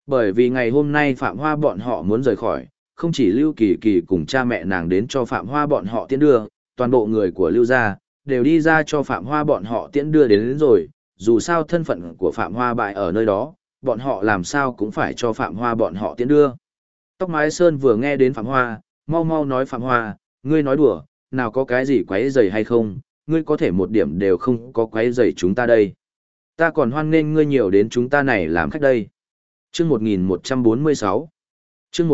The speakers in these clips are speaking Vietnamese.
Bởi vì ngày hôm nay Phạm Hoa bọn họ muốn rời khỏi, không chỉ Lưu Kỳ Kỳ cùng cha mẹ nàng đến cho Phạm Hoa bọn họ tiễn đưa, toàn bộ người của Lưu gia đều đi ra cho Phạm Hoa bọn họ tiễn đưa đến rồi, dù sao thân phận của Phạm Hoa bại ở nơi đó, bọn họ làm sao cũng phải cho Phạm Hoa bọn họ tiễn đưa. Tóc Mái Sơn vừa nghe đến Phạm Hoa, mau mau nói Phạm Hoa, ngươi nói đùa, nào có cái gì quấy rầy hay không, ngươi có thể một điểm đều không có quấy rầy chúng ta đây. Ta còn hoan nghênh ngươi nhiều đến chúng ta này làm khách đây. Chương 1146 Chương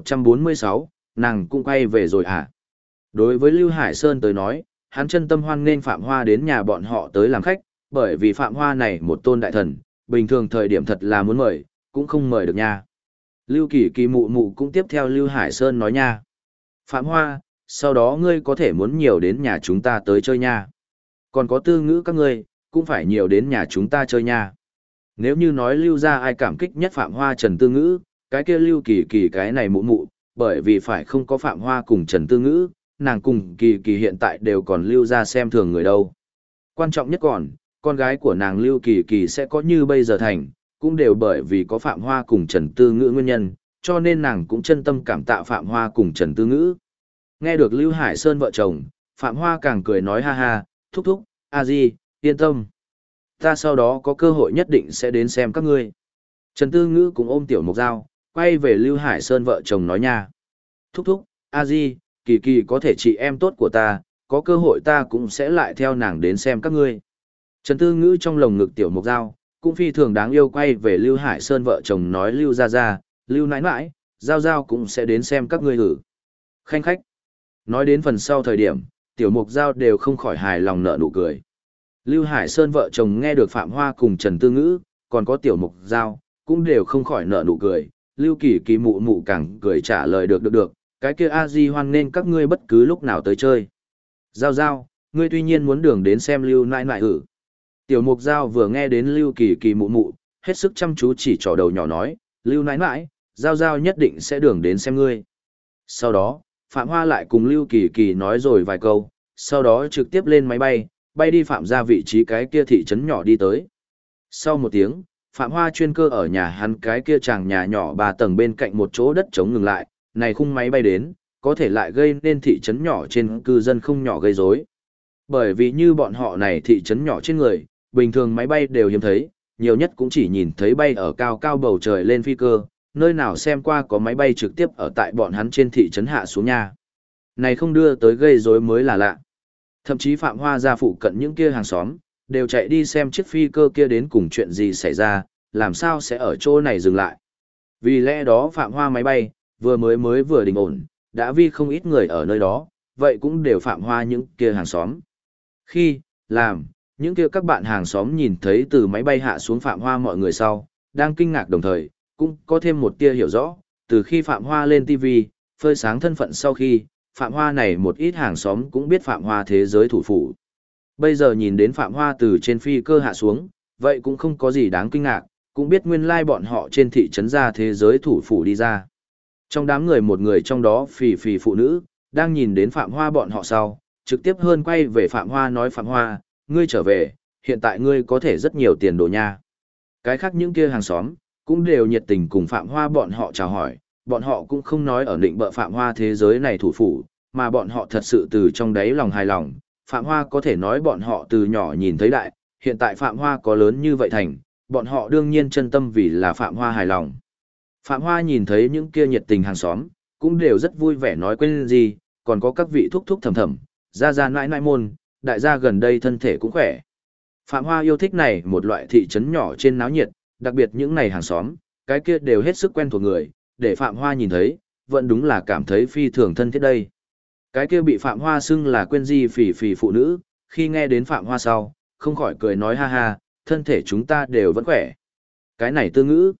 1146, nàng cũng quay về rồi à? Đối với Lưu Hải Sơn tới nói, hắn chân tâm hoan nghênh Phạm Hoa đến nhà bọn họ tới làm khách, bởi vì Phạm Hoa này một tôn đại thần, bình thường thời điểm thật là muốn mời, cũng không mời được nha. Lưu Kỳ Kỳ mụ mụ cũng tiếp theo Lưu Hải Sơn nói nha. Phạm Hoa, sau đó ngươi có thể muốn nhiều đến nhà chúng ta tới chơi nha. Còn có Tư Ngữ các ngươi, cũng phải nhiều đến nhà chúng ta chơi nha. Nếu như nói Lưu ra ai cảm kích nhất Phạm Hoa Trần Tư Ngữ, cái kia Lưu Kỳ Kỳ cái này mụ mụ, bởi vì phải không có Phạm Hoa cùng Trần Tư Ngữ, nàng cùng Kỳ Kỳ hiện tại đều còn Lưu ra xem thường người đâu. Quan trọng nhất còn, con gái của nàng Lưu Kỳ Kỳ sẽ có như bây giờ thành, cũng đều bởi vì có Phạm Hoa cùng Trần Tư Ngữ nguyên nhân, cho nên nàng cũng chân tâm cảm tạ Phạm Hoa cùng Trần Tư Ngữ. Nghe được Lưu Hải Sơn vợ chồng, Phạm Hoa càng cười nói ha ha, thúc thúc, a di, yên tâm. Ta sau đó có cơ hội nhất định sẽ đến xem các ngươi. Trần Tư Ngữ cũng ôm Tiểu Mộc Dao, quay về Lưu Hải Sơn vợ chồng nói nha. Thúc thúc, a di, Kỳ Kỳ có thể chị em tốt của ta, có cơ hội ta cũng sẽ lại theo nàng đến xem các ngươi. Trần Tư Ngữ trong lồng ngực Tiểu Mộc Dao, cũng phi thường đáng yêu quay về Lưu Hải Sơn vợ chồng nói Lưu ra ra, Lưu nãi nãi, Giao Giao cũng sẽ đến xem các ngươi hử. Khanh khách. Nói đến phần sau thời điểm, Tiểu Mộc Dao đều không khỏi hài lòng nở nụ cười. Lưu Hải Sơn vợ chồng nghe được Phạm Hoa cùng Trần Tư Ngữ, còn có Tiểu Mộc Dao, cũng đều không khỏi nở nụ cười. Lưu Kỳ Kỳ mụ mụ càng cười trả lời được, cái kia a di hoan nên các ngươi bất cứ lúc nào tới chơi. Giao Giao, ngươi tuy nhiên muốn đường đến xem Lưu nãi nãi hử. Tiểu Mục Giao vừa nghe đến Lưu Kỳ Kỳ mụ mụ, hết sức chăm chú chỉ trỏ đầu nhỏ nói, Lưu nãi nãi, Giao Giao nhất định sẽ đường đến xem ngươi. Sau đó, Phạm Hoa lại cùng Lưu Kỳ Kỳ nói rồi vài câu, sau đó trực tiếp lên máy bay, bay đi Phạm ra vị trí cái kia thị trấn nhỏ đi tới. Sau một tiếng, Phạm Hoa chuyên cơ ở nhà hắn cái kia chàng nhà nhỏ 3 tầng bên cạnh một chỗ đất trống ngừng lại, này khung máy bay đến, có thể lại gây nên thị trấn nhỏ trên cư dân không nhỏ gây rối. Bởi vì như bọn họ này thị trấn nhỏ trên người, bình thường máy bay đều hiếm thấy, nhiều nhất cũng chỉ nhìn thấy bay ở cao cao bầu trời lên phi cơ, nơi nào xem qua có máy bay trực tiếp ở tại bọn hắn trên thị trấn hạ xuống nha. Này không đưa tới gây rối mới là lạ. Thậm chí Phạm Hoa ra phụ cận những kia hàng xóm, đều chạy đi xem chiếc phi cơ kia đến cùng chuyện gì xảy ra, làm sao sẽ ở chỗ này dừng lại. Vì lẽ đó Phạm Hoa máy bay, vừa vừa đình ổn, đã vi không ít người ở nơi đó, vậy cũng đều Phạm Hoa những kia hàng xóm. Khi, làm, những kia các bạn hàng xóm nhìn thấy từ máy bay hạ xuống Phạm Hoa mọi người sau, đang kinh ngạc đồng thời, cũng có thêm một tia hiểu rõ, từ khi Phạm Hoa lên TV, phơi sáng thân phận sau khi, Phạm Hoa này một ít hàng xóm cũng biết Phạm Hoa thế giới thủ phủ. Bây giờ nhìn đến Phạm Hoa từ trên phi cơ hạ xuống, vậy cũng không có gì đáng kinh ngạc, cũng biết nguyên lai bọn họ trên thị trấn ra thế giới thủ phủ đi ra. Trong đám người một người trong đó phì phì phụ nữ, đang nhìn đến Phạm Hoa bọn họ sau, trực tiếp hơn quay về Phạm Hoa nói Phạm Hoa, ngươi trở về, hiện tại ngươi có thể rất nhiều tiền đồ nha. Cái khác những kia hàng xóm, cũng đều nhiệt tình cùng Phạm Hoa bọn họ chào hỏi, bọn họ cũng không nói ở định bợ Phạm Hoa thế giới này thủ phủ, mà bọn họ thật sự từ trong đáy lòng hài lòng. Phạm Hoa có thể nói bọn họ từ nhỏ nhìn thấy đại, hiện tại Phạm Hoa có lớn như vậy thành, bọn họ đương nhiên chân tâm vì là Phạm Hoa hài lòng. Phạm Hoa nhìn thấy những kia nhiệt tình hàng xóm, cũng đều rất vui vẻ nói quên gì, còn có các vị thúc thúc thầm thầm, ra nãi nãi môn, đại gia gần đây thân thể cũng khỏe. Phạm Hoa yêu thích này một loại thị trấn nhỏ trên náo nhiệt, đặc biệt những này hàng xóm, cái kia đều hết sức quen thuộc người, để Phạm Hoa nhìn thấy, vẫn đúng là cảm thấy phi thường thân thiết đây. Cái kia bị Phạm Hoa xưng là quên di phì phì phụ nữ, khi nghe đến Phạm Hoa sau, không khỏi cười nói ha ha, thân thể chúng ta đều vẫn khỏe. Cái này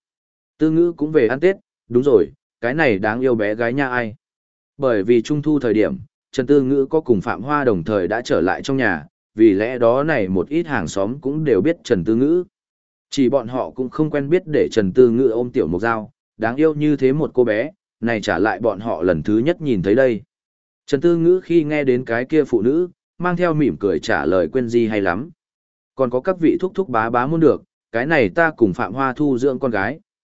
Tư Ngữ cũng về ăn Tết, đúng rồi, cái này đáng yêu bé gái nha ai. Bởi vì trung thu thời điểm, Trần Tư Ngữ có cùng Phạm Hoa đồng thời đã trở lại trong nhà, vì lẽ đó này một ít hàng xóm cũng đều biết Trần Tư Ngữ. Chỉ bọn họ cũng không quen biết để Trần Tư Ngữ ôm Tiểu Mộc Dao, đáng yêu như thế một cô bé, này trả lại bọn họ lần thứ nhất nhìn thấy đây. Trần Tư Ngữ khi nghe đến cái kia phụ nữ, mang theo mỉm cười trả lời quên gì hay lắm. Còn có các vị thúc thúc bá bá muốn được, cái này ta cùng Phạm Hoa thu dưỡng con gái,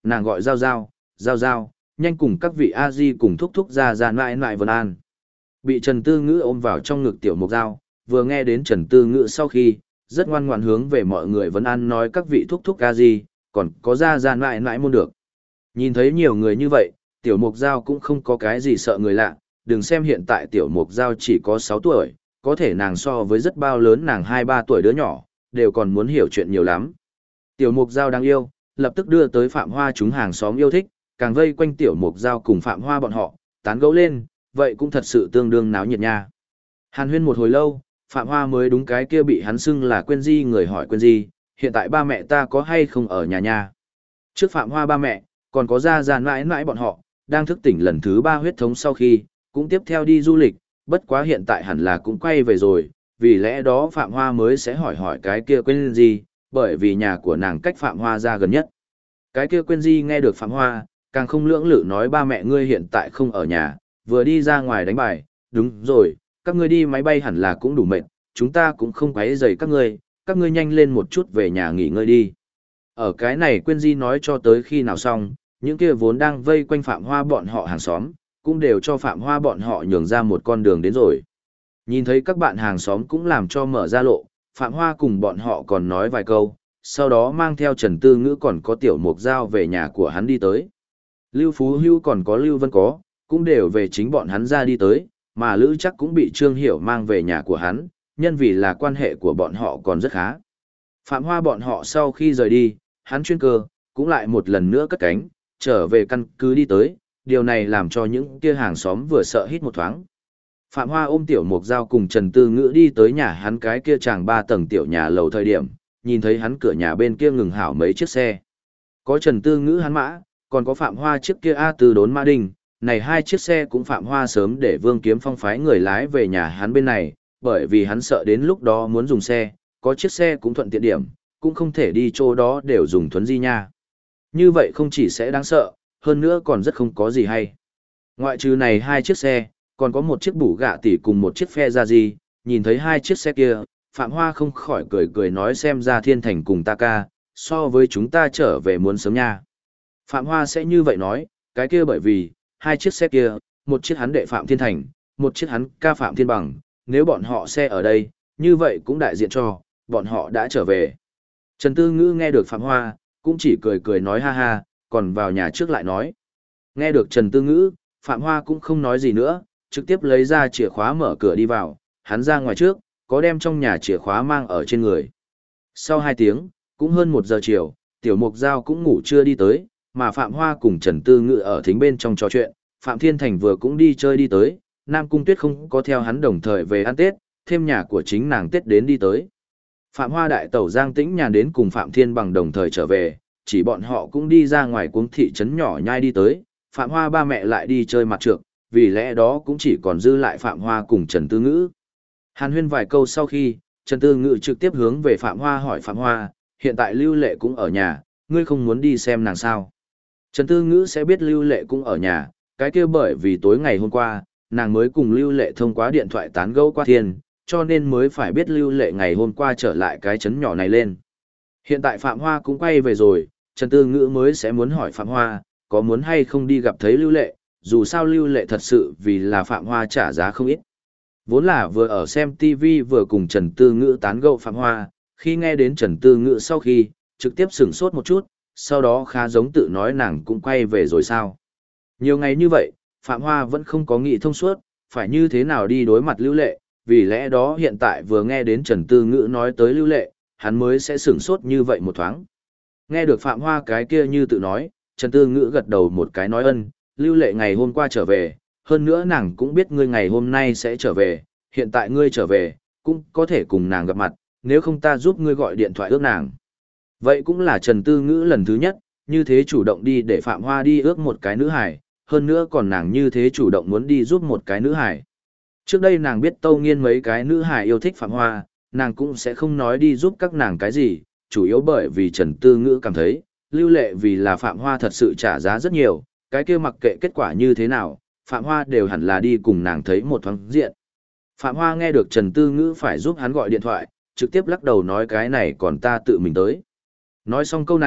nàng gọi Giao Giao, Giao Giao, nhanh cùng các vị a di cùng thúc thúc ra mãi mãi Vân An. Bị Trần Tư Ngữ ôm vào trong ngực Tiểu Mục Giao, vừa nghe đến Trần Tư Ngữ sau khi, rất ngoan ngoãn hướng về mọi người Vân An nói các vị thúc thúc a di, còn có ra mãi mãi môn được. Nhìn thấy nhiều người như vậy, Tiểu Mục Giao cũng không có cái gì sợ người lạ, đừng xem hiện tại Tiểu Mục Giao chỉ có 6 tuổi, có thể nàng so với rất bao lớn nàng 2-3 tuổi đứa nhỏ, đều còn muốn hiểu chuyện nhiều lắm. Tiểu Mục Giao đáng yêu, lập tức đưa tới Phạm Hoa chúng hàng xóm yêu thích, càng vây quanh Tiểu Mục Giao cùng Phạm Hoa bọn họ, tán gẫu lên, vậy cũng thật sự tương đương náo nhiệt nha. Hàn huyên một hồi lâu, Phạm Hoa mới đúng cái kia bị hắn xưng là Quyên Di người hỏi Quyên Di, hiện tại ba mẹ ta có hay không ở nhà nha. Trước Phạm Hoa ba mẹ, còn có ra mãi mãi bọn họ, đang thức tỉnh lần thứ 3 huyết thống sau khi, cũng tiếp theo đi du lịch, bất quá hiện tại hẳn là cũng quay về rồi, vì lẽ đó Phạm Hoa mới sẽ hỏi cái kia Quyên Di, bởi vì nhà của nàng cách Phạm Hoa ra gần nhất. Cái kia Quyên Di nghe được Phạm Hoa, càng không lưỡng lự nói ba mẹ ngươi hiện tại không ở nhà, vừa đi ra ngoài đánh bài, đúng rồi, các ngươi đi máy bay hẳn là cũng đủ mệt, chúng ta cũng không quấy rầy các ngươi nhanh lên một chút về nhà nghỉ ngơi đi. Ở cái này Quyên Di nói cho tới khi nào xong, những kia vốn đang vây quanh Phạm Hoa bọn họ hàng xóm, cũng đều cho Phạm Hoa bọn họ nhường ra một con đường đến rồi. Nhìn thấy các bạn hàng xóm cũng làm cho mở ra lộ, Phạm Hoa cùng bọn họ còn nói vài câu, sau đó mang theo Trần Tư Ngữ còn có Tiểu Mục Giao về nhà của hắn đi tới. Lưu Phú Hưu còn có Lưu Vân có, cũng đều về chính bọn hắn ra đi tới, mà Lữ Chắc cũng bị Trương Hiểu mang về nhà của hắn, nhân vì là quan hệ của bọn họ còn rất khá. Phạm Hoa bọn họ sau khi rời đi, hắn chuyên cơ, cũng lại một lần nữa cất cánh, trở về căn cứ đi tới, điều này làm cho những kia hàng xóm vừa sợ hít một thoáng. Phạm Hoa ôm Tiểu Mục Giao cùng Trần Tư Ngữ đi tới nhà hắn cái kia chàng 3 tầng tiểu nhà lầu thời điểm, nhìn thấy hắn cửa nhà bên kia ngừng hảo mấy chiếc xe. Có Trần Tư Ngữ hắn mã, còn có Phạm Hoa chiếc kia A Tư đốn mã đình, này 2 chiếc xe cũng Phạm Hoa sớm để Vương Kiếm Phong phái người lái về nhà hắn bên này, bởi vì hắn sợ đến lúc đó muốn dùng xe, có chiếc xe cũng thuận tiện điểm, cũng không thể đi chỗ đó đều dùng thuấn di nha. Như vậy không chỉ sẽ đáng sợ, hơn nữa còn rất không có gì hay. Ngoại trừ này 2 chiếc xe, còn có một chiếc bủ gạ tỷ cùng một chiếc phe ra gì, nhìn thấy 2 chiếc xe kia, Phạm Hoa không khỏi cười cười nói xem ra Thiên Thành cùng ta ca, so với chúng ta trở về muốn sớm nha. Phạm Hoa sẽ như vậy nói, cái kia bởi vì, 2 chiếc xe kia, một chiếc hắn đệ Phạm Thiên Thành, một chiếc hắn ca Phạm Thiên Bằng, nếu bọn họ xe ở đây, như vậy cũng đại diện cho, bọn họ đã trở về. Trần Tư Ngữ nghe được Phạm Hoa, cũng chỉ cười cười nói ha ha, còn vào nhà trước lại nói. Nghe được Trần Tư Ngữ, Phạm Hoa cũng không nói gì nữa, trực tiếp lấy ra chìa khóa mở cửa đi vào, hắn ra ngoài trước, có đem trong nhà chìa khóa mang ở trên người. Sau 2 tiếng, cũng hơn 1 giờ chiều, Tiểu Mục Giao cũng ngủ chưa đi tới, mà Phạm Hoa cùng Trần Tư Ngữ ở thính bên trong trò chuyện, Phạm Thiên Thành vừa cũng đi chơi đi tới, Nam Cung Tuyết không có theo hắn đồng thời về ăn Tết, thêm nhà của chính nàng Tết đến đi tới. Phạm Hoa đại tẩu Giang Tĩnh nhàn đến cùng Phạm Thiên Bằng đồng thời trở về, chỉ bọn họ cũng đi ra ngoài cuống thị trấn nhỏ nhai đi tới, Phạm Hoa ba mẹ lại đi chơi mặt trược, vì lẽ đó cũng chỉ còn dư lại Phạm Hoa cùng Trần Tư Ngữ. Hàn huyên vài câu sau khi, Trần Tư Ngữ trực tiếp hướng về Phạm Hoa hỏi Phạm Hoa, hiện tại Lưu Lệ cũng ở nhà, ngươi không muốn đi xem nàng sao? Trần Tư Ngữ sẽ biết Lưu Lệ cũng ở nhà, cái kia bởi vì tối ngày hôm qua, nàng mới cùng Lưu Lệ thông qua điện thoại tán gẫu qua thiên, cho nên mới phải biết Lưu Lệ ngày hôm qua trở lại cái trấn nhỏ này lên. Hiện tại Phạm Hoa cũng quay về rồi, Trần Tư Ngữ mới sẽ muốn hỏi Phạm Hoa, có muốn hay không đi gặp thấy Lưu Lệ, dù sao Lưu Lệ thật sự vì là Phạm Hoa trả giá không ít. Vốn là vừa ở xem TV vừa cùng Trần Tư Ngữ tán gẫu Phạm Hoa, khi nghe đến Trần Tư Ngữ sau khi, trực tiếp sửng sốt một chút, sau đó khá giống tự nói nàng cũng quay về rồi sao. Nhiều ngày như vậy, Phạm Hoa vẫn không có nghĩ thông suốt, phải như thế nào đi đối mặt Lưu Lệ, vì lẽ đó hiện tại vừa nghe đến Trần Tư Ngữ nói tới Lưu Lệ, hắn mới sẽ sửng sốt như vậy một thoáng. Nghe được Phạm Hoa cái kia như tự nói, Trần Tư Ngữ gật đầu một cái nói ân, Lưu Lệ ngày hôm qua trở về, hơn nữa nàng cũng biết ngươi ngày hôm nay sẽ trở về, hiện tại ngươi trở về, cũng có thể cùng nàng gặp mặt, nếu không ta giúp ngươi gọi điện thoại ước nàng. Vậy cũng là Trần Tư Ngữ lần thứ nhất, như thế chủ động đi để Phạm Hoa đi ước một cái nữ hải, hơn nữa còn nàng như thế chủ động muốn đi giúp một cái nữ hải. Trước đây nàng biết Tâu Nghiên mấy cái nữ hải yêu thích Phạm Hoa, nàng cũng sẽ không nói đi giúp các nàng cái gì, chủ yếu bởi vì Trần Tư Ngữ cảm thấy, Lưu Lệ vì là Phạm Hoa thật sự trả giá rất nhiều, cái kia mặc kệ kết quả như thế nào, Phạm Hoa đều hẳn là đi cùng nàng thấy một thoáng diện. Phạm Hoa nghe được Trần Tư Ngữ phải giúp hắn gọi điện thoại, trực tiếp lắc đầu nói cái này còn ta tự mình tới. Nói xong câu này,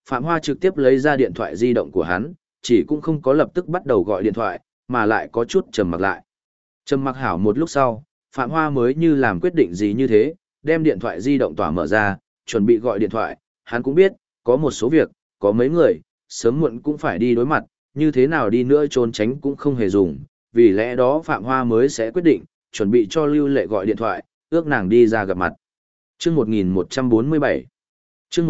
Phạm Hoa trực tiếp lấy ra điện thoại di động của hắn, chỉ cũng không có lập tức bắt đầu gọi điện thoại, mà lại có chút trầm mặc lại. Trầm mặc hảo một lúc sau, Phạm Hoa mới như làm quyết định gì như thế, đem điện thoại di động tỏa mở ra, chuẩn bị gọi điện thoại, hắn cũng biết, có một số việc, có mấy người, sớm muộn cũng phải đi đối mặt, như thế nào đi nữa trốn tránh cũng không hề dùng, vì lẽ đó Phạm Hoa mới sẽ quyết định, chuẩn bị cho Lưu Lệ gọi điện thoại, ước nàng đi ra gặp mặt. Chương 1147 Chương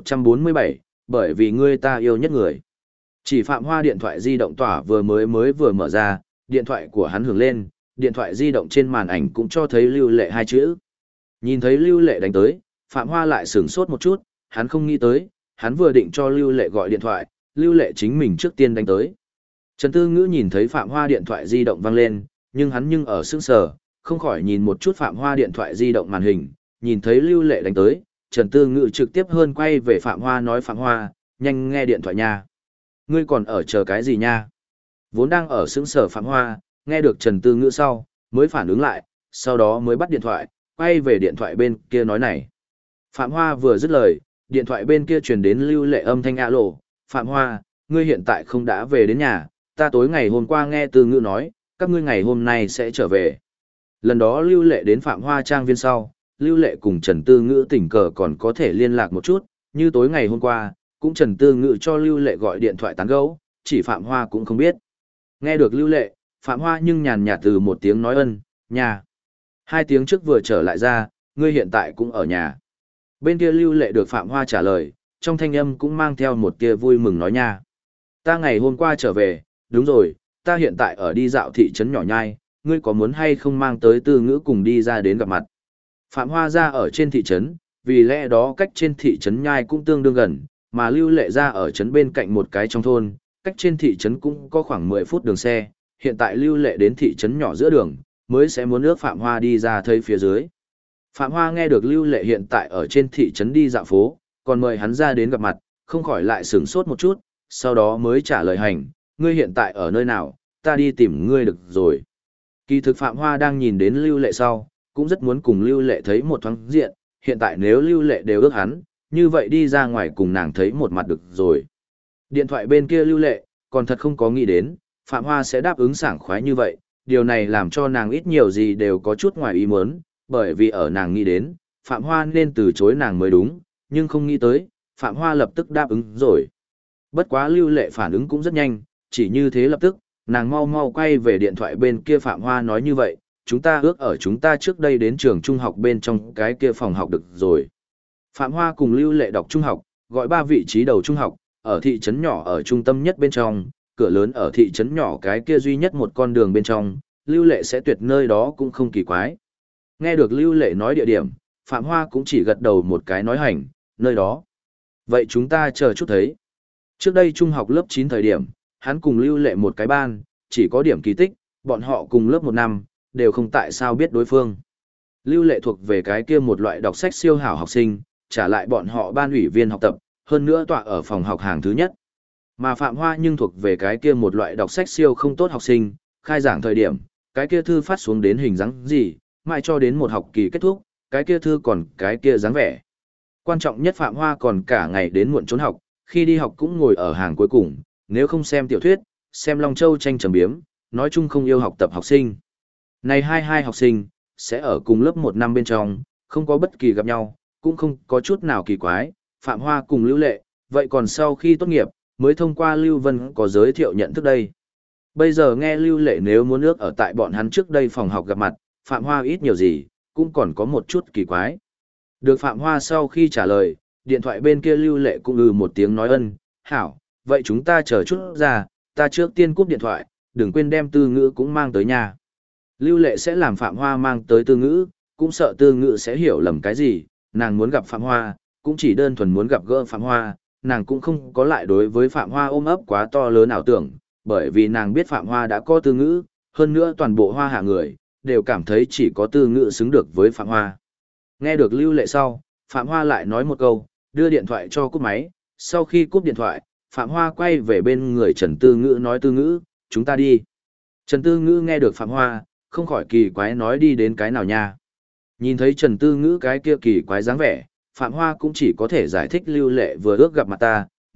1147, bởi vì ngươi ta yêu nhất người. Chỉ Phạm Hoa điện thoại di động tỏa vừa mở ra, điện thoại của hắn hưởng lên, điện thoại di động trên màn ảnh cũng cho thấy Lưu Lệ hai chữ. Nhìn thấy Lưu Lệ đánh tới, Phạm Hoa lại sửng sốt một chút, hắn không nghĩ tới, hắn vừa định cho Lưu Lệ gọi điện thoại, Lưu Lệ chính mình trước tiên đánh tới. Trần Tư Ngữ nhìn thấy Phạm Hoa điện thoại di động vang lên, nhưng hắn ở sững sờ, không khỏi nhìn một chút Phạm Hoa điện thoại di động màn hình, nhìn thấy Lưu Lệ đánh tới, Trần Tư Ngữ trực tiếp hơn quay về Phạm Hoa nói Phạm Hoa, nhanh nghe điện thoại nha. Ngươi còn ở chờ cái gì nha? Vốn đang ở sững sờ Phạm Hoa, nghe được Trần Tư Ngữ sau, mới phản ứng lại, sau đó mới bắt điện thoại, quay về điện thoại bên kia nói này. Phạm Hoa vừa dứt lời, điện thoại bên kia truyền đến Lưu Lệ âm thanh alo, Phạm Hoa, ngươi hiện tại không đã về đến nhà, ta tối ngày hôm qua nghe Tư Ngữ nói, các ngươi ngày hôm nay sẽ trở về. Lần đó Lưu Lệ đến Phạm Hoa trang viên sau, Lưu Lệ cùng Trần Tư Ngữ tình cờ còn có thể liên lạc một chút, như tối ngày hôm qua, cũng Trần Tư Ngữ cho Lưu Lệ gọi điện thoại tán gẫu, chỉ Phạm Hoa cũng không biết. Nghe được Lưu Lệ, Phạm Hoa nhưng nhàn nhạt từ một tiếng nói ân, nhà. Hai tiếng trước vừa trở lại ra, ngươi hiện tại cũng ở nhà. Bên kia Lưu Lệ được Phạm Hoa trả lời, trong thanh âm cũng mang theo một tia vui mừng nói nha. Ta ngày hôm qua trở về, đúng rồi, ta hiện tại ở đi dạo thị trấn nhỏ nhai, ngươi có muốn hay không mang tới Tư Ngữ cùng đi ra đến gặp mặt. Phạm Hoa ra ở trên thị trấn, vì lẽ đó cách trên thị trấn nhai cũng tương đương gần, mà Lưu Lệ ra ở trấn bên cạnh một cái trong thôn, cách trên thị trấn cũng có khoảng 10 phút đường xe, hiện tại Lưu Lệ đến thị trấn nhỏ giữa đường, mới sẽ muốn ước Phạm Hoa đi ra thấy phía dưới. Phạm Hoa nghe được Lưu Lệ hiện tại ở trên thị trấn đi dạo phố, còn mời hắn ra đến gặp mặt, không khỏi lại sửng sốt một chút, sau đó mới trả lời hành, ngươi hiện tại ở nơi nào, ta đi tìm ngươi được rồi. Kỳ thực Phạm Hoa đang nhìn đến Lưu Lệ sau, cũng rất muốn cùng Lưu Lệ thấy một thoáng diện, hiện tại nếu Lưu Lệ đều ước hắn, như vậy đi ra ngoài cùng nàng thấy một mặt được rồi. Điện thoại bên kia Lưu Lệ, còn thật không có nghĩ đến, Phạm Hoa sẽ đáp ứng sảng khoái như vậy, điều này làm cho nàng ít nhiều gì đều có chút ngoài ý muốn, bởi vì ở nàng nghĩ đến, Phạm Hoa nên từ chối nàng mới đúng, nhưng không nghĩ tới, Phạm Hoa lập tức đáp ứng rồi. Bất quá Lưu Lệ phản ứng cũng rất nhanh, chỉ như thế lập tức, nàng mau mau quay về điện thoại bên kia Phạm Hoa nói như vậy, chúng ta ước ở chúng ta trước đây đến trường trung học bên trong cái kia phòng học được rồi. Phạm Hoa cùng Lưu Lệ đọc trung học, gọi 3 vị trí đầu trung học, ở thị trấn nhỏ ở trung tâm nhất bên trong, cửa lớn ở thị trấn nhỏ cái kia duy nhất một con đường bên trong, Lưu Lệ sẽ tuyệt nơi đó cũng không kỳ quái. Nghe được Lưu Lệ nói địa điểm, Phạm Hoa cũng chỉ gật đầu một cái nói hành, nơi đó. Vậy chúng ta chờ chút thấy. Trước đây trung học lớp 9 thời điểm, hắn cùng Lưu Lệ một cái ban, chỉ có điểm kỳ tích, bọn họ cùng lớp 1 năm, đều không tại sao biết đối phương. Lưu Lệ thuộc về cái kia một loại đọc sách siêu hảo học sinh, trả lại bọn họ ban ủy viên học tập, hơn nữa tọa ở phòng học hàng thứ nhất. Mà Phạm Hoa nhưng thuộc về cái kia một loại đọc sách siêu không tốt học sinh, khai giảng thời điểm, cái kia thư phát xuống đến hình dáng gì, mãi cho đến một học kỳ kết thúc, cái kia thư còn cái kia dáng vẻ. Quan trọng nhất Phạm Hoa còn cả ngày đến muộn trốn học, khi đi học cũng ngồi ở hàng cuối cùng, nếu không xem tiểu thuyết, xem Long Châu tranh trầm biếm, nói chung không yêu học tập học sinh. Này hai học sinh, sẽ ở cùng lớp 1 năm bên trong, không có bất kỳ gặp nhau, cũng không có chút nào kỳ quái, Phạm Hoa cùng Lưu Lệ, vậy còn sau khi tốt nghiệp, mới thông qua Lưu Vân có giới thiệu nhận thức đây. Bây giờ nghe Lưu Lệ nếu muốn ước ở tại bọn hắn trước đây phòng học gặp mặt, Phạm Hoa ít nhiều gì, cũng còn có một chút kỳ quái. Được Phạm Hoa sau khi trả lời, điện thoại bên kia Lưu Lệ cũng một tiếng nói ân, hảo, vậy chúng ta chờ chút ra, ta trước tiên cúp điện thoại, đừng quên đem Tư Ngữ cũng mang tới nhà. Lưu Lệ sẽ làm Phạm Hoa mang tới Tư Ngữ, cũng sợ Tư Ngữ sẽ hiểu lầm cái gì, nàng muốn gặp Phạm Hoa, cũng chỉ đơn thuần muốn gặp gỡ Phạm Hoa, nàng cũng không có lại đối với Phạm Hoa ôm ấp quá to lớn ảo tưởng, bởi vì nàng biết Phạm Hoa đã có Tư Ngữ, hơn nữa toàn bộ Hoa Hạ người, đều cảm thấy chỉ có Tư Ngữ xứng được với Phạm Hoa. Nghe được Lưu Lệ sau, Phạm Hoa lại nói một câu, đưa điện thoại cho cúp máy, sau khi cúp điện thoại, Phạm Hoa quay về bên người Trần Tư Ngữ nói Tư Ngữ, chúng ta đi. Trần Tư Ngữ nghe được Phạm Hoa, không khỏi kỳ quái nói đi đến cái nào nha. Nhìn thấy Trần Tư Ngữ cái kia kỳ quái dáng vẻ, Phạm Hoa cũng chỉ có thể giải thích Lưu Lệ vừa ước gặp mặt ta,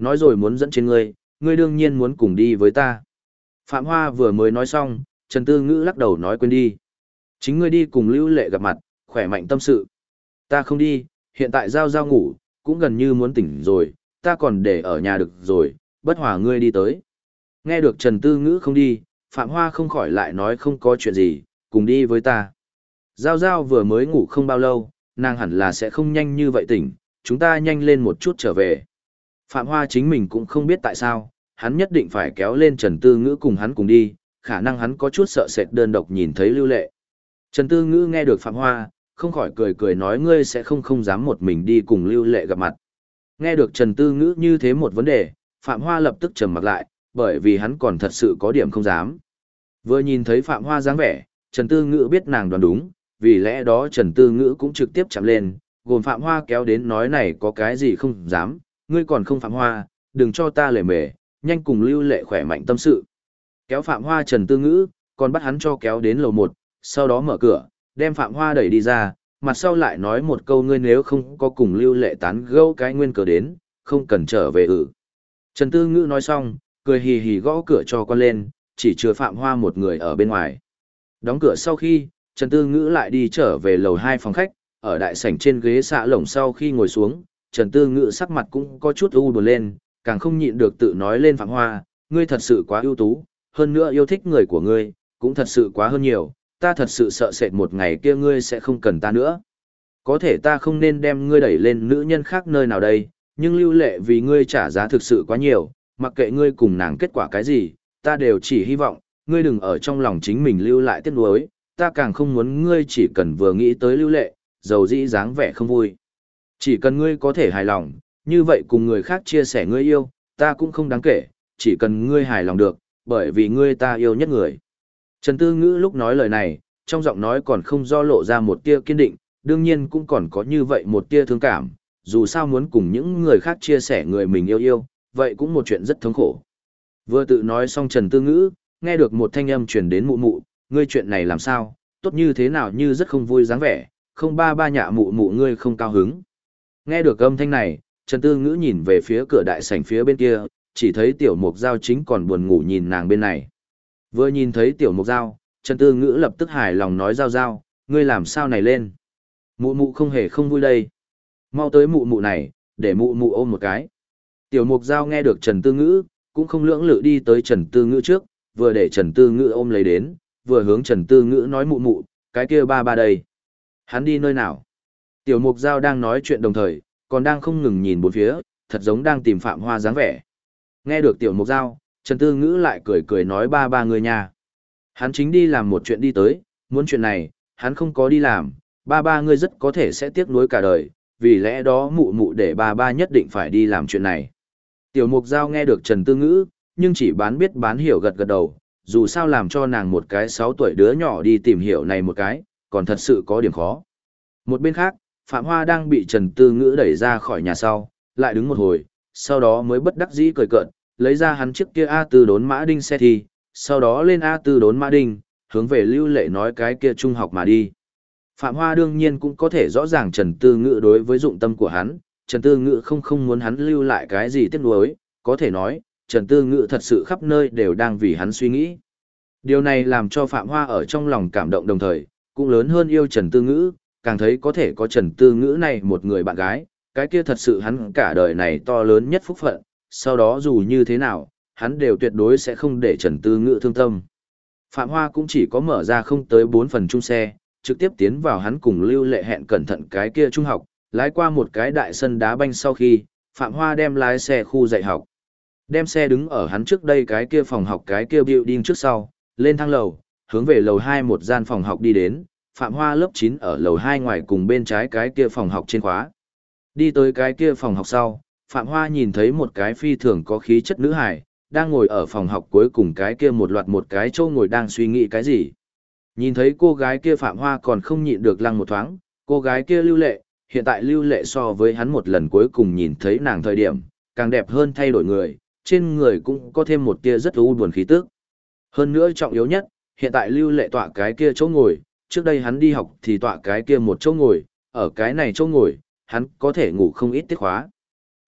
nói rồi muốn dẫn trên ngươi, ngươi đương nhiên muốn cùng đi với ta. Phạm Hoa vừa mới nói xong, Trần Tư Ngữ lắc đầu nói quên đi. Chính ngươi đi cùng Lưu Lệ gặp mặt, khỏe mạnh tâm sự. Ta không đi, hiện tại Giao Giao ngủ, cũng gần như muốn tỉnh rồi, ta còn để ở nhà được rồi, bất hòa ngươi đi tới. Nghe được Trần Tư Ngữ không đi, Phạm Hoa không khỏi lại nói không có chuyện gì, cùng đi với ta. Giao Giao vừa mới ngủ không bao lâu, nàng hẳn là sẽ không nhanh như vậy tỉnh, chúng ta nhanh lên một chút trở về. Phạm Hoa chính mình cũng không biết tại sao, hắn nhất định phải kéo lên Trần Tư Ngữ cùng hắn cùng đi, khả năng hắn có chút sợ sệt đơn độc nhìn thấy Lưu Lệ. Trần Tư Ngữ nghe được Phạm Hoa, không khỏi cười cười nói ngươi sẽ không dám một mình đi cùng Lưu Lệ gặp mặt. Nghe được Trần Tư Ngữ như thế một vấn đề, Phạm Hoa lập tức trầm mặc lại, bởi vì hắn còn thật sự có điểm không dám. Vừa nhìn thấy Phạm Hoa dáng vẻ, Trần Tư Ngữ biết nàng đoán đúng, vì lẽ đó Trần Tư Ngữ cũng trực tiếp chạm lên, gồm Phạm Hoa kéo đến nói này có cái gì không dám, ngươi còn không Phạm Hoa, đừng cho ta lề mề, nhanh cùng Lưu Lệ khỏe mạnh tâm sự. Kéo Phạm Hoa Trần Tư Ngữ, còn bắt hắn cho kéo đến lầu 1, sau đó mở cửa, đem Phạm Hoa đẩy đi ra, mặt sau lại nói một câu ngươi nếu không có cùng Lưu Lệ tán gẫu cái nguyên cớ đến, không cần trở về Trần Tư Ngữ nói xong, cười hì hì gõ cửa cho con lên, chỉ chừa Phạm Hoa một người ở bên ngoài. Đóng cửa sau khi, Trần Tư Ngữ lại đi trở về lầu 2 phòng khách, ở đại sảnh trên ghế xạ lồng sau khi ngồi xuống, Trần Tư Ngữ sắc mặt cũng có chút u buồn lên, càng không nhịn được tự nói lên Phạm Hoa, ngươi thật sự quá ưu tú, hơn nữa yêu thích người của ngươi, cũng thật sự quá hơn nhiều, ta thật sự sợ sệt một ngày kia ngươi sẽ không cần ta nữa. Có thể ta không nên đem ngươi đẩy lên nữ nhân khác nơi nào đây, nhưng Lưu Lệ vì ngươi trả giá thực sự quá nhiều, mặc kệ ngươi cùng nàng kết quả cái gì, ta đều chỉ hy vọng, ngươi đừng ở trong lòng chính mình lưu lại tiếc nuối, ta càng không muốn ngươi chỉ cần vừa nghĩ tới Lưu Lệ, dầu dĩ dáng vẻ không vui. Chỉ cần ngươi có thể hài lòng, như vậy cùng người khác chia sẻ ngươi yêu, ta cũng không đáng kể, chỉ cần ngươi hài lòng được, bởi vì ngươi ta yêu nhất người. Trần Tư Ngữ lúc nói lời này, trong giọng nói còn không do lộ ra một tia kiên định, đương nhiên cũng còn có như vậy một tia thương cảm, dù sao muốn cùng những người khác chia sẻ người mình yêu, vậy cũng một chuyện rất thống khổ. Vừa tự nói xong Trần Tư Ngữ, nghe được một thanh âm truyền đến mụ mụ, ngươi chuyện này làm sao, tốt như thế nào như rất không vui dáng vẻ, không ba ba nhạ mụ mụ ngươi không cao hứng. Nghe được âm thanh này, Trần Tư Ngữ nhìn về phía cửa đại sảnh phía bên kia, chỉ thấy Tiểu Mục Giao chính còn buồn ngủ nhìn nàng bên này. Vừa nhìn thấy Tiểu Mục Giao, Trần Tư Ngữ lập tức hài lòng nói Giao Giao, ngươi làm sao này lên. Mụ mụ không hề không vui đây. Mau tới mụ mụ này, để mụ mụ ôm một cái. Tiểu Mục Giao nghe được Trần Tư Ngữ, cũng không lưỡng lự đi tới Trần Tư Ngữ trước, vừa để Trần Tư Ngữ ôm lấy đến, vừa hướng Trần Tư Ngữ nói mụ mụ, cái kia ba ba đây. Hắn đi nơi nào? Tiểu Mục Giao đang nói chuyện đồng thời, còn đang không ngừng nhìn bốn phía, thật giống đang tìm Phạm Hoa dáng vẻ. Nghe được Tiểu Mục Giao, Trần Tư Ngữ lại cười cười nói ba ba người nhà. Hắn chính đi làm một chuyện đi tới, muốn chuyện này, hắn không có đi làm, ba ba ngươi rất có thể sẽ tiếc nuối cả đời, vì lẽ đó mụ mụ để ba ba nhất định phải đi làm chuyện này. Tiểu Mục Giao nghe được Trần Tư Ngữ, nhưng chỉ bán biết bán hiểu gật gật đầu, dù sao làm cho nàng một cái 6 tuổi đứa nhỏ đi tìm hiểu này một cái, còn thật sự có điểm khó. Một bên khác, Phạm Hoa đang bị Trần Tư Ngữ đẩy ra khỏi nhà sau, lại đứng một hồi, sau đó mới bất đắc dĩ cười cợt, lấy ra hắn chiếc kia A4 đốn mã đinh xe thi, sau đó lên A4 đốn mã đinh, hướng về Lưu Lệ nói cái kia trung học mà đi. Phạm Hoa đương nhiên cũng có thể rõ ràng Trần Tư Ngữ đối với dụng tâm của hắn, Trần Tư Ngữ không muốn hắn lưu lại cái gì tiếc nuối, có thể nói, Trần Tư Ngữ thật sự khắp nơi đều đang vì hắn suy nghĩ. Điều này làm cho Phạm Hoa ở trong lòng cảm động đồng thời, cũng lớn hơn yêu Trần Tư Ngữ, càng thấy có thể có Trần Tư Ngữ này một người bạn gái, cái kia thật sự hắn cả đời này to lớn nhất phúc phận, sau đó dù như thế nào, hắn đều tuyệt đối sẽ không để Trần Tư Ngữ thương tâm. Phạm Hoa cũng chỉ có mở ra không tới 4 phần chung xe, trực tiếp tiến vào hắn cùng Lưu Lệ hẹn cẩn thận cái kia trung học, lái qua một cái đại sân đá banh sau khi, Phạm Hoa đem lái xe khu dạy học. Đem xe đứng ở hắn trước đây cái kia phòng học cái kia building trước sau, lên thang lầu, hướng về lầu 2 một gian phòng học đi đến, Phạm Hoa lớp 9 ở lầu 2 ngoài cùng bên trái cái kia phòng học trên khóa. Đi tới cái kia phòng học sau, Phạm Hoa nhìn thấy một cái phi thường có khí chất nữ hài, đang ngồi ở phòng học cuối cùng cái kia một loạt một cái chỗ ngồi đang suy nghĩ cái gì. Nhìn thấy cô gái kia Phạm Hoa còn không nhịn được lăng một thoáng, cô gái kia Lưu Lệ, hiện tại Lưu Lệ so với hắn một lần cuối cùng nhìn thấy nàng thời điểm, càng đẹp hơn thay đổi người, trên người cũng có thêm một tia rất u buồn khí tức. Hơn nữa trọng yếu nhất, hiện tại Lưu Lệ tọa cái kia chỗ ngồi, trước đây hắn đi học thì tọa cái kia một chỗ ngồi, ở cái này chỗ ngồi, hắn có thể ngủ không ít tiết khóa.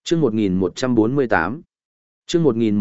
Chương 1148. Chương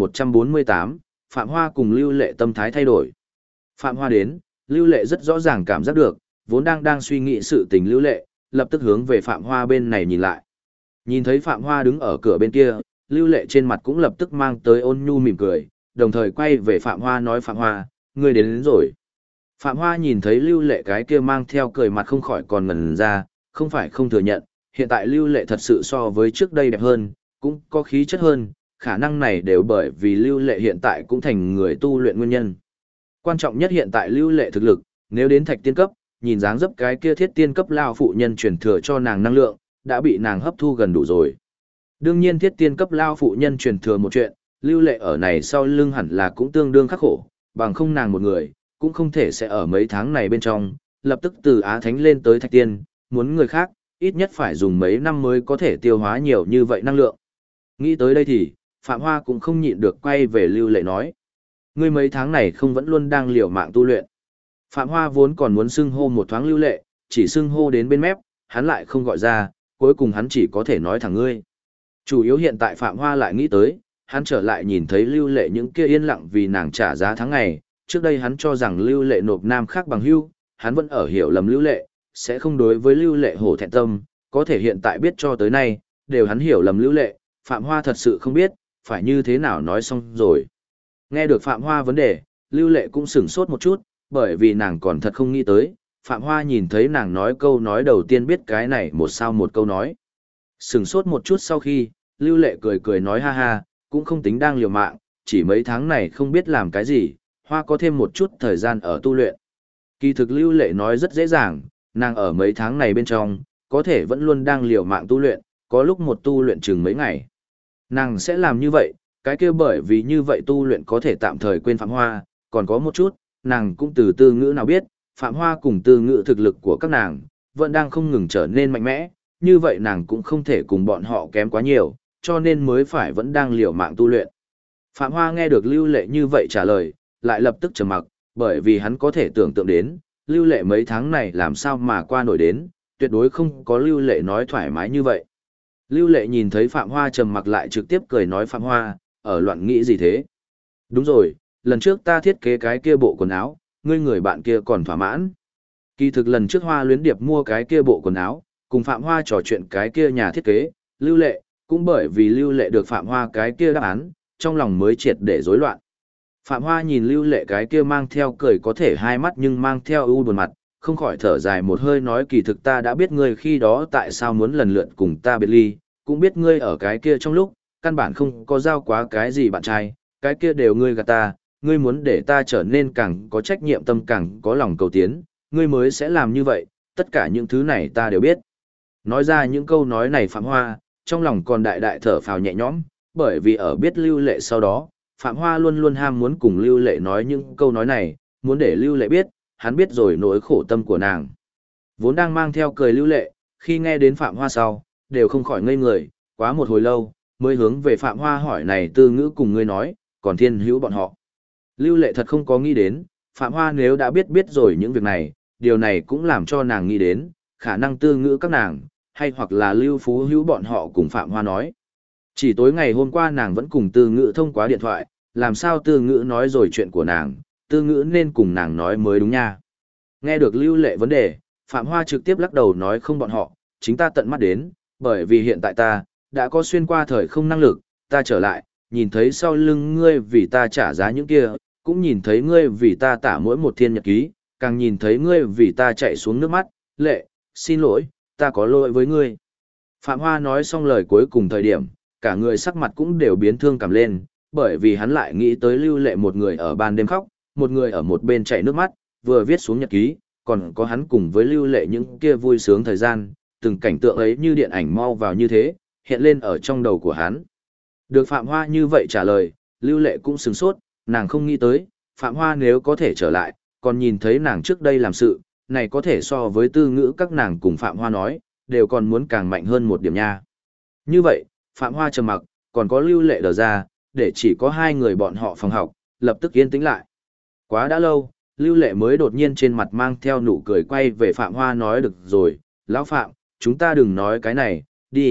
1148, Phạm Hoa cùng Lưu Lệ tâm thái thay đổi. Phạm Hoa đến, Lưu Lệ rất rõ ràng cảm giác được, vốn đang suy nghĩ sự tình Lưu Lệ, lập tức hướng về Phạm Hoa bên này nhìn lại. Nhìn thấy Phạm Hoa đứng ở cửa bên kia, Lưu Lệ trên mặt cũng lập tức mang tới ôn nhu mỉm cười, đồng thời quay về Phạm Hoa nói: Phạm Hoa, ngươi đến rồi. Phạm Hoa nhìn thấy Lưu Lệ cái kia mang theo cười mặt không khỏi còn ngẩn ra, không phải không thừa nhận, hiện tại Lưu Lệ thật sự so với trước đây đẹp hơn, cũng có khí chất hơn, khả năng này đều bởi vì Lưu Lệ hiện tại cũng thành người tu luyện nguyên nhân. Quan trọng nhất hiện tại Lưu Lệ thực lực, nếu đến thạch tiên cấp, nhìn dáng dấp cái kia thiết tiên cấp lao phụ nhân truyền thừa cho nàng năng lượng, đã bị nàng hấp thu gần đủ rồi. Đương nhiên thiết tiên cấp lao phụ nhân truyền thừa một chuyện, Lưu Lệ ở này sau lưng hẳn là cũng tương đương khắc khổ, bằng không nàng một người, cũng không thể sẽ ở mấy tháng này bên trong, lập tức từ Á Thánh lên tới thạch tiên, muốn người khác, ít nhất phải dùng mấy năm mới có thể tiêu hóa nhiều như vậy năng lượng. Nghĩ tới đây thì, Phạm Hoa cũng không nhịn được quay về Lưu Lệ nói. Ngươi mấy tháng này không vẫn luôn đang liều mạng tu luyện. Phạm Hoa vốn còn muốn xưng hô một thoáng Lưu Lệ, chỉ xưng hô đến bên mép, hắn lại không gọi ra, cuối cùng hắn chỉ có thể nói thẳng ngươi. Chủ yếu hiện tại Phạm Hoa lại nghĩ tới, hắn trở lại nhìn thấy Lưu Lệ những kia yên lặng vì nàng trả giá tháng ngày, trước đây hắn cho rằng Lưu Lệ nộp nam khác bằng hưu, hắn vẫn ở hiểu lầm Lưu Lệ, sẽ không đối với Lưu Lệ hổ thẹn tâm, có thể hiện tại biết cho tới nay, đều hắn hiểu lầm Lưu Lệ, Phạm Hoa thật sự không biết, phải như thế nào nói xong rồi. Nghe được Phạm Hoa vấn đề, Lưu Lệ cũng sửng sốt một chút, bởi vì nàng còn thật không nghĩ tới, Phạm Hoa nhìn thấy nàng nói câu nói đầu tiên biết cái này một sao một câu nói. Sửng sốt một chút sau khi, Lưu Lệ cười cười nói ha ha, cũng không tính đang liều mạng, chỉ mấy tháng này không biết làm cái gì, Hoa có thêm một chút thời gian ở tu luyện. Kỳ thực Lưu Lệ nói rất dễ dàng, nàng ở mấy tháng này bên trong, có thể vẫn luôn đang liều mạng tu luyện, có lúc một tu luyện chừng mấy ngày. Nàng sẽ làm như vậy, cái kia bởi vì như vậy tu luyện có thể tạm thời quên Phạm Hoa, còn có một chút, nàng cũng từ Tư Ngữ nào biết, Phạm Hoa cùng Tư Ngữ thực lực của các nàng, vẫn đang không ngừng trở nên mạnh mẽ, như vậy nàng cũng không thể cùng bọn họ kém quá nhiều, cho nên mới phải vẫn đang liều mạng tu luyện. Phạm Hoa nghe được Lưu Lệ như vậy trả lời, lại lập tức trầm mặc, bởi vì hắn có thể tưởng tượng đến, Lưu Lệ mấy tháng này làm sao mà qua nổi đến, tuyệt đối không có Lưu Lệ nói thoải mái như vậy. Lưu Lệ nhìn thấy Phạm Hoa trầm mặc lại trực tiếp cười nói Phạm Hoa, ở loạn nghĩ gì thế? Đúng rồi, lần trước ta thiết kế cái kia bộ quần áo, ngươi người bạn kia còn thỏa mãn. Kỳ thực lần trước Hoa Luyến Điệp mua cái kia bộ quần áo, cùng Phạm Hoa trò chuyện cái kia nhà thiết kế, Lưu Lệ, cũng bởi vì Lưu Lệ được Phạm Hoa cái kia đáp án, trong lòng mới triệt để rối loạn. Phạm Hoa nhìn Lưu Lệ cái kia mang theo cười có thể hai mắt nhưng mang theo ưu buồn mặt, không khỏi thở dài một hơi nói kỳ thực ta đã biết ngươi khi đó tại sao muốn lần lượt cùng ta biệt ly, cũng biết ngươi ở cái kia trong lúc, căn bản không có giao quá cái gì bạn trai, cái kia đều ngươi gạt ta, ngươi muốn để ta trở nên càng có trách nhiệm tâm càng có lòng cầu tiến, ngươi mới sẽ làm như vậy, tất cả những thứ này ta đều biết. Nói ra những câu nói này Phạm Hoa, trong lòng còn đại đại thở phào nhẹ nhõm, bởi vì ở biết Lưu Lệ sau đó, Phạm Hoa luôn luôn ham muốn cùng Lưu Lệ nói những câu nói này, muốn để Lưu Lệ biết, hắn biết rồi nỗi khổ tâm của nàng. Vốn đang mang theo cười Lưu Lệ, khi nghe đến Phạm Hoa sau, đều không khỏi ngây người, quá một hồi lâu, mới hướng về Phạm Hoa hỏi này Tư Ngữ cùng ngươi nói, còn Thiên Hữu bọn họ. Lưu Lệ thật không có nghĩ đến, Phạm Hoa nếu đã biết rồi những việc này, điều này cũng làm cho nàng nghĩ đến, khả năng Tư Ngữ các nàng, hay hoặc là Lưu Phú Hữu bọn họ cùng Phạm Hoa nói. Chỉ tối ngày hôm qua nàng vẫn cùng Tư Ngữ thông qua điện thoại, làm sao Tư Ngữ nói rồi chuyện của nàng, Tư Ngữ nên cùng nàng nói mới đúng nha. Nghe được Lưu Lệ vấn đề, Phạm Hoa trực tiếp lắc đầu nói không bọn họ, chính ta tận mắt đến, bởi vì hiện tại ta, đã có xuyên qua thời không năng lực, ta trở lại, nhìn thấy sau lưng ngươi vì ta trả giá những kia, cũng nhìn thấy ngươi vì ta tả mỗi một thiên nhật ký, càng nhìn thấy ngươi vì ta chạy xuống nước mắt, Lệ, xin lỗi, ta có lỗi với ngươi. Phạm Hoa nói xong lời cuối cùng thời điểm, cả người sắc mặt cũng đều biến thương cảm lên, bởi vì hắn lại nghĩ tới Lưu Lệ một người ở ban đêm khóc, một người ở một bên chảy nước mắt, vừa viết xuống nhật ký, còn có hắn cùng với Lưu Lệ những kia vui sướng thời gian, từng cảnh tượng ấy như điện ảnh mau vào như thế, hiện lên ở trong đầu của hắn. Được Phạm Hoa như vậy trả lời, Lưu Lệ cũng sửng sốt, nàng không nghĩ tới, Phạm Hoa nếu có thể trở lại, còn nhìn thấy nàng trước đây làm sự, này có thể so với Tư Ngữ các nàng cùng Phạm Hoa nói, đều còn muốn càng mạnh hơn một điểm nha. Như vậy, Phạm Hoa trầm mặc, còn có Lưu Lệ đờ ra, để chỉ có hai người bọn họ phòng học, lập tức yên tĩnh lại. Quá đã lâu, Lưu Lệ mới đột nhiên trên mặt mang theo nụ cười quay về Phạm Hoa nói được rồi, lão Phạm, chúng ta đừng nói cái này, đi,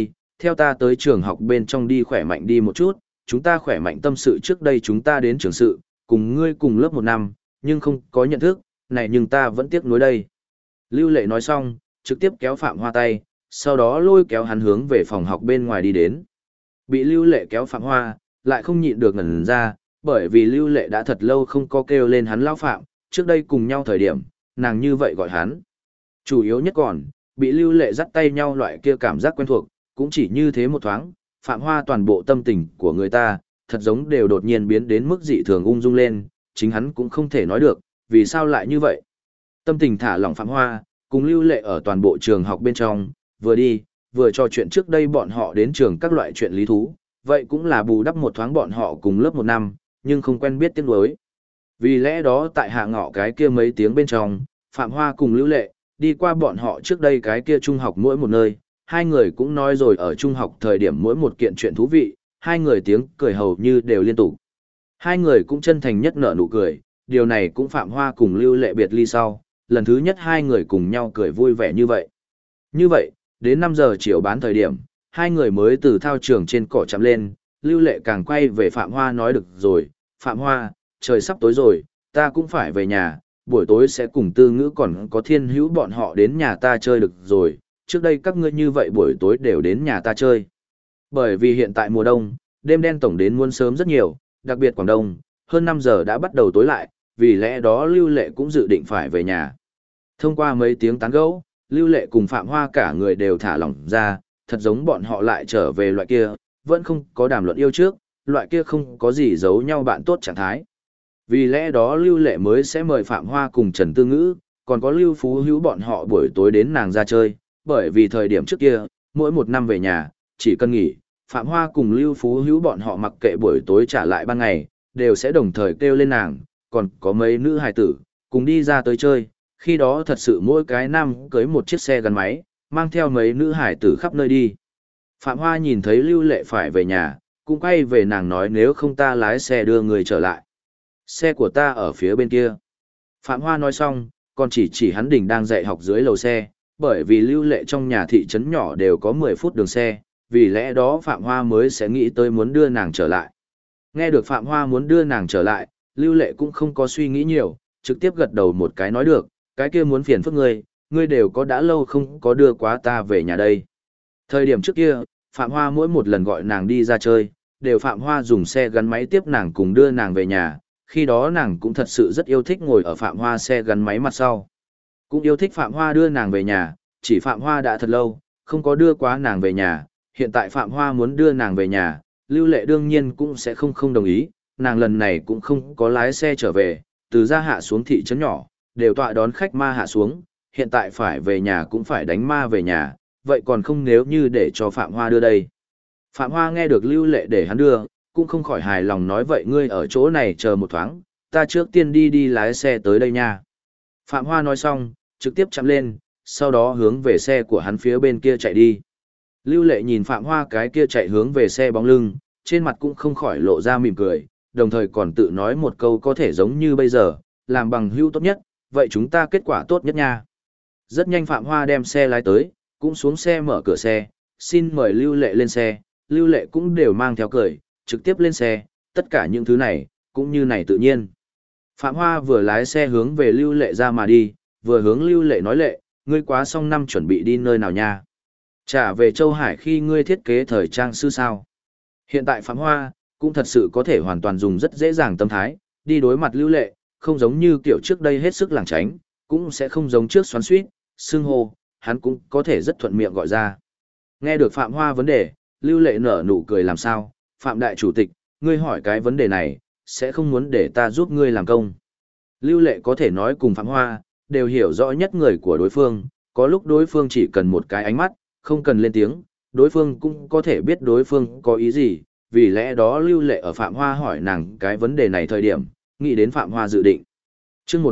theo ta tới trường học bên trong đi khỏe mạnh đi một chút, chúng ta khỏe mạnh tâm sự trước đây chúng ta đến trường sự, cùng ngươi cùng lớp 1 năm, nhưng không có nhận thức, này nhưng ta vẫn tiếc nuối đây. Lưu Lệ nói xong, trực tiếp kéo Phạm Hoa tay, sau đó lôi kéo hắn hướng về phòng học bên ngoài đi đến. Bị Lưu Lệ kéo Phạm Hoa, lại không nhịn được ngẩn ra, bởi vì Lưu Lệ đã thật lâu không có kêu lên hắn lão Phạm, trước đây cùng nhau thời điểm, nàng như vậy gọi hắn. Chủ yếu nhất còn, bị Lưu Lệ dắt tay nhau loại kia cảm giác quen thuộc, cũng chỉ như thế một thoáng, Phạm Hoa toàn bộ tâm tình của người ta, thật giống đều đột nhiên biến đến mức dị thường ung dung lên, chính hắn cũng không thể nói được, vì sao lại như vậy. Tâm tình thả lỏng Phạm Hoa, cùng Lưu Lệ ở toàn bộ trường học bên trong, vừa đi, vừa trò chuyện trước đây bọn họ đến trường các loại chuyện lý thú, vậy cũng là bù đắp một thoáng bọn họ cùng lớp 1 năm, nhưng không quen biết tiếng đối. Vì lẽ đó tại hạ ngọ cái kia mấy tiếng bên trong, Phạm Hoa cùng Lưu Lệ, đi qua bọn họ trước đây cái kia trung học mỗi một nơi, hai người cũng nói rồi ở trung học thời điểm mỗi một kiện chuyện thú vị, hai người tiếng cười hầu như đều liên tục. Hai người cũng chân thành nhất nở nụ cười, điều này cũng Phạm Hoa cùng Lưu Lệ biệt ly sau, lần thứ nhất hai người cùng nhau cười vui vẻ như vậy. Như vậy, đến 5 giờ chiều bán thời điểm, hai người mới từ thao trường trên cỏ chạm lên, Lưu Lệ càng quay về Phạm Hoa nói được rồi, Phạm Hoa, trời sắp tối rồi, ta cũng phải về nhà, buổi tối sẽ cùng Tư Ngữ còn có Thiên Hữu bọn họ đến nhà ta chơi được rồi, trước đây các ngươi như vậy buổi tối đều đến nhà ta chơi. Bởi vì hiện tại mùa đông, đêm đen tổng đến muôn sớm rất nhiều, đặc biệt Quảng Đông, hơn 5 giờ đã bắt đầu tối lại, vì lẽ đó Lưu Lệ cũng dự định phải về nhà. Thông qua mấy tiếng tán gẫu, Lưu Lệ cùng Phạm Hoa cả người đều thả lỏng ra, thật giống bọn họ lại trở về loại kia, vẫn không có đàm luận yêu trước, loại kia không có gì giấu nhau bạn tốt trạng thái. Vì lẽ đó Lưu Lệ mới sẽ mời Phạm Hoa cùng Trần Tư Ngữ, còn có Lưu Phú Hữu bọn họ buổi tối đến nàng ra chơi, bởi vì thời điểm trước kia, mỗi 1 năm về nhà, chỉ cần nghỉ, Phạm Hoa cùng Lưu Phú Hữu bọn họ mặc kệ buổi tối trả lại ban ngày, đều sẽ đồng thời kêu lên nàng, còn có mấy nữ hài tử, cùng đi ra tới chơi, khi đó thật sự mỗi cái nam cưới một chiếc xe gắn máy, mang theo mấy nữ hải tử khắp nơi đi. Phạm Hoa nhìn thấy Lưu Lệ phải về nhà, cũng quay về nàng nói nếu không ta lái xe đưa người trở lại. Xe của ta ở phía bên kia. Phạm Hoa nói xong, còn chỉ hắn đỉnh đang dạy học dưới lầu xe, bởi vì Lưu Lệ trong nhà thị trấn nhỏ đều có 10 phút đường xe, vì lẽ đó Phạm Hoa mới sẽ nghĩ tới muốn đưa nàng trở lại. Nghe được Phạm Hoa muốn đưa nàng trở lại, Lưu Lệ cũng không có suy nghĩ nhiều, trực tiếp gật đầu một cái nói được, cái kia muốn phiền phức ngươi đều có đã lâu không có đưa quá ta về nhà đây. Thời điểm trước kia, Phạm Hoa mỗi một lần gọi nàng đi ra chơi, đều Phạm Hoa dùng xe gắn máy tiếp nàng cùng đưa nàng về nhà, khi đó nàng cũng thật sự rất yêu thích ngồi ở Phạm Hoa xe gắn máy mặt sau. Cũng yêu thích Phạm Hoa đưa nàng về nhà, chỉ Phạm Hoa đã thật lâu, không có đưa quá nàng về nhà, hiện tại Phạm Hoa muốn đưa nàng về nhà, Lưu Lệ đương nhiên cũng sẽ không đồng ý, nàng lần này cũng không có lái xe trở về, từ ra hạ xuống thị trấn nhỏ, đều tọa đón khách ma hạ xuống, hiện tại phải về nhà cũng phải đánh ma về nhà, vậy còn không nếu như để cho Phạm Hoa đưa đây. Phạm Hoa nghe được Lưu Lệ để hắn đưa, cũng không khỏi hài lòng nói vậy ngươi ở chỗ này chờ một thoáng, ta trước tiên đi lái xe tới đây nha. Phạm Hoa nói xong, trực tiếp chạm lên, sau đó hướng về xe của hắn phía bên kia chạy đi. Lưu Lệ nhìn Phạm Hoa cái kia chạy hướng về xe bóng lưng, trên mặt cũng không khỏi lộ ra mỉm cười, đồng thời còn tự nói một câu có thể giống như bây giờ, làm bằng hữu tốt nhất, vậy chúng ta kết quả tốt nhất nha. Rất nhanh Phạm Hoa đem xe lái tới, cũng xuống xe mở cửa xe, xin mời Lưu Lệ lên xe, Lưu Lệ cũng đều mang theo cười, trực tiếp lên xe, tất cả những thứ này, cũng như này tự nhiên. Phạm Hoa vừa lái xe hướng về Lưu Lệ ra mà đi, vừa hướng Lưu Lệ nói Lệ, ngươi quá xong năm chuẩn bị đi nơi nào nha. Trả về Châu Hải khi ngươi thiết kế thời trang sư sao. Hiện tại Phạm Hoa, cũng thật sự có thể hoàn toàn dùng rất dễ dàng tâm thái, đi đối mặt Lưu Lệ, không giống như kiểu trước đây hết sức lảng tránh, cũng sẽ không giống trước xoắn xuýt, xưng hô, hắn cũng có thể rất thuận miệng gọi ra. Nghe được Phạm Hoa vấn đề, Lưu Lệ nở nụ cười làm sao, Phạm Đại Chủ tịch, ngươi hỏi cái vấn đề này, sẽ không muốn để ta giúp ngươi làm công. Lưu Lệ có thể nói cùng Phạm Hoa, đều hiểu rõ nhất người của đối phương, có lúc đối phương chỉ cần một cái ánh mắt, không cần lên tiếng, đối phương cũng có thể biết đối phương có ý gì, vì lẽ đó Lưu Lệ ở Phạm Hoa hỏi nàng cái vấn đề này thời điểm, nghĩ đến Phạm Hoa dự định. Chương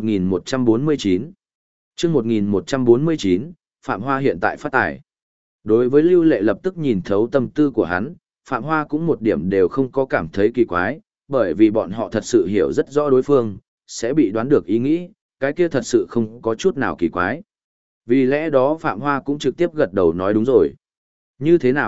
1149 Chương 1149, Phạm Hoa hiện tại phát tài. Đối với Lưu Lệ lập tức nhìn thấu tâm tư của hắn, Phạm Hoa cũng một điểm đều không có cảm thấy kỳ quái, bởi vì bọn họ thật sự hiểu rất rõ đối phương, sẽ bị đoán được ý nghĩ, cái kia thật sự không có chút nào kỳ quái. Vì lẽ đó Phạm Hoa cũng trực tiếp gật đầu nói đúng rồi. Như thế nào,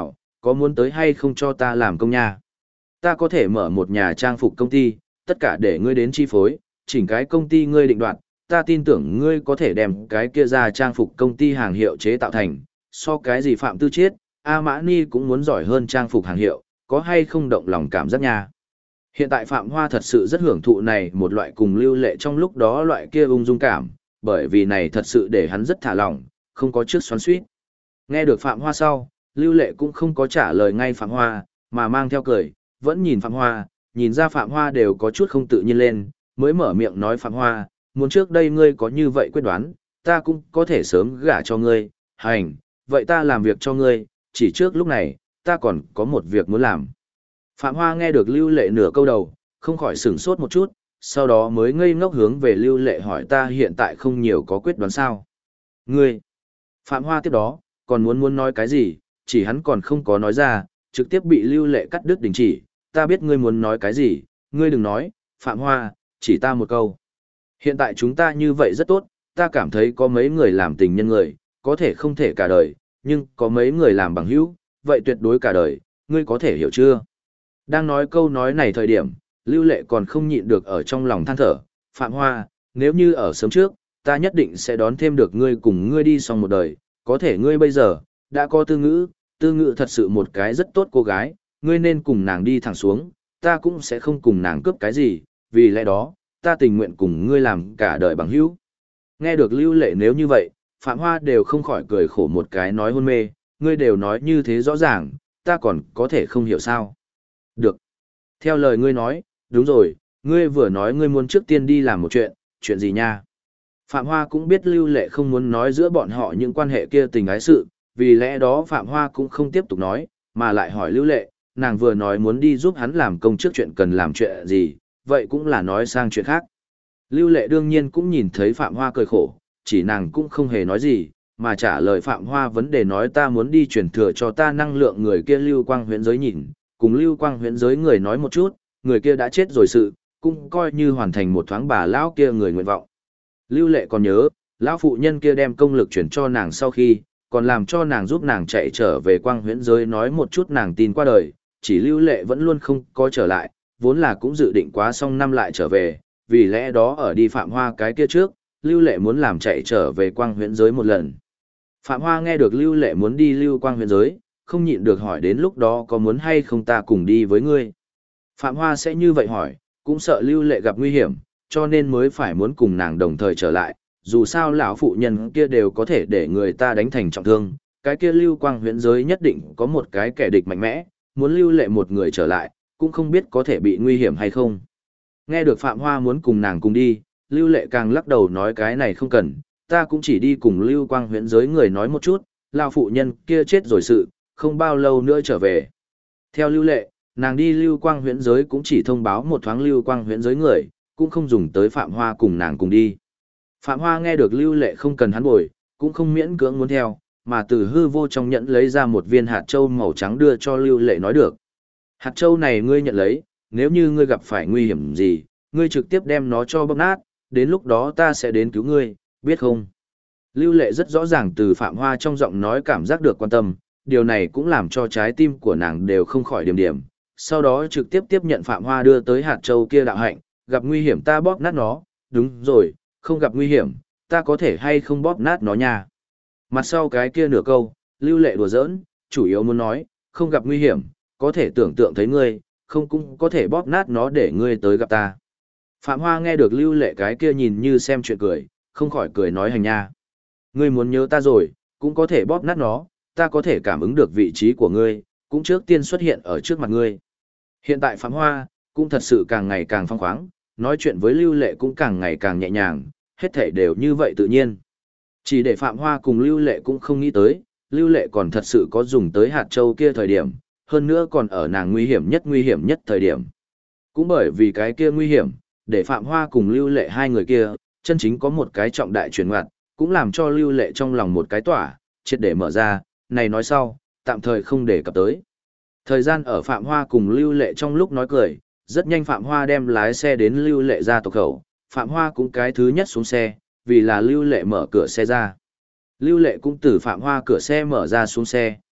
có muốn tới hay không cho ta làm công nha? Ta có thể mở một nhà trang phục công ty, tất cả để ngươi đến chi phối, chỉnh cái công ty ngươi định đoạt, ta tin tưởng ngươi có thể đem cái kia ra trang phục công ty hàng hiệu chế tạo thành, so cái gì Phạm Tư Chiết, A Mã Ni cũng muốn giỏi hơn trang phục hàng hiệu, có hay không động lòng cảm giác nha. Hiện tại Phạm Hoa thật sự rất hưởng thụ này một loại cùng Lưu Lệ trong lúc đó loại kia ung dung cảm, bởi vì này thật sự để hắn rất thả lỏng, không có trước xoắn xuýt. Nghe được Phạm Hoa sau, Lưu Lệ cũng không có trả lời ngay Phạm Hoa, mà mang theo cười, vẫn nhìn Phạm Hoa, nhìn ra Phạm Hoa đều có chút không tự nhiên lên, mới mở miệng nói Phạm Hoa, muốn trước đây ngươi có như vậy quyết đoán, ta cũng có thể sớm gả cho ngươi, hành, vậy ta làm việc cho ngươi, chỉ trước lúc này, ta còn có một việc muốn làm. Phạm Hoa nghe được Lưu Lệ nửa câu đầu, không khỏi sửng sốt một chút, sau đó mới ngây ngốc hướng về Lưu Lệ hỏi ta hiện tại không nhiều có quyết đoán sao. Ngươi, Phạm Hoa tiếp đó, còn muốn nói cái gì, chỉ hắn còn không có nói ra, trực tiếp bị Lưu Lệ cắt đứt đình chỉ, ta biết ngươi muốn nói cái gì, ngươi đừng nói, Phạm Hoa, chỉ ta một câu. Hiện tại chúng ta như vậy rất tốt, ta cảm thấy có mấy người làm tình nhân người, có thể không thể cả đời, nhưng có mấy người làm bằng hữu, vậy tuyệt đối cả đời, ngươi có thể hiểu chưa? Đang nói câu nói này thời điểm, Lưu Lệ còn không nhịn được ở trong lòng than thở, Phạm Hoa, nếu như ở sớm trước, ta nhất định sẽ đón thêm được ngươi cùng ngươi đi xong một đời, có thể ngươi bây giờ, đã có tư ngữ thật sự một cái rất tốt cô gái, ngươi nên cùng nàng đi thẳng xuống, ta cũng sẽ không cùng nàng cướp cái gì, vì lẽ đó, ta tình nguyện cùng ngươi làm cả đời bằng hữu. Nghe được Lưu Lệ nếu như vậy, Phạm Hoa đều không khỏi cười khổ một cái nói hôn mê, ngươi đều nói như thế rõ ràng, ta còn có thể không hiểu sao. Được. Theo lời ngươi nói, đúng rồi, ngươi vừa nói ngươi muốn trước tiên đi làm một chuyện gì nha. Phạm Hoa cũng biết Lưu Lệ không muốn nói giữa bọn họ những quan hệ kia tình ái sự, vì lẽ đó Phạm Hoa cũng không tiếp tục nói, mà lại hỏi Lưu Lệ, nàng vừa nói muốn đi giúp hắn làm công trước chuyện cần làm chuyện gì, vậy cũng là nói sang chuyện khác. Lưu Lệ đương nhiên cũng nhìn thấy Phạm Hoa cười khổ, chỉ nàng cũng không hề nói gì, mà trả lời Phạm Hoa vấn đề nói ta muốn đi truyền thừa cho ta năng lượng người kia Lưu Quang huyễn giới nhìn, cùng Lưu Quang huyễn giới người nói một chút, người kia đã chết rồi sự, cũng coi như hoàn thành một thoáng bà lão kia người nguyện vọng. Lưu Lệ còn nhớ, lão phụ nhân kia đem công lực chuyển cho nàng sau khi, còn làm cho nàng giúp nàng chạy trở về Quang huyễn giới nói một chút nàng tin qua đời, chỉ Lưu Lệ vẫn luôn không có trở lại, vốn là cũng dự định quá xong năm lại trở về, vì lẽ đó ở đi Phạm Hoa cái kia trước, Lưu Lệ muốn làm chạy trở về Quang huyễn giới một lần. Phạm Hoa nghe được Lưu Lệ muốn đi Lưu Quang huyễn giới, không nhịn được hỏi đến lúc đó có muốn hay không ta cùng đi với ngươi. Phạm Hoa sẽ như vậy hỏi, cũng sợ Lưu Lệ gặp nguy hiểm, cho nên mới phải muốn cùng nàng đồng thời trở lại, dù sao lão phụ nhân kia đều có thể để người ta đánh thành trọng thương, cái kia Lưu Quang huyễn giới nhất định có một cái kẻ địch mạnh mẽ, muốn Lưu Lệ một người trở lại, cũng không biết có thể bị nguy hiểm hay không. Nghe được Phạm Hoa muốn cùng nàng cùng đi, Lưu Lệ càng lắc đầu nói cái này không cần, ta cũng chỉ đi cùng Lưu Quang huyễn giới người nói một chút, lão phụ nhân kia chết rồi sự, không bao lâu nữa trở về. Theo Lưu Lệ, nàng đi Lưu Quang huyễn giới cũng chỉ thông báo một thoáng Lưu Quang huyễn giới người, cũng không dùng tới Phạm Hoa cùng nàng cùng đi. Phạm Hoa nghe được Lưu Lệ không cần hắn bồi, cũng không miễn cưỡng muốn theo, mà từ hư vô trong nhẫn lấy ra một viên hạt châu màu trắng đưa cho Lưu Lệ nói được. Hạt châu này ngươi nhận lấy, nếu như ngươi gặp phải nguy hiểm gì, ngươi trực tiếp đem nó cho bóp nát, đến lúc đó ta sẽ đến cứu ngươi, biết không? Lưu Lệ rất rõ ràng từ Phạm Hoa trong giọng nói cảm giác được quan tâm, điều này cũng làm cho trái tim của nàng đều không khỏi điểm điểm. Sau đó trực tiếp tiếp nhận Phạm Hoa đưa tới hạt châu kia đạo hạnh, gặp nguy hiểm ta bóp nát nó, đúng rồi, không gặp nguy hiểm, ta có thể hay không bóp nát nó nha. Mặt sau cái kia nửa câu, Lưu Lệ đùa giỡn, chủ yếu muốn nói, không gặp nguy hiểm, có thể tưởng tượng thấy ngươi, không cũng có thể bóp nát nó để ngươi tới gặp ta. Phạm Hoa nghe được Lưu Lệ cái kia nhìn như xem chuyện cười, không khỏi cười nói hành nha. Ngươi muốn nhớ ta rồi, cũng có thể bóp nát nó, ta có thể cảm ứng được vị trí của ngươi, cũng trước tiên xuất hiện ở trước mặt ngươi. Hiện tại Phạm Hoa, cũng thật sự càng ngày càng phong khoáng, nói chuyện với Lưu Lệ cũng càng ngày càng nhẹ nhàng, hết thảy đều như vậy tự nhiên. Chỉ để Phạm Hoa cùng Lưu Lệ cũng không nghĩ tới, Lưu Lệ còn thật sự có dùng tới hạt châu kia thời điểm, hơn nữa còn ở nàng nguy hiểm nhất thời điểm. Cũng bởi vì cái kia nguy hiểm, để Phạm Hoa cùng Lưu Lệ hai người kia, chân chính có một cái trọng đại chuyển ngoặt, cũng làm cho Lưu Lệ trong lòng một cái tỏa, triệt để mở ra, này nói sau, tạm thời không để cập tới. Thời gian ở Phạm Hoa cùng Lưu Lệ trong lúc nói cười, rất nhanh Phạm Hoa đem lái xe đến Lưu Lệ ra tộc khẩu, Phạm Hoa cũng cái thứ nhất xuống xe, vì là Lưu Lệ mở cửa xe ra. Lưu Lệ cũng từ Phạm Hoa cửa xe mở ra xuống xe,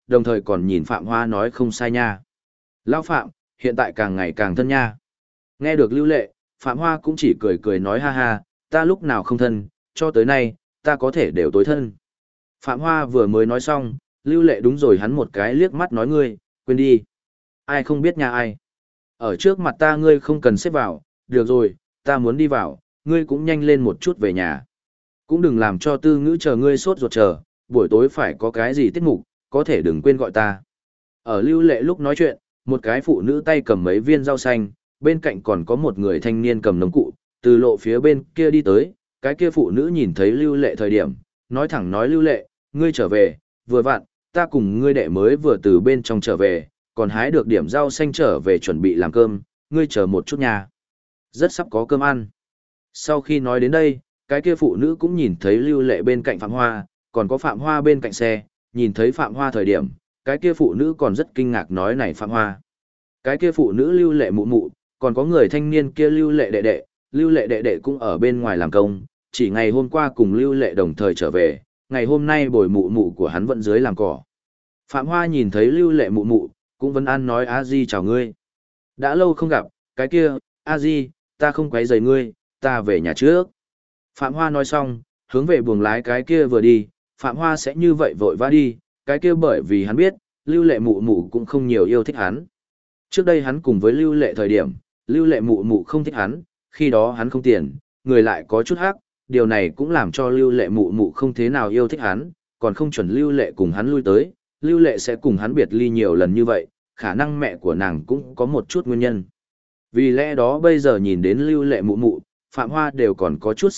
đồng thời còn nhìn Phạm Hoa nói không sai nha. Lão Phạm, hiện tại càng ngày càng thân nha. Nghe được Lưu Lệ, Phạm Hoa cũng chỉ cười cười nói ha ha, ta lúc nào không thân, cho tới nay, ta có thể đều tối thân. Phạm Hoa vừa mới nói xong, Lưu Lệ đúng rồi hắn một cái liếc mắt nói ngươi, quên đi. Ai không biết nhà ai. Ở trước mặt ta ngươi không cần xếp vào, được rồi, ta muốn đi vào, ngươi cũng nhanh lên một chút về nhà. Cũng đừng làm cho Tư Ngữ chờ ngươi sốt ruột chờ, buổi tối phải có cái gì tiết mục, có thể đừng quên gọi ta. Ở Lưu Lệ lúc nói chuyện, một cái phụ nữ tay cầm mấy viên rau xanh, bên cạnh còn có một người thanh niên cầm nống cụ, từ lộ phía bên kia đi tới, cái kia phụ nữ nhìn thấy Lưu Lệ thời điểm, nói thẳng nói Lưu Lệ, ngươi trở về, vừa vặn, ta cùng ngươi đệ mới vừa từ bên trong trở về, còn hái được điểm rau xanh trở về chuẩn bị làm cơm, ngươi chờ một chút nha. Rất sắp có cơm ăn. Sau khi nói đến đây, cái kia phụ nữ cũng nhìn thấy Lưu Lệ bên cạnh Phạm Hoa, còn có Phạm Hoa bên cạnh xe, nhìn thấy Phạm Hoa thời điểm, cái kia phụ nữ còn rất kinh ngạc nói này Phạm Hoa. Cái kia phụ nữ Lưu Lệ mụ mụ, còn có người thanh niên kia Lưu Lệ đệ đệ cũng ở bên ngoài làm công, chỉ ngày hôm qua cùng Lưu Lệ đồng thời trở về, ngày hôm nay bồi mụ mụ của hắn vẫn dưới làm cỏ. Phạm Hoa nhìn thấy Lưu Lệ mụ mụ, cũng vẫn ăn nói A Di chào ngươi. Đã lâu không gặp, cái kia, A Di, ta không quấy rầy ngươi, ta về nhà trước. Phạm Hoa nói xong, hướng về buồng lái cái kia vừa đi, Phạm Hoa sẽ như vậy vội vã đi, cái kia bởi vì hắn biết, Lưu Lệ mụ mụ cũng không nhiều yêu thích hắn. Trước đây hắn cùng với Lưu Lệ thời điểm, Lưu Lệ mụ mụ không thích hắn, khi đó hắn không tiền, người lại có chút hắc, điều này cũng làm cho Lưu Lệ mụ mụ không thế nào yêu thích hắn, còn không chuẩn Lưu Lệ cùng hắn lui tới, Lưu Lệ sẽ cùng hắn biệt ly nhiều lần như vậy, khả năng mẹ của nàng cũng có một chút nguyên nhân. Vì lẽ đó bây giờ nhìn đến Lưu Lệ mụ mụ, Phạm Hoa đều còn có chút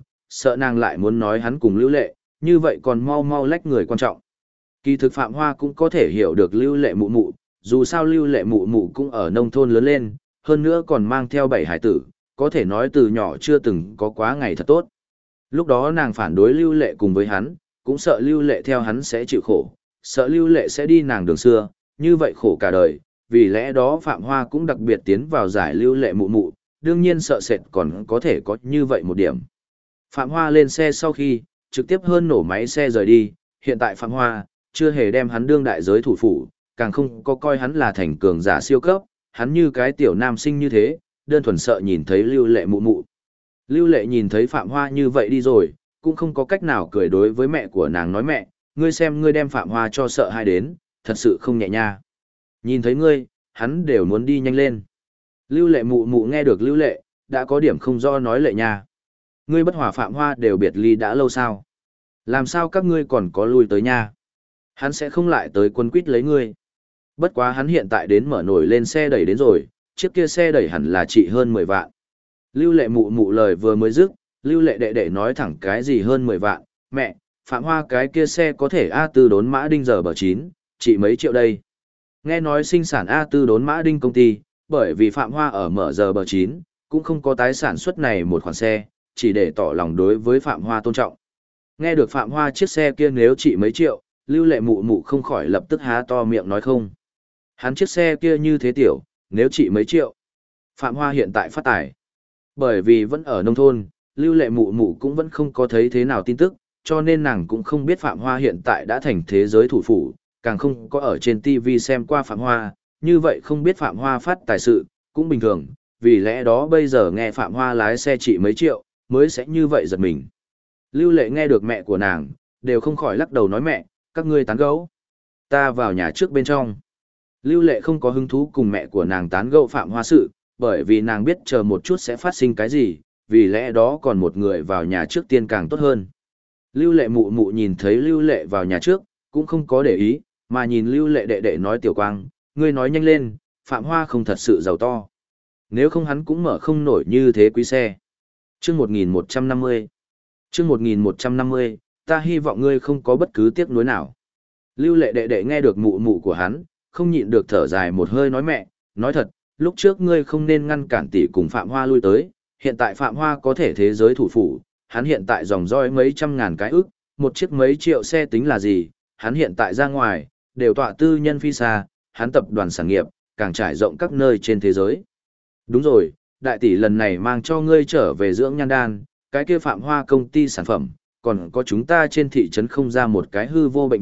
sợ nàng lại muốn nói hắn cùng Lưu Lệ, như vậy còn mau mau lách người quan trọng. Kỳ thực Phạm Hoa cũng có thể hiểu được Lưu Lệ mụ mụ, dù sao Lưu Lệ mụ mụ cũng ở nông thôn lớn lên, hơn nữa còn mang theo 7 hải tử, có thể nói từ nhỏ chưa từng có quá ngày thật tốt. Lúc đó nàng phản đối Lưu Lệ cùng với hắn, cũng sợ Lưu Lệ theo hắn sẽ chịu khổ, sợ Lưu Lệ sẽ đi nàng đường xưa, như vậy khổ cả đời, vì lẽ đó Phạm Hoa cũng đặc biệt tiến vào giải Lưu Lệ mụ mụ, đương nhiên sợ sệt còn có thể có như vậy một điểm. Phạm Hoa lên xe sau khi, trực tiếp hơn nổ máy xe rời đi, hiện tại Phạm Hoa, chưa hề đem hắn đương đại giới thủ phủ, càng không có coi hắn là thành cường giả siêu cấp, hắn như cái tiểu nam sinh như thế, đơn thuần sợ nhìn thấy Lưu Lệ mụ mụ. Lưu Lệ nhìn thấy Phạm Hoa như vậy đi rồi, cũng không có cách nào cười đối với mẹ của nàng nói mẹ, ngươi xem ngươi đem Phạm Hoa cho sợ hai đến, thật sự không nhẹ nha. Nhìn thấy ngươi, hắn đều muốn đi nhanh lên. Lưu Lệ mụ mụ nghe được Lưu Lệ, đã có điểm không do nói Lệ nha. Ngươi bất hòa Phạm Hoa đều biệt ly đã lâu sao? Làm sao các ngươi còn có lui tới nha? Hắn sẽ không lại tới quân quýt lấy ngươi. Bất quá hắn hiện tại đến mở nổi lên xe đẩy đến rồi, chiếc kia xe đẩy hẳn là trị hơn 10 vạn. Lưu Lệ mụ mụ lời vừa mới dứt, Lưu Lệ đệ đệ nói thẳng cái gì hơn 10 vạn, mẹ, Phạm Hoa cái kia xe có thể A4 đốn mã đinh giờ bờ 9, trị mấy triệu đây. Nghe nói sinh sản A4 đốn mã đinh công ty, bởi vì Phạm Hoa ở mở giờ bờ 9, cũng không có tái sản xuất này một khoản xe, chỉ để tỏ lòng đối với Phạm Hoa tôn trọng. Nghe được Phạm Hoa chiếc xe kia nếu trị mấy triệu, Lưu Lệ mụ mụ không khỏi lập tức há to miệng nói không. Hắn chiếc xe kia như thế tiểu, nếu trị mấy triệu. Phạm Hoa hiện tại phát tài. Bởi vì vẫn ở nông thôn, Lưu Lệ mụ mụ cũng vẫn không có thấy thế nào tin tức, cho nên nàng cũng không biết Phạm Hoa hiện tại đã thành thế giới thủ phủ, càng không có ở trên TV xem qua Phạm Hoa, như vậy không biết Phạm Hoa phát tài sự, cũng bình thường, vì lẽ đó bây giờ nghe Phạm Hoa lái xe trị mấy triệu, mới sẽ như vậy giật mình. Lưu Lệ nghe được mẹ của nàng, đều không khỏi lắc đầu nói mẹ, các ngươi tán gẫu. Ta vào nhà trước bên trong. Lưu Lệ không có hứng thú cùng mẹ của nàng tán gẫu Phạm Hoa sự, bởi vì nàng biết chờ một chút sẽ phát sinh cái gì, vì lẽ đó còn một người vào nhà trước tiên càng tốt hơn. Lưu Lệ mụ mụ nhìn thấy Lưu Lệ vào nhà trước, cũng không có để ý, mà nhìn Lưu Lệ đệ đệ nói Tiểu Quang, ngươi nói nhanh lên, Phạm Hoa không thật sự giàu to. Nếu không hắn cũng mở không nổi như thế quý xe. Chương 1150. Chương 1150, ta hy vọng ngươi không có bất cứ tiếc nuối nào. Lưu Lệ đệ đệ nghe được mụ mụ của hắn, không nhịn được thở dài một hơi nói mẹ, nói thật, lúc trước ngươi không nên ngăn cản tỷ cùng Phạm Hoa lui tới, hiện tại Phạm Hoa có thể thế giới thủ phủ, hắn hiện tại dòng roi mấy trăm ngàn cái ức, một chiếc mấy triệu xe tính là gì, hắn hiện tại ra ngoài, đều tọa tư nhân phi xa, hắn tập đoàn sản nghiệp, càng trải rộng các nơi trên thế giới. Đúng rồi, đại tỷ lần này mang cho ngươi trở về dưỡng nhan đan, cái kia Phạm Hoa công ty sản phẩm, còn có chúng ta trên thị trấn không ra một cái hư vô bệnh viện,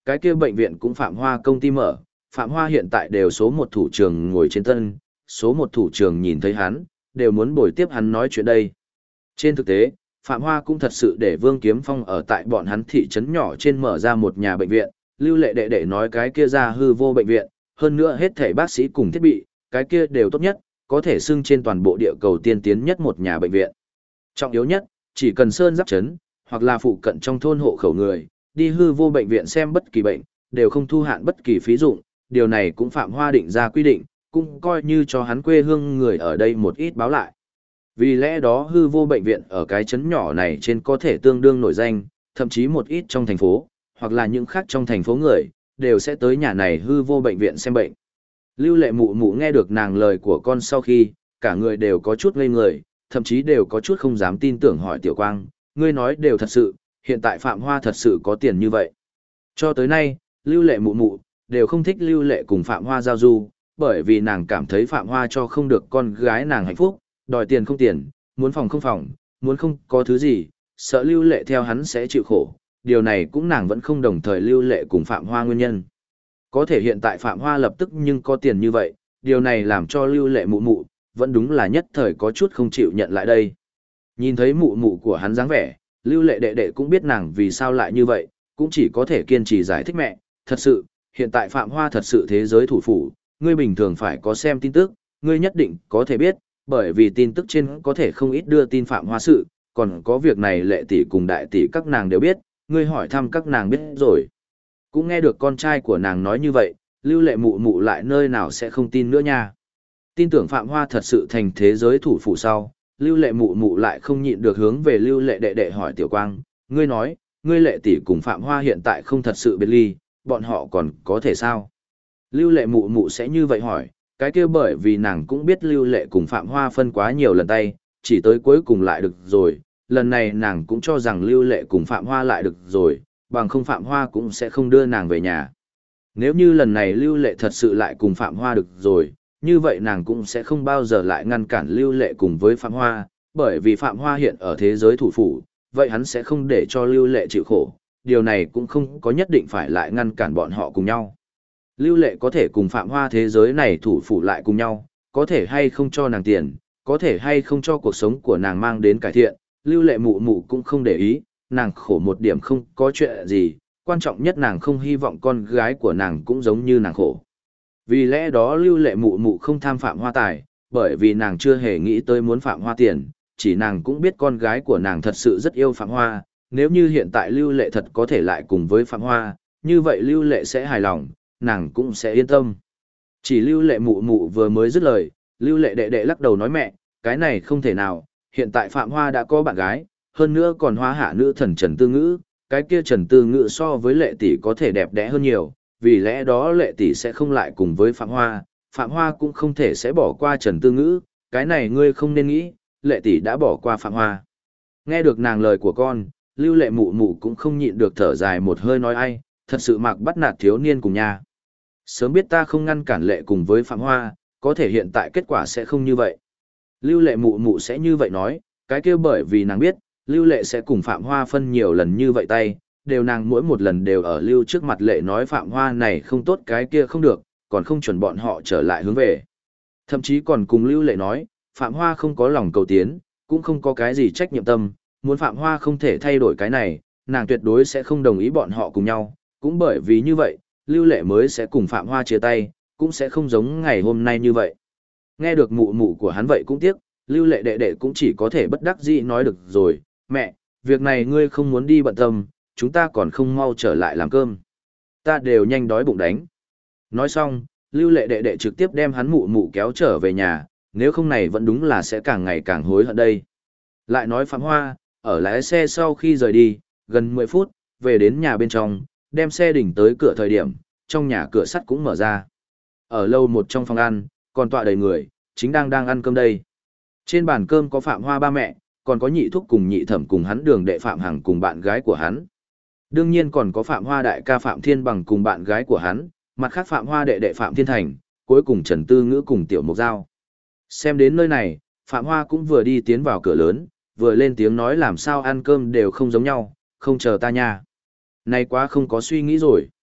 cái kia bệnh viện cũng Phạm Hoa công ty mở, Phạm Hoa hiện tại đều số một thủ trưởng ngồi trên tân, số một thủ trưởng nhìn thấy hắn, đều muốn bồi tiếp hắn nói chuyện đây. Trên thực tế, Phạm Hoa cũng thật sự để Vương Kiếm Phong ở tại bọn hắn thị trấn nhỏ trên mở ra một nhà bệnh viện, Lưu Lệ đệ đệ nói cái kia ra hư vô bệnh viện, hơn nữa hết thảy bác sĩ cùng thiết bị, cái kia đều tốt nhất, có thể xưng trên toàn bộ địa cầu tiên tiến nhất một nhà bệnh viện. Trọng yếu nhất, chỉ cần sơn giáp trấn, hoặc là phụ cận trong thôn hộ khẩu người, đi hư vô bệnh viện xem bất kỳ bệnh, đều không thu hạn bất kỳ phí dụng, điều này cũng Phạm Hoa định ra quy định, cũng coi như cho hắn quê hương người ở đây một ít báo lại. Vì lẽ đó hư vô bệnh viện ở cái trấn nhỏ này trên có thể tương đương nổi danh, thậm chí một ít trong thành phố, hoặc là những khác trong thành phố người, đều sẽ tới nhà này hư vô bệnh viện xem bệnh. Lưu Lệ mụ mụ nghe được nàng lời của con sau khi, cả người đều có chút ngây người, thậm chí đều có chút không dám tin tưởng hỏi Tiểu Quang, ngươi nói đều thật sự, hiện tại Phạm Hoa thật sự có tiền như vậy. Cho tới nay, Lưu Lệ mụ mụ, đều không thích Lưu Lệ cùng Phạm Hoa giao du, bởi vì nàng cảm thấy Phạm Hoa cho không được con gái nàng hạnh phúc, đòi tiền không tiền, muốn phòng không phòng, muốn không có thứ gì, sợ Lưu Lệ theo hắn sẽ chịu khổ, điều này cũng nàng vẫn không đồng thời Lưu Lệ cùng Phạm Hoa nguyên nhân. Có thể hiện tại Phạm Hoa lập tức nhưng có tiền như vậy, điều này làm cho Lưu Lệ mụ mụ, vẫn đúng là nhất thời có chút không chịu nhận lại đây. Nhìn thấy mụ mụ của hắn dáng vẻ, Lưu Lệ đệ đệ cũng biết nàng vì sao lại như vậy, cũng chỉ có thể kiên trì giải thích mẹ, thật sự, hiện tại Phạm Hoa thật sự thế giới thủ phủ, ngươi bình thường phải có xem tin tức, ngươi nhất định có thể biết, bởi vì tin tức trên có thể không ít đưa tin Phạm Hoa sự, còn có việc này Lệ tỷ cùng đại tỷ các nàng đều biết, ngươi hỏi thăm các nàng biết rồi. Cũng nghe được con trai của nàng nói như vậy, Lưu Lệ mụ mụ lại nơi nào sẽ không tin nữa nha. Tin tưởng Phạm Hoa thật sự thành thế giới thủ phủ sau, Lưu Lệ mụ mụ lại không nhịn được hướng về Lưu Lệ đệ đệ hỏi Tiểu Quang, ngươi nói, ngươi Lệ tỷ cùng Phạm Hoa hiện tại không thật sự biệt ly, bọn họ còn có thể sao? Lưu Lệ mụ mụ sẽ như vậy hỏi, cái kia bởi vì nàng cũng biết Lưu Lệ cùng Phạm Hoa phân quá nhiều lần tay, chỉ tới cuối cùng lại được rồi, lần này nàng cũng cho rằng Lưu Lệ cùng Phạm Hoa lại được rồi, bằng không Phạm Hoa cũng sẽ không đưa nàng về nhà. Nếu như lần này Lưu Lệ thật sự lại cùng Phạm Hoa được rồi, như vậy nàng cũng sẽ không bao giờ lại ngăn cản Lưu Lệ cùng với Phạm Hoa, bởi vì Phạm Hoa hiện ở thế giới thủ phủ, vậy hắn sẽ không để cho Lưu Lệ chịu khổ, điều này cũng không có nhất định phải lại ngăn cản bọn họ cùng nhau. Lưu Lệ có thể cùng Phạm Hoa thế giới này thủ phủ lại cùng nhau, có thể hay không cho nàng tiền, có thể hay không cho cuộc sống của nàng mang đến cải thiện, Lưu Lệ mụ mụ cũng không để ý, nàng khổ một điểm không có chuyện gì, quan trọng nhất nàng không hy vọng con gái của nàng cũng giống như nàng khổ. Vì lẽ đó Lưu Lệ mụ mụ không tham Phạm Hoa tài, bởi vì nàng chưa hề nghĩ tới muốn Phạm Hoa tiền, chỉ nàng cũng biết con gái của nàng thật sự rất yêu Phạm Hoa, nếu như hiện tại Lưu Lệ thật có thể lại cùng với Phạm Hoa, như vậy Lưu Lệ sẽ hài lòng, nàng cũng sẽ yên tâm. Chỉ Lưu Lệ mụ mụ vừa mới dứt lời, Lưu Lệ đệ đệ lắc đầu nói mẹ, cái này không thể nào, hiện tại Phạm Hoa đã có bạn gái, hơn nữa còn Hoa hạ nữ thần Trần Tư Ngữ, cái kia Trần Tư Ngữ so với Lệ tỷ có thể đẹp đẽ hơn nhiều, vì lẽ đó Lệ tỷ sẽ không lại cùng với Phạm Hoa cũng không thể sẽ bỏ qua Trần Tư Ngữ, cái này ngươi không nên nghĩ, Lệ tỷ đã bỏ qua Phạm Hoa. Nghe được nàng lời của con, Lưu Lệ mụ mụ cũng không nhịn được thở dài một hơi nói ai, thật sự mặc bắt nạt thiếu niên cùng nha. Sớm biết ta không ngăn cản Lệ cùng với Phạm Hoa, có thể hiện tại kết quả sẽ không như vậy. Lưu Lệ mụ mụ sẽ như vậy nói, cái kia bởi vì nàng biết, Lưu Lệ sẽ cùng Phạm Hoa phân nhiều lần như vậy tay, đều nàng mỗi một lần đều ở Lưu trước mặt Lệ nói Phạm Hoa này không tốt cái kia không được, còn không chuẩn bọn họ trở lại hướng về. Thậm chí còn cùng Lưu Lệ nói, Phạm Hoa không có lòng cầu tiến, cũng không có cái gì trách nhiệm tâm, muốn Phạm Hoa không thể thay đổi cái này, nàng tuyệt đối sẽ không đồng ý bọn họ cùng nhau, cũng bởi vì như vậy, Lưu Lệ mới sẽ cùng Phạm Hoa chia tay, cũng sẽ không giống ngày hôm nay như vậy. Nghe được mụ mụ của hắn vậy cũng tiếc, Lưu Lệ đệ đệ cũng chỉ có thể bất đắc dĩ nói được rồi, mẹ, việc này ngươi không muốn đi bận tâm, chúng ta còn không mau trở lại làm cơm. Ta đều nhanh đói bụng đánh. Nói xong, Lưu Lệ đệ đệ trực tiếp đem hắn mụ mụ kéo trở về nhà, nếu không này vẫn đúng là sẽ càng ngày càng hối hận đây. Lại nói Phạm Hoa, ở lái xe sau khi rời đi, gần 10 phút, về đến nhà bên trong, đem xe đỉnh tới cửa thời điểm, trong nhà cửa sắt cũng mở ra. Ở lâu một trong phòng ăn, còn tọa đầy người, chính đang ăn cơm đây. Trên bàn cơm có Phạm Hoa ba mẹ, còn có nhị thúc cùng nhị thẩm cùng hắn Đường đệ Phạm Hằng cùng bạn gái của hắn. Đương nhiên còn có Phạm Hoa đại ca Phạm Thiên Bằng cùng bạn gái của hắn, mặt khác Phạm Hoa đệ đệ Phạm Thiên Thành, cuối cùng Trần Tư Ngữ cùng Tiểu Mộc Giao. Xem đến nơi này, Phạm Hoa cũng vừa đi tiến vào cửa lớn, vừa lên tiếng nói làm sao ăn cơm đều không giống nhau, không chờ ta nha. Này quá không có suy nghĩ rồi.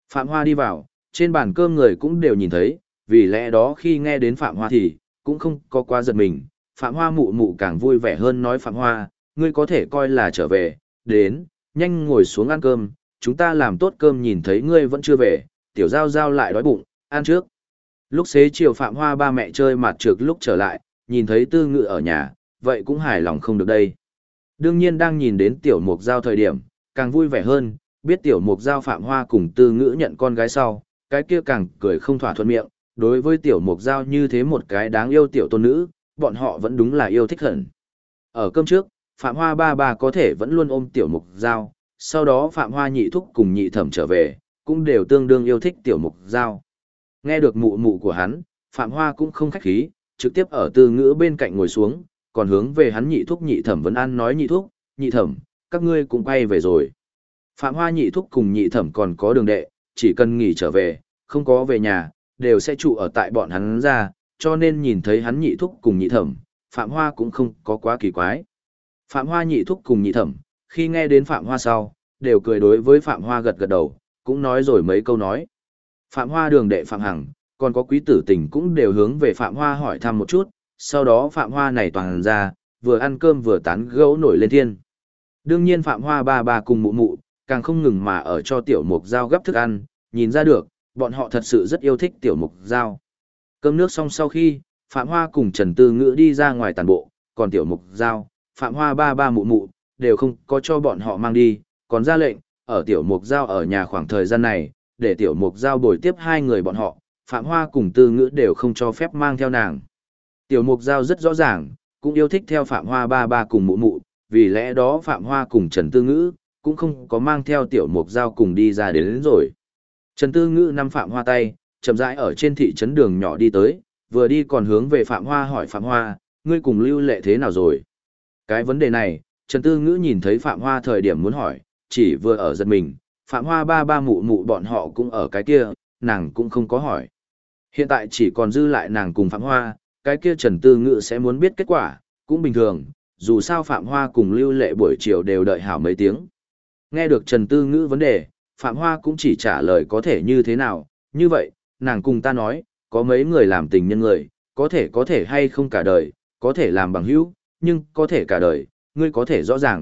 Phạm Hoa đi vào, trên bàn cơm người cũng đều nhìn thấy, vì lẽ đó khi nghe đến Phạm Hoa thì, cũng không có quá giật mình. Phạm Hoa mụ mụ càng vui vẻ hơn nói Phạm Hoa, ngươi có thể coi là trở về, đến, nhanh ngồi xuống ăn cơm, chúng ta làm tốt cơm nhìn thấy ngươi vẫn chưa về, tiểu giao giao lại đói bụng, ăn trước. Lúc xế chiều Phạm Hoa ba mẹ chơi mặt trược lúc trở lại, nhìn thấy Tư Ngữ ở nhà, vậy cũng hài lòng không được đây. Đương nhiên đang nhìn đến tiểu mục giao thời điểm, càng vui vẻ hơn, biết tiểu mục giao Phạm Hoa cùng Tư Ngữ nhận con gái sau, cái kia càng cười không thỏa thuận miệng, đối với tiểu mục giao như thế một cái đáng yêu tiểu tôn nữ, bọn họ vẫn đúng là yêu thích hẳn. Ở cơm trước, Phạm Hoa ba ba có thể vẫn luôn ôm tiểu mục giao, sau đó Phạm Hoa nhị thúc cùng nhị thẩm trở về, cũng đều tương đương yêu thích tiểu mục giao. Nghe được mụ mụ của hắn, Phạm Hoa cũng không khách khí, trực tiếp ở Tư Ngữ bên cạnh ngồi xuống, còn hướng về hắn nhị thúc nhị thẩm vấn an nói nhị thúc, nhị thẩm, các ngươi cũng quay về rồi. Phạm Hoa nhị thúc cùng nhị thẩm còn có đường đệ, chỉ cần nghỉ trở về, không có về nhà, đều sẽ trụ ở tại bọn hắn ra, cho nên nhìn thấy hắn nhị thúc cùng nhị thẩm, Phạm Hoa cũng không có quá kỳ quái. Phạm Hoa nhị thúc cùng nhị thẩm, khi nghe đến Phạm Hoa sau, đều cười đối với Phạm Hoa gật gật đầu, cũng nói rồi mấy câu nói. Phạm Hoa đường đệ Phạm Hằng, còn có quý tử tình cũng đều hướng về Phạm Hoa hỏi thăm một chút, sau đó Phạm Hoa này toàn ra, vừa ăn cơm vừa tán gẫu nổi lên thiên. Đương nhiên Phạm Hoa ba ba cùng mụ mụ, càng không ngừng mà ở cho tiểu mục giao gấp thức ăn, nhìn ra được, bọn họ thật sự rất yêu thích tiểu mục giao. Cơm nước xong sau khi, Phạm Hoa cùng Trần Tư Ngữ đi ra ngoài tàn bộ, còn tiểu mục giao, Phạm Hoa ba ba mụ mụ, đều không có cho bọn họ mang đi, còn ra lệnh, ở tiểu mục giao ở nhà khoảng thời gian này, để tiểu mục giao bồi tiếp hai người bọn họ, Phạm Hoa cùng Tư Ngữ đều không cho phép mang theo nàng. Tiểu mục giao rất rõ ràng, cũng yêu thích theo Phạm Hoa ba ba cùng mụ mụ, vì lẽ đó Phạm Hoa cùng Trần Tư Ngữ, cũng không có mang theo tiểu mục giao cùng đi ra đến rồi. Trần Tư Ngữ nắm Phạm Hoa tay, chậm rãi ở trên thị trấn đường nhỏ đi tới, vừa đi còn hướng về Phạm Hoa hỏi Phạm Hoa, ngươi cùng Lưu Lệ thế nào rồi? Cái vấn đề này, Trần Tư Ngữ nhìn thấy Phạm Hoa thời điểm muốn hỏi, chỉ vừa ở giật mình, Phạm Hoa ba ba mụ mụ bọn họ cũng ở cái kia, nàng cũng không có hỏi. Hiện tại chỉ còn dư lại nàng cùng Phạm Hoa, cái kia Trần Tư Ngữ sẽ muốn biết kết quả, cũng bình thường, dù sao Phạm Hoa cùng Lưu Lệ buổi chiều đều đợi hảo mấy tiếng. Nghe được Trần Tư Ngữ vấn đề, Phạm Hoa cũng chỉ trả lời có thể như thế nào, như vậy, nàng cùng ta nói, có mấy người làm tình nhân người, có thể hay không cả đời, có thể làm bằng hữu, nhưng có thể cả đời, ngươi có thể rõ ràng.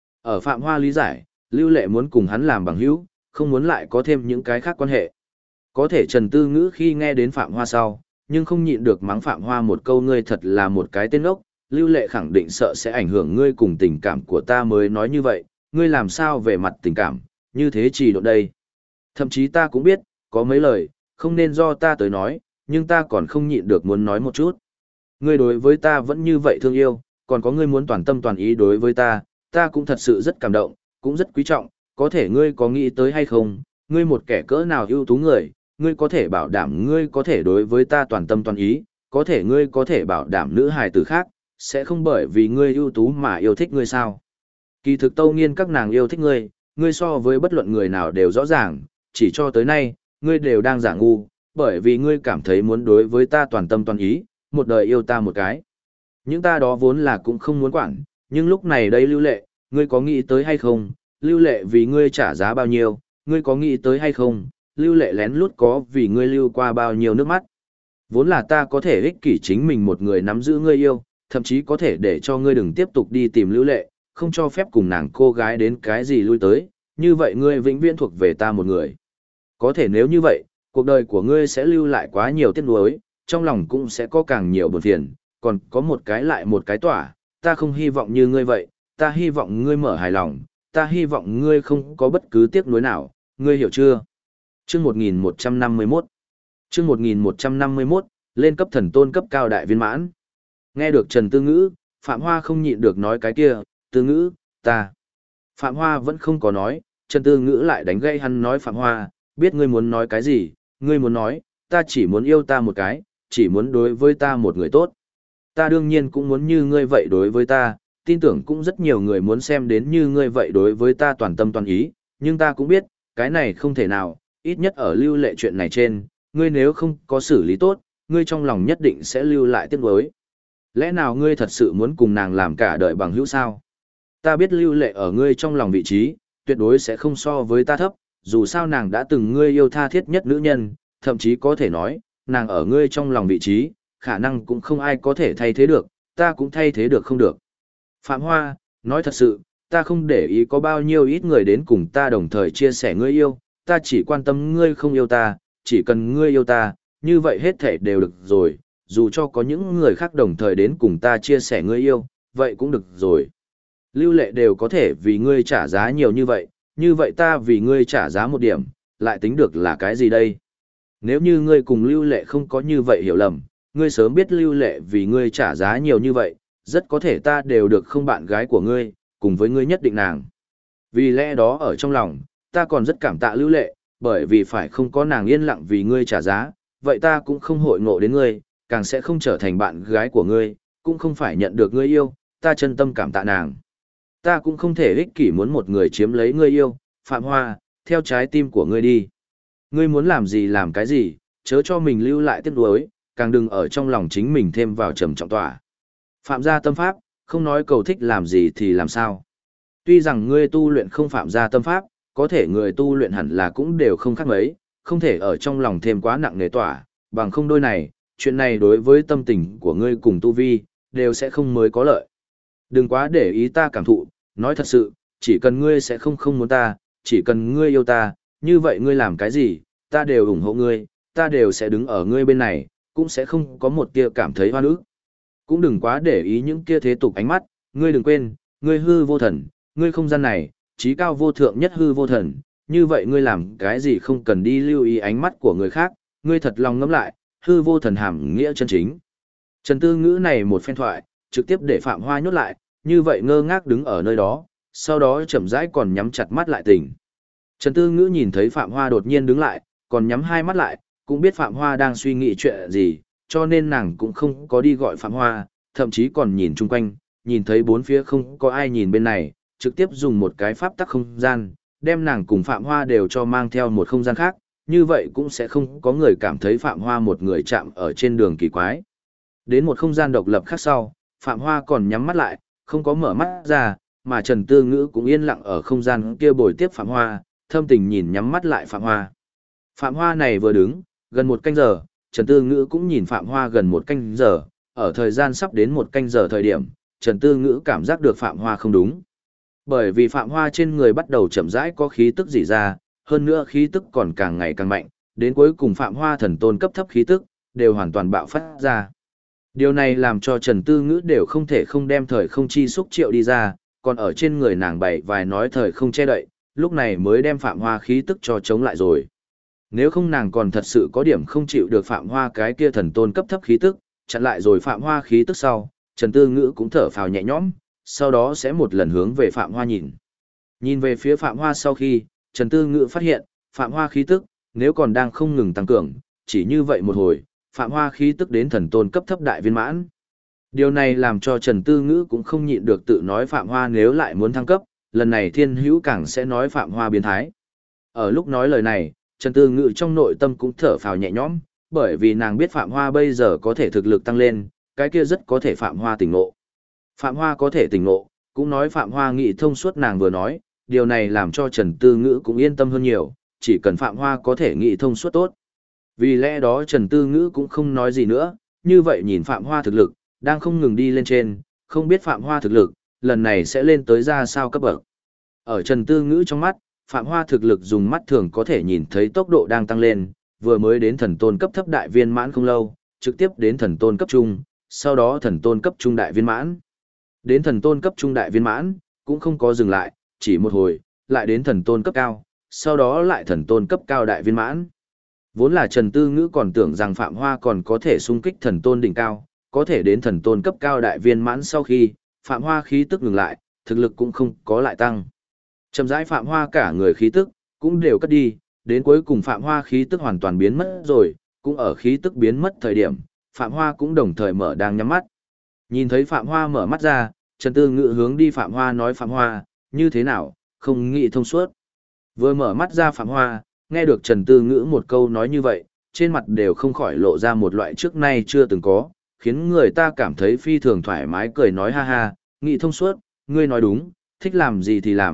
Ở Phạm Hoa lý giải, Lưu Lệ muốn cùng hắn làm bằng hữu, không muốn lại có thêm những cái khác quan hệ. Có thể Trần Tư Ngữ khi nghe đến Phạm Hoa sau, nhưng không nhịn được mắng Phạm Hoa một câu ngươi thật là một cái tên ốc, Lưu Lệ khẳng định sợ sẽ ảnh hưởng ngươi cùng tình cảm của ta mới nói như vậy, ngươi làm sao về mặt tình cảm, như thế chỉ độ đây. Thậm chí ta cũng biết, có mấy lời, không nên do ta tới nói, nhưng ta còn không nhịn được muốn nói một chút. Ngươi đối với ta vẫn như vậy thương yêu, còn có ngươi muốn toàn tâm toàn ý đối với ta cũng thật sự rất cảm động, cũng rất quý trọng, có thể ngươi có nghĩ tới hay không, ngươi một kẻ cỡ nào ưu tú người, ngươi có thể bảo đảm ngươi có thể đối với ta toàn tâm toàn ý, có thể ngươi có thể bảo đảm nữ hài tử khác, sẽ không bởi vì ngươi ưu tú mà yêu thích ngươi sao. Kỳ thực Tâu Nghiên các nàng yêu thích ngươi, ngươi so với bất luận người nào đều rõ ràng, chỉ cho tới nay, ngươi đều đang giả ngu, bởi vì ngươi cảm thấy muốn đối với ta toàn tâm toàn ý, một đời yêu ta một cái. Những ta đó vốn là cũng không muốn quản, nhưng lúc này đây Lưu Lệ, ngươi có nghĩ tới hay không, Lưu Lệ vì ngươi trả giá bao nhiêu, ngươi có nghĩ tới hay không, Lưu Lệ lén lút có vì ngươi lưu qua bao nhiêu nước mắt. Vốn là ta có thể ích kỷ chính mình một người nắm giữ ngươi yêu, thậm chí có thể để cho ngươi đừng tiếp tục đi tìm Lưu Lệ, không cho phép cùng nàng cô gái đến cái gì lui tới, như vậy ngươi vĩnh viễn thuộc về ta một người. Có thể nếu như vậy, cuộc đời của ngươi sẽ lưu lại quá nhiều tiếc nuối, trong lòng cũng sẽ có càng nhiều buồn phiền, còn có một cái lại một cái tỏa, ta không hy vọng như ngươi vậy, ta hy vọng ngươi mở hài lòng, ta hy vọng ngươi không có bất cứ tiếc nuối nào, ngươi hiểu chưa? Chương 1151 Chương 1151, lên cấp thần tôn cấp cao đại viên mãn. Nghe được Trần Tư Ngữ, Phạm Hoa không nhịn được nói cái kia, Tư Ngữ, ta. Phạm Hoa vẫn không có nói, Trần Tư Ngữ lại đánh gây hắn nói Phạm Hoa, biết ngươi muốn nói cái gì, ngươi muốn nói, ta chỉ muốn yêu ta một cái, chỉ muốn đối với ta một người tốt. Ta đương nhiên cũng muốn như ngươi vậy đối với ta, tin tưởng cũng rất nhiều người muốn xem đến như ngươi vậy đối với ta toàn tâm toàn ý, nhưng ta cũng biết, cái này không thể nào, ít nhất ở Lưu Lệ chuyện này trên, ngươi nếu không có xử lý tốt, ngươi trong lòng nhất định sẽ lưu lại tiếc nuối. Lẽ nào ngươi thật sự muốn cùng nàng làm cả đời bằng hữu sao? Ta biết Lưu Lệ ở ngươi trong lòng vị trí, tuyệt đối sẽ không so với ta thấp, dù sao nàng đã từng ngươi yêu tha thiết nhất nữ nhân, thậm chí có thể nói, nàng ở ngươi trong lòng vị trí, khả năng cũng không ai có thể thay thế được, ta cũng thay thế được không được. Phạm Hoa, nói thật sự, ta không để ý có bao nhiêu ít người đến cùng ta đồng thời chia sẻ ngươi yêu, ta chỉ quan tâm ngươi không yêu ta, chỉ cần ngươi yêu ta, như vậy hết thể đều được rồi, dù cho có những người khác đồng thời đến cùng ta chia sẻ ngươi yêu, vậy cũng được rồi. Lưu Lệ đều có thể vì ngươi trả giá nhiều như vậy ta vì ngươi trả giá một điểm, lại tính được là cái gì đây? Nếu như ngươi cùng Lưu Lệ không có như vậy hiểu lầm, ngươi sớm biết Lưu Lệ vì ngươi trả giá nhiều như vậy, rất có thể ta đều được không bạn gái của ngươi, cùng với ngươi nhất định nàng. Vì lẽ đó ở trong lòng, ta còn rất cảm tạ Lưu Lệ, bởi vì phải không có nàng yên lặng vì ngươi trả giá, vậy ta cũng không hội ngộ đến ngươi, càng sẽ không trở thành bạn gái của ngươi, cũng không phải nhận được ngươi yêu, ta chân tâm cảm tạ nàng. Ta cũng không thể ích kỷ muốn một người chiếm lấy ngươi yêu, Phạm Hoa, theo trái tim của ngươi đi. Ngươi muốn làm gì làm cái gì, chớ cho mình lưu lại tiếc nuối, càng đừng ở trong lòng chính mình thêm vào trầm trọng tỏa. Phạm gia tâm pháp, không nói cầu thích làm gì thì làm sao. Tuy rằng ngươi tu luyện không phạm gia tâm pháp, có thể người tu luyện hẳn là cũng đều không khác mấy, không thể ở trong lòng thêm quá nặng nề tỏa, bằng không đôi này, chuyện này đối với tâm tình của ngươi cùng tu vi, đều sẽ không mới có lợi. Đừng quá để ý ta cảm thụ, nói thật sự, chỉ cần ngươi sẽ không muốn ta, chỉ cần ngươi yêu ta, như vậy ngươi làm cái gì, ta đều ủng hộ ngươi, ta đều sẽ đứng ở ngươi bên này, cũng sẽ không có một tia cảm thấy hoa ức. Cũng đừng quá để ý những kia thế tục ánh mắt, ngươi đừng quên, ngươi hư vô thần, ngươi không gian này, trí cao vô thượng nhất hư vô thần, như vậy ngươi làm cái gì không cần đi lưu ý ánh mắt của người khác, ngươi thật lòng ngẫm lại, hư vô thần hàm nghĩa chân chính. Trần Tư Ngữ này một phen thoại, trực tiếp để Phạm Hoa nhốt lại, như vậy ngơ ngác đứng ở nơi đó, sau đó chậm rãi còn nhắm chặt mắt lại tỉnh. Trần Tư Ngữ nhìn thấy Phạm Hoa đột nhiên đứng lại, còn nhắm hai mắt lại, cũng biết Phạm Hoa đang suy nghĩ chuyện gì, cho nên nàng cũng không có đi gọi Phạm Hoa, thậm chí còn nhìn chung quanh, nhìn thấy bốn phía không có ai nhìn bên này, trực tiếp dùng một cái pháp tắc không gian, đem nàng cùng Phạm Hoa đều cho mang theo một không gian khác, như vậy cũng sẽ không có người cảm thấy Phạm Hoa một người chạm ở trên đường kỳ quái. Đến một không gian độc lập khác sau, Phạm Hoa còn nhắm mắt lại, không có mở mắt ra, mà Trần Tư Ngữ cũng yên lặng ở không gian kia bồi tiếp Phạm Hoa, thâm tình nhìn nhắm mắt lại Phạm Hoa. Phạm Hoa này vừa đứng, gần một canh giờ, Trần Tư Ngữ cũng nhìn Phạm Hoa gần một canh giờ, ở thời gian sắp đến một canh giờ thời điểm, Trần Tư Ngữ cảm giác được Phạm Hoa không đúng. Bởi vì Phạm Hoa trên người bắt đầu chậm rãi có khí tức rỉ ra, hơn nữa khí tức còn càng ngày càng mạnh, đến cuối cùng Phạm Hoa thần tôn cấp thấp khí tức, đều hoàn toàn bạo phát ra. Điều này làm cho Trần Tư Ngữ đều không thể không đem thời không chi xúc triệu đi ra, còn ở trên người nàng bày vài nói thời không che đậy, lúc này mới đem Phạm Hoa khí tức cho chống lại rồi. Nếu không nàng còn thật sự có điểm không chịu được Phạm Hoa cái kia thần tôn cấp thấp khí tức, chặn lại rồi Phạm Hoa khí tức sau, Trần Tư Ngữ cũng thở phào nhẹ nhõm, sau đó sẽ một lần hướng về Phạm Hoa nhìn. Nhìn về phía Phạm Hoa sau khi, Trần Tư Ngữ phát hiện, Phạm Hoa khí tức, nếu còn đang không ngừng tăng cường, chỉ như vậy một hồi, Phạm Hoa khí tức đến thần tôn cấp thấp đại viên mãn. Điều này làm cho Trần Tư Ngữ cũng không nhịn được tự nói Phạm Hoa nếu lại muốn thăng cấp, lần này Thiên Hữu càng sẽ nói Phạm Hoa biến thái. Ở lúc nói lời này, Trần Tư Ngữ trong nội tâm cũng thở phào nhẹ nhõm, bởi vì nàng biết Phạm Hoa bây giờ có thể thực lực tăng lên, cái kia rất có thể Phạm Hoa tỉnh ngộ. Phạm Hoa có thể tỉnh ngộ, cũng nói Phạm Hoa nghĩ thông suốt nàng vừa nói, điều này làm cho Trần Tư Ngữ cũng yên tâm hơn nhiều, chỉ cần Phạm Hoa có thể nghĩ thông suốt tốt. Vì lẽ đó Trần Tư Ngữ cũng không nói gì nữa, như vậy nhìn Phạm Hoa thực lực, đang không ngừng đi lên trên, không biết Phạm Hoa thực lực, lần này sẽ lên tới ra sao cấp bậc. Ở Trần Tư Ngữ trong mắt, Phạm Hoa thực lực dùng mắt thường có thể nhìn thấy tốc độ đang tăng lên, vừa mới đến thần tôn cấp thấp đại viên mãn không lâu, trực tiếp đến thần tôn cấp trung, sau đó thần tôn cấp trung đại viên mãn. Đến thần tôn cấp trung đại viên mãn, cũng không có dừng lại, chỉ một hồi, lại đến thần tôn cấp cao, sau đó lại thần tôn cấp cao đại viên mãn. Vốn là Trần Tư Ngữ còn tưởng rằng Phạm Hoa còn có thể xung kích thần tôn đỉnh cao, có thể đến thần tôn cấp cao đại viên mãn sau khi, Phạm Hoa khí tức ngừng lại, thực lực cũng không có lại tăng. Chậm rãi Phạm Hoa cả người khí tức, cũng đều cất đi, đến cuối cùng Phạm Hoa khí tức hoàn toàn biến mất rồi, cũng ở khí tức biến mất thời điểm, Phạm Hoa cũng đồng thời mở đang nhắm mắt. Nhìn thấy Phạm Hoa mở mắt ra, Trần Tư Ngữ hướng đi Phạm Hoa nói Phạm Hoa, như thế nào, không nghĩ thông suốt. Vừa mở mắt ra Phạm Hoa, nghe được Trần Tư Ngữ một câu nói như vậy, trên mặt đều không khỏi lộ ra một loại trước nay chưa từng có, khiến người ta cảm thấy phi thường thoải mái cười nói ha ha, nghĩ thông suốt, ngươi nói đúng, thích làm gì thì làm,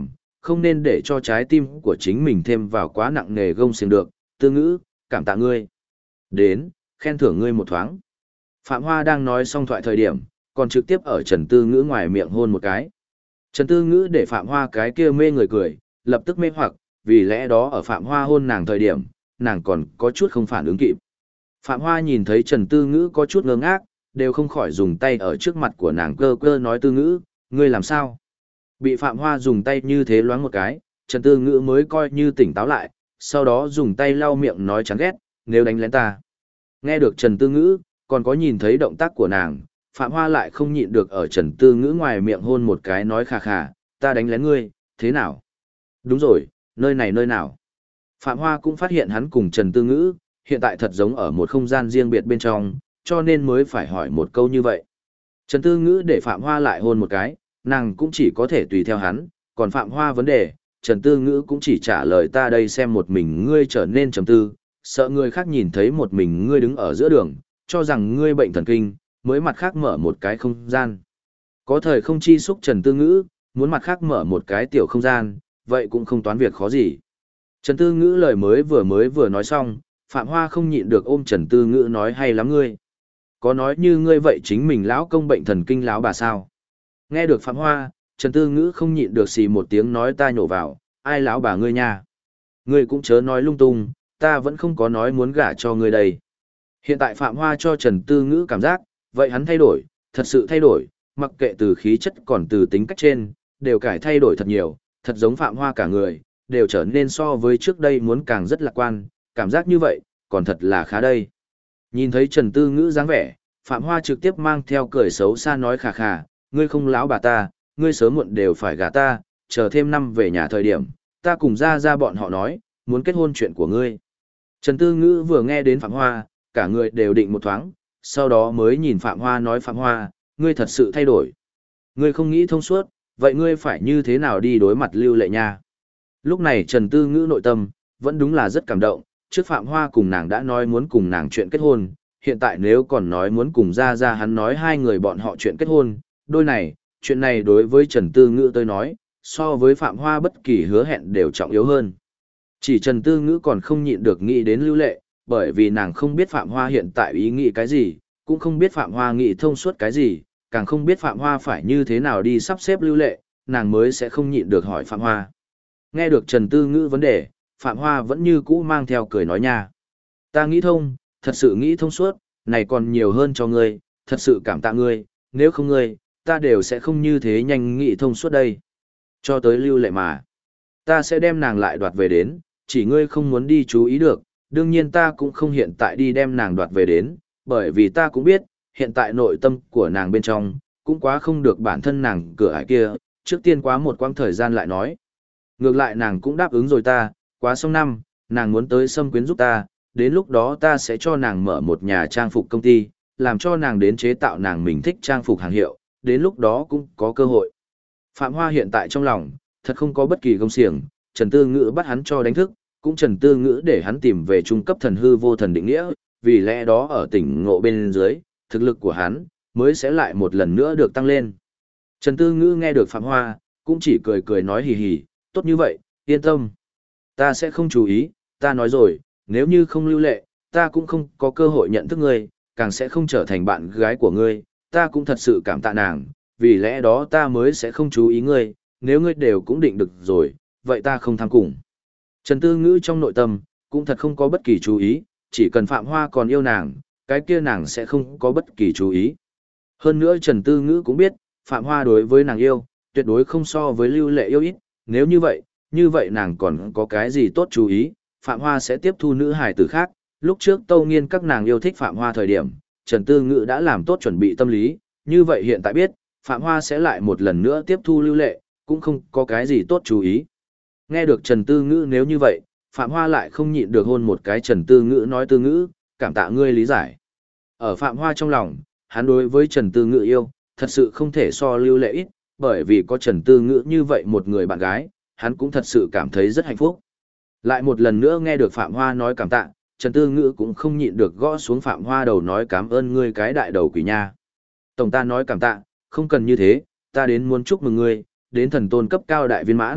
không nên để cho trái tim của chính mình thêm vào quá nặng nề gông xiềng được. Tư Ngữ, cảm tạ ngươi. Đến, khen thưởng ngươi một thoáng. Phạm Hoa đang nói xong thoại thời điểm, còn trực tiếp ở Trần Tư Ngữ ngoài miệng hôn một cái. Trần Tư Ngữ để Phạm Hoa cái kia mê người cười, lập tức mê hoặc, vì lẽ đó ở Phạm Hoa hôn nàng thời điểm, nàng còn có chút không phản ứng kịp. Phạm Hoa nhìn thấy Trần Tư Ngữ có chút ngơ ngác, đều không khỏi dùng tay ở trước mặt của nàng cơ cơ nói Tư Ngữ, ngươi làm sao? Bị Phạm Hoa dùng tay như thế loáng một cái, Trần Tư Ngữ mới coi như tỉnh táo lại, sau đó dùng tay lau miệng nói chán ghét, nếu đánh lén ta. Nghe được Trần Tư Ngữ, còn có nhìn thấy động tác của nàng, Phạm Hoa lại không nhịn được ở Trần Tư Ngữ ngoài miệng hôn một cái nói khà khà, ta đánh lén ngươi, thế nào? Đúng rồi, nơi này nơi nào? Phạm Hoa cũng phát hiện hắn cùng Trần Tư Ngữ, hiện tại thật giống ở một không gian riêng biệt bên trong, cho nên mới phải hỏi một câu như vậy. Trần Tư Ngữ để Phạm Hoa lại hôn một cái, nàng cũng chỉ có thể tùy theo hắn, còn Phạm Hoa vấn đề, Trần Tư Ngữ cũng chỉ trả lời ta đây xem một mình ngươi trở nên trầm tư, sợ người khác nhìn thấy một mình ngươi đứng ở giữa đường, cho rằng ngươi bệnh thần kinh, mới mặt khác mở một cái không gian. Có thời không chi xúc Trần Tư Ngữ, muốn mặt khác mở một cái tiểu không gian, vậy cũng không toán việc khó gì. Trần Tư Ngữ lời mới vừa nói xong, Phạm Hoa không nhịn được ôm Trần Tư Ngữ nói hay lắm ngươi. Có nói như ngươi vậy chính mình lão công bệnh thần kinh lão bà sao? Nghe được Phạm Hoa, Trần Tư Ngữ không nhịn được xì một tiếng nói ta nhổ vào, ai lão bà ngươi nha? Ngươi cũng chớ nói lung tung, ta vẫn không có nói muốn gả cho ngươi đây. Hiện tại Phạm Hoa cho Trần Tư Ngữ cảm giác, vậy hắn thay đổi, thật sự thay đổi, mặc kệ từ khí chất còn từ tính cách trên, đều cải thay đổi thật nhiều, thật giống Phạm Hoa cả người, đều trở nên so với trước đây muốn càng rất lạc quan, cảm giác như vậy, còn thật là khá đây. Nhìn thấy Trần Tư Ngữ dáng vẻ, Phạm Hoa trực tiếp mang theo cười xấu xa nói khà khà, ngươi không lão bà ta, ngươi sớm muộn đều phải gả ta, chờ thêm năm về nhà thời điểm, ta cùng ra bọn họ nói, muốn kết hôn chuyện của ngươi. Trần Tư Ngữ vừa nghe đến Phạm Hoa, cả người đều định một thoáng, sau đó mới nhìn Phạm Hoa nói Phạm Hoa, ngươi thật sự thay đổi. Ngươi không nghĩ thông suốt, vậy ngươi phải như thế nào đi đối mặt Lưu Lệ nha? Lúc này Trần Tư Ngữ nội tâm, vẫn đúng là rất cảm động, trước Phạm Hoa cùng nàng đã nói muốn cùng nàng chuyện kết hôn, hiện tại nếu còn nói muốn cùng ra hắn nói hai người bọn họ chuyện kết hôn, đôi này, chuyện này đối với Trần Tư Ngữ tôi nói, so với Phạm Hoa bất kỳ hứa hẹn đều trọng yếu hơn. Chỉ Trần Tư Ngữ còn không nhịn được nghĩ đến Lưu Lệ, bởi vì nàng không biết Phạm Hoa hiện tại ý nghĩ cái gì, cũng không biết Phạm Hoa nghĩ thông suốt cái gì, càng không biết Phạm Hoa phải như thế nào đi sắp xếp Lưu Lệ, nàng mới sẽ không nhịn được hỏi Phạm Hoa. Nghe được Trần Tư Ngữ vấn đề, Phạm Hoa vẫn như cũ mang theo cười nói nha. Ta nghĩ thông, thật sự nghĩ thông suốt, này còn nhiều hơn cho ngươi, thật sự cảm tạ ngươi, nếu không ngươi, ta đều sẽ không như thế nhanh nghĩ thông suốt đây. Cho tới Lưu Lệ mà, ta sẽ đem nàng lại đoạt về đến, chỉ ngươi không muốn đi chú ý được, đương nhiên ta cũng không hiện tại đi đem nàng đoạt về đến, bởi vì ta cũng biết, hiện tại nội tâm của nàng bên trong, cũng quá không được bản thân nàng cửa ải kia, trước tiên quá một quãng thời gian lại nói. Ngược lại nàng cũng đáp ứng rồi ta, quá xong năm, nàng muốn tới Sâm Quyến giúp ta, đến lúc đó ta sẽ cho nàng mở một nhà trang phục công ty, làm cho nàng đến chế tạo nàng mình thích trang phục hàng hiệu, đến lúc đó cũng có cơ hội. Phạm Hoa hiện tại trong lòng, thật không có bất kỳ gông xiềng, Trần Tư Ngữ bắt hắn cho đánh thức, cũng Trần Tư Ngữ để hắn tìm về trung cấp thần hư vô thần định nghĩa, vì lẽ đó ở tỉnh ngộ bên dưới, thực lực của hắn, mới sẽ lại một lần nữa được tăng lên. Trần Tư Ngữ nghe được Phạm Hoa, cũng chỉ cười cười nói hì hì, tốt như vậy, yên tâm. Ta sẽ không chú ý, ta nói rồi, nếu như không Lưu Lệ, ta cũng không có cơ hội nhận thức ngươi, càng sẽ không trở thành bạn gái của ngươi, ta cũng thật sự cảm tạ nàng, vì lẽ đó ta mới sẽ không chú ý ngươi, nếu ngươi đều cũng định được rồi, vậy ta không tham cùng. Trần Tư Ngữ trong nội tâm, cũng thật không có bất kỳ chú ý, chỉ cần Phạm Hoa còn yêu nàng, cái kia nàng sẽ không có bất kỳ chú ý. Hơn nữa Trần Tư Ngữ cũng biết, Phạm Hoa đối với nàng yêu, tuyệt đối không so với Lưu Lệ yêu ít, nếu như vậy nàng còn có cái gì tốt chú ý, Phạm Hoa sẽ tiếp thu nữ hài tử khác, lúc trước Tâu Nghiên các nàng yêu thích Phạm Hoa thời điểm, Trần Tư Ngữ đã làm tốt chuẩn bị tâm lý, như vậy hiện tại biết, Phạm Hoa sẽ lại một lần nữa tiếp thu Lưu Lệ, cũng không có cái gì tốt chú ý. Nghe được Trần Tư Ngữ nếu như vậy, Phạm Hoa lại không nhịn được hôn một cái Trần Tư Ngữ nói Tư Ngữ, cảm tạ ngươi lý giải. Ở Phạm Hoa trong lòng, hắn đối với Trần Tư Ngữ yêu, thật sự không thể so Lưu Lệ ít, bởi vì có Trần Tư Ngữ như vậy một người bạn gái, hắn cũng thật sự cảm thấy rất hạnh phúc. Lại một lần nữa nghe được Phạm Hoa nói cảm tạ, Trần Tư Ngữ cũng không nhịn được gõ xuống Phạm Hoa đầu nói cảm ơn ngươi cái đại đầu quỷ nha. Tổng ta nói cảm tạ, không cần như thế, ta đến muốn chúc mừng ngươi, đến thần tôn cấp cao đại viên mãn,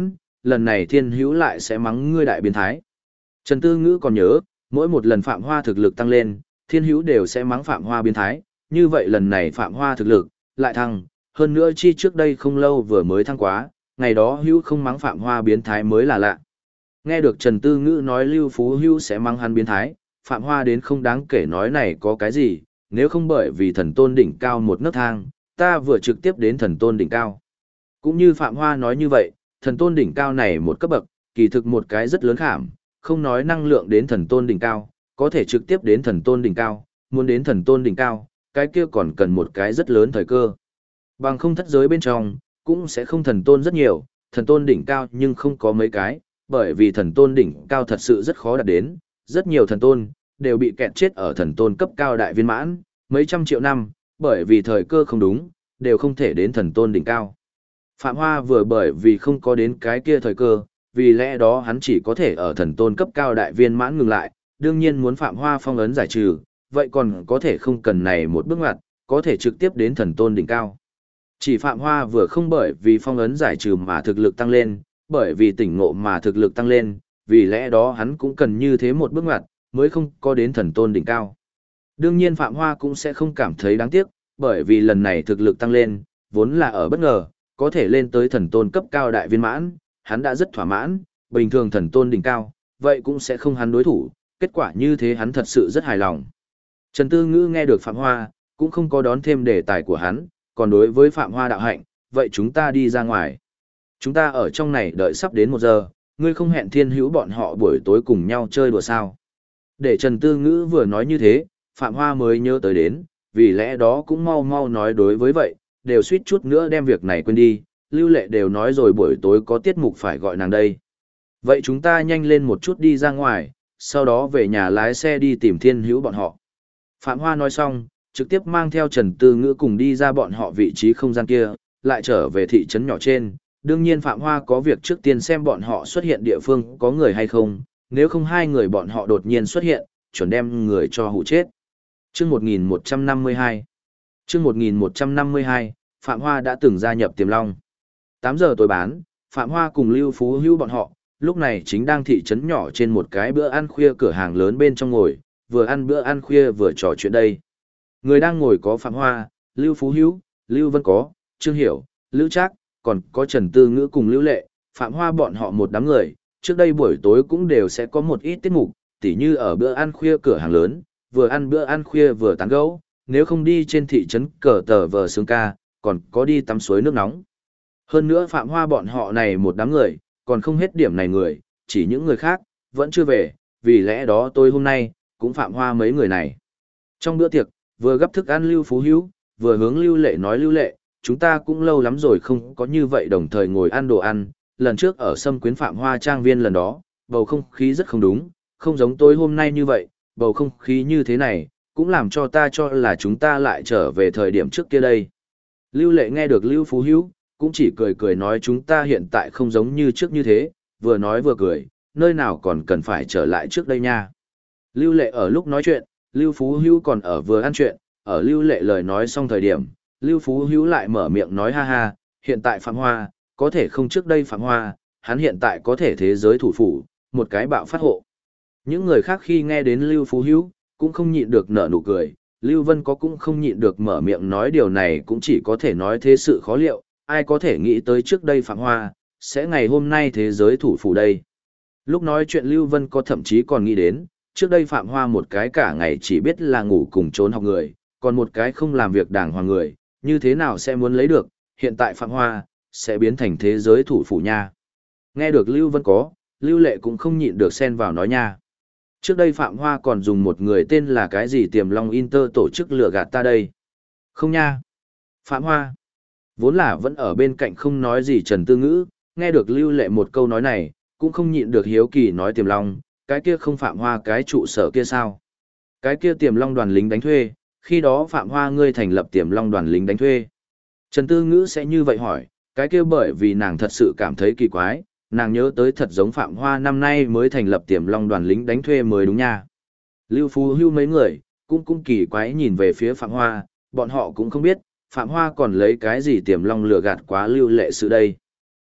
lần này thiên hữu lại sẽ mắng ngươi đại biến thái. Trần Tư Ngữ còn nhớ, mỗi một lần Phạm Hoa thực lực tăng lên, thiên hữu đều sẽ mắng Phạm Hoa biến thái, như vậy lần này Phạm Hoa thực lực lại thăng, hơn nữa chi trước đây không lâu vừa mới thăng quá, ngày đó hữu không mắng Phạm Hoa biến thái mới là lạ. Nghe được Trần Tư Ngữ nói Lưu Phú Hữu sẽ mắng hắn biến thái, Phạm Hoa đến không đáng kể nói này có cái gì, nếu không bởi vì thần tôn đỉnh cao một nấc thang, ta vừa trực tiếp đến thần tôn đỉnh cao. Cũng như Phạm Hoa nói như vậy, thần tôn đỉnh cao này một cấp bậc, kỳ thực một cái rất lớn khảm, không nói năng lượng đến thần tôn đỉnh cao, có thể trực tiếp đến thần tôn đỉnh cao, muốn đến thần tôn đỉnh cao, cái kia còn cần một cái rất lớn thời cơ. Bằng không thất giới bên trong, cũng sẽ không thần tôn rất nhiều, thần tôn đỉnh cao nhưng không có mấy cái, bởi vì thần tôn đỉnh cao thật sự rất khó đạt đến, rất nhiều thần tôn đều bị kẹt chết ở thần tôn cấp cao đại viên mãn, mấy trăm triệu năm, bởi vì thời cơ không đúng, đều không thể đến thần tôn đỉnh cao. Phạm Hoa vừa bởi vì không có đến cái kia thời cơ, vì lẽ đó hắn chỉ có thể ở thần tôn cấp cao đại viên mãn ngừng lại, đương nhiên muốn Phạm Hoa phong ấn giải trừ, vậy còn có thể không cần này một bước ngoặt, có thể trực tiếp đến thần tôn đỉnh cao. Chỉ Phạm Hoa vừa không bởi vì phong ấn giải trừ mà thực lực tăng lên, bởi vì tỉnh ngộ mà thực lực tăng lên, vì lẽ đó hắn cũng cần như thế một bước ngoặt, mới không có đến thần tôn đỉnh cao. Đương nhiên Phạm Hoa cũng sẽ không cảm thấy đáng tiếc, bởi vì lần này thực lực tăng lên, vốn là ở bất ngờ, có thể lên tới thần tôn cấp cao đại viên mãn, hắn đã rất thỏa mãn, bình thường thần tôn đỉnh cao, vậy cũng sẽ không hắn đối thủ, kết quả như thế hắn thật sự rất hài lòng. Trần Tư Ngữ nghe được Phạm Hoa, cũng không có đón thêm đề tài của hắn, còn đối với Phạm Hoa đạo hạnh, vậy chúng ta đi ra ngoài. Chúng ta ở trong này đợi sắp đến 1 giờ, ngươi không hẹn thiên hữu bọn họ buổi tối cùng nhau chơi đùa sao. Để Trần Tư Ngữ vừa nói như thế, Phạm Hoa mới nhớ tới đến, vì lẽ đó cũng mau mau nói đối với vậy, đều suýt chút nữa đem việc này quên đi, Lưu Lệ đều nói rồi buổi tối có tiết mục phải gọi nàng đây. Vậy chúng ta nhanh lên một chút đi ra ngoài, sau đó về nhà lái xe đi tìm thiên hữu bọn họ. Phạm Hoa nói xong, trực tiếp mang theo Trần Tư Ngữ cùng đi ra bọn họ vị trí không gian kia, lại trở về thị trấn nhỏ trên. Đương nhiên Phạm Hoa có việc trước tiên xem bọn họ xuất hiện địa phương có người hay không, nếu không hai người bọn họ đột nhiên xuất hiện, chuẩn đem người cho hụ chết. Chương 1152 Chương 1152, Phạm Hoa đã từng gia nhập Tiềm Long. 8 giờ tối bán, Phạm Hoa cùng Lưu Phú Hữu bọn họ, lúc này chính đang thị trấn nhỏ trên một cái bữa ăn khuya cửa hàng lớn bên trong ngồi, vừa ăn bữa ăn khuya vừa trò chuyện đây. Người đang ngồi có Phạm Hoa, Lưu Phú Hữu, Lưu Vân có, Trương Hiểu, Lữ Trác, còn có Trần Tư Ngữ cùng Lưu Lệ, Phạm Hoa bọn họ một đám người, trước đây buổi tối cũng đều sẽ có một ít tiết mục, tỉ như ở bữa ăn khuya cửa hàng lớn, vừa ăn bữa ăn khuya vừa tán gẫu, nếu không đi trên thị trấn cờ tờ vờ sướng ca, còn có đi tắm suối nước nóng. Hơn nữa Phạm Hoa bọn họ này một đám người, còn không hết điểm này người, chỉ những người khác, vẫn chưa về, vì lẽ đó tôi hôm nay, cũng Phạm Hoa mấy người này. Trong bữa tiệc, vừa gấp thức ăn Lưu Phú Hữu, vừa hướng Lưu Lệ nói Lưu Lệ, chúng ta cũng lâu lắm rồi không có như vậy đồng thời ngồi ăn đồ ăn, lần trước ở Sâm Quyến Phạm Hoa trang viên lần đó, bầu không khí rất không đúng, không giống tối hôm nay như vậy, bầu không khí như thế này, cũng làm cho ta cho là chúng ta lại trở về thời điểm trước kia đây. Lưu Lệ nghe được Lưu Phú Hữu, cũng chỉ cười cười nói chúng ta hiện tại không giống như trước như thế, vừa nói vừa cười, nơi nào còn cần phải trở lại trước đây nha. Lưu Lệ ở lúc nói chuyện, Lưu Phú Hữu còn ở vừa ăn chuyện, ở Lưu Lệ lời nói xong thời điểm, Lưu Phú Hữu lại mở miệng nói ha ha, hiện tại Phạm Hoa, có thể không trước đây Phạm Hoa, hắn hiện tại có thể thế giới thủ phủ, một cái bạo phát hộ. Những người khác khi nghe đến Lưu Phú Hữu, cũng không nhịn được nở nụ cười, Lưu Vân có cũng không nhịn được mở miệng nói điều này cũng chỉ có thể nói thế sự khó liệu, ai có thể nghĩ tới trước đây Phạm Hoa, sẽ ngày hôm nay thế giới thủ phủ đây. Lúc nói chuyện Lưu Vân có thậm chí còn nghĩ đến, trước đây Phạm Hoa một cái cả ngày chỉ biết là ngủ cùng trốn học người, còn một cái không làm việc đàng hoàng người, như thế nào sẽ muốn lấy được, hiện tại Phạm Hoa, sẽ biến thành thế giới thủ phủ nha. Nghe được Lưu Vân có, Lưu Lệ cũng không nhịn được xen vào nói nha. Trước đây Phạm Hoa còn dùng một người tên là cái gì Tiềm Long Inter tổ chức lừa gạt ta đây. Không nha. Phạm Hoa. Vốn là vẫn ở bên cạnh không nói gì Trần Tư Ngữ, nghe được Lưu Lệ một câu nói này, cũng không nhịn được hiếu kỳ nói Tiềm Long, cái kia không Phạm Hoa cái trụ sở kia sao? Cái kia Tiềm Long đoàn lính đánh thuê, khi đó Phạm Hoa ngươi thành lập Tiềm Long đoàn lính đánh thuê. Trần Tư Ngữ sẽ như vậy hỏi, cái kia bởi vì nàng thật sự cảm thấy kỳ quái, nàng nhớ tới thật giống Phạm Hoa năm nay mới thành lập Tiềm Long đoàn lính đánh thuê mới đúng nha. Lưu Phú Hữu mấy người, cũng kỳ quái nhìn về phía Phạm Hoa, bọn họ cũng không biết, Phạm Hoa còn lấy cái gì Tiềm Long lừa gạt quá Lưu Lệ sự đây.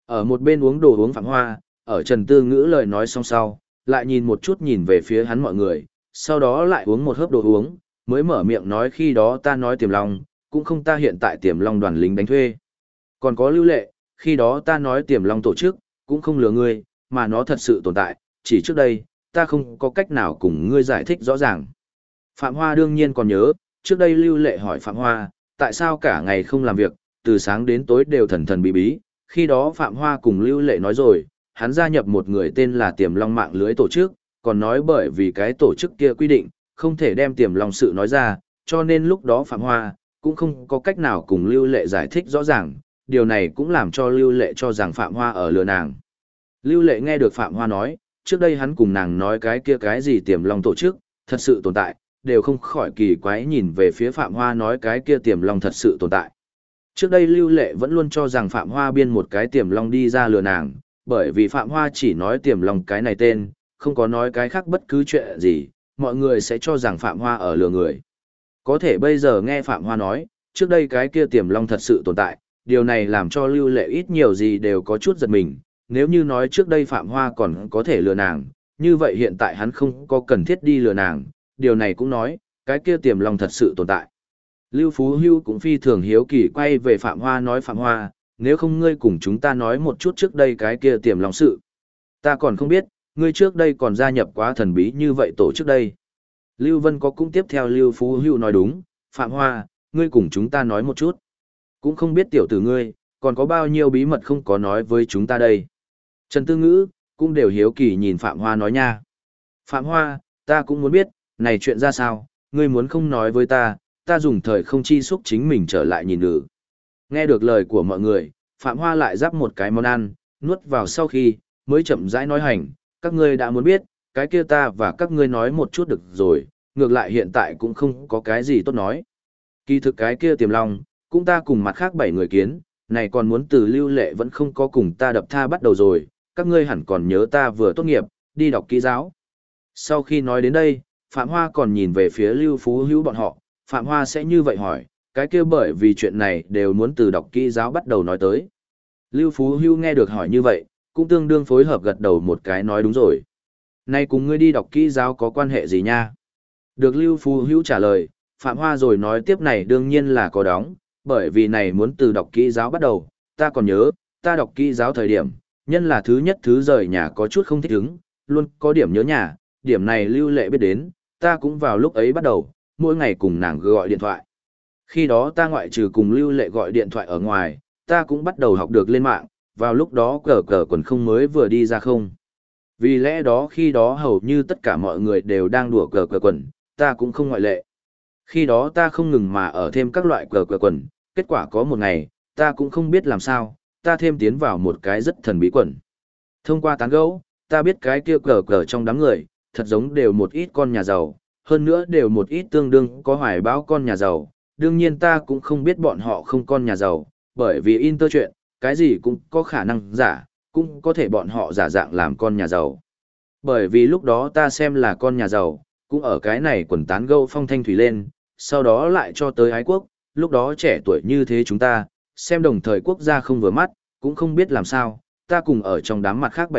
Ở một bên uống đồ uống Phạm Hoa, ở Trần Tư Ngữ lời nói xong sau, lại nhìn một chút nhìn về phía hắn mọi người, sau đó lại uống một hớp đồ uống, mới mở miệng nói khi đó ta nói Tiềm Long, cũng không ta hiện tại Tiềm Long đoàn lính đánh thuê. Còn có Lưu Lệ, khi đó ta nói Tiềm Long tổ chức, cũng không lừa ngươi, mà nó thật sự tồn tại, chỉ trước đây, ta không có cách nào cùng ngươi giải thích rõ ràng. Phạm Hoa đương nhiên còn nhớ, trước đây Lưu Lệ hỏi Phạm Hoa, tại sao cả ngày không làm việc, từ sáng đến tối đều thần thần bí bí, khi đó Phạm Hoa cùng Lưu Lệ nói rồi, hắn gia nhập một người tên là Tiềm Long mạng lưới tổ chức, còn nói bởi vì cái tổ chức kia quy định, không thể đem Tiềm Long sự nói ra, cho nên lúc đó Phạm Hoa cũng không có cách nào cùng Lưu Lệ giải thích rõ ràng, điều này cũng làm cho Lưu Lệ cho rằng Phạm Hoa ở lừa nàng. Lưu Lệ nghe được Phạm Hoa nói, trước đây hắn cùng nàng nói cái kia cái gì Tiềm Long tổ chức, thật sự tồn tại, đều không khỏi kỳ quái nhìn về phía Phạm Hoa nói cái kia Tiềm Long thật sự tồn tại. Trước đây Lưu Lệ vẫn luôn cho rằng Phạm Hoa biên một cái Tiềm Long đi ra lừa nàng, bởi vì Phạm Hoa chỉ nói Tiềm Long cái này tên, không có nói cái khác bất cứ chuyện gì, mọi người sẽ cho rằng Phạm Hoa ở lừa người. Có thể bây giờ nghe Phạm Hoa nói, trước đây cái kia Tiềm Long thật sự tồn tại, điều này làm cho Lưu Lệ ít nhiều gì đều có chút giật mình, nếu như nói trước đây Phạm Hoa còn có thể lừa nàng, như vậy hiện tại hắn không có cần thiết đi lừa nàng, điều này cũng nói, cái kia Tiềm Long thật sự tồn tại. Lưu Phú Hưu cũng phi thường hiếu kỳ quay về Phạm Hoa nói Phạm Hoa, nếu không ngươi cùng chúng ta nói một chút trước đây cái kia Tiềm Long sự. Ta còn không biết, ngươi trước đây còn gia nhập quá thần bí như vậy tổ trước đây. Lưu Vân có cũng tiếp theo Lưu Phú Hưu nói đúng, Phạm Hoa, ngươi cùng chúng ta nói một chút. Cũng không biết tiểu tử ngươi, còn có bao nhiêu bí mật không có nói với chúng ta đây. Trần Tư Ngữ, cũng đều hiếu kỳ nhìn Phạm Hoa nói nha. Phạm Hoa, ta cũng muốn biết, này chuyện ra sao, ngươi muốn không nói với ta, ta dùng thời không chi xúc chính mình trở lại nhìn nữ. Nghe được lời của mọi người, Phạm Hoa lại giáp một cái món ăn, nuốt vào sau khi, mới chậm rãi nói hành, các ngươi đã muốn biết, cái kia ta và các ngươi nói một chút được rồi, ngược lại hiện tại cũng không có cái gì tốt nói. Kỳ thực cái kia Tiềm Long, cũng ta cùng mặt khác 7 người kiến, này còn muốn từ Lưu Lệ vẫn không có cùng ta đập tha bắt đầu rồi, các ngươi hẳn còn nhớ ta vừa tốt nghiệp, đi đọc kỹ giáo. Sau khi nói đến đây, Phạm Hoa còn nhìn về phía Lưu Phú Hữu bọn họ, Phạm Hoa sẽ như vậy hỏi, cái kia bởi vì chuyện này đều muốn từ đọc kỹ giáo bắt đầu nói tới. Lưu Phú Hữu nghe được hỏi như vậy, cũng tương đương phối hợp gật đầu một cái nói đúng rồi. Nay cùng ngươi đi đọc kỹ giáo có quan hệ gì nha? Được Lưu Phú Hữu trả lời, Phạm Hoa rồi nói tiếp này đương nhiên là có đóng, bởi vì này muốn từ đọc kỹ giáo bắt đầu, ta còn nhớ, ta đọc kỹ giáo thời điểm, nhân là thứ nhất thứ rời nhà có chút không thích ứng, luôn có điểm nhớ nhà, điểm này Lưu Lệ biết đến, ta cũng vào lúc ấy bắt đầu, mỗi ngày cùng nàng gọi điện thoại. Khi đó ta ngoại trừ cùng Lưu Lệ gọi điện thoại ở ngoài, ta cũng bắt đầu học được lên mạng, vào lúc đó cờ quần không mới vừa đi ra không. Vì lẽ đó khi đó hầu như tất cả mọi người đều đang đùa cờ quần, ta cũng không ngoại lệ. Khi đó ta không ngừng mà ở thêm các loại cờ quần, kết quả có một ngày, ta cũng không biết làm sao, ta thêm tiến vào một cái rất thần bí quần. Thông qua tán gẫu, ta biết cái kia cờ trong đám người, thật giống đều một ít con nhà giàu, hơn nữa đều một ít tương đương có hoài bão con nhà giàu. Đương nhiên ta cũng không biết bọn họ không con nhà giàu, bởi vì Inter chuyện, cái gì cũng có khả năng giả, cũng có thể bọn họ giả dạng làm con nhà giàu. Bởi vì lúc đó ta xem là con nhà giàu, cũng ở cái này quần tán gẫu phong thanh thủy lên, sau đó lại cho tới ái quốc, lúc đó trẻ tuổi như thế chúng ta, xem đồng thời quốc gia không vừa mắt, cũng không biết làm sao, ta cùng ở trong đám mặt khác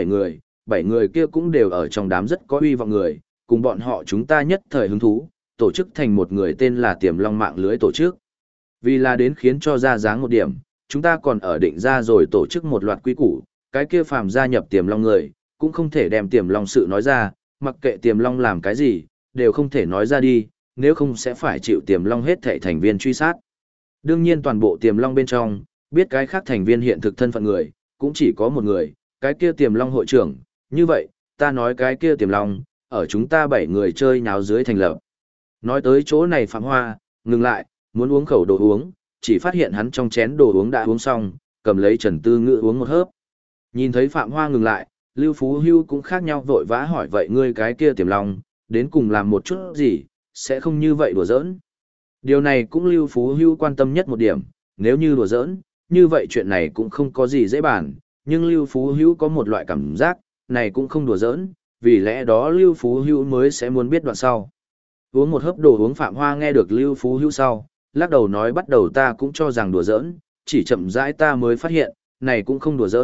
7 người kia cũng đều ở trong đám rất có uy vọng người, cùng bọn họ chúng ta nhất thời hứng thú, tổ chức thành một người tên là Tiềm Long mạng lưới tổ chức. Vì là đến khiến cho ra dáng một điểm, chúng ta còn ở định ra rồi tổ chức một loạt quy củ, cái kia phàm gia nhập Tiềm Long người, cũng không thể đem Tiềm Long sự nói ra, mặc kệ Tiềm Long làm cái gì, đều không thể nói ra đi, nếu không sẽ phải chịu Tiềm Long hết thảy thành viên truy sát. Đương nhiên toàn bộ Tiềm Long bên trong, biết cái khác thành viên hiện thực thân phận người, cũng chỉ có một người, cái kia Tiềm Long hội trưởng, như vậy, ta nói cái kia Tiềm Long, ở chúng ta 7 người chơi nháo dưới thành lập. Nói tới chỗ này Phạm Hoa, ngừng lại, muốn uống khẩu đồ uống, chỉ phát hiện hắn trong chén đồ uống đã uống xong, cầm lấy Trần Tư Ngữ uống một hớp. Nhìn thấy Phạm Hoa ngừng lại, Lưu Phú Hưu cũng khác nhau vội vã hỏi vậy ngươi cái kia Tiềm Long, đến cùng làm một chút gì, sẽ không như vậy đùa giỡn. Điều này cũng Lưu Phú Hưu quan tâm nhất một điểm, nếu như đùa giỡn, như vậy chuyện này cũng không có gì dễ bàn, nhưng Lưu Phú Hưu có một loại cảm giác, này cũng không đùa giỡn, vì lẽ đó Lưu Phú Hưu mới sẽ muốn biết đoạn sau. Uống một hớp đồ uống Phạm Hoa nghe được Lưu Phú Hưu sau, lắc đầu nói bắt đầu ta cũng cho rằng đùa giỡn, chỉ chậm rãi ta mới phát hiện, này cũng không đùa giỡn,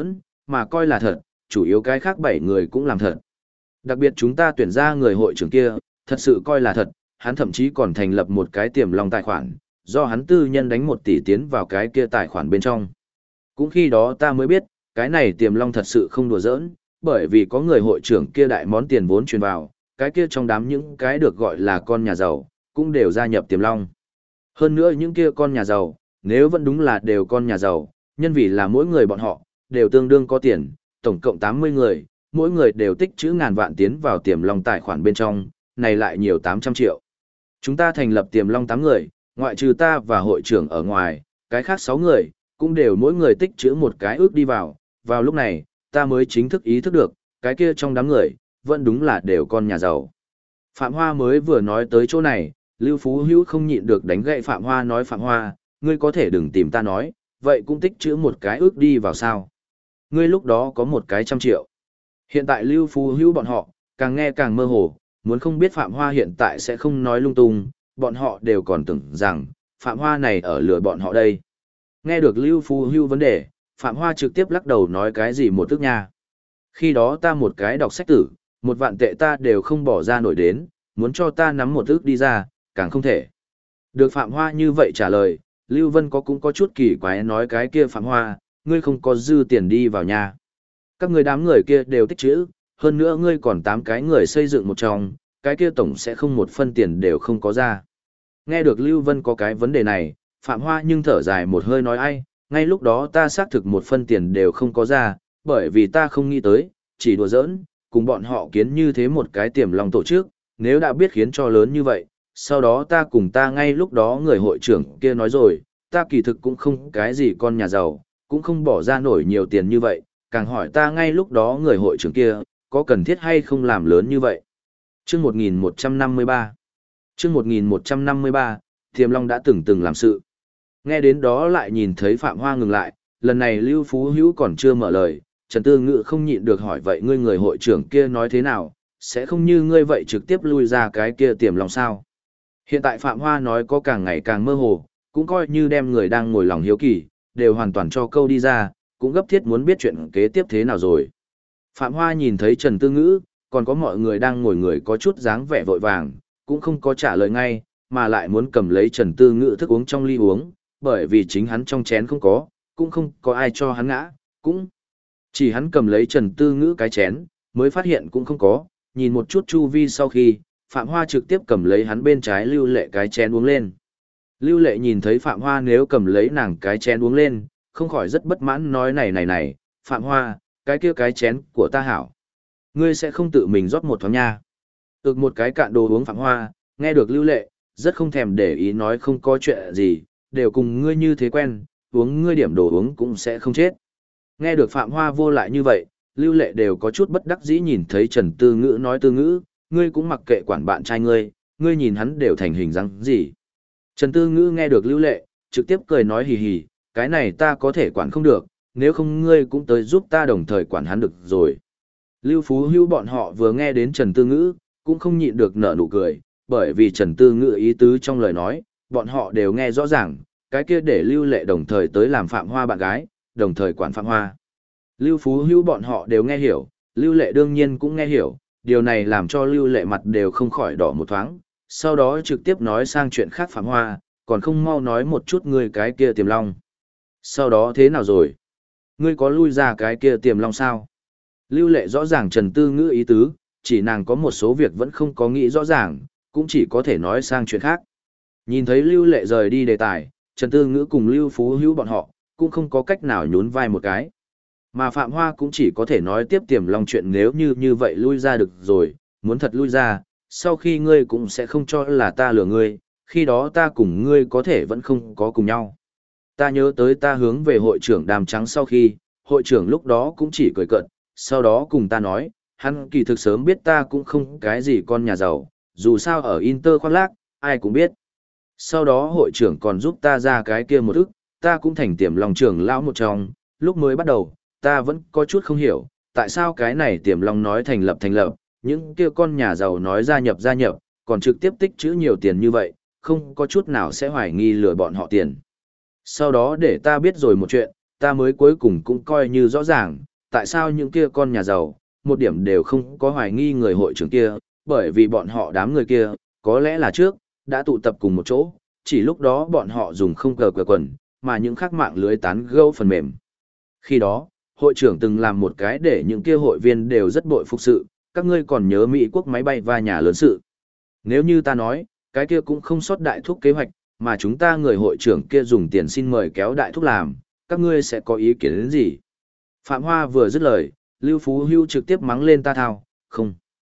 mà coi là thật, chủ yếu cái khác 7 người cũng làm thật. Đặc biệt chúng ta tuyển ra người hội trưởng kia, thật sự coi là thật, hắn thậm chí còn thành lập một cái tiềm long tài khoản, do hắn tư nhân đánh 1 tỷ tiến vào cái kia tài khoản bên trong. Cũng khi đó ta mới biết, cái này tiềm long thật sự không đùa giỡn, bởi vì có người hội trưởng kia đại món tiền vốn truyền vào, cái kia trong đám những cái được gọi là con nhà giàu, cũng đều gia nhập tiềm long. Hơn nữa những kia con nhà giàu, nếu vẫn đúng là đều con nhà giàu, nhân vì là mỗi người bọn họ, đều tương đương có tiền, tổng cộng 80 người, mỗi người đều tích trữ ngàn vạn tiến vào tiềm long tài khoản bên trong, này lại nhiều 800 triệu. Chúng ta thành lập tiềm long 8 người, ngoại trừ ta và hội trưởng ở ngoài, cái khác 6 người, cũng đều mỗi người tích trữ một cái ước đi vào lúc này, ta mới chính thức ý thức được, cái kia trong đám người, vẫn đúng là đều con nhà giàu. Phạm Hoa mới vừa nói tới chỗ này, Lưu Phú Hữu không nhịn được đánh gậy Phạm Hoa nói Phạm Hoa, ngươi có thể đừng tìm ta nói, vậy cũng tích trữ một cái ước đi vào sao. Ngươi lúc đó có một cái 100 triệu. Hiện tại Lưu Phú Hữu bọn họ, càng nghe càng mơ hồ, muốn không biết Phạm Hoa hiện tại sẽ không nói lung tung, bọn họ đều còn tưởng rằng, Phạm Hoa này ở lừa bọn họ đây. Nghe được Lưu Phú Hữu vấn đề, Phạm Hoa trực tiếp lắc đầu nói cái gì một tức nha. Khi đó ta một cái đọc sách tử, 1 vạn tệ ta đều không bỏ ra nổi đến, muốn cho ta nắm một ước đi ra, càng không thể. Được Phạm Hoa như vậy trả lời, Lưu Vân cũng có chút kỳ quái nói cái kia Phạm Hoa, ngươi không có dư tiền đi vào nhà. Các người đám người kia đều tích trữ, hơn nữa ngươi còn 8 cái người xây dựng một trong, cái kia tổng sẽ không một phân tiền đều không có ra. Nghe được Lưu Vân có cái vấn đề này, Phạm Hoa nhưng thở dài một hơi nói ai, ngay lúc đó ta xác thực một phân tiền đều không có ra, bởi vì ta không nghĩ tới, chỉ đùa giỡn, cùng bọn họ kiến như thế một cái tiềm lòng tổ chức, nếu đã biết khiến cho lớn như vậy, sau đó ta ngay lúc đó người hội trưởng kia nói rồi, ta kỳ thực cũng không cái gì con nhà giàu, cũng không bỏ ra nổi nhiều tiền như vậy, càng hỏi ta ngay lúc đó người hội trưởng kia, có cần thiết hay không làm lớn như vậy. Chương 1153 Chương 1153, Tiềm Long đã từng làm sự. Nghe đến đó lại nhìn thấy Phạm Hoa ngừng lại, lần này Lưu Phú Hữu còn chưa mở lời, Trần Tư Ngự không nhịn được hỏi vậy ngươi người hội trưởng kia nói thế nào, sẽ không như ngươi vậy trực tiếp lui ra cái kia Tiềm Long sao. Hiện tại Phạm Hoa nói có càng ngày càng mơ hồ, cũng coi như đem người đang ngồi lòng hiếu kỳ, đều hoàn toàn cho câu đi ra, cũng gấp thiết muốn biết chuyện kế tiếp thế nào rồi. Phạm Hoa nhìn thấy Trần Tư Ngữ, còn có mọi người đang ngồi người có chút dáng vẻ vội vàng, cũng không có trả lời ngay, mà lại muốn cầm lấy Trần Tư Ngữ thức uống trong ly uống, bởi vì chính hắn trong chén không có, cũng không có ai cho hắn ngã, cũng chỉ hắn cầm lấy Trần Tư Ngữ cái chén, mới phát hiện cũng không có, nhìn một chút chu vi sau khi, Phạm Hoa trực tiếp cầm lấy hắn bên trái Lưu Lệ cái chén uống lên. Lưu Lệ nhìn thấy Phạm Hoa nếu cầm lấy nàng cái chén uống lên, không khỏi rất bất mãn nói này, Phạm Hoa, cái kia cái chén của ta hảo. Ngươi sẽ không tự mình rót một thoáng nha. Một cái cạn đồ uống Phạm Hoa, nghe được Lưu Lệ, rất không thèm để ý nói không có chuyện gì, đều cùng ngươi như thế quen, uống ngươi điểm đồ uống cũng sẽ không chết. Nghe được Phạm Hoa vô lại như vậy, Lưu Lệ đều có chút bất đắc dĩ nhìn thấy Trần Tư Ngữ nói Tư Ngữ, ngươi cũng mặc kệ quản bạn trai ngươi nhìn hắn đều thành hình dáng gì. Trần Tư Ngữ nghe được Lưu Lệ, trực tiếp cười nói hì hì, cái này ta có thể quản không được, nếu không ngươi cũng tới giúp ta đồng thời quản hắn được rồi. Lưu Phú Hữu bọn họ vừa nghe đến Trần Tư Ngữ, cũng không nhịn được nở nụ cười, bởi vì Trần Tư Ngữ ý tứ trong lời nói, bọn họ đều nghe rõ ràng, cái kia để Lưu Lệ đồng thời tới làm Phạm Hoa bạn gái, đồng thời quản Phạm Hoa. Lưu Phú Hữu bọn họ đều nghe hiểu, Lưu Lệ đương nhiên cũng nghe hiểu, điều này làm cho Lưu Lệ mặt đều không khỏi đỏ một thoáng, sau đó trực tiếp nói sang chuyện khác Phạm Hoa, còn không mau nói một chút ngươi cái kia Tiềm Long. Sau đó thế nào rồi? Ngươi có lui ra cái kia Tiềm Long sao? Lưu Lệ rõ ràng Trần Tư Ngữ ý tứ, chỉ nàng có một số việc vẫn không có nghĩ rõ ràng, cũng chỉ có thể nói sang chuyện khác. Nhìn thấy Lưu Lệ rời đi đề tài, Trần Tư Ngữ cùng Lưu Phú Hữu bọn họ, cũng không có cách nào nhún vai một cái. Mà Phạm Hoa cũng chỉ có thể nói tiếp Tiềm Long chuyện nếu như vậy lui ra được rồi, muốn thật lui ra, sau khi ngươi cũng sẽ không cho là ta lừa ngươi, khi đó ta cùng ngươi có thể vẫn không có cùng nhau. Ta nhớ tới ta hướng về hội trưởng Đàm Trắng sau khi, hội trưởng lúc đó cũng chỉ cười cợt, sau đó cùng ta nói, hắn kỳ thực sớm biết ta cũng không cái gì con nhà giàu, dù sao ở Inter khoác lác, ai cũng biết. Sau đó hội trưởng còn giúp ta ra cái kia một ức, ta cũng thành Tiềm Long trưởng lão một trong, lúc mới bắt đầu, ta vẫn có chút không hiểu, tại sao cái này Tiềm Long nói thành lập, những kia con nhà giàu nói gia nhập, còn trực tiếp tích trữ nhiều tiền như vậy, không có chút nào sẽ hoài nghi lừa bọn họ tiền. Sau đó để ta biết rồi một chuyện, ta mới cuối cùng cũng coi như rõ ràng, tại sao những kia con nhà giàu, một điểm đều không có hoài nghi người hội trưởng kia, bởi vì bọn họ đám người kia, có lẽ là trước, đã tụ tập cùng một chỗ, chỉ lúc đó bọn họ dùng không cờ cờ quần, mà những khác mạng lưới tán gẫu phần mềm. Khi đó, hội trưởng từng làm một cái để những kia hội viên đều rất bội phục sự, các ngươi còn nhớ Mỹ quốc máy bay va nhà lớn sự. Nếu như ta nói, cái kia cũng không sót đại thúc kế hoạch, mà chúng ta người hội trưởng kia dùng tiền xin mời kéo đại thúc làm, các ngươi sẽ có ý kiến đến gì? Phạm Hoa vừa dứt lời, Lưu Phú Hưu trực tiếp mắng lên ta thao, không.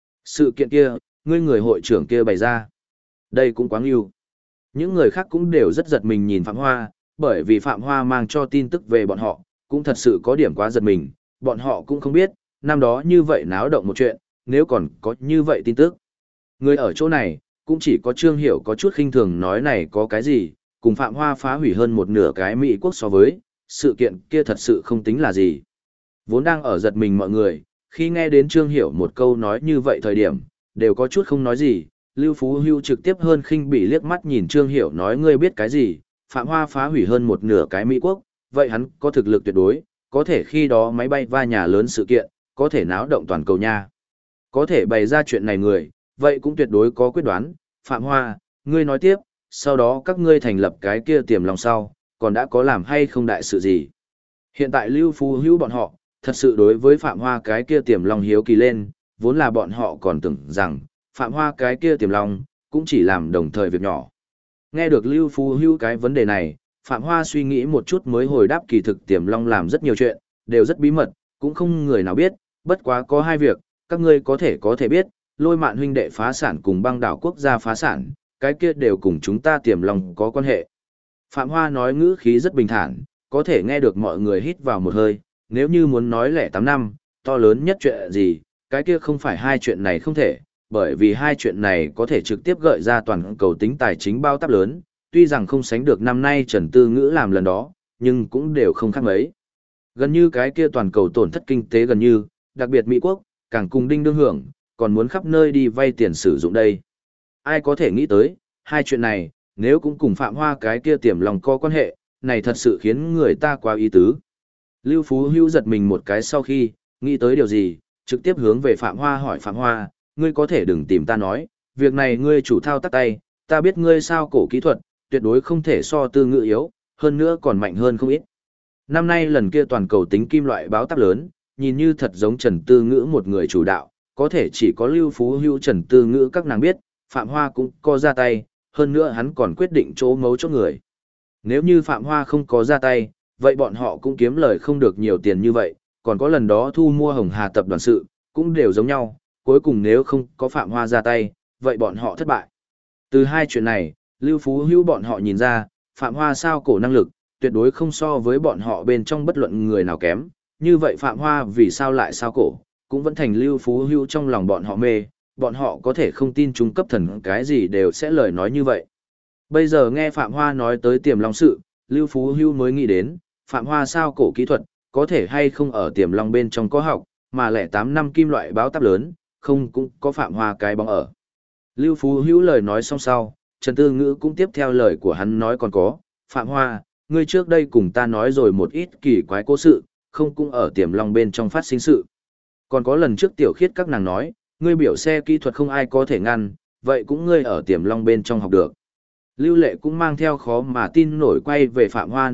Sự kiện kia, ngươi người hội trưởng kia bày ra. Đây cũng quá ngưu. Những người khác cũng đều rất giật mình nhìn Phạm Hoa, bởi vì Phạm Hoa mang cho tin tức về bọn họ, cũng thật sự có điểm quá giật mình, bọn họ cũng không biết, năm đó như vậy náo động một chuyện, nếu còn có như vậy tin tức. Người ở chỗ này, cũng chỉ có Trương Hiểu có chút khinh thường nói này có cái gì, cùng Phạm Hoa phá hủy hơn một nửa cái Mỹ quốc so với, sự kiện kia thật sự không tính là gì. Vốn đang ở giật mình mọi người, khi nghe đến Trương Hiểu một câu nói như vậy thời điểm, đều có chút không nói gì, Lưu Phú Hưu trực tiếp hơn khinh bỉ liếc mắt nhìn Trương Hiểu nói ngươi biết cái gì, Phạm Hoa phá hủy hơn một nửa cái Mỹ quốc, vậy hắn có thực lực tuyệt đối, có thể khi đó máy bay va nhà lớn sự kiện, có thể náo động toàn cầu nha. Có thể bày ra chuyện này người, vậy cũng tuyệt đối có quyết đoán, Phạm Hoa, ngươi nói tiếp, sau đó các ngươi thành lập cái kia tiềm lòng sau, còn đã có làm hay không đại sự gì. Hiện tại Lưu Phú Hữu bọn họ, thật sự đối với Phạm Hoa cái kia tiềm lòng hiếu kỳ lên, vốn là bọn họ còn tưởng rằng, Phạm Hoa cái kia tiềm lòng, cũng chỉ làm đồng thời việc nhỏ. Nghe được Lưu Phú Hữu cái vấn đề này, Phạm Hoa suy nghĩ một chút mới hồi đáp kỳ thực tiềm long làm rất nhiều chuyện, đều rất bí mật, cũng không người nào biết, bất quá có hai việc, các ngươi có thể biết, Lôi Mạn huynh đệ phá sản cùng băng đảo quốc gia phá sản, cái kia đều cùng chúng ta tiềm long có quan hệ. Phạm Hoa nói ngữ khí rất bình thản, có thể nghe được mọi người hít vào một hơi, nếu như muốn nói lẻ 8 năm, to lớn nhất chuyện gì, cái kia không phải hai chuyện này không thể, bởi vì hai chuyện này có thể trực tiếp gợi ra toàn cầu tính tài chính bao táp lớn, tuy rằng không sánh được năm nay Trần Tư Ngữ làm lần đó, nhưng cũng đều không khác mấy. Gần như cái kia toàn cầu tổn thất kinh tế gần như, đặc biệt Mỹ quốc, càng cùng đinh đương hưởng, còn muốn khắp nơi đi vay tiền sử dụng đây. Ai có thể nghĩ tới, hai chuyện này, nếu cũng cùng Phạm Hoa cái kia tiềm lòng có quan hệ, này thật sự khiến người ta quá ý tứ. Lưu Phú Hữu giật mình một cái sau khi, nghĩ tới điều gì, trực tiếp hướng về Phạm Hoa hỏi Phạm Hoa, ngươi có thể đừng tìm ta nói, việc này ngươi chủ thao tác tay, ta biết ngươi sao cổ kỹ thuật, tuyệt đối không thể so Tư Ngữ yếu, hơn nữa còn mạnh hơn không ít. Năm nay lần kia toàn cầu tính kim loại báo táp lớn, nhìn như thật giống Trần Tư Ngữ một người chủ đạo, có thể chỉ có Lưu Phú Hữu Trần Tư Ngữ các nàng biết, Phạm Hoa cũng có ra tay, hơn nữa hắn còn quyết định chỗ mấu chốt người. Nếu như Phạm Hoa không có ra tay, vậy bọn họ cũng kiếm lời không được nhiều tiền như vậy, còn có lần đó thu mua Hồng Hà tập đoàn sự, cũng đều giống nhau, cuối cùng nếu không có Phạm Hoa ra tay, vậy bọn họ thất bại. Từ hai chuyện này, Lưu Phú Hữu bọn họ nhìn ra, Phạm Hoa sao cổ năng lực, tuyệt đối không so với bọn họ bên trong bất luận người nào kém, như vậy Phạm Hoa vì sao lại sao cổ, cũng vẫn thành Lưu Phú Hữu trong lòng bọn họ mê, bọn họ có thể không tin trung cấp thần cái gì đều sẽ lời nói như vậy. Bây giờ nghe Phạm Hoa nói tới tiềm long sự, Lưu Phú Hữu mới nghĩ đến, Phạm Hoa sao cổ kỹ thuật, có thể hay không ở tiềm long bên trong có học, mà lẻ 8 năm kim loại báo táp lớn, không cũng có Phạm Hoa cái bóng ở. Lưu Phú Hữu lời nói xong sau, Trần Tư Ngữ cũng tiếp theo lời của hắn nói còn có, Phạm Hoa, ngươi trước đây cùng ta nói rồi một ít kỳ quái cố sự, không cũng ở tiềm long bên trong phát sinh sự. Còn có lần trước tiểu khiết các nàng nói, ngươi biểu xe kỹ thuật không ai có thể ngăn, vậy cũng ngươi ở tiềm long bên trong học được. Lưu Lệ cũng mang theo khó mà tin nổi quay về Phạm Hoa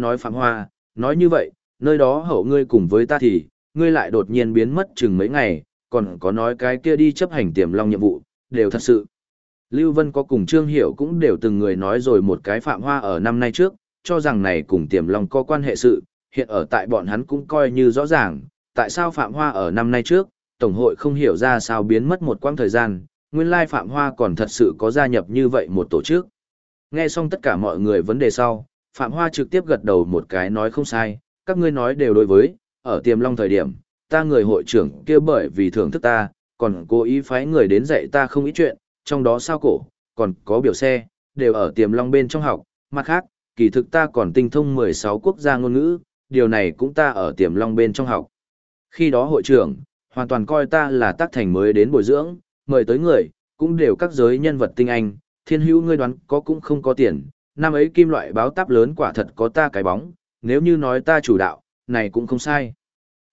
nói như vậy, nơi đó hậu ngươi cùng với ta thì, ngươi lại đột nhiên biến mất chừng mấy ngày, còn có nói cái kia đi chấp hành tiềm long nhiệm vụ, đều thật sự. Lưu Vân có cùng Trương Hiểu cũng đều từng người nói rồi một cái Phạm Hoa ở năm nay trước, cho rằng này cùng tiềm long có quan hệ sự, hiện ở tại bọn hắn cũng coi như rõ ràng, tại sao Phạm Hoa ở năm nay trước, Tổng hội không hiểu ra sao biến mất một quãng thời gian, nguyên lai Phạm Hoa còn thật sự có gia nhập như vậy một tổ chức. Nghe xong tất cả mọi người vấn đề sau, Phạm Hoa trực tiếp gật đầu một cái nói không sai, các ngươi nói đều đối với, ở tiềm long thời điểm, ta người hội trưởng kia bởi vì thưởng thức ta, còn cố ý phái người đến dạy ta không ít chuyện, trong đó sao cổ, còn có biểu xe, đều ở tiềm long bên trong học, mặt khác, kỳ thực ta còn tinh thông 16 quốc gia ngôn ngữ, điều này cũng ta ở tiềm long bên trong học. Khi đó hội trưởng, hoàn toàn coi ta là tác thành mới đến bồi dưỡng, mời tới người, cũng đều các giới nhân vật tinh anh, thiên hữu ngươi đoán có cũng không có tiền, năm ấy kim loại báo táp lớn quả thật có ta cái bóng, nếu như nói ta chủ đạo, này cũng không sai.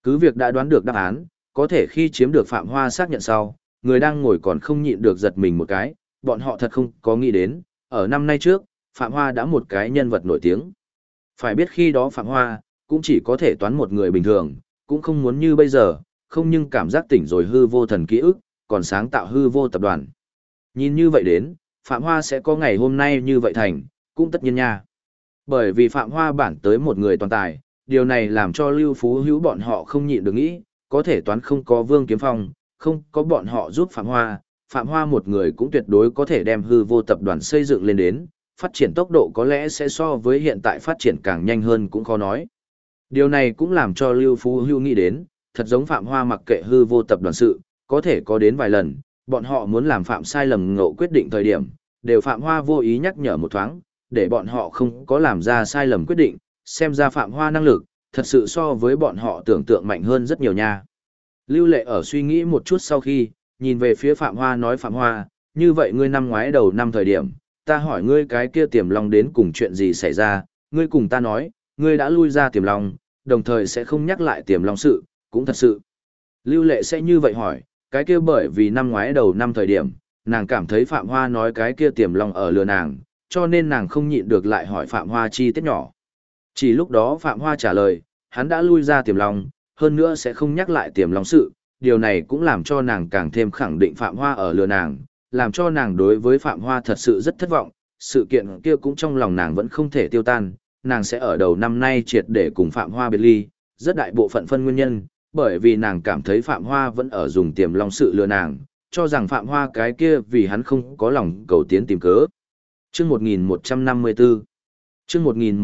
Cứ việc đã đoán được đáp án, có thể khi chiếm được Phạm Hoa xác nhận sau, người đang ngồi còn không nhịn được giật mình một cái, bọn họ thật không có nghĩ đến, ở năm nay trước, Phạm Hoa đã một cái nhân vật nổi tiếng. Phải biết khi đó Phạm Hoa, cũng chỉ có thể toán một người bình thường, cũng không muốn như bây giờ, không nhưng cảm giác tỉnh rồi hư vô thần ký ức, còn sáng tạo hư vô tập đoàn. Nhìn như vậy đến, Phạm Hoa sẽ có ngày hôm nay như vậy thành, cũng tất nhiên nha. Bởi vì Phạm Hoa bản tới một người toàn tài, điều này làm cho Lưu Phú Hữu bọn họ không nhịn được nghĩ, có thể toán không có Vương Kiếm Phong, không có bọn họ giúp Phạm Hoa một người cũng tuyệt đối có thể đem hư vô tập đoàn xây dựng lên đến, phát triển tốc độ có lẽ sẽ so với hiện tại phát triển càng nhanh hơn cũng khó nói. Điều này cũng làm cho Lưu Phú Hữu nghĩ đến, thật giống Phạm Hoa mặc kệ hư vô tập đoàn sự, có thể có đến vài lần, bọn họ muốn làm phạm sai lầm ngộ quyết định thời điểm, đều Phạm Hoa vô ý nhắc nhở một thoáng, để bọn họ không có làm ra sai lầm quyết định, xem ra Phạm Hoa năng lực, thật sự so với bọn họ tưởng tượng mạnh hơn rất nhiều nha. Lưu Lệ ở suy nghĩ một chút sau khi, nhìn về phía Phạm Hoa nói Phạm Hoa, như vậy ngươi năm ngoái đầu năm thời điểm, ta hỏi ngươi cái kia Tiềm Long đến cùng chuyện gì xảy ra, ngươi cùng ta nói, ngươi đã lui ra Tiềm Long, đồng thời sẽ không nhắc lại Tiềm Long sự, cũng thật sự. Lưu Lệ sẽ như vậy hỏi, cái kia bởi vì năm ngoái đầu năm thời điểm, nàng cảm thấy Phạm Hoa nói cái kia Tiềm Long ở lừa nàng, cho nên nàng không nhịn được lại hỏi Phạm Hoa chi tiết nhỏ. Chỉ lúc đó Phạm Hoa trả lời, hắn đã lui ra Tiềm Long, hơn nữa sẽ không nhắc lại Tiềm Long sự, điều này cũng làm cho nàng càng thêm khẳng định Phạm Hoa ở lừa nàng, làm cho nàng đối với Phạm Hoa thật sự rất thất vọng, sự kiện kia cũng trong lòng nàng vẫn không thể tiêu tan, nàng sẽ ở đầu năm nay triệt để cùng Phạm Hoa biệt ly, rất đại bộ phận phân nguyên nhân, bởi vì nàng cảm thấy Phạm Hoa vẫn ở dùng Tiềm Long sự lừa nàng, cho rằng Phạm Hoa cái kia vì hắn không có lòng cầu tiến tìm cớ. Chương 1154 Chương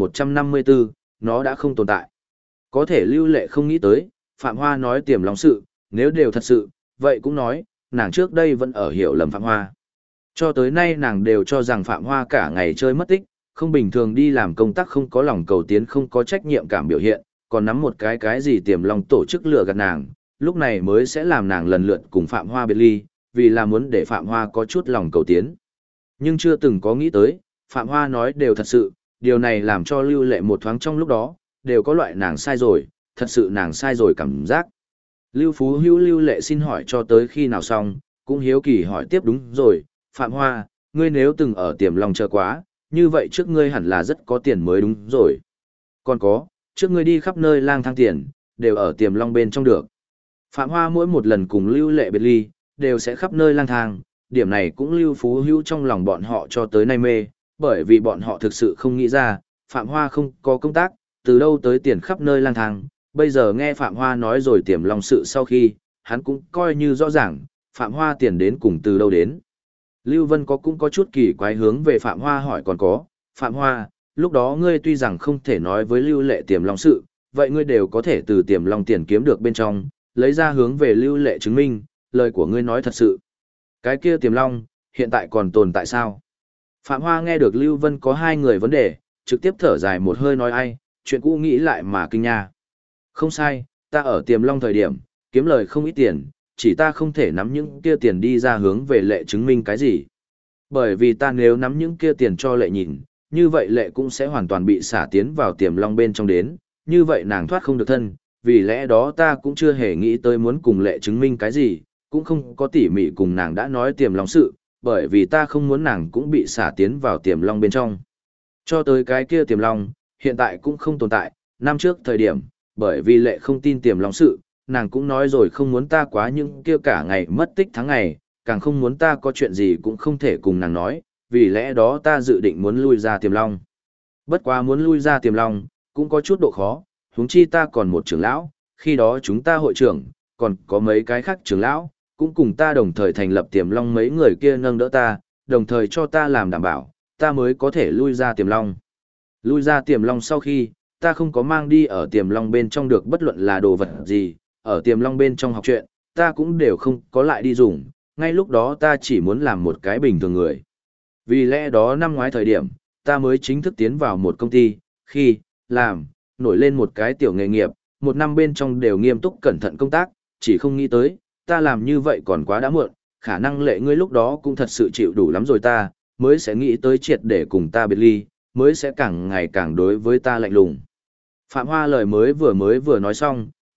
1154, nó đã không tồn tại. Có thể Lưu Lệ không nghĩ tới, Phạm Hoa nói Tiềm Long sự, nếu đều thật sự, vậy cũng nói, nàng trước đây vẫn ở hiểu lầm Phạm Hoa. Cho tới nay nàng đều cho rằng Phạm Hoa cả ngày chơi mất tích, không bình thường đi làm công tác không có lòng cầu tiến không có trách nhiệm cảm biểu hiện, còn nắm một cái gì Tiềm Long tổ chức lừa gạt nàng, lúc này mới sẽ làm nàng lần lượt cùng Phạm Hoa biệt ly, vì là muốn để Phạm Hoa có chút lòng cầu tiến. Nhưng chưa từng có nghĩ tới, Phạm Hoa nói đều thật sự, điều này làm cho Lưu Lệ một thoáng trong lúc đó, đều có loại nàng sai rồi, thật sự nàng sai rồi cảm giác. Lưu Phú Hữu Lưu Lệ xin hỏi cho tới khi nào xong, cũng hiếu kỳ hỏi tiếp đúng rồi, Phạm Hoa, ngươi nếu từng ở Tiềm Long chờ quá, như vậy trước ngươi hẳn là rất có tiền mới đúng rồi. Còn có, trước ngươi đi khắp nơi lang thang tiền, đều ở Tiềm Long bên trong được. Phạm Hoa mỗi một lần cùng Lưu Lệ biệt ly, đều sẽ khắp nơi lang thang, điểm này cũng Lưu Phú Hữu trong lòng bọn họ cho tới nay mê, bởi vì bọn họ thực sự không nghĩ ra, Phạm Hoa không có công tác, từ đâu tới tiền khắp nơi lang thang, bây giờ nghe Phạm Hoa nói rồi Tiềm Long sự sau khi, hắn cũng coi như rõ ràng, Phạm Hoa tiền đến cùng từ đâu đến. Lưu Vân cũng có chút kỳ quái hướng về Phạm Hoa hỏi còn có, Phạm Hoa, lúc đó ngươi tuy rằng không thể nói với Lưu Lệ Tiềm Long sự, vậy ngươi đều có thể từ Tiềm Long tiền kiếm được bên trong, lấy ra hướng về Lưu Lệ chứng minh, lời của ngươi nói thật sự. Cái kia Tiềm Long, hiện tại còn tồn tại sao? Phạm Hoa nghe được Lưu Vân có hai người vấn đề, trực tiếp thở dài một hơi nói ai, chuyện cũ nghĩ lại mà kinh nha. Không sai, ta ở Tiềm Long thời điểm, kiếm lời không ít tiền, chỉ ta không thể nắm những kia tiền đi ra hướng về Lệ chứng minh cái gì. Bởi vì ta nếu nắm những kia tiền cho Lệ nhìn, như vậy Lệ cũng sẽ hoàn toàn bị xả tiến vào Tiềm Long bên trong đến, như vậy nàng thoát không được thân, vì lẽ đó ta cũng chưa hề nghĩ tới muốn cùng Lệ chứng minh cái gì, cũng không có tỉ mỉ cùng nàng đã nói Tiềm Long sự, bởi vì ta không muốn nàng cũng bị xả tiến vào Tiềm Long bên trong. Cho tới cái kia Tiềm Long, hiện tại cũng không tồn tại, năm trước thời điểm, bởi vì Lệ không tin Tiềm Long sự, nàng cũng nói rồi không muốn ta quá những kia cả ngày mất tích tháng ngày, càng không muốn ta có chuyện gì cũng không thể cùng nàng nói, vì lẽ đó ta dự định muốn lui ra Tiềm Long. Bất quá muốn lui ra Tiềm Long, cũng có chút độ khó, huống chi ta còn một trưởng lão, khi đó chúng ta hội trưởng, còn có mấy cái khác trưởng lão, cũng cùng ta đồng thời thành lập Tiềm Long mấy người kia nâng đỡ ta, đồng thời cho ta làm đảm bảo, ta mới có thể lui ra Tiềm Long. Lui ra Tiềm Long sau khi, ta không có mang đi ở Tiềm Long bên trong được bất luận là đồ vật gì, ở Tiềm Long bên trong học chuyện, ta cũng đều không có lại đi dùng, ngay lúc đó ta chỉ muốn làm một cái bình thường người. Vì lẽ đó năm ngoái thời điểm, ta mới chính thức tiến vào một công ty, khi, làm, nổi lên một cái tiểu nghề nghiệp, một năm bên trong đều nghiêm túc cẩn thận công tác, chỉ không nghĩ tới, ta làm như vậy còn quá đã muộn, khả năng Lệ ngươi lúc đó cũng thật sự chịu đủ lắm rồi ta, mới sẽ nghĩ tới triệt để cùng ta biệt ly, mới sẽ càng ngày càng đối với ta lạnh lùng. Phạm Hoa lời mới vừa nói xong,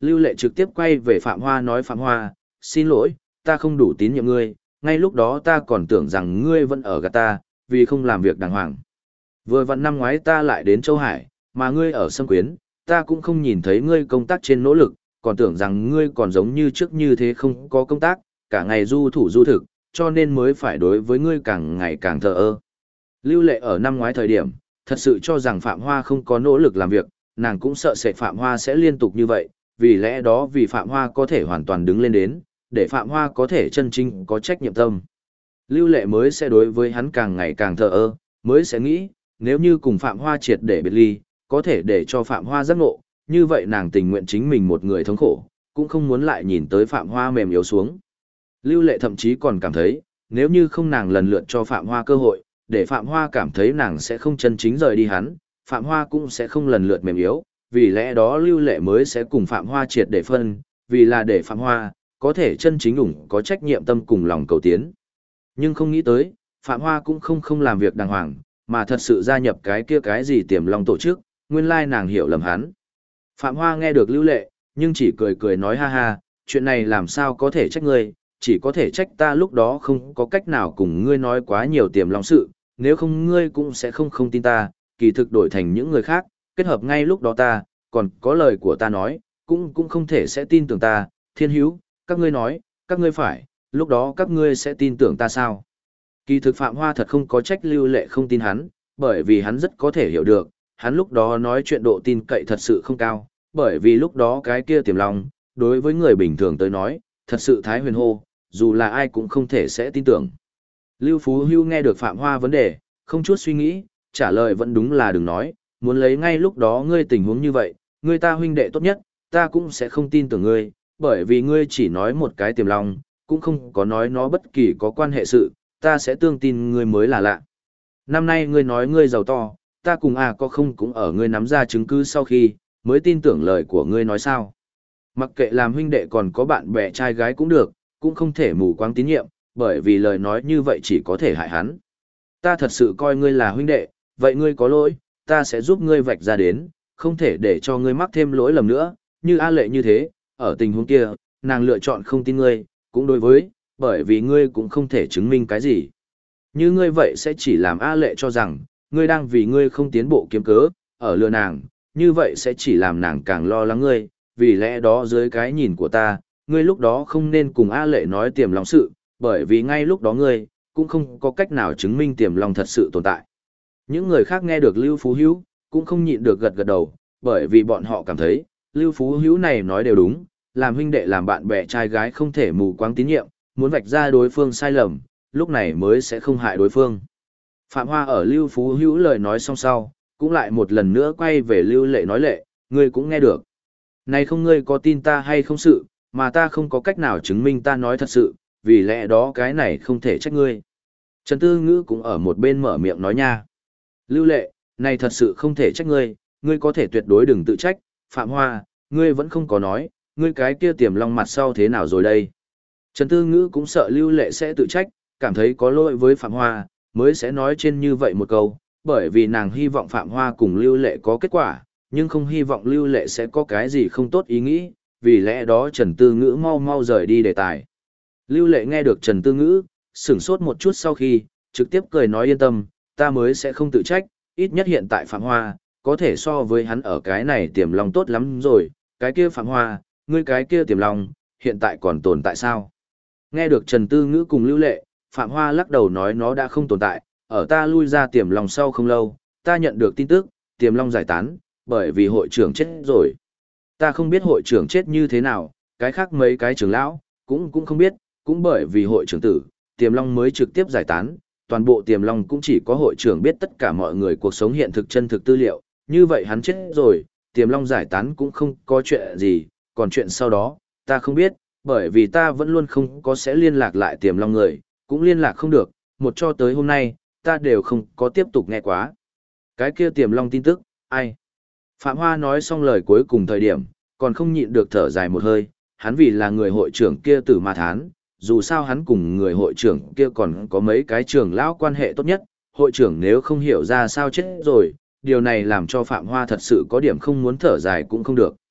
Lưu Lệ trực tiếp quay về Phạm Hoa nói Phạm Hoa, xin lỗi, ta không đủ tín nhiệm ngươi, ngay lúc đó ta còn tưởng rằng ngươi vẫn ở gạt ta, vì không làm việc đàng hoàng. Vừa vặn năm ngoái ta lại đến Châu Hải, mà ngươi ở Sâm Quyến, ta cũng không nhìn thấy ngươi công tác trên nỗ lực, còn tưởng rằng ngươi còn giống như trước như thế không có công tác, cả ngày du thủ du thực, cho nên mới phải đối với ngươi càng ngày càng thờ ơ. Lưu Lệ ở năm ngoái thời điểm, thật sự cho rằng Phạm Hoa không có nỗ lực làm việc, nàng cũng sợ sệt Phạm Hoa sẽ liên tục như vậy, vì lẽ đó vì Phạm Hoa có thể hoàn toàn đứng lên đến, để Phạm Hoa có thể chân chính có trách nhiệm tâm. Lưu Lệ mới sẽ đối với hắn càng ngày càng thờ ơ, mới sẽ nghĩ, nếu như cùng Phạm Hoa triệt để biệt ly, có thể để cho Phạm Hoa giác ngộ, như vậy nàng tình nguyện chính mình một người thống khổ, cũng không muốn lại nhìn tới Phạm Hoa mềm yếu xuống. Lưu Lệ thậm chí còn cảm thấy, nếu như không nàng lần lượt cho Phạm Hoa cơ hội, để Phạm Hoa cảm thấy nàng sẽ không chân chính rời đi hắn, Phạm Hoa cũng sẽ không lần lượt mềm yếu, vì lẽ đó Lưu Lệ mới sẽ cùng Phạm Hoa triệt để phân, vì là để Phạm Hoa có thể chân chính ủng có trách nhiệm tâm cùng lòng cầu tiến. Nhưng không nghĩ tới, Phạm Hoa cũng không làm việc đàng hoàng, mà thật sự gia nhập cái gì tiềm long tổ chức, nguyên lai nàng hiểu lầm hắn. Phạm Hoa nghe được Lưu Lệ, nhưng chỉ cười cười nói ha ha, chuyện này làm sao có thể trách ngươi, chỉ có thể trách ta lúc đó không có cách nào cùng ngươi nói quá nhiều tiềm long sự, nếu không ngươi cũng sẽ không tin ta, kỳ thực đổi thành những người khác, kết hợp ngay lúc đó ta, còn có lời của ta nói, cũng không thể sẽ tin tưởng ta, Thiên Hữu, các ngươi nói, các ngươi phải, lúc đó các ngươi sẽ tin tưởng ta sao? Kỳ thực Phạm Hoa thật không có trách Lưu Lệ không tin hắn, bởi vì hắn rất có thể hiểu được, hắn lúc đó nói chuyện độ tin cậy thật sự không cao, bởi vì lúc đó cái kia tiềm long, đối với người bình thường tới nói, thật sự thái huyền hô, dù là ai cũng không thể sẽ tin tưởng. Lưu Phú Hưu nghe được Phạm Hoa vấn đề, không chút suy nghĩ, trả lời vẫn đúng là đừng nói, muốn lấy ngay lúc đó ngươi tình huống như vậy, ngươi ta huynh đệ tốt nhất, ta cũng sẽ không tin tưởng ngươi, bởi vì ngươi chỉ nói một cái tiềm long, cũng không có nói nó bất kỳ có quan hệ sự, ta sẽ tương tin ngươi mới là lạ. Năm nay ngươi nói ngươi giàu to, ta cùng có không cũng ở ngươi nắm ra chứng cứ sau khi, mới tin tưởng lời của ngươi nói sao. Mặc kệ làm huynh đệ còn có bạn bè trai gái cũng được, cũng không thể mù quáng tín nhiệm, bởi vì lời nói như vậy chỉ có thể hại hắn. Ta thật sự coi ngươi là huynh đệ, vậy ngươi có lỗi, ta sẽ giúp ngươi vạch ra đến, không thể để cho ngươi mắc thêm lỗi lầm nữa, như A Lệ như thế, ở tình huống kia, nàng lựa chọn không tin ngươi, cũng đối với, bởi vì ngươi cũng không thể chứng minh cái gì. Như ngươi vậy sẽ chỉ làm A Lệ cho rằng, ngươi đang vì ngươi không tiến bộ kiếm cớ, ở lừa nàng, như vậy sẽ chỉ làm nàng càng lo lắng ngươi, vì lẽ đó dưới cái nhìn của ta, ngươi lúc đó không nên cùng A Lệ nói tiềm long sự, bởi vì ngay lúc đó ngươi, cũng không có cách nào chứng minh tiềm long thật sự tồn tại. Những người khác nghe được Lưu Phú Hữu cũng không nhịn được gật gật đầu, bởi vì bọn họ cảm thấy, Lưu Phú Hữu này nói đều đúng, làm huynh đệ làm bạn bè trai gái không thể mù quáng tín nhiệm, muốn vạch ra đối phương sai lầm, lúc này mới sẽ không hại đối phương. Phạm Hoa ở Lưu Phú Hữu lời nói xong sau, cũng lại một lần nữa quay về Lưu Lệ nói Lệ, ngươi cũng nghe được. Này không ngươi có tin ta hay không sự, mà ta không có cách nào chứng minh ta nói thật sự, vì lẽ đó cái này không thể trách ngươi. Trần Tư Ngữ cũng ở một bên mở miệng nói nha. Lưu Lệ, này thật sự không thể trách ngươi, ngươi có thể tuyệt đối đừng tự trách, Phạm Hoa, ngươi vẫn không có nói, ngươi cái kia tiềm long mặt sau thế nào rồi đây. Trần Tư Ngữ cũng sợ Lưu Lệ sẽ tự trách, cảm thấy có lỗi với Phạm Hoa, mới sẽ nói trên như vậy một câu, bởi vì nàng hy vọng Phạm Hoa cùng Lưu Lệ có kết quả, nhưng không hy vọng Lưu Lệ sẽ có cái gì không tốt ý nghĩ, vì lẽ đó Trần Tư Ngữ mau mau rời đi đề tài. Lưu Lệ nghe được Trần Tư Ngữ, sửng sốt một chút sau khi, trực tiếp cười nói yên tâm, ta mới sẽ không tự trách, ít nhất hiện tại Phạm Hoa, có thể so với hắn ở cái này tiềm long tốt lắm rồi, cái kia Phạm Hoa, ngươi cái kia tiềm long, hiện tại còn tồn tại sao? Nghe được Trần Tư Ngữ cùng Lưu Lệ, Phạm Hoa lắc đầu nói nó đã không tồn tại, ở ta lui ra tiềm long sau không lâu, ta nhận được tin tức, tiềm long giải tán, bởi vì hội trưởng chết rồi. Ta không biết hội trưởng chết như thế nào, cái khác mấy cái trưởng lão, cũng không biết, cũng bởi vì hội trưởng tử, tiềm long mới trực tiếp giải tán, toàn bộ tiềm long cũng chỉ có hội trưởng biết tất cả mọi người cuộc sống hiện thực chân thực tư liệu, như vậy hắn chết rồi, tiềm long giải tán cũng không có chuyện gì, còn chuyện sau đó, ta không biết, bởi vì ta vẫn luôn không có sẽ liên lạc lại tiềm long người, cũng liên lạc không được, một cho tới hôm nay, ta đều không có tiếp tục nghe quá. Cái kia tiềm long tin tức, ai? Phạm Hoa nói xong lời cuối cùng thời điểm, còn không nhịn được thở dài một hơi, hắn vì là người hội trưởng kia tử ma thán, dù sao hắn cùng người hội trưởng kia còn có mấy cái trưởng lão quan hệ tốt nhất, hội trưởng nếu không hiểu ra sao chết rồi, điều này làm cho Phạm Hoa thật sự có điểm không muốn thở dài cũng không được.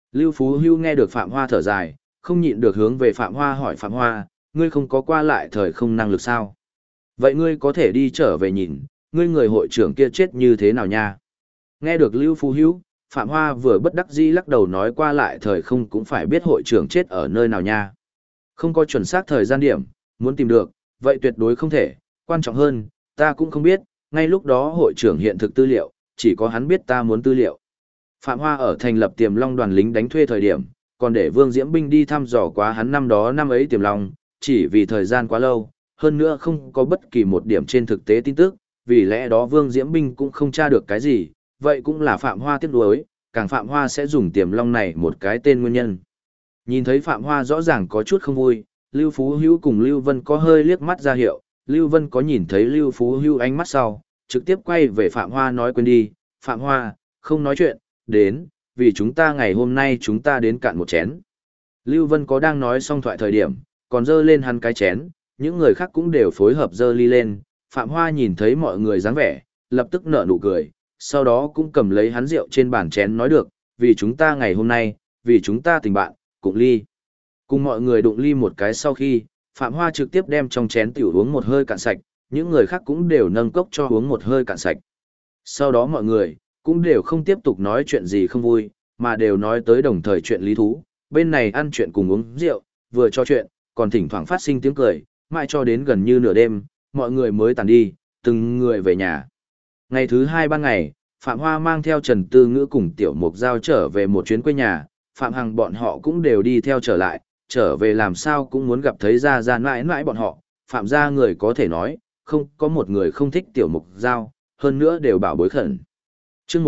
Lưu Phú Hưu nghe được Phạm Hoa thở dài, không nhịn được hướng về Phạm Hoa hỏi Phạm Hoa, ngươi không có qua lại thời không năng lực sao? Vậy ngươi có thể đi trở về nhìn, ngươi người hội trưởng kia chết như thế nào nha? Nghe được Lưu Phú Hưu, Phạm Hoa vừa bất đắc dĩ lắc đầu nói qua lại thời không cũng phải biết hội trưởng chết ở nơi nào nha. Không có chuẩn xác thời gian điểm, muốn tìm được, vậy tuyệt đối không thể, quan trọng hơn, ta cũng không biết, ngay lúc đó hội trưởng hiện thực tư liệu, chỉ có hắn biết ta muốn tư liệu. Phạm Hoa ở thành lập Tiềm Long đoàn lính đánh thuê thời điểm, còn để Vương Diễm Binh đi thăm dò quá hắn năm đó năm ấy Tiềm Long, chỉ vì thời gian quá lâu, hơn nữa không có bất kỳ một điểm trên thực tế tin tức, vì lẽ đó Vương Diễm Binh cũng không tra được cái gì, vậy cũng là Phạm Hoa tiếc nuối, càng Phạm Hoa sẽ dùng Tiềm Long này một cái tên nguyên nhân. Nhìn thấy Phạm Hoa rõ ràng có chút không vui, Lưu Phú Hữu cùng Lưu Vân có hơi liếc mắt ra hiệu, Lưu Vân có nhìn thấy Lưu Phú Hữu ánh mắt sau, trực tiếp quay về Phạm Hoa nói quên đi, Phạm Hoa, không nói chuyện, đến, vì chúng ta ngày hôm nay chúng ta đến cạn một chén. Lưu Vân có đang nói xong thoại thời điểm, còn dơ lên hắn cái chén, những người khác cũng đều phối hợp dơ ly lên, Phạm Hoa nhìn thấy mọi người dáng vẻ, lập tức nở nụ cười, sau đó cũng cầm lấy hắn rượu trên bàn chén nói được, vì chúng ta ngày hôm nay, vì chúng ta tình bạn, cùng ly. Cùng mọi người đụng ly một cái sau khi, Phạm Hoa trực tiếp đem trong chén tiểu uống một hơi cạn sạch, những người khác cũng đều nâng cốc cho uống một hơi cạn sạch. Sau đó mọi người, cũng đều không tiếp tục nói chuyện gì không vui, mà đều nói tới đồng thời chuyện lý thú, bên này ăn chuyện cùng uống rượu, vừa trò chuyện, còn thỉnh thoảng phát sinh tiếng cười, mãi cho đến gần như nửa đêm, mọi người mới tàn đi, từng người về nhà. Ngày thứ hai ban ngày, Phạm Hoa mang theo Trần Tư Ngữ cùng Tiểu Mục Giao trở về một chuyến quê nhà, Phạm Hằng bọn họ cũng đều đi theo trở lại, trở về làm sao cũng muốn gặp thấy ra ra mãi mãi bọn họ, Phạm gia người có thể nói, không có một người không thích Tiểu Mục Giao, hơn nữa đều bảo bối khẩn. Chương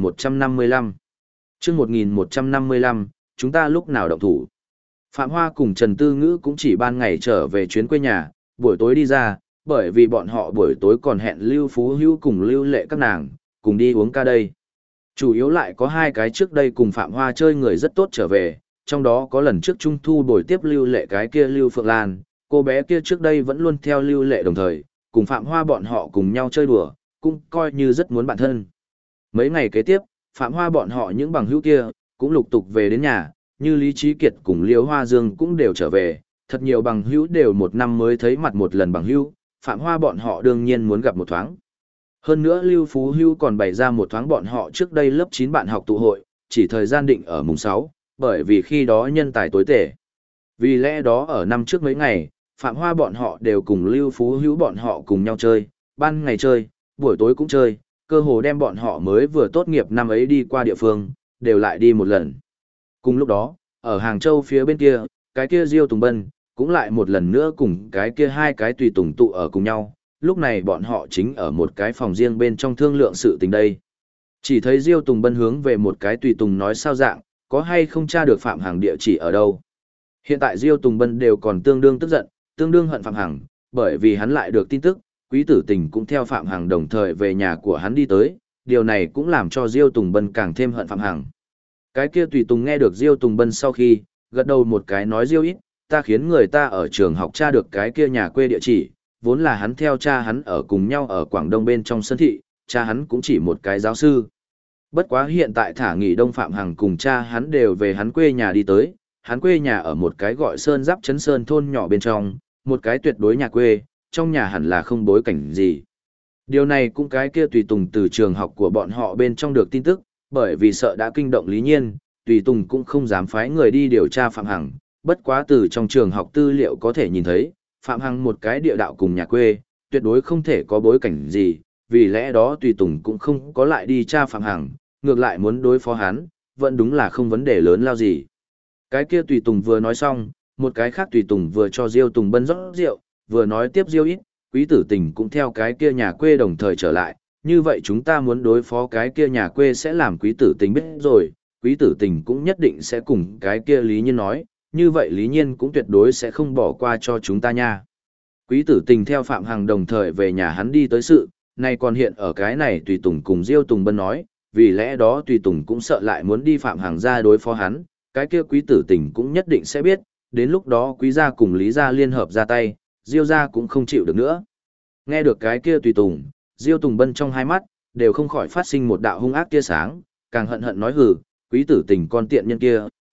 1155 Chương 1155, chúng ta lúc nào động thủ? Phạm Hoa cùng Trần Tư Ngữ cũng chỉ ban ngày trở về chuyến quê nhà, buổi tối đi ra, bởi vì bọn họ buổi tối còn hẹn Lưu Phú Hữu cùng Lưu Lệ các nàng, cùng đi uống ca đây. Chủ yếu lại có hai cái trước đây cùng Phạm Hoa chơi người rất tốt trở về, trong đó có lần trước Trung Thu buổi tiếp Lưu Lệ cái kia Lưu Phượng Lan, cô bé kia trước đây vẫn luôn theo Lưu Lệ đồng thời, cùng Phạm Hoa bọn họ cùng nhau chơi đùa, cũng coi như rất muốn bạn thân. Mấy ngày kế tiếp, Phạm Hoa bọn họ những bằng hữu kia, cũng lục tục về đến nhà, như Lý Trí Kiệt cùng Liễu Hoa Dương cũng đều trở về, thật nhiều bằng hữu đều một năm mới thấy mặt một lần bằng hữu, Phạm Hoa bọn họ đương nhiên muốn gặp một thoáng. Hơn nữa Lưu Phú Hữu còn bày ra một thoáng bọn họ trước đây lớp 9 bạn học tụ hội, chỉ thời gian định ở mùng 6, bởi vì khi đó nhân tài tối tệ. Vì lẽ đó ở năm trước mấy ngày, Phạm Hoa bọn họ đều cùng Lưu Phú Hữu bọn họ cùng nhau chơi, ban ngày chơi, buổi tối cũng chơi, cơ hồ đem bọn họ mới vừa tốt nghiệp năm ấy đi qua địa phương, đều lại đi một lần. Cùng lúc đó, ở Hàng Châu phía bên kia, cái kia Diêu Tùng Bân, cũng lại một lần nữa cùng cái kia hai cái tùy tùng tụ ở cùng nhau, lúc này bọn họ chính ở một cái phòng riêng bên trong thương lượng sự tình đây. Chỉ thấy Diêu Tùng Bân hướng về một cái tùy tùng nói sao dạng, có hay không tra được Phạm Hằng địa chỉ ở đâu. Hiện tại Diêu Tùng Bân đều còn tương đương tức giận, tương đương hận Phạm Hằng, bởi vì hắn lại được tin tức, Quý Tử Tình cũng theo Phạm Hằng đồng thời về nhà của hắn đi tới, điều này cũng làm cho Diêu Tùng Bân càng thêm hận Phạm Hằng. Cái kia tùy tùng nghe được Diêu Tùng Bân sau khi, gật đầu một cái nói Diêu ít, ta khiến người ta ở trường học tra được cái kia nhà quê địa chỉ, vốn là hắn theo cha hắn ở cùng nhau ở Quảng Đông bên trong sân thị, cha hắn cũng chỉ một cái giáo sư. Bất quá hiện tại thả nghỉ Đông Phạm Hằng cùng cha hắn đều về hắn quê nhà đi tới, hắn quê nhà ở một cái gọi Sơn Giáp Trấn Sơn thôn nhỏ bên trong, một cái tuyệt đối nhà quê, trong nhà hẳn là không bối cảnh gì. Điều này cũng cái kia tùy tùng từ trường học của bọn họ bên trong được tin tức, bởi vì sợ đã kinh động Lý Nhiên, tùy tùng cũng không dám phái người đi điều tra Phạm Hằng, bất quá từ trong trường học tư liệu có thể nhìn thấy, Phạm Hằng một cái địa đạo cùng nhà quê, tuyệt đối không thể có bối cảnh gì, vì lẽ đó tùy tùng cũng không có lại đi tra Phạm Hằng, ngược lại muốn đối phó hắn, vẫn đúng là không vấn đề lớn lao gì. Cái kia tùy tùng vừa nói xong, một cái khác tùy tùng vừa cho Diêu Tùng Bân rót rượu, vừa nói tiếp Diêu ít, Quý Tử Tình cũng theo cái kia nhà quê đồng thời trở lại, như vậy chúng ta muốn đối phó cái kia nhà quê sẽ làm Quý Tử Tình biết rồi, Quý Tử Tình cũng nhất định sẽ cùng cái kia Lý Nhiên nói, như vậy Lý Nhiên cũng tuyệt đối sẽ không bỏ qua cho chúng ta nha. Quý Tử Tình theo Phạm Hằng đồng thời về nhà hắn đi tới sự, nay còn hiện ở cái này tùy tùng cùng Diêu Tùng Bân nói, vì lẽ đó tùy tùng cũng sợ lại muốn đi Phạm Hằng ra đối phó hắn, cái kia Quý Tử Tình cũng nhất định sẽ biết, đến lúc đó Quý gia cùng Lý gia liên hợp ra tay, Diêu gia cũng không chịu được nữa. Nghe được cái kia tùy tùng, Diêu Tùng Bân trong hai mắt đều không khỏi phát sinh một đạo hung ác tia sáng, càng hận hận nói hừ, Quý Tử Tình con tiện nhân kia,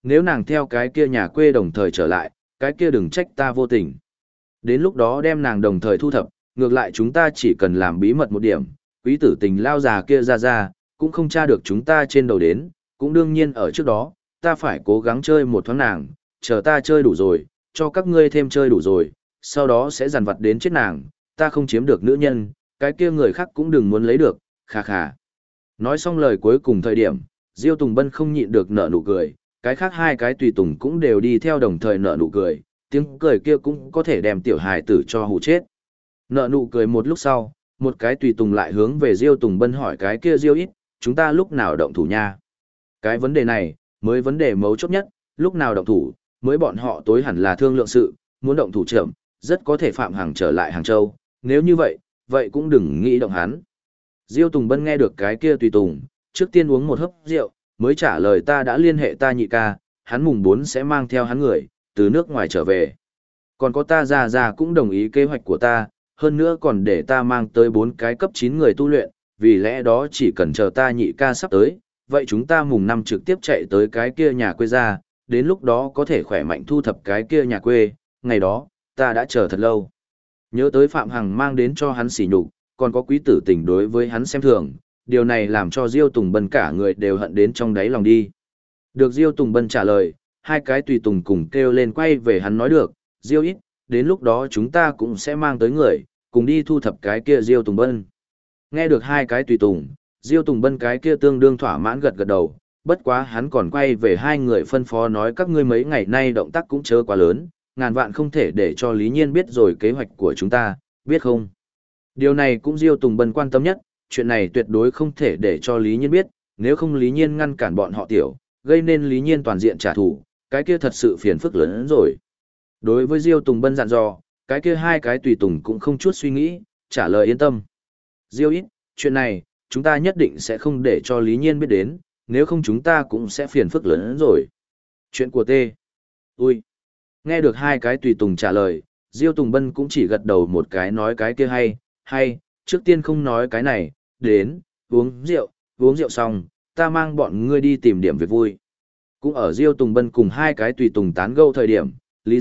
nếu nàng theo cái kia nhà quê đồng thời trở lại, cái kia đừng trách ta vô tình. Đến lúc đó đem nàng đồng thời thu thập, ngược lại chúng ta chỉ cần làm bí mật một điểm, quý tử tình lao già kia ra, cũng không tra được chúng ta trên đầu đến, cũng đương nhiên ở trước đó, ta phải cố gắng chơi một thoáng nàng, chờ ta chơi đủ rồi, cho các ngươi thêm chơi đủ rồi, sau đó sẽ dằn vặt đến chết nàng, ta không chiếm được nữ nhân, cái kia người khác cũng đừng muốn lấy được, khà khà. Nói xong lời cuối cùng thời điểm, Diêu Tùng Bân không nhịn được nở nụ cười, cái khác hai cái tùy tùng cũng đều đi theo đồng thời nở nụ cười, tiếng cười kia cũng có thể đem tiểu hài tử cho hù chết. Nở nụ cười một lúc sau, một cái tùy tùng lại hướng về Diêu Tùng Bân hỏi cái kia Diêu ít, chúng ta lúc nào động thủ nha? Cái vấn đề này, mới vấn đề mấu chốt nhất, lúc nào động thủ, mới bọn họ tối hẳn là thương lượng sự, muốn động thủ chậm, rất có thể Phạm Hằng trở lại Hàng Châu, nếu như vậy, vậy cũng đừng nghĩ động hắn. Diêu Tùng Bân nghe được cái kia tùy tùng, trước tiên uống một hớp rượu, mới trả lời ta đã liên hệ ta nhị ca, hắn mùng 4 sẽ mang theo hắn người, từ nước ngoài trở về. Còn có ta ra cũng đồng ý kế hoạch của ta, hơn nữa còn để ta mang tới 4 cái cấp 9 người tu luyện, vì lẽ đó chỉ cần chờ ta nhị ca sắp tới, vậy chúng ta mùng 5 trực tiếp chạy tới cái kia nhà quê ra, đến lúc đó có thể khỏe mạnh thu thập cái kia nhà quê, ngày đó, ta đã chờ thật lâu. Nhớ tới Phạm Hằng mang đến cho hắn sỉ nhục, còn có quý tử tình đối với hắn xem thường, điều này làm cho Diêu Tùng Bân cả người đều hận đến trong đáy lòng đi. Được Diêu Tùng Bân trả lời, hai cái tùy tùng cùng kêu lên quay về hắn nói được, Diêu ít, đến lúc đó chúng ta cũng sẽ mang tới người, cùng đi thu thập cái kia Diêu Tùng Bân. Nghe được hai cái tùy tùng, Diêu Tùng Bân cái kia tương đương thỏa mãn gật gật đầu, bất quá hắn còn quay về hai người phân phó nói các ngươi mấy ngày nay động tác cũng chớ quá lớn, ngàn vạn không thể để cho Lý Nhiên biết rồi kế hoạch của chúng ta, biết không? Điều này cũng Diêu Tùng Bân quan tâm nhất, chuyện này tuyệt đối không thể để cho Lý Nhiên biết, nếu không Lý Nhiên ngăn cản bọn họ tiểu, gây nên Lý Nhiên toàn diện trả thù, cái kia thật sự phiền phức lớn hơn rồi. Đối với Diêu Tùng Bân dặn dò, cái kia hai cái tùy tùng cũng không chút suy nghĩ, trả lời yên tâm. Diêu ít, chuyện này, chúng ta nhất định sẽ không để cho Lý Nhiên biết đến, nếu không chúng ta cũng sẽ phiền phức lớn hơn rồi. Chuyện của T. Ui. Nghe được hai cái tùy tùng trả lời, Diêu Tùng Bân cũng chỉ gật đầu một cái nói cái kia hay, trước tiên không nói cái này, đến, uống rượu xong, ta mang bọn ngươi đi tìm điểm việc vui. Cũng ở Diêu Tùng Bân cùng hai cái tùy tùng tán gẫu thời điểm,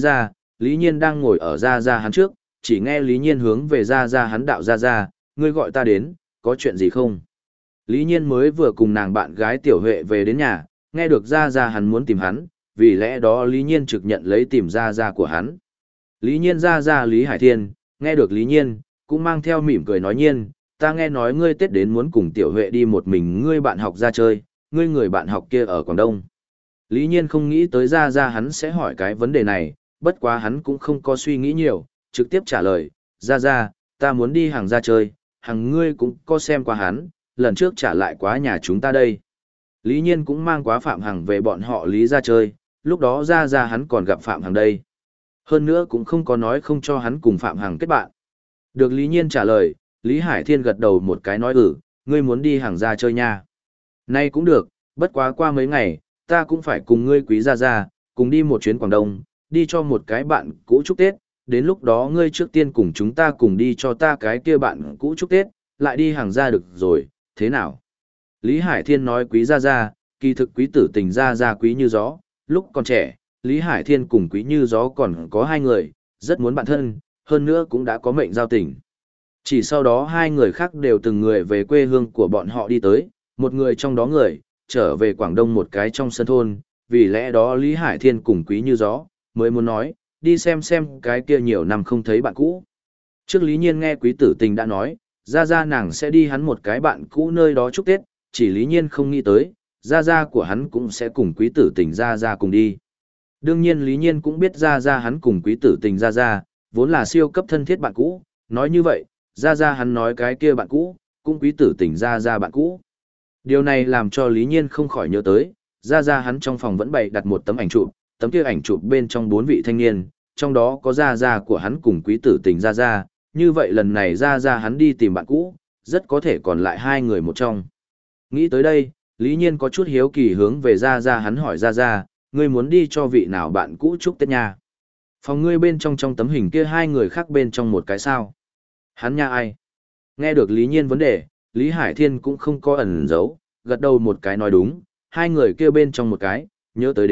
Lý Nhiên đang ngồi ở ra hắn trước, chỉ nghe Lý Nhiên hướng về ra hắn đạo ra, ngươi gọi ta đến, có chuyện gì không? Lý Nhiên mới vừa cùng nàng bạn gái Tiểu Huệ về đến nhà, nghe được ra hắn muốn tìm hắn, vì lẽ đó Lý Nhiên trực nhận lấy tìm ra của hắn. Lý Nhiên ra Lý Hải Thiên, nghe được Lý Nhiên, cũng mang theo mỉm cười nói Nhiên, ta nghe nói ngươi Tết đến muốn cùng Tiểu Huệ đi một mình ngươi bạn học ra chơi, ngươi người bạn học kia ở Quảng Đông. Lý Nhiên không nghĩ tới ra hắn sẽ hỏi cái vấn đề này, bất quá hắn cũng không có suy nghĩ nhiều, trực tiếp trả lời, ra, ta muốn đi hàng ra chơi, hàng ngươi cũng có xem qua hắn, lần trước trả lại quá nhà chúng ta đây. Lý Nhiên cũng mang quá Phạm Hằng về bọn họ Lý ra chơi, lúc đó ra hắn còn gặp Phạm Hằng đây. Hơn nữa cũng không có nói không cho hắn cùng Phạm Hằng kết bạn. Được Lý Nhiên trả lời, Lý Hải Thiên gật đầu một cái nói ngươi muốn đi hàng ra chơi nha. Nay cũng được, bất quá qua mấy ngày, ta cũng phải cùng ngươi quý ra, cùng đi một chuyến Quảng Đông, đi cho một cái bạn cũ chúc Tết, đến lúc đó ngươi trước tiên cùng chúng ta cùng đi cho ta cái kia bạn cũ chúc Tết, lại đi hàng ra được rồi, thế nào? Lý Hải Thiên nói quý ra, kỳ thực quý tử tình ra quý như gió, lúc còn trẻ, Lý Hải Thiên cùng quý như gió còn có hai người, rất muốn bạn thân, hơn nữa cũng đã có mệnh giao tình. Chỉ sau đó hai người khác đều từng người về quê hương của bọn họ đi tới, một người trong đó trở về Quảng Đông một cái trong sân thôn, vì lẽ đó Lý Hải Thiên cùng quý như gió, mới muốn nói, đi xem cái kia nhiều năm không thấy bạn cũ. Trước Lý Nhiên nghe quý tử tình đã nói, ra nàng sẽ đi hắn một cái bạn cũ nơi đó chúc Tết, chỉ Lý Nhiên không nghĩ tới, ra của hắn cũng sẽ cùng quý tử tình ra cùng đi. Đương nhiên Lý Nhiên cũng biết ra hắn cùng quý tử tình ra, vốn là siêu cấp thân thiết bạn cũ, nói như vậy, ra hắn nói cái kia bạn cũ, cũng quý tử tình ra bạn cũ. Điều này làm cho Lý Nhiên không khỏi nhớ tới, ra hắn trong phòng vẫn bày đặt một tấm ảnh chụp, tấm kia ảnh chụp bên trong 4 vị thanh niên, trong đó có ra của hắn cùng quý tử tình ra, như vậy lần này ra hắn đi tìm bạn cũ, rất có thể còn lại hai người một trong. Nghĩ tới đây, Lý Nhiên có chút hiếu kỳ hướng về ra hắn hỏi ra, ngươi muốn đi cho vị nào bạn cũ chúc Tết nha? Phòng ngươi bên trong tấm hình kia hai người khác bên trong một cái sao? Hắn nha ai? Nghe được Lý Nhiên vấn đề, Lý Hải Thiên cũng không có ẩn giấu, gật đầu một cái nói đúng, hai người kia bên trong một cái, nhớ tới đến,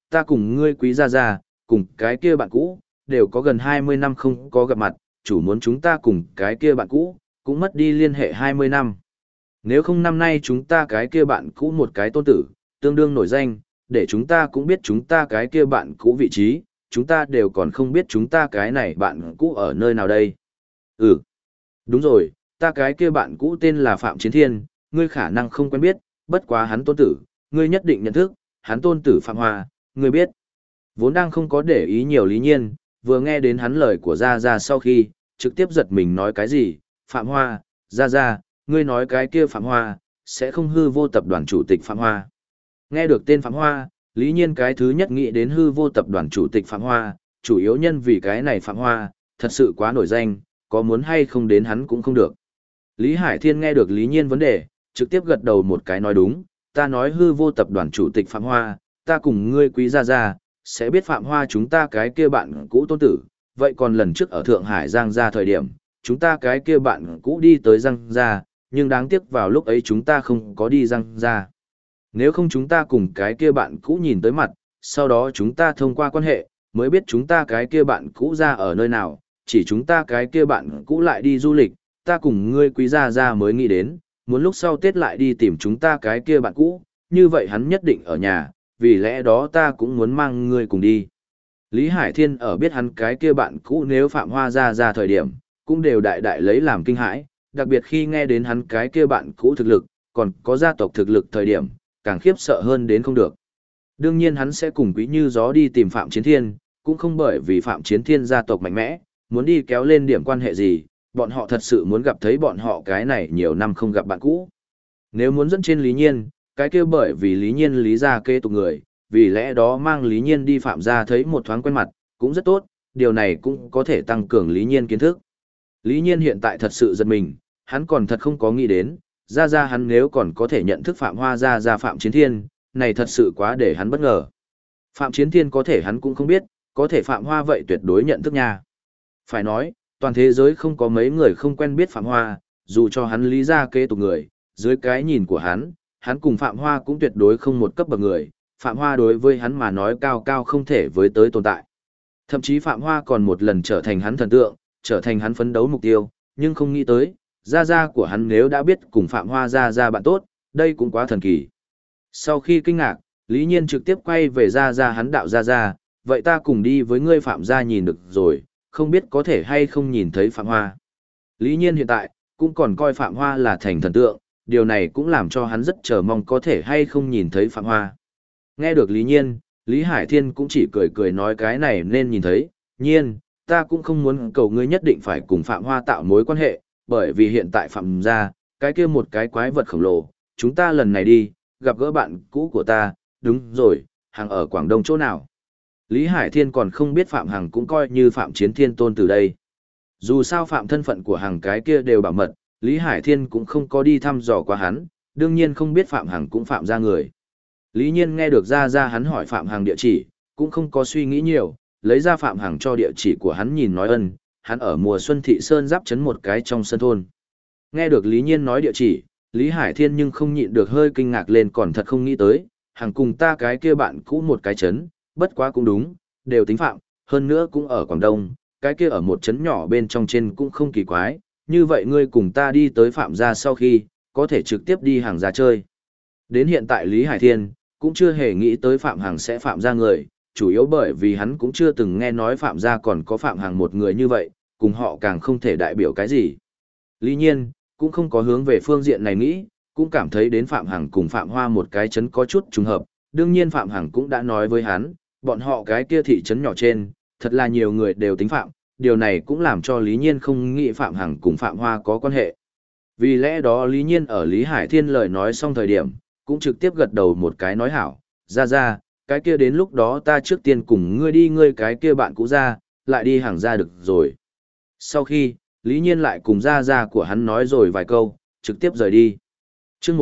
ta cùng ngươi quý gia gia, cùng cái kia bạn cũ, đều có gần 20 năm không có gặp mặt, chủ muốn chúng ta cùng cái kia bạn cũ, cũng mất đi liên hệ 20 năm. Nếu không năm nay chúng ta cái kia bạn cũ một cái tôn tử, tương đương nổi danh, để chúng ta cũng biết chúng ta cái kia bạn cũ vị trí, chúng ta đều còn không biết chúng ta cái này bạn cũ ở nơi nào đây. Ừ, đúng rồi, ta cái kia bạn cũ tên là Phạm Chiến Thiên, ngươi khả năng không quen biết, bất quá hắn tôn tử, ngươi nhất định nhận thức, hắn tôn tử Phạm Hoa, ngươi biết. Vốn đang không có để ý nhiều Lý Nhiên, vừa nghe đến hắn lời của Gia Gia sau khi, trực tiếp giật mình nói cái gì, Phạm Hoa, Gia Gia, ngươi nói cái kia Phạm Hoa, sẽ không hư vô tập đoàn chủ tịch Phạm Hoa. Nghe được tên Phạm Hoa, Lý Nhiên cái thứ nhất nghĩ đến hư vô tập đoàn chủ tịch Phạm Hoa, chủ yếu nhân vì cái này Phạm Hoa, thật sự quá nổi danh, có muốn hay không đến hắn cũng không được. Lý Hải Thiên nghe được Lý Nhiên vấn đề, trực tiếp gật đầu một cái nói đúng, ta nói hư vô tập đoàn chủ tịch Phạm Hoa, ta cùng ngươi quý gia gia, sẽ biết Phạm Hoa chúng ta cái kia bạn cũ tôn tử, vậy còn lần trước ở Thượng Hải Giang gia thời điểm, chúng ta cái kia bạn cũ đi tới Giang gia, nhưng đáng tiếc vào lúc ấy chúng ta không có đi Giang gia. Nếu không chúng ta cùng cái kia bạn cũ nhìn tới mặt, sau đó chúng ta thông qua quan hệ, mới biết chúng ta cái kia bạn cũ ra ở nơi nào, chỉ chúng ta cái kia bạn cũ lại đi du lịch, ta cùng ngươi quý gia gia mới nghĩ đến, muốn lúc sau Tết lại đi tìm chúng ta cái kia bạn cũ, như vậy hắn nhất định ở nhà, vì lẽ đó ta cũng muốn mang ngươi cùng đi. Lý Hải Thiên ở biết hắn cái kia bạn cũ nếu Phạm Hoa ra thời điểm, cũng đều đại đại lấy làm kinh hãi, đặc biệt khi nghe đến hắn cái kia bạn cũ thực lực, còn có gia tộc thực lực thời điểm, càng khiếp sợ hơn đến không được. Đương nhiên hắn sẽ cùng Quý Như Gió đi tìm Phạm Chiến Thiên, cũng không bởi vì Phạm Chiến Thiên gia tộc mạnh mẽ, muốn đi kéo lên điểm quan hệ gì, bọn họ thật sự muốn gặp thấy bọn họ cái này nhiều năm không gặp bạn cũ. Nếu muốn dẫn trên Lý Nhiên, cái kia bởi vì Lý Nhiên lý ra kế tục người, vì lẽ đó mang Lý Nhiên đi Phạm gia thấy một thoáng quen mặt, cũng rất tốt, điều này cũng có thể tăng cường Lý Nhiên kiến thức. Lý Nhiên hiện tại thật sự giật mình, hắn còn thật không có nghĩ đến, ra hắn nếu còn có thể nhận thức Phạm Hoa ra Phạm Chiến Thiên, này thật sự quá để hắn bất ngờ. Phạm Chiến Thiên có thể hắn cũng không biết, có thể Phạm Hoa vậy tuyệt đối nhận thức nha. Phải nói, toàn thế giới không có mấy người không quen biết Phạm Hoa, dù cho hắn lý ra kế tục người, dưới cái nhìn của hắn cùng Phạm Hoa cũng tuyệt đối không một cấp bậc người, Phạm Hoa đối với hắn mà nói cao cao không thể với tới tồn tại. Thậm chí Phạm Hoa còn một lần trở thành hắn thần tượng, trở thành hắn phấn đấu mục tiêu, nhưng không nghĩ tới, gia của hắn nếu đã biết cùng Phạm Hoa gia bạn tốt, đây cũng quá thần kỳ. Sau khi kinh ngạc, Lý Nhiên trực tiếp quay về gia hắn đạo gia, vậy ta cùng đi với ngươi Phạm gia nhìn được rồi, không biết có thể hay không nhìn thấy Phạm Hoa. Lý Nhiên hiện tại, cũng còn coi Phạm Hoa là thành thần tượng, điều này cũng làm cho hắn rất chờ mong có thể hay không nhìn thấy Phạm Hoa. Nghe được Lý Nhiên, Lý Hải Thiên cũng chỉ cười cười nói cái này nên nhìn thấy, Nhiên, ta cũng không muốn cầu ngươi nhất định phải cùng Phạm Hoa tạo mối quan hệ, bởi vì hiện tại Phạm gia, cái kia một cái quái vật khổng lồ, chúng ta lần này đi, gặp gỡ bạn cũ của ta, đúng rồi, hàng ở Quảng Đông chỗ nào. Lý Hải Thiên còn không biết Phạm Hằng cũng coi như Phạm Chiến Thiên tôn từ đây. Dù sao Phạm thân phận của Hằng cái kia đều bảo mật, Lý Hải Thiên cũng không có đi thăm dò qua hắn, đương nhiên không biết Phạm Hằng cũng Phạm ra người. Lý Nhiên nghe được ra hắn hỏi Phạm Hằng địa chỉ, cũng không có suy nghĩ nhiều, lấy ra Phạm Hằng cho địa chỉ của hắn nhìn nói ân, hắn ở mùa xuân thị sơn giáp trấn một cái trong sân thôn. Nghe được Lý Nhiên nói địa chỉ, Lý Hải Thiên nhưng không nhịn được hơi kinh ngạc lên còn thật không nghĩ tới, Hằng cùng ta cái kia bạn cũ một cái trấn, bất quá cũng đúng, đều tính Phạm, hơn nữa cũng ở Quảng Đông, cái kia ở một trấn nhỏ bên trong trên cũng không kỳ quái, như vậy ngươi cùng ta đi tới Phạm gia sau khi, có thể trực tiếp đi Hằng gia chơi. Đến hiện tại Lý Hải Thiên, cũng chưa hề nghĩ tới Phạm Hằng sẽ Phạm gia người, chủ yếu bởi vì hắn cũng chưa từng nghe nói Phạm gia còn có Phạm Hằng một người như vậy, cùng họ càng không thể đại biểu cái gì. Lý Nhiên, cũng không có hướng về phương diện này nghĩ, cũng cảm thấy đến Phạm Hằng cùng Phạm Hoa một cái trấn có chút trùng hợp, đương nhiên Phạm Hằng cũng đã nói với hắn, bọn họ cái kia thị trấn nhỏ trên, thật là nhiều người đều tính Phạm, điều này cũng làm cho Lý Nhiên không nghĩ Phạm Hằng cùng Phạm Hoa có quan hệ. Vì lẽ đó Lý Nhiên ở Lý Hải Thiên lời nói xong thời điểm, cũng trực tiếp gật đầu một cái nói hảo, ra, cái kia đến lúc đó ta trước tiên cùng ngươi đi ngươi cái kia bạn cũ ra, lại đi Hằng ra được rồi. Sau khi, Lý Nhiên lại cùng ra của hắn nói rồi vài câu, trực tiếp rời đi. Chương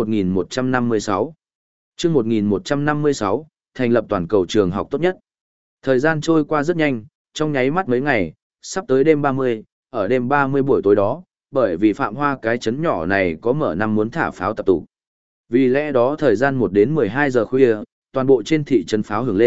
1156 Chương 1156, thành lập toàn cầu trường học tốt nhất. Thời gian trôi qua rất nhanh, trong nháy mắt mấy ngày, sắp tới đêm 30, ở đêm 30 buổi tối đó, bởi vì Phạm Hoa cái trấn nhỏ này có mở năm muốn thả pháo tập tụ. Vì lẽ đó thời gian 1 đến 12 giờ khuya, toàn bộ trên thị trấn pháo hưởng lên,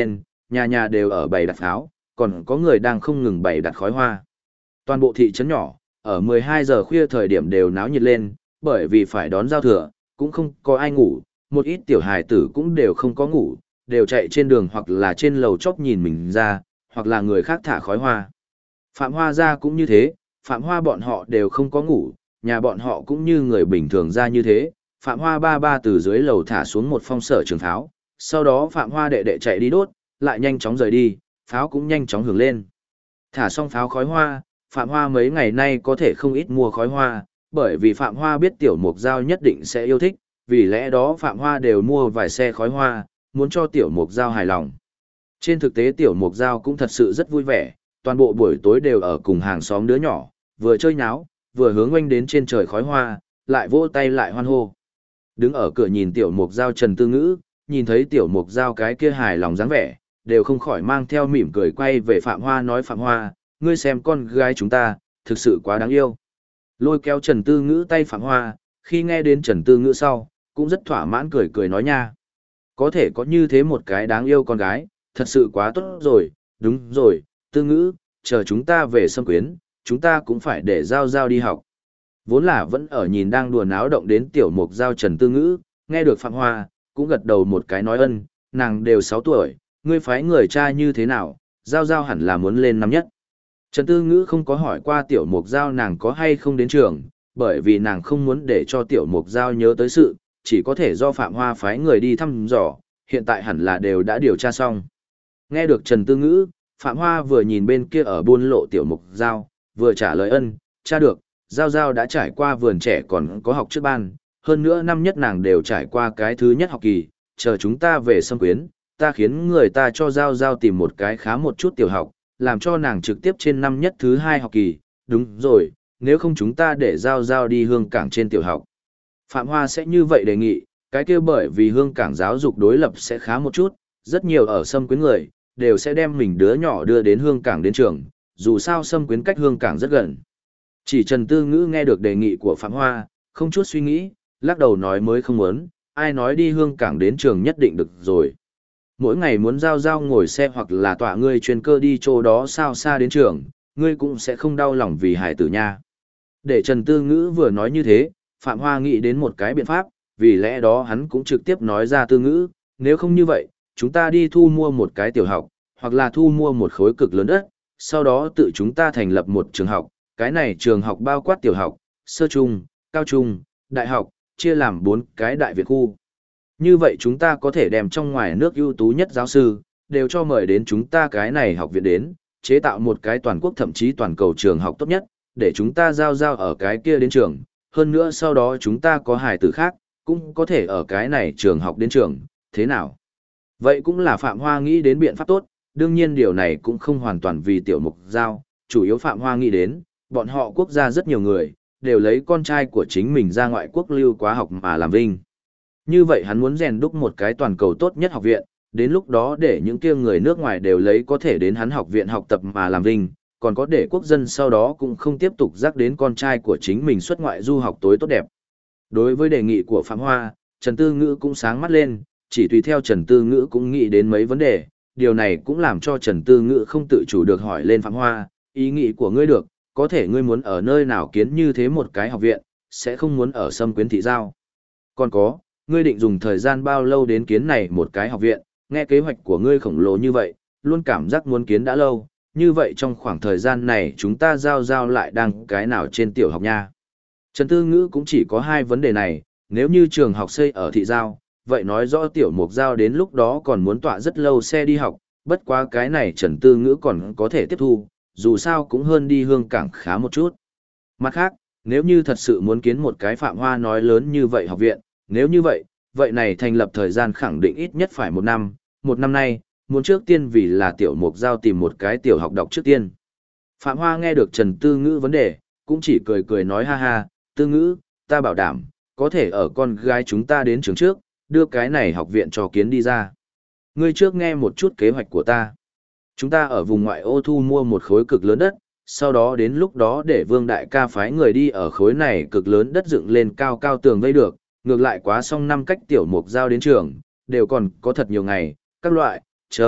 nhà nhà đều ở bày đặt pháo, còn có người đang không ngừng bày đặt khói hoa. Toàn bộ thị trấn nhỏ, ở 12 giờ khuya thời điểm đều náo nhiệt lên, bởi vì phải đón giao thừa, cũng không có ai ngủ, một ít tiểu hài tử cũng đều không có ngủ, đều chạy trên đường hoặc là trên lầu chóp nhìn mình ra, hoặc là người khác thả khói hoa. Phạm Hoa ra cũng như thế, Phạm Hoa bọn họ đều không có ngủ, nhà bọn họ cũng như người bình thường ra như thế. Phạm Hoa ba ba từ dưới lầu thả xuống một phong sở trường pháo, sau đó Phạm Hoa đệ đệ chạy đi đốt, lại nhanh chóng rời đi, pháo cũng nhanh chóng hưởng lên. Thả xong pháo khói hoa, Phạm Hoa mấy ngày nay có thể không ít mua khói hoa, bởi vì Phạm Hoa biết Tiểu Mục Giao nhất định sẽ yêu thích, vì lẽ đó Phạm Hoa đều mua vài xe khói hoa, muốn cho Tiểu Mục Giao hài lòng. Trên thực tế Tiểu Mục Giao cũng thật sự rất vui vẻ, toàn bộ buổi tối đều ở cùng hàng xóm đứa nhỏ, vừa chơi nháo, vừa hướng oanh đến trên trời khói hoa, lại vỗ tay lại hoan hô. Đứng ở cửa nhìn Tiểu Mục Giao Trần Tư Ngữ, nhìn thấy Tiểu Mục Giao cái kia hài lòng dáng vẻ, đều không khỏi mang theo mỉm cười quay về Phạm Hoa nói Phạm Hoa, ngươi xem con gái chúng ta, thực sự quá đáng yêu. Lôi kéo Trần Tư Ngữ tay Phạm Hoa, khi nghe đến Trần Tư Ngữ sau, cũng rất thỏa mãn cười cười nói nha. Có thể có như thế một cái đáng yêu con gái, thật sự quá tốt rồi, đúng rồi, Tư Ngữ, chờ chúng ta về Sâm Quyến, chúng ta cũng phải để Giao Giao đi học. Vốn là vẫn ở nhìn đang đùa náo động đến Tiểu Mục Giao Trần Tư Ngữ, nghe được Phạm Hoa, cũng gật đầu một cái nói ân, nàng đều 6 tuổi, ngươi phái người cha như thế nào, Giao Giao hẳn là muốn lên năm nhất. Trần Tư Ngữ không có hỏi qua Tiểu Mục Giao nàng có hay không đến trường, bởi vì nàng không muốn để cho Tiểu Mục Giao nhớ tới sự, chỉ có thể do Phạm Hoa phái người đi thăm dò, hiện tại hẳn là đều đã điều tra xong. Nghe được Trần Tư Ngữ, Phạm Hoa vừa nhìn bên kia ở buôn lộ Tiểu Mục Giao, vừa trả lời ân, cha được, Giao Giao đã trải qua vườn trẻ còn có học trước ban, hơn nữa năm nhất nàng đều trải qua cái thứ nhất học kỳ, chờ chúng ta về Sâm Quyến, ta khiến người ta cho Giao Giao tìm một cái khá một chút tiểu học, làm cho nàng trực tiếp trên năm nhất thứ 2 học kỳ, đúng rồi, nếu không chúng ta để Giao Giao đi Hương Cảng trên tiểu học. Phạm Hoa sẽ như vậy đề nghị, cái kia bởi vì Hương Cảng giáo dục đối lập sẽ khá một chút, rất nhiều ở Sâm Quyến người, đều sẽ đem mình đứa nhỏ đưa đến Hương Cảng đến trường, dù sao Sâm Quyến cách Hương Cảng rất gần. Chỉ Trần Tư Ngữ nghe được đề nghị của Phạm Hoa, không chút suy nghĩ, lắc đầu nói mới không muốn, ai nói đi Hương Cảng đến trường nhất định được rồi. Mỗi ngày muốn Giao Giao ngồi xe hoặc là tọa ngươi chuyên cơ đi chỗ đó sao xa đến trường, ngươi cũng sẽ không đau lòng vì hải tử nha. Để Trần Tư Ngữ vừa nói như thế, Phạm Hoa nghĩ đến một cái biện pháp, vì lẽ đó hắn cũng trực tiếp nói ra Tư Ngữ, nếu không như vậy, chúng ta đi thu mua một cái tiểu học, hoặc là thu mua một khối cực lớn đất, sau đó tự chúng ta thành lập một trường học, cái này trường học bao quát tiểu học, sơ trung, cao trung, đại học, chia làm 4 cái đại viện khu. Như vậy chúng ta có thể đem trong ngoài nước ưu tú nhất giáo sư, đều cho mời đến chúng ta cái này học viện đến, chế tạo một cái toàn quốc thậm chí toàn cầu trường học tốt nhất, để chúng ta giao ở cái kia đến trường, hơn nữa sau đó chúng ta có hài tử khác, cũng có thể ở cái này trường học đến trường, thế nào? Vậy cũng là Phạm Hoa nghĩ đến biện pháp tốt, đương nhiên điều này cũng không hoàn toàn vì Tiểu Mục Giao, chủ yếu Phạm Hoa nghĩ đến, bọn họ quốc gia rất nhiều người, đều lấy con trai của chính mình ra ngoại quốc lưu quá học mà làm vinh. Như vậy hắn muốn rèn đúc một cái toàn cầu tốt nhất học viện, đến lúc đó để những kia người nước ngoài đều lấy có thể đến hắn học viện học tập mà làm vinh, còn có để quốc dân sau đó cũng không tiếp tục rắc đến con trai của chính mình xuất ngoại du học tối tốt đẹp. Đối với đề nghị của Phạm Hoa, Trần Tư Ngữ cũng sáng mắt lên, chỉ tùy theo Trần Tư Ngữ cũng nghĩ đến mấy vấn đề, điều này cũng làm cho Trần Tư Ngữ không tự chủ được hỏi lên Phạm Hoa, ý nghĩ của ngươi được, có thể ngươi muốn ở nơi nào kiến như thế một cái học viện, sẽ không muốn ở Sâm Quyến thị giao. Còn có, ngươi định dùng thời gian bao lâu đến kiến này một cái học viện, nghe kế hoạch của ngươi khổng lồ như vậy, luôn cảm giác muốn kiến đã lâu, như vậy trong khoảng thời gian này chúng ta giao lại đang cái nào trên tiểu học nha. Trần Tư Ngữ cũng chỉ có 2 vấn đề này, nếu như trường học xây ở thị giao, vậy nói rõ Tiểu Mục Giao đến lúc đó còn muốn tọa rất lâu xe đi học, bất quá cái này Trần Tư Ngữ còn có thể tiếp thu, dù sao cũng hơn đi Hương Cảng khá một chút. Mặt khác, nếu như thật sự muốn kiến một cái Phạm Hoa nói lớn như vậy học viện, nếu như vậy, vậy này thành lập thời gian khẳng định ít nhất phải 1 năm, 1 năm nay, muốn trước tiên vì là Tiểu Mục Giao tìm một cái tiểu học đọc trước tiên. Phạm Hoa nghe được Trần Tư Ngữ vấn đề, cũng chỉ cười cười nói ha ha, Tư Ngữ, ta bảo đảm, có thể ở con gái chúng ta đến trường trước, đưa cái này học viện cho kiến đi ra. Ngươi trước nghe một chút kế hoạch của ta. Chúng ta ở vùng ngoại ô thu mua một khối cực lớn đất, sau đó đến lúc đó để Vương Đại ca phái người đi ở khối này cực lớn đất dựng lên cao cao tường vây được, ngược lại quá xong 5 cách Tiểu Mục Giao đến trường, đều còn có thật nhiều ngày, các loại, chờ,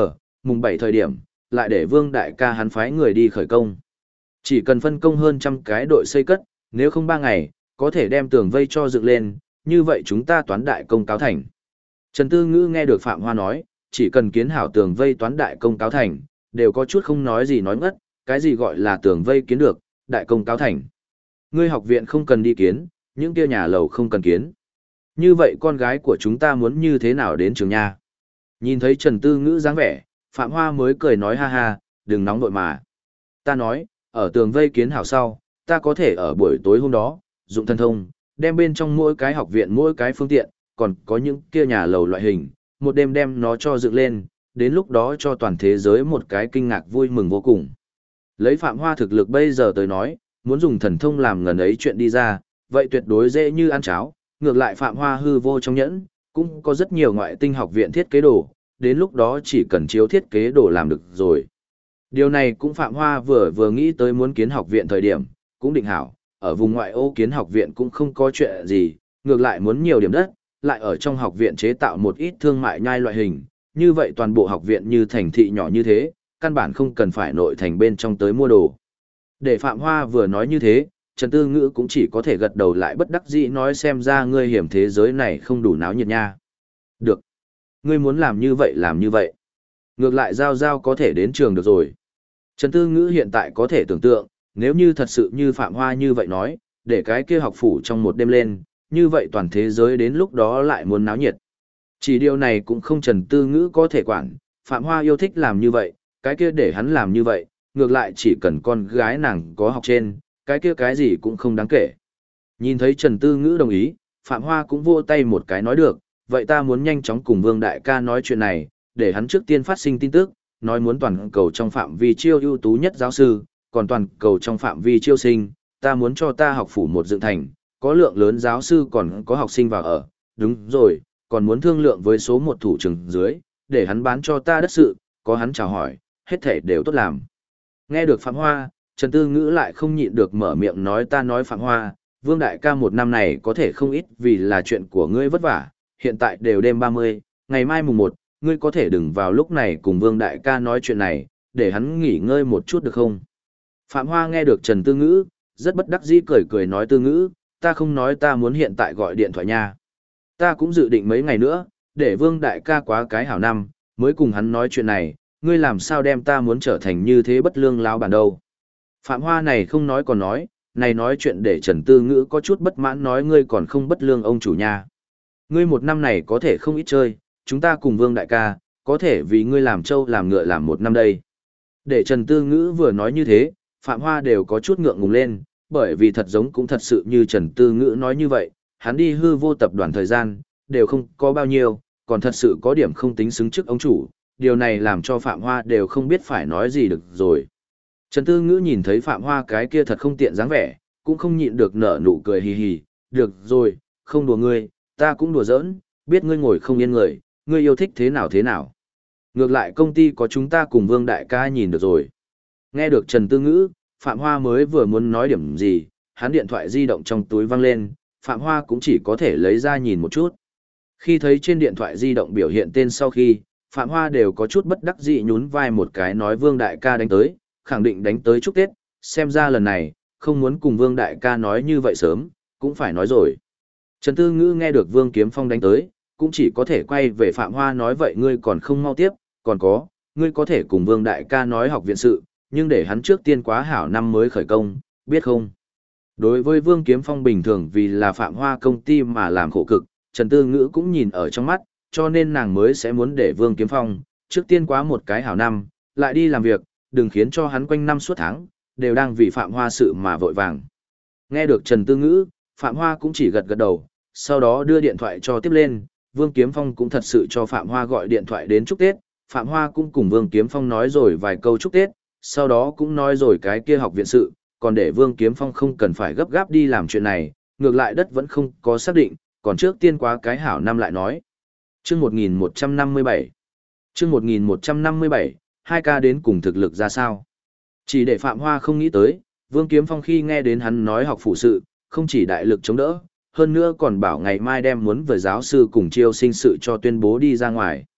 mùng 7 thời điểm, lại để Vương đại ca hắn phái người đi khởi công. Chỉ cần phân công hơn trăm cái đội xây cất, nếu không 3 ngày, có thể đem tường vây cho dựng lên, như vậy chúng ta toán đại công cáo thành. Trần Tư Ngữ nghe được Phạm Hoa nói, chỉ cần kiến hảo tường vây toán đại công cáo thành, đều có chút không nói gì nói ngất, cái gì gọi là tường vây kiến được, đại công cáo thành. Ngươi học viện không cần đi kiến, những kia nhà lầu không cần kiến. Như vậy con gái của chúng ta muốn như thế nào đến trường nha? Nhìn thấy Trần Tư Ngữ dáng vẻ, Phạm Hoa mới cười nói ha ha, đừng nóng nội mà. Ta nói, ở tường vây kiến hảo sau, ta có thể ở buổi tối hôm đó, dụng thần thông, đem bên trong mỗi cái học viện mỗi cái phương tiện, còn có những kia nhà lầu loại hình, một đêm đem nó cho dựng lên, đến lúc đó cho toàn thế giới một cái kinh ngạc vui mừng vô cùng. Lấy Phạm Hoa thực lực bây giờ tới nói, muốn dùng thần thông làm ngần ấy chuyện đi ra, vậy tuyệt đối dễ như ăn cháo, ngược lại Phạm Hoa hư vô trong nhẫn, cũng có rất nhiều ngoại tinh học viện thiết kế đồ, đến lúc đó chỉ cần chiếu thiết kế đồ làm được rồi. Điều này cũng Phạm Hoa vừa nghĩ tới muốn kiến học viện thời điểm, cũng định hảo, ở vùng ngoại ô kiến học viện cũng không có chuyện gì, ngược lại muốn nhiều điểm đất, lại ở trong học viện chế tạo một ít thương mại nhai loại hình, như vậy toàn bộ học viện như thành thị nhỏ như thế, căn bản không cần phải nội thành bên trong tới mua đồ. Để Phạm Hoa vừa nói như thế, Trần Tư Ngữ cũng chỉ có thể gật đầu lại bất đắc dĩ nói xem ra ngươi hiểm thế giới này không đủ náo nhiệt nha. Được. Ngươi muốn làm như vậy làm như vậy. Ngược lại Giao Giao có thể đến trường được rồi. Trần Tư Ngữ hiện tại có thể tưởng tượng, nếu như thật sự như Phạm Hoa như vậy nói, để cái kia học phủ trong một đêm lên, như vậy toàn thế giới đến lúc đó lại muốn náo nhiệt. Chỉ điều này cũng không Trần Tư Ngữ có thể quản, Phạm Hoa yêu thích làm như vậy, cái kia để hắn làm như vậy, ngược lại chỉ cần con gái nàng có học trên, cái kia cái gì cũng không đáng kể. Nhìn thấy Trần Tư Ngữ đồng ý, Phạm Hoa cũng vỗ tay một cái nói được, vậy ta muốn nhanh chóng cùng Vương Đại ca nói chuyện này, để hắn trước tiên phát sinh tin tức, nói muốn toàn cầu trong phạm vi chiêu ưu tú nhất giáo sư, còn toàn cầu trong phạm vi chiêu sinh, ta muốn cho ta học phủ một dựng thành, có lượng lớn giáo sư còn có học sinh vào ở, đúng rồi, còn muốn thương lượng với số một thủ trưởng dưới, để hắn bán cho ta đất sự, có hắn chào hỏi, hết thể đều tốt làm. Nghe được Phạm Hoa, Trần Tư Ngữ lại không nhịn được mở miệng nói ta nói Phạm Hoa, Vương Đại ca một năm này có thể không ít vì là chuyện của ngươi vất vả, hiện tại đều đêm 30, ngày mai mùng 1, ngươi có thể đừng vào lúc này cùng Vương Đại ca nói chuyện này, để hắn nghỉ ngơi một chút được không? Phạm Hoa nghe được Trần Tư Ngữ, rất bất đắc dĩ cười cười nói Tư Ngữ, ta không nói ta muốn hiện tại gọi điện thoại nha. Ta cũng dự định mấy ngày nữa, để Vương Đại ca quá cái hảo năm, mới cùng hắn nói chuyện này, ngươi làm sao đem ta muốn trở thành như thế bất lương láo bản đâu. Phạm Hoa này không nói còn nói, này nói chuyện để Trần Tư Ngữ có chút bất mãn nói ngươi còn không bất lương ông chủ nha. Ngươi một năm này có thể không ít chơi, chúng ta cùng Vương Đại ca, có thể vì ngươi làm trâu làm ngựa làm một năm đây. Để Trần Tư Ngữ vừa nói như thế, Phạm Hoa đều có chút ngượng ngùng lên, bởi vì thật giống cũng thật sự như Trần Tư Ngữ nói như vậy, hắn đi hư vô tập đoàn thời gian, đều không có bao nhiêu, còn thật sự có điểm không tính xứng chức ông chủ, điều này làm cho Phạm Hoa đều không biết phải nói gì được rồi. Trần Tư Ngữ nhìn thấy Phạm Hoa cái kia thật không tiện dáng vẻ, cũng không nhịn được nở nụ cười hì hì, được rồi, không đùa ngươi, ta cũng đùa giỡn, biết ngươi ngồi không yên người, ngươi yêu thích thế nào thế nào. Ngược lại công ty có chúng ta cùng Vương Đại ca nhìn được rồi. Nghe được Trần Tư Ngữ, Phạm Hoa mới vừa muốn nói điểm gì, hắn điện thoại di động trong túi văng lên, Phạm Hoa cũng chỉ có thể lấy ra nhìn một chút. Khi thấy trên điện thoại di động biểu hiện tên sau khi, Phạm Hoa đều có chút bất đắc dĩ nhún vai một cái nói Vương Đại ca đánh tới, khẳng định đánh tới chúc Tết, xem ra lần này, không muốn cùng Vương Đại ca nói như vậy sớm, cũng phải nói rồi. Trần Tư Ngữ nghe được Vương Kiếm Phong đánh tới, cũng chỉ có thể quay về Phạm Hoa nói vậy ngươi còn không mau tiếp, còn có, ngươi có thể cùng Vương Đại ca nói học viện sự, nhưng để hắn trước tiên quá hảo năm mới khởi công, biết không? Đối với Vương Kiếm Phong bình thường vì là Phạm Hoa công ty mà làm khổ cực, Trần Tư Ngữ cũng nhìn ở trong mắt, cho nên nàng mới sẽ muốn để Vương Kiếm Phong trước tiên quá một cái hảo năm, lại đi làm việc, đừng khiến cho hắn quanh năm suốt tháng, đều đang vì Phạm Hoa sự mà vội vàng. Nghe được Trần Tư Ngữ, Phạm Hoa cũng chỉ gật gật đầu, sau đó đưa điện thoại cho tiếp lên, Vương Kiếm Phong cũng thật sự cho Phạm Hoa gọi điện thoại đến chúc Tết, Phạm Hoa cũng cùng Vương Kiếm Phong nói rồi vài câu chúc Tết, sau đó cũng nói rồi cái kia học viện sự, còn để Vương Kiếm Phong không cần phải gấp gáp đi làm chuyện này, ngược lại đất vẫn không có xác định, còn trước tiên quá cái hảo năm lại nói. Chương 1157 Chương 1157, 2K đến cùng thực lực ra sao? Chỉ để Phạm Hoa không nghĩ tới, Vương Kiếm Phong khi nghe đến hắn nói học phụ sự, không chỉ đại lực chống đỡ, hơn nữa còn bảo ngày mai đem muốn với giáo sư cùng chiêu sinh sự cho tuyên bố đi ra ngoài.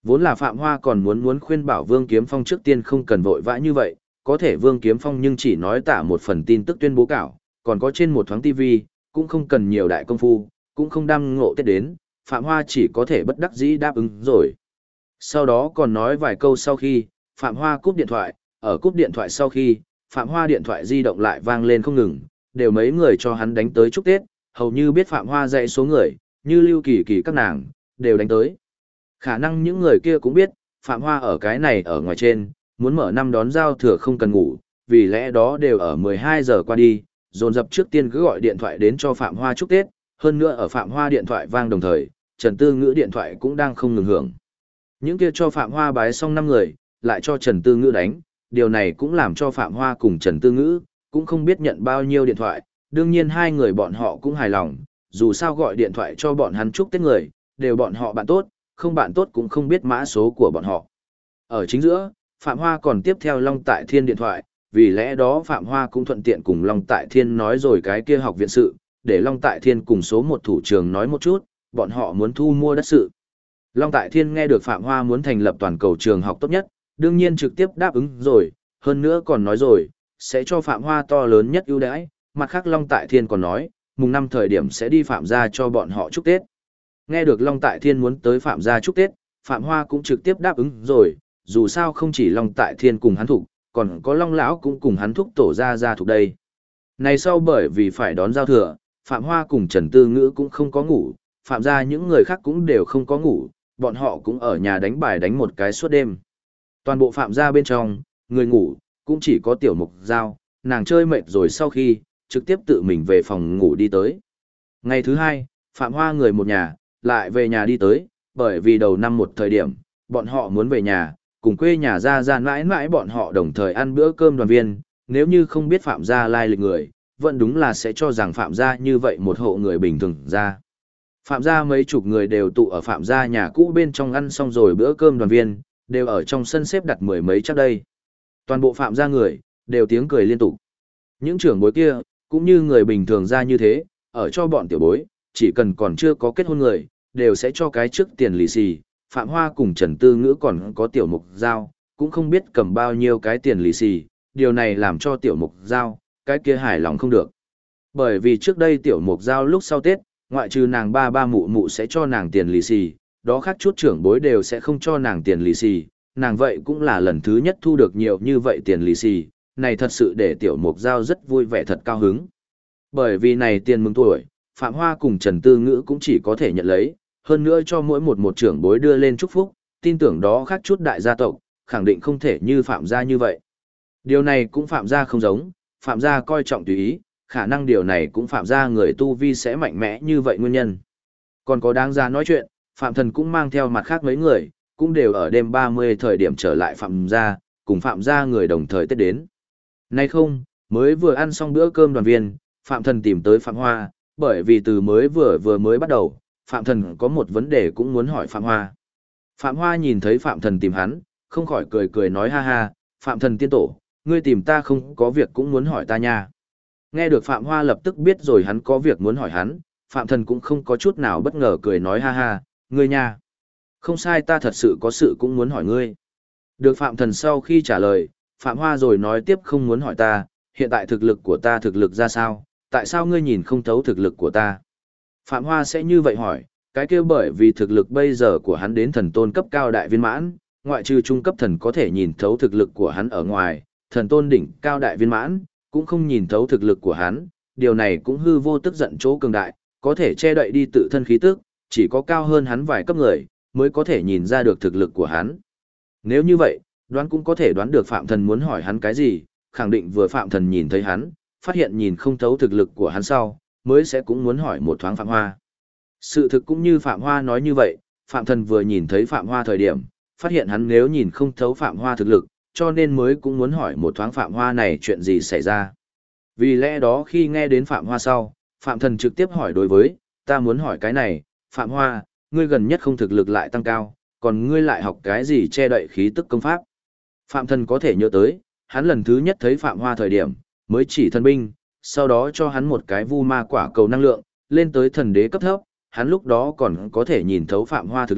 Vốn là Phạm Hoa còn muốn khuyên bảo Vương Kiếm Phong trước tiên không cần vội vã như vậy, có thể Vương Kiếm Phong nhưng chỉ nói tả một phần tin tức tuyên bố cảo, còn có trên một thoáng TV, cũng không cần nhiều đại công phu, cũng không đam ngộ Tết đến, Phạm Hoa chỉ có thể bất đắc dĩ đáp ứng rồi. Sau đó còn nói vài câu sau khi, Phạm Hoa cúp điện thoại, ở cúp điện thoại sau khi, Phạm Hoa điện thoại di động lại vang lên không ngừng, đều mấy người cho hắn đánh tới chúc Tết, hầu như biết Phạm Hoa dạy số người, như Lưu Kỳ Kỳ các nàng, đều đánh tới. Khả năng những người kia cũng biết, Phạm Hoa ở cái này ở ngoài trên, muốn mở năm đón giao thừa không cần ngủ, vì lẽ đó đều ở 12 giờ qua đi, dồn dập trước tiên cứ gọi điện thoại đến cho Phạm Hoa chúc Tết, hơn nữa ở Phạm Hoa điện thoại vang đồng thời, Trần Tư Ngữ điện thoại cũng đang không ngừng hưởng. Những kia cho Phạm Hoa bái xong 5 người, lại cho Trần Tư Ngữ đánh, điều này cũng làm cho Phạm Hoa cùng Trần Tư Ngữ, cũng không biết nhận bao nhiêu điện thoại, đương nhiên hai người bọn họ cũng hài lòng, dù sao gọi điện thoại cho bọn hắn chúc Tết người, đều bọn họ bạn tốt, không bạn tốt cũng không biết mã số của bọn họ. Ở chính giữa, Phạm Hoa còn tiếp theo Long Tại Thiên điện thoại, vì lẽ đó Phạm Hoa cũng thuận tiện cùng Long Tại Thiên nói rồi cái kia học viện sự, để Long Tại Thiên cùng số một thủ trường nói một chút, bọn họ muốn thu mua đất sự. Long Tại Thiên nghe được Phạm Hoa muốn thành lập toàn cầu trường học tốt nhất, đương nhiên trực tiếp đáp ứng rồi, hơn nữa còn nói rồi, sẽ cho Phạm Hoa to lớn nhất ưu đãi, mặt khác Long Tại Thiên còn nói, mùng 5 thời điểm sẽ đi Phạm gia cho bọn họ chúc Tết. Nghe được Long Tại Thiên muốn tới Phạm gia chúc Tết, Phạm Hoa cũng trực tiếp đáp ứng rồi, dù sao không chỉ Long Tại Thiên cùng hắn thúc, còn có Long lão cũng cùng hắn thúc tổ ra thuộc đây. Này sau bởi vì phải đón giao thừa, Phạm Hoa cùng Trần Tư Ngữ cũng không có ngủ, Phạm gia những người khác cũng đều không có ngủ, bọn họ cũng ở nhà đánh bài đánh một cái suốt đêm. Toàn bộ Phạm gia bên trong, người ngủ, cũng chỉ có Tiểu Mục Giao, nàng chơi mệt rồi sau khi, trực tiếp tự mình về phòng ngủ đi tới. Ngày thứ hai, Phạm Hoa người một nhà, lại về nhà đi tới, bởi vì đầu năm một thời điểm, bọn họ muốn về nhà, cùng quê nhà ra mãi mãi bọn họ đồng thời ăn bữa cơm đoàn viên, nếu như không biết Phạm gia lai lịch người, vẫn đúng là sẽ cho rằng Phạm gia như vậy một hộ người bình thường ra. Phạm gia mấy chục người đều tụ ở Phạm gia nhà cũ bên trong ăn xong rồi bữa cơm đoàn viên, đều ở trong sân xếp đặt mười mấy chắc đây. Toàn bộ Phạm gia người, đều tiếng cười liên tục. Những trưởng bối kia, cũng như người bình thường ra như thế, ở cho bọn tiểu bối, chỉ cần còn chưa có kết hôn người, đều sẽ cho cái trước tiền lì xì. Phạm Hoa cùng Trần Tư Ngữ còn có Tiểu Mục Giao, cũng không biết cầm bao nhiêu cái tiền lì xì, điều này làm cho Tiểu Mục Giao, cái kia hài lòng không được. Bởi vì trước đây Tiểu Mục Giao lúc sau Tết, ngoại trừ nàng ba mụ mụ sẽ cho nàng tiền lì xì, đó khác chút trưởng bối đều sẽ không cho nàng tiền lì xì, nàng vậy cũng là lần thứ nhất thu được nhiều như vậy tiền lì xì, này thật sự để Tiểu Mục Giao rất vui vẻ thật cao hứng. Bởi vì này tiền mừng tuổi, Phạm Hoa cùng Trần Tư Ngữ cũng chỉ có thể nhận lấy, hơn nữa cho mỗi một trưởng bối đưa lên chúc phúc, tin tưởng đó khác chút đại gia tộc, khẳng định không thể như Phạm gia như vậy. Điều này cũng Phạm gia không giống, Phạm gia coi trọng tùy ý, khả năng điều này cũng Phạm gia người tu vi sẽ mạnh mẽ như vậy nguyên nhân. Còn có đáng ra nói chuyện, Phạm Thần cũng mang theo mặt khác mấy người, cũng đều ở đêm 30 thời điểm trở lại Phạm gia, cùng Phạm gia người đồng thời Tết đến. Nay không, mới vừa ăn xong bữa cơm đoàn viên, Phạm Thần tìm tới Phạm Hoa, bởi vì từ mới vừa mới bắt đầu, Phạm Thần có một vấn đề cũng muốn hỏi Phạm Hoa. Phạm Hoa nhìn thấy Phạm Thần tìm hắn, không khỏi cười nói ha ha, Phạm Thần tiên tổ, ngươi tìm ta không có việc cũng muốn hỏi ta nha. Nghe được Phạm Hoa lập tức biết rồi hắn có việc muốn hỏi hắn, Phạm Thần cũng không có chút nào bất ngờ cười nói ha ha, ngươi nha. Không sai, ta thật sự có sự cũng muốn hỏi ngươi. Được Phạm Thần sau khi trả lời, Phạm Hoa rồi nói tiếp không muốn hỏi ta, hiện tại thực lực của ta thực lực ra sao, tại sao ngươi nhìn không thấu thực lực của ta? Phạm Hoa sẽ như vậy hỏi, cái kia bởi vì thực lực bây giờ của hắn đến thần tôn cấp cao đại viên mãn, ngoại trừ trung cấp thần có thể nhìn thấu thực lực của hắn ở ngoài, thần tôn đỉnh cao đại viên mãn, cũng không nhìn thấu thực lực của hắn, điều này cũng hư vô tức giận chỗ cường đại, có thể che đậy đi tự thân khí tức, chỉ có cao hơn hắn vài cấp người, mới có thể nhìn ra được thực lực của hắn. Nếu như vậy, đoán cũng có thể đoán được Phạm Thần muốn hỏi hắn cái gì, khẳng định vừa Phạm Thần nhìn thấy hắn, phát hiện nhìn không thấu thực lực của hắn sau, mới sẽ cũng muốn hỏi một thoáng Phạm Hoa. Sự thực cũng như Phạm Hoa nói như vậy, Phạm Thần vừa nhìn thấy Phạm Hoa thời điểm, phát hiện hắn nếu nhìn không thấu Phạm Hoa thực lực, cho nên mới cũng muốn hỏi một thoáng Phạm Hoa này chuyện gì xảy ra. Vì lẽ đó khi nghe đến Phạm Hoa sau, Phạm Thần trực tiếp hỏi đối với, ta muốn hỏi cái này, Phạm Hoa, ngươi gần nhất không thực lực lại tăng cao, còn ngươi lại học cái gì che đậy khí tức công pháp. Phạm Thần có thể nhớ tới, hắn lần thứ nhất thấy Phạm Hoa thời điểm, mới chỉ thần binh, sau đó cho hắn một cái vu ma quả cầu năng lượng, lên tới thần đế cấp thấp, hắn lúc đó còn có thể nhìn thấu Phạm Hoa thực lực,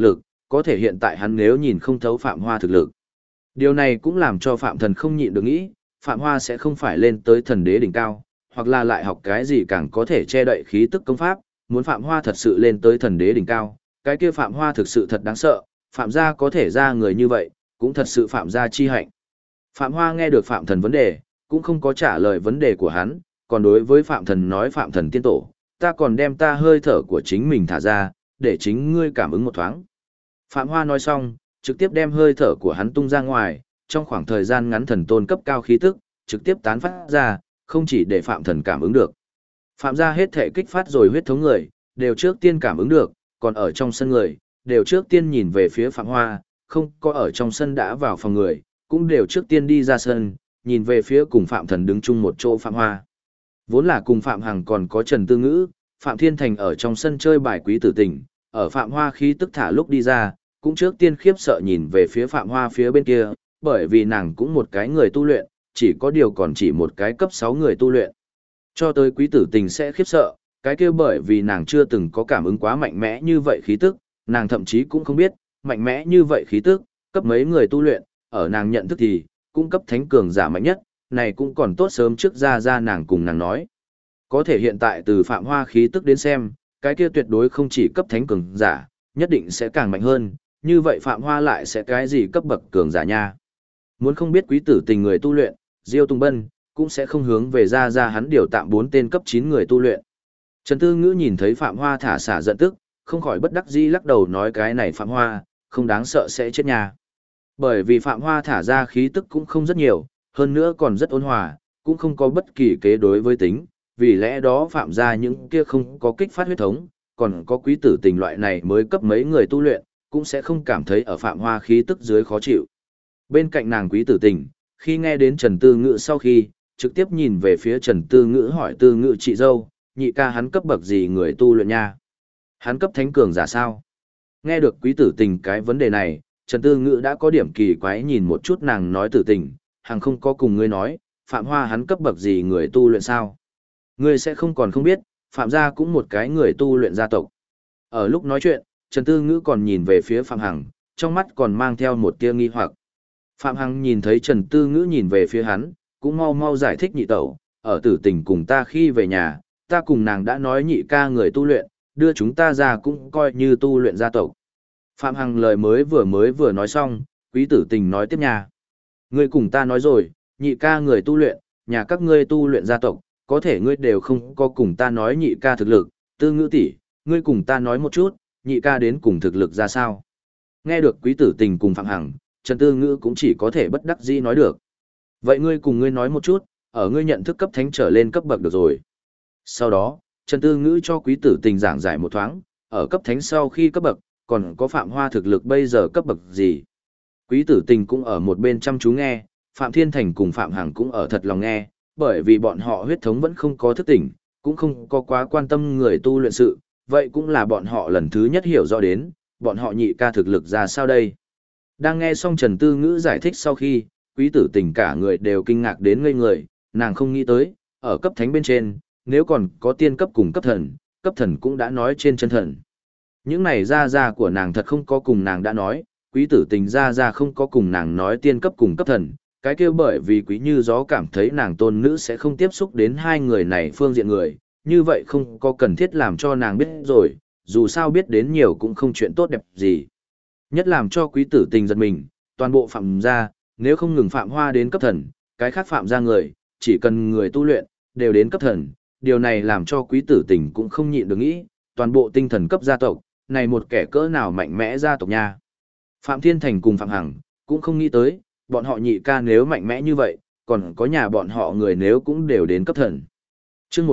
có thể hiện tại hắn nếu nhìn không thấu Phạm Hoa thực lực. Điều này cũng làm cho Phạm Thần không nhịn được nghĩ, Phạm Hoa sẽ không phải lên tới thần đế đỉnh cao, hoặc là lại học cái gì càng có thể che đậy khí tức công pháp, muốn Phạm Hoa thật sự lên tới thần đế đỉnh cao, cái kia Phạm Hoa thực sự thật đáng sợ, Phạm gia có thể ra người như vậy, cũng thật sự Phạm gia chi hạnh. Phạm Hoa nghe được Phạm Thần vấn đề, cũng không có trả lời vấn đề của hắn, còn đối với Phạm Thần nói Phạm Thần tiên tổ, ta còn đem ta hơi thở của chính mình thả ra, để chính ngươi cảm ứng một thoáng. Phạm Hoa nói xong, trực tiếp đem hơi thở của hắn tung ra ngoài, trong khoảng thời gian ngắn thần tôn cấp cao khí tức, trực tiếp tán phát ra, không chỉ để Phạm Thần cảm ứng được. Phạm gia hết thể kích phát rồi huyết thống người, đều trước tiên cảm ứng được, còn ở trong sân người, đều trước tiên nhìn về phía Phạm Hoa, không có ở trong sân đã vào phòng người, cũng đều trước tiên đi ra sân, nhìn về phía cùng Phạm Thần đứng chung một chỗ Phạm Hoa. Vốn là cùng Phạm Hằng còn có Trần Tư Ngữ, Phạm Thiên Thành ở trong sân chơi bài quý tử tình, ở Phạm Hoa khí tức thả lúc đi ra, cũng trước tiên khiếp sợ nhìn về phía Phạm Hoa phía bên kia, bởi vì nàng cũng một cái người tu luyện, chỉ có điều còn chỉ một cái cấp 6 người tu luyện. Cho tới quý tử tình sẽ khiếp sợ, cái kia bởi vì nàng chưa từng có cảm ứng quá mạnh mẽ như vậy khí tức, nàng thậm chí cũng không biết, mạnh mẽ như vậy khí tức, cấp mấy người tu luyện, ở nàng nhận thức thì, cũng cấp thánh cường giả mạnh nhất, này cũng còn tốt sớm trước ra nàng cùng nàng nói. Có thể hiện tại từ Phạm Hoa khí tức đến xem, cái kia tuyệt đối không chỉ cấp thánh cường giả, nhất định sẽ càng mạnh hơn, như vậy Phạm Hoa lại sẽ cái gì cấp bậc cường giả nha. Muốn không biết quý tử tình người tu luyện, Diêu Tùng Bân, cũng sẽ không hướng về ra hắn điều tạm 4 tên cấp 9 người tu luyện. Trần Tư Ngữ nhìn thấy Phạm Hoa thả xả giận tức, không khỏi bất đắc dĩ lắc đầu nói cái này Phạm Hoa, không đáng sợ sẽ chết nha. Bởi vì Phạm Hoa thả ra khí tức cũng không rất nhiều, hơn nữa còn rất ôn hòa, cũng không có bất kỳ kế đối với tính, vì lẽ đó Phạm ra những kia không có kích phát huyết thống, còn có quý tử tình loại này mới cấp mấy người tu luyện, cũng sẽ không cảm thấy ở Phạm Hoa khí tức dưới khó chịu. Bên cạnh nàng quý tử tình, khi nghe đến Trần Tư Ngữ sau khi, trực tiếp nhìn về phía Trần Tư Ngữ hỏi Tư Ngữ chị dâu, nhị ca hắn cấp bậc gì người tu luyện nha? Hắn cấp thánh cường giả sao? Nghe được quý tử tình cái vấn đề này, Trần Tư Ngữ đã có điểm kỳ quái nhìn một chút nàng nói tử tình, hàng không có cùng ngươi nói, Phạm Hoa hắn cấp bậc gì người tu luyện sao? Ngươi sẽ không còn không biết, Phạm gia cũng một cái người tu luyện gia tộc. Ở lúc nói chuyện, Trần Tư Ngữ còn nhìn về phía Phạm Hằng, trong mắt còn mang theo một tia nghi hoặc. Phạm Hằng nhìn thấy Trần Tư Ngữ nhìn về phía hắn, cũng mau mau giải thích nhị tẩu, ở tử tình cùng ta khi về nhà, ta cùng nàng đã nói nhị ca người tu luyện, đưa chúng ta ra cũng coi như tu luyện gia tộc. Phạm Hằng lời mới vừa nói xong, quý tử tình nói tiếp nhà. Ngươi cùng ta nói rồi, nhị ca người tu luyện, nhà các ngươi tu luyện gia tộc, có thể ngươi đều không có cùng ta nói nhị ca thực lực, Tư Ngữ tỷ, ngươi cùng ta nói một chút, nhị ca đến cùng thực lực ra sao. Nghe được quý tử tình cùng Phạm Hằng, Trần Tư Ngữ cũng chỉ có thể bất đắc dĩ nói được. Vậy ngươi cùng ngươi nói một chút, ở ngươi nhận thức cấp thánh trở lên cấp bậc được rồi. Sau đó, Trần Tư Ngữ cho quý tử tình giảng giải một thoáng, ở cấp thánh sau khi cấp bậc, còn có Phạm Hoa thực lực bây giờ cấp bậc gì. Quý tử tình cũng ở một bên chăm chú nghe, Phạm Thiên Thành cùng Phạm Hằng cũng ở thật lòng nghe, bởi vì bọn họ huyết thống vẫn không có thức tỉnh, cũng không có quá quan tâm người tu luyện sự, vậy cũng là bọn họ lần thứ nhất hiểu rõ đến, bọn họ nhị ca thực lực ra sao đây. Đang nghe xong Trần Tư Ngữ giải thích sau khi, quý tử tình cả người đều kinh ngạc đến ngây người, nàng không nghĩ tới, ở cấp thánh bên trên, nếu còn có tiên cấp cùng cấp thần cũng đã nói trên chân thần. Những này ra của nàng thật không có cùng nàng đã nói, quý tử tình ra không có cùng nàng nói tiên cấp cùng cấp thần, cái kêu bởi vì quý như gió cảm thấy nàng tôn nữ sẽ không tiếp xúc đến hai người này phương diện người, như vậy không có cần thiết làm cho nàng biết rồi, dù sao biết đến nhiều cũng không chuyện tốt đẹp gì. Nhất làm cho quý tử tình giật mình, toàn bộ Phạm gia, nếu không ngừng Phạm Hoa đến cấp thần, cái khác Phạm gia người, chỉ cần người tu luyện, đều đến cấp thần, điều này làm cho quý tử tình cũng không nhịn được nghĩ, toàn bộ tinh thần cấp gia tộc, này một kẻ cỡ nào mạnh mẽ gia tộc nha. Phạm Thiên Thành cùng Phạm Hằng, cũng không nghĩ tới, bọn họ nhị ca nếu mạnh mẽ như vậy, còn có nhà bọn họ người nếu cũng đều đến cấp thần. Chương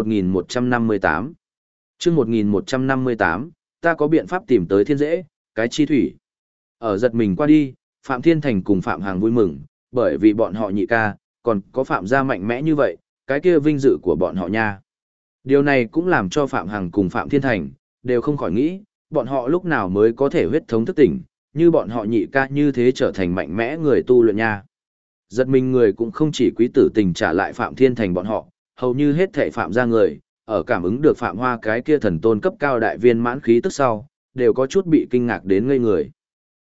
1158 Chương 1158, ta có biện pháp tìm tới thiên dễ, cái chi thủy. Ở giật mình qua đi, Phạm Thiên Thành cùng Phạm Hằng vui mừng, bởi vì bọn họ nhị ca, còn có Phạm gia mạnh mẽ như vậy, cái kia vinh dự của bọn họ nha. Điều này cũng làm cho Phạm Hằng cùng Phạm Thiên Thành, đều không khỏi nghĩ, bọn họ lúc nào mới có thể huyết thống thức tỉnh, như bọn họ nhị ca như thế trở thành mạnh mẽ người tu luyện nha. Giật mình người cũng không chỉ quý tử tình trả lại Phạm Thiên Thành bọn họ, hầu như hết thảy Phạm gia người, ở cảm ứng được Phạm Hoa cái kia thần tôn cấp cao đại viên mãn khí tức sau, đều có chút bị kinh ngạc đến ngây người.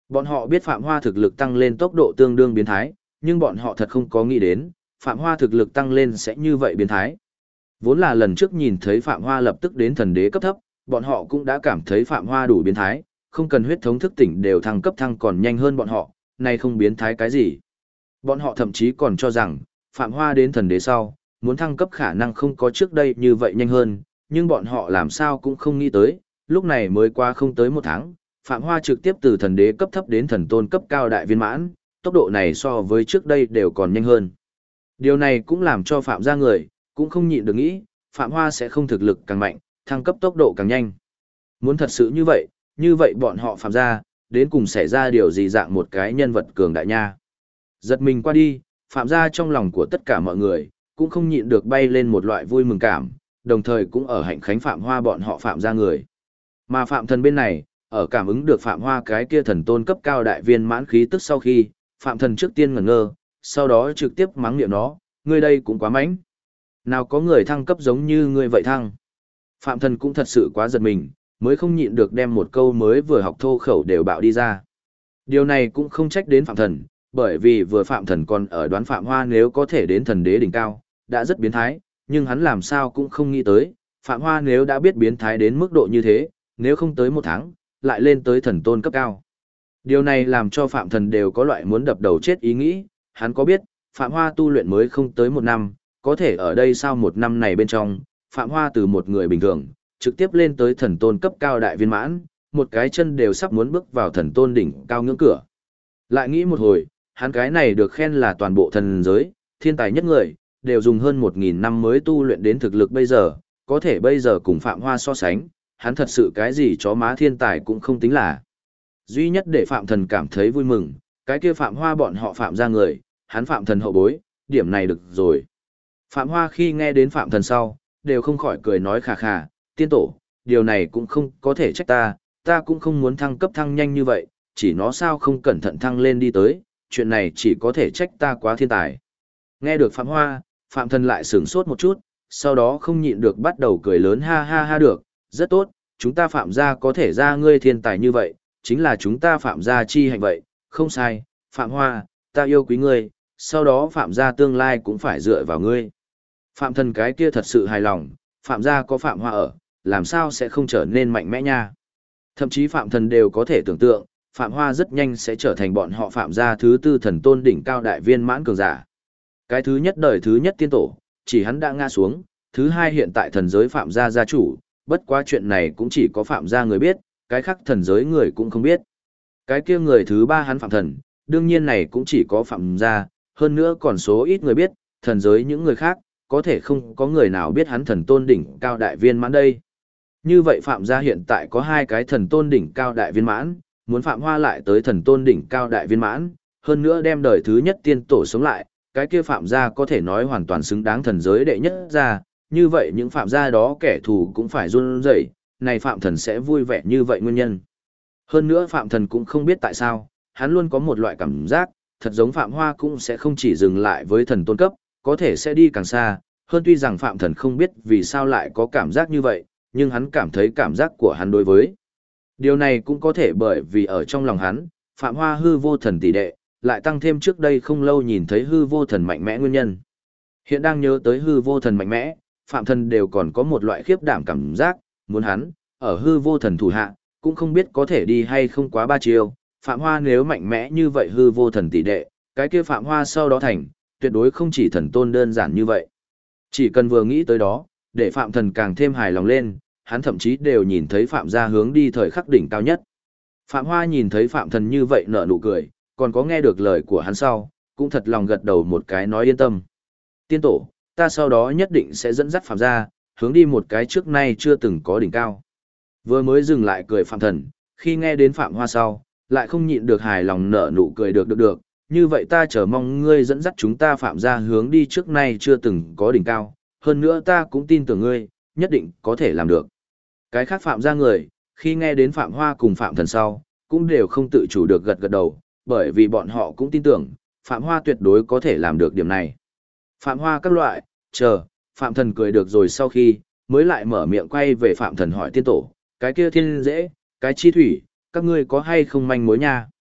Bọn họ biết Phạm Hoa thực lực tăng lên tốc độ tương đương biến thái, nhưng bọn họ thật không có nghĩ đến, Phạm Hoa thực lực tăng lên sẽ như vậy biến thái. Vốn là lần trước nhìn thấy Phạm Hoa lập tức đến thần đế cấp thấp, bọn họ cũng đã cảm thấy Phạm Hoa đủ biến thái, không cần huyết thống thức tỉnh đều thăng cấp thăng còn nhanh hơn bọn họ, nay không biến thái cái gì. Bọn họ thậm chí còn cho rằng, Phạm Hoa đến thần đế sau, muốn thăng cấp khả năng không có trước đây như vậy nhanh hơn, nhưng bọn họ làm sao cũng không nghĩ tới, lúc này mới qua không tới một tháng, Phạm Hoa trực tiếp từ thần đế cấp thấp đến thần tôn cấp cao đại viên mãn, tốc độ này so với trước đây đều còn nhanh hơn. Điều này cũng làm cho Phạm gia người, cũng không nhịn được nghĩ, Phạm Hoa sẽ không thực lực càng mạnh, thăng cấp tốc độ càng nhanh. Muốn thật sự như vậy bọn họ Phạm gia, đến cùng xảy ra điều gì dạng một cái nhân vật cường đại nha. Giật mình qua đi, Phạm gia trong lòng của tất cả mọi người, cũng không nhịn được bay lên một loại vui mừng cảm, đồng thời cũng ở hạnh khánh Phạm Hoa bọn họ Phạm gia người. Mà Phạm Thần bên này, ở cảm ứng được Phạm Hoa cái kia thần tôn cấp cao đại viên mãn khí tức sau khi, Phạm Thần trước tiên ngẩn ngơ, sau đó trực tiếp mắng miệng nó, ngươi đây cũng quá mánh. Nào có người thăng cấp giống như ngươi vậy thăng. Phạm Thần cũng thật sự quá giật mình, mới không nhịn được đem một câu mới vừa học thô khẩu đều bạo đi ra. Điều này cũng không trách đến Phạm Thần, bởi vì vừa Phạm Thần còn ở đoán Phạm Hoa nếu có thể đến thần đế đỉnh cao, đã rất biến thái, nhưng hắn làm sao cũng không nghĩ tới, Phạm Hoa nếu đã biết biến thái đến mức độ như thế, nếu không tới một tháng, lại lên tới thần tôn cấp cao. Điều này làm cho Phạm Thần đều có loại muốn đập đầu chết ý nghĩ, hắn có biết, Phạm Hoa tu luyện mới không tới một năm, có thể ở đây sau một năm này bên trong, Phạm Hoa từ một người bình thường, trực tiếp lên tới thần tôn cấp cao đại viên mãn, một cái chân đều sắp muốn bước vào thần tôn đỉnh cao ngưỡng cửa. Lại nghĩ một hồi, hắn cái này được khen là toàn bộ thần giới, thiên tài nhất người, đều dùng hơn 1.000 năm mới tu luyện đến thực lực bây giờ, có thể bây giờ cùng Phạm Hoa so sánh, hắn thật sự cái gì chó má thiên tài cũng không tính là. Duy nhất để Phạm Thần cảm thấy vui mừng, cái kia Phạm Hoa bọn họ Phạm ra người, hắn Phạm Thần hậu bối, điểm này được rồi. Phạm Hoa khi nghe đến Phạm Thần sau, đều không khỏi cười nói khà khà, tiên tổ, điều này cũng không có thể trách ta cũng không muốn thăng cấp thăng nhanh như vậy, chỉ nó sao không cẩn thận thăng lên đi tới, chuyện này chỉ có thể trách ta quá thiên tài. Nghe được Phạm Hoa, Phạm Thần lại sửng sốt một chút, sau đó không nhịn được bắt đầu cười lớn ha ha ha được, rất tốt, chúng ta Phạm gia có thể ra ngươi thiên tài như vậy, chính là chúng ta Phạm gia chi hạnh vậy, không sai, Phạm Hoa, ta yêu quý ngươi, sau đó Phạm gia tương lai cũng phải dựa vào ngươi. Phạm Thần cái kia thật sự hài lòng, Phạm gia có Phạm Hoa ở, làm sao sẽ không trở nên mạnh mẽ nha. Thậm chí Phạm Thần đều có thể tưởng tượng, Phạm Hoa rất nhanh sẽ trở thành bọn họ Phạm gia thứ tư thần tôn đỉnh cao đại viên mãn cường giả. Cái thứ nhất đời thứ nhất tiên tổ, chỉ hắn đã ngã xuống, thứ hai hiện tại thần giới Phạm gia gia chủ, bất quá chuyện này cũng chỉ có Phạm gia người biết, cái khác thần giới người cũng không biết. Cái kia người thứ ba hắn Phạm Thần, đương nhiên này cũng chỉ có Phạm gia, hơn nữa còn số ít người biết, thần giới những người khác, có thể không có người nào biết hắn thần tôn đỉnh cao đại viên mãn đây. Như vậy Phạm gia hiện tại có hai cái thần tôn đỉnh cao đại viên mãn, muốn Phạm Hoa lại tới thần tôn đỉnh cao đại viên mãn, hơn nữa đem đời thứ nhất tiên tổ sống lại, cái kia Phạm gia có thể nói hoàn toàn xứng đáng thần giới đệ nhất gia, như vậy những Phạm gia đó kẻ thù cũng phải run rẩy, này Phạm Thần sẽ vui vẻ như vậy nguyên nhân. Hơn nữa Phạm Thần cũng không biết tại sao, hắn luôn có một loại cảm giác, thật giống Phạm Hoa cũng sẽ không chỉ dừng lại với thần tôn cấp, có thể sẽ đi càng xa, hơn tuy rằng Phạm Thần không biết vì sao lại có cảm giác như vậy, nhưng hắn cảm thấy cảm giác của hắn đối với. Điều này cũng có thể bởi vì ở trong lòng hắn, Phạm Hoa hư vô thần tỷ đệ, lại tăng thêm trước đây không lâu nhìn thấy hư vô thần mạnh mẽ nguyên nhân. Hiện đang nhớ tới hư vô thần mạnh mẽ, Phạm Thần đều còn có một loại khiếp đảm cảm giác, muốn hắn, ở hư vô thần thủ hạ, cũng không biết có thể đi hay không quá ba chiêu. Phạm Hoa nếu mạnh mẽ như vậy hư vô thần tỷ đệ, cái kia Phạm Hoa sau đó thành, tuyệt đối không chỉ thần tôn đơn giản như vậy. Chỉ cần vừa nghĩ tới đó, để Phạm Thần càng thêm hài lòng lên, hắn thậm chí đều nhìn thấy Phạm gia hướng đi thời khắc đỉnh cao nhất. Phạm Hoa nhìn thấy Phạm Thần như vậy nở nụ cười, còn có nghe được lời của hắn sau, cũng thật lòng gật đầu một cái nói yên tâm. Tiên tổ, ta sau đó nhất định sẽ dẫn dắt Phạm gia, hướng đi một cái trước nay chưa từng có đỉnh cao. Vừa mới dừng lại cười Phạm Thần, khi nghe đến Phạm Hoa sau, lại không nhịn được hài lòng nở nụ cười được, như vậy ta chờ mong ngươi dẫn dắt chúng ta Phạm gia hướng đi trước nay chưa từng có đỉnh cao, hơn nữa ta cũng tin tưởng ngươi, nhất định có thể làm được. Cái khác Phạm gia người, khi nghe đến Phạm Hoa cùng Phạm Thần sau, cũng đều không tự chủ được gật đầu, bởi vì bọn họ cũng tin tưởng, Phạm Hoa tuyệt đối có thể làm được điểm này. Phạm Hoa các loại, Phạm Thần cười được rồi sau khi, mới lại mở miệng quay về Phạm Thần hỏi tiên tổ, cái kia thiên dễ, cái chi thủy, các ngươi có hay không manh mối nha?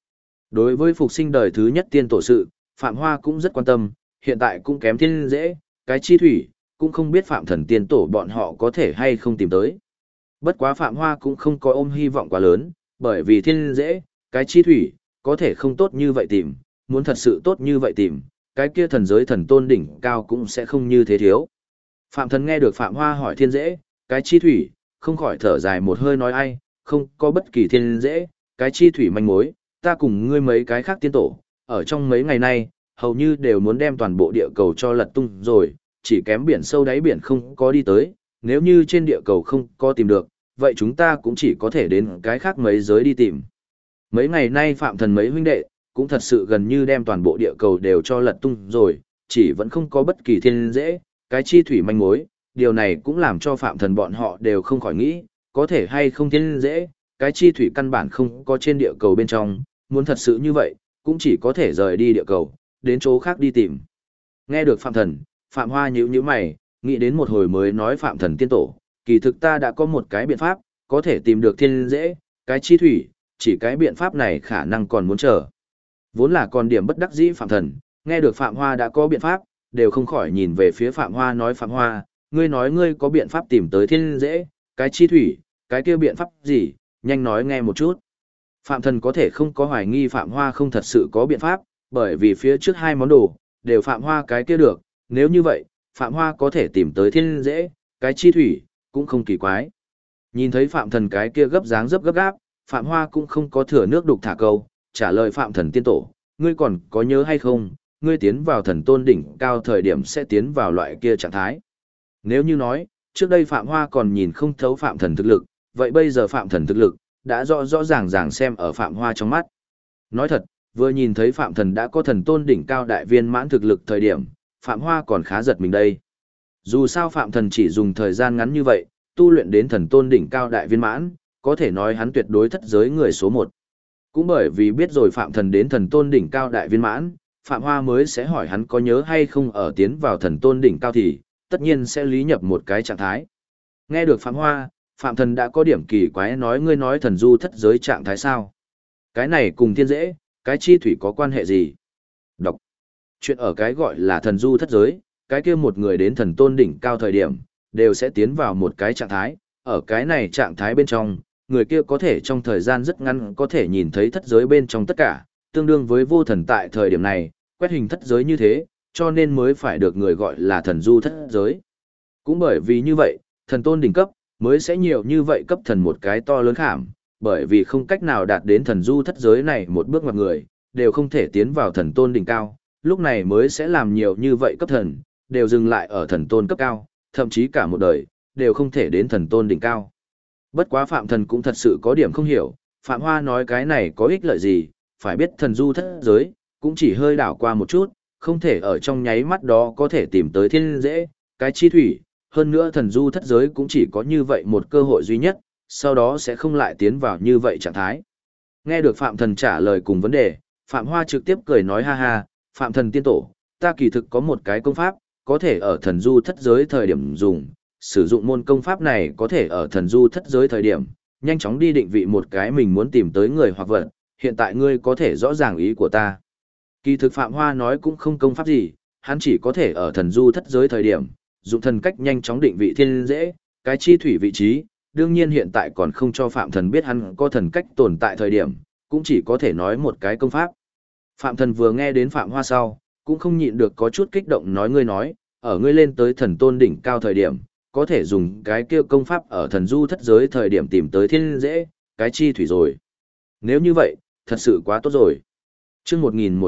Đối với phục sinh đời thứ nhất tiên tổ sự, Phạm Hoa cũng rất quan tâm, hiện tại cũng kém thiên dễ, cái chi thủy, cũng không biết Phạm thần tiên tổ bọn họ có thể hay không tìm tới. Bất quá Phạm Hoa cũng không có ôm hy vọng quá lớn, bởi vì thiên dễ, cái chi thủy, có thể không tốt như vậy tìm, muốn thật sự tốt như vậy tìm, cái kia thần giới thần tôn đỉnh cao cũng sẽ không như thế thiếu. Phạm thần nghe được Phạm Hoa hỏi thiên dễ, cái chi thủy, không khỏi thở dài một hơi nói ai, không có bất kỳ thiên dễ, cái chi thủy manh mối, ta cùng ngươi mấy cái khác tiên tổ, ở trong mấy ngày nay, hầu như đều muốn đem toàn bộ địa cầu cho lật tung rồi, chỉ kém biển sâu đáy biển không có đi tới, nếu như trên địa cầu không có tìm được, vậy chúng ta cũng chỉ có thể đến cái khác mấy giới đi tìm. Mấy ngày nay Phạm thần mấy huynh đệ, cũng thật sự gần như đem toàn bộ địa cầu đều cho lật tung rồi, chỉ vẫn không có bất kỳ thiên dễ, cái chi thủy manh mối, điều này cũng làm cho Phạm thần bọn họ đều không khỏi nghĩ, có thể hay không thiên dễ, cái chi thủy căn bản không có trên địa cầu bên trong, muốn thật sự như vậy, cũng chỉ có thể rời đi địa cầu, đến chỗ khác đi tìm. Nghe được Phạm thần, Phạm Hoa nhíu mày, nghĩ đến một hồi mới nói Phạm thần tiên tổ, kỳ thực ta đã có một cái biện pháp, có thể tìm được thiên dễ, cái chi thủy, chỉ cái biện pháp này khả năng còn muốn chờ. Vốn là còn điểm bất đắc dĩ Phạm thần, nghe được Phạm Hoa đã có biện pháp, đều không khỏi nhìn về phía Phạm Hoa nói Phạm Hoa, ngươi nói ngươi có biện pháp tìm tới thiên dễ, cái chi thủy, cái kia biện pháp gì, nhanh nói nghe một chút. Phạm thần có thể không có hoài nghi Phạm Hoa không thật sự có biện pháp, bởi vì phía trước hai món đồ, đều Phạm Hoa cái kia được, nếu như vậy, Phạm Hoa có thể tìm tới thiên dễ, cái chi thủy, cũng không kỳ quái. Nhìn thấy Phạm thần cái kia gấp gáp, Phạm Hoa cũng không có thừa nước đục thả câu, trả lời Phạm thần tiên tổ, ngươi còn có nhớ hay không, ngươi tiến vào thần tôn đỉnh cao thời điểm sẽ tiến vào loại kia trạng thái. Nếu như nói, trước đây Phạm Hoa còn nhìn không thấu Phạm thần thực lực, vậy bây giờ Phạm thần thực lực, đã rõ ràng xem ở Phạm Hoa trong mắt. Nói thật, vừa nhìn thấy Phạm thần đã có thần tôn đỉnh cao đại viên mãn thực lực thời điểm, Phạm Hoa còn khá giật mình đây. Dù sao Phạm thần chỉ dùng thời gian ngắn như vậy, tu luyện đến thần tôn đỉnh cao đại viên mãn, có thể nói hắn tuyệt đối thất giới người số 1. Cũng bởi vì biết rồi Phạm thần đến thần tôn đỉnh cao đại viên mãn, Phạm Hoa mới sẽ hỏi hắn có nhớ hay không ở tiến vào thần tôn đỉnh cao thì, tất nhiên sẽ lý nhập một cái trạng thái. Nghe được Phạm Hoa, Phạm thần đã có điểm kỳ quái nói ngươi nói thần du thất giới trạng thái sao? Cái này cùng thiên dễ, cái chi thủy có quan hệ gì? Đọc. Chuyện ở cái gọi là thần du thất giới, cái kia một người đến thần tôn đỉnh cao thời điểm, đều sẽ tiến vào một cái trạng thái, ở cái này trạng thái bên trong, người kia có thể trong thời gian rất ngắn có thể nhìn thấy thất giới bên trong tất cả, tương đương với vô thần tại thời điểm này, quét hình thất giới như thế, cho nên mới phải được người gọi là thần du thất giới. Cũng bởi vì như vậy, thần tôn đỉnh cấp, mới sẽ nhiều như vậy cấp thần một cái to lớn khảm, bởi vì không cách nào đạt đến thần du thất giới này một bước ngoặt người, đều không thể tiến vào thần tôn đỉnh cao, lúc này mới sẽ làm nhiều như vậy cấp thần, đều dừng lại ở thần tôn cấp cao, thậm chí cả một đời, đều không thể đến thần tôn đỉnh cao. Bất quá Phạm thần cũng thật sự có điểm không hiểu, Phạm Hoa nói cái này có ích lợi gì, phải biết thần du thất giới, cũng chỉ hơi đảo qua một chút, không thể ở trong nháy mắt đó có thể tìm tới thiên dễ, cái chi thủy, hơn nữa thần du thất giới cũng chỉ có như vậy một cơ hội duy nhất, sau đó sẽ không lại tiến vào như vậy trạng thái. Nghe được Phạm thần trả lời cùng vấn đề, Phạm Hoa trực tiếp cười nói ha ha, Phạm thần tiên tổ, ta kỳ thực có một cái công pháp, có thể ở thần du thất giới thời điểm dùng, sử dụng môn công pháp này có thể ở thần du thất giới thời điểm, nhanh chóng đi định vị một cái mình muốn tìm tới người hoặc vật, hiện tại ngươi có thể rõ ràng ý của ta. Kỳ thực Phạm Hoa nói cũng không công pháp gì, hắn chỉ có thể ở thần du thất giới thời điểm, dụng thần cách nhanh chóng định vị thiên dễ, cái chi thủy vị trí, đương nhiên hiện tại còn không cho Phạm thần biết hắn có thần cách tồn tại thời điểm, cũng chỉ có thể nói một cái công pháp. Phạm thần vừa nghe đến Phạm Hoa sau, cũng không nhịn được có chút kích động nói ngươi nói, ở ngươi lên tới thần tôn đỉnh cao thời điểm, có thể dùng cái kia công pháp ở thần du thất giới thời điểm tìm tới thiên dễ, cái chi thủy rồi. Nếu như vậy, thật sự quá tốt rồi. Chương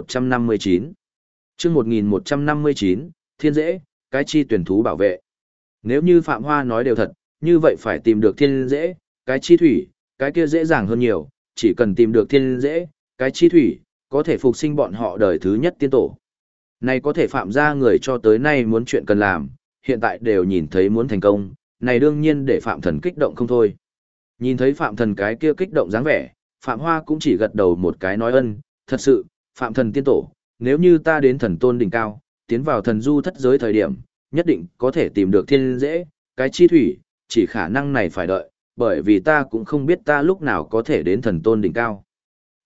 1159 Chương 1159, thiên dễ, cái chi tuyển thú bảo vệ. Nếu như Phạm Hoa nói đều thật, như vậy phải tìm được thiên dễ, cái chi thủy, cái kia dễ dàng hơn nhiều, chỉ cần tìm được thiên dễ, cái chi thủy, có thể phục sinh bọn họ đời thứ nhất tiên tổ. Này có thể Phạm ra người cho tới nay muốn chuyện cần làm, hiện tại đều nhìn thấy muốn thành công, này đương nhiên để Phạm thần kích động không thôi. Nhìn thấy Phạm thần cái kia kích động dáng vẻ, Phạm Hoa cũng chỉ gật đầu một cái nói ân, thật sự, Phạm thần tiên tổ, nếu như ta đến thần tôn đỉnh cao, tiến vào thần du thất giới thời điểm, nhất định có thể tìm được thiên dễ, cái chi thủy, chỉ khả năng này phải đợi, bởi vì ta cũng không biết ta lúc nào có thể đến thần tôn đỉnh cao.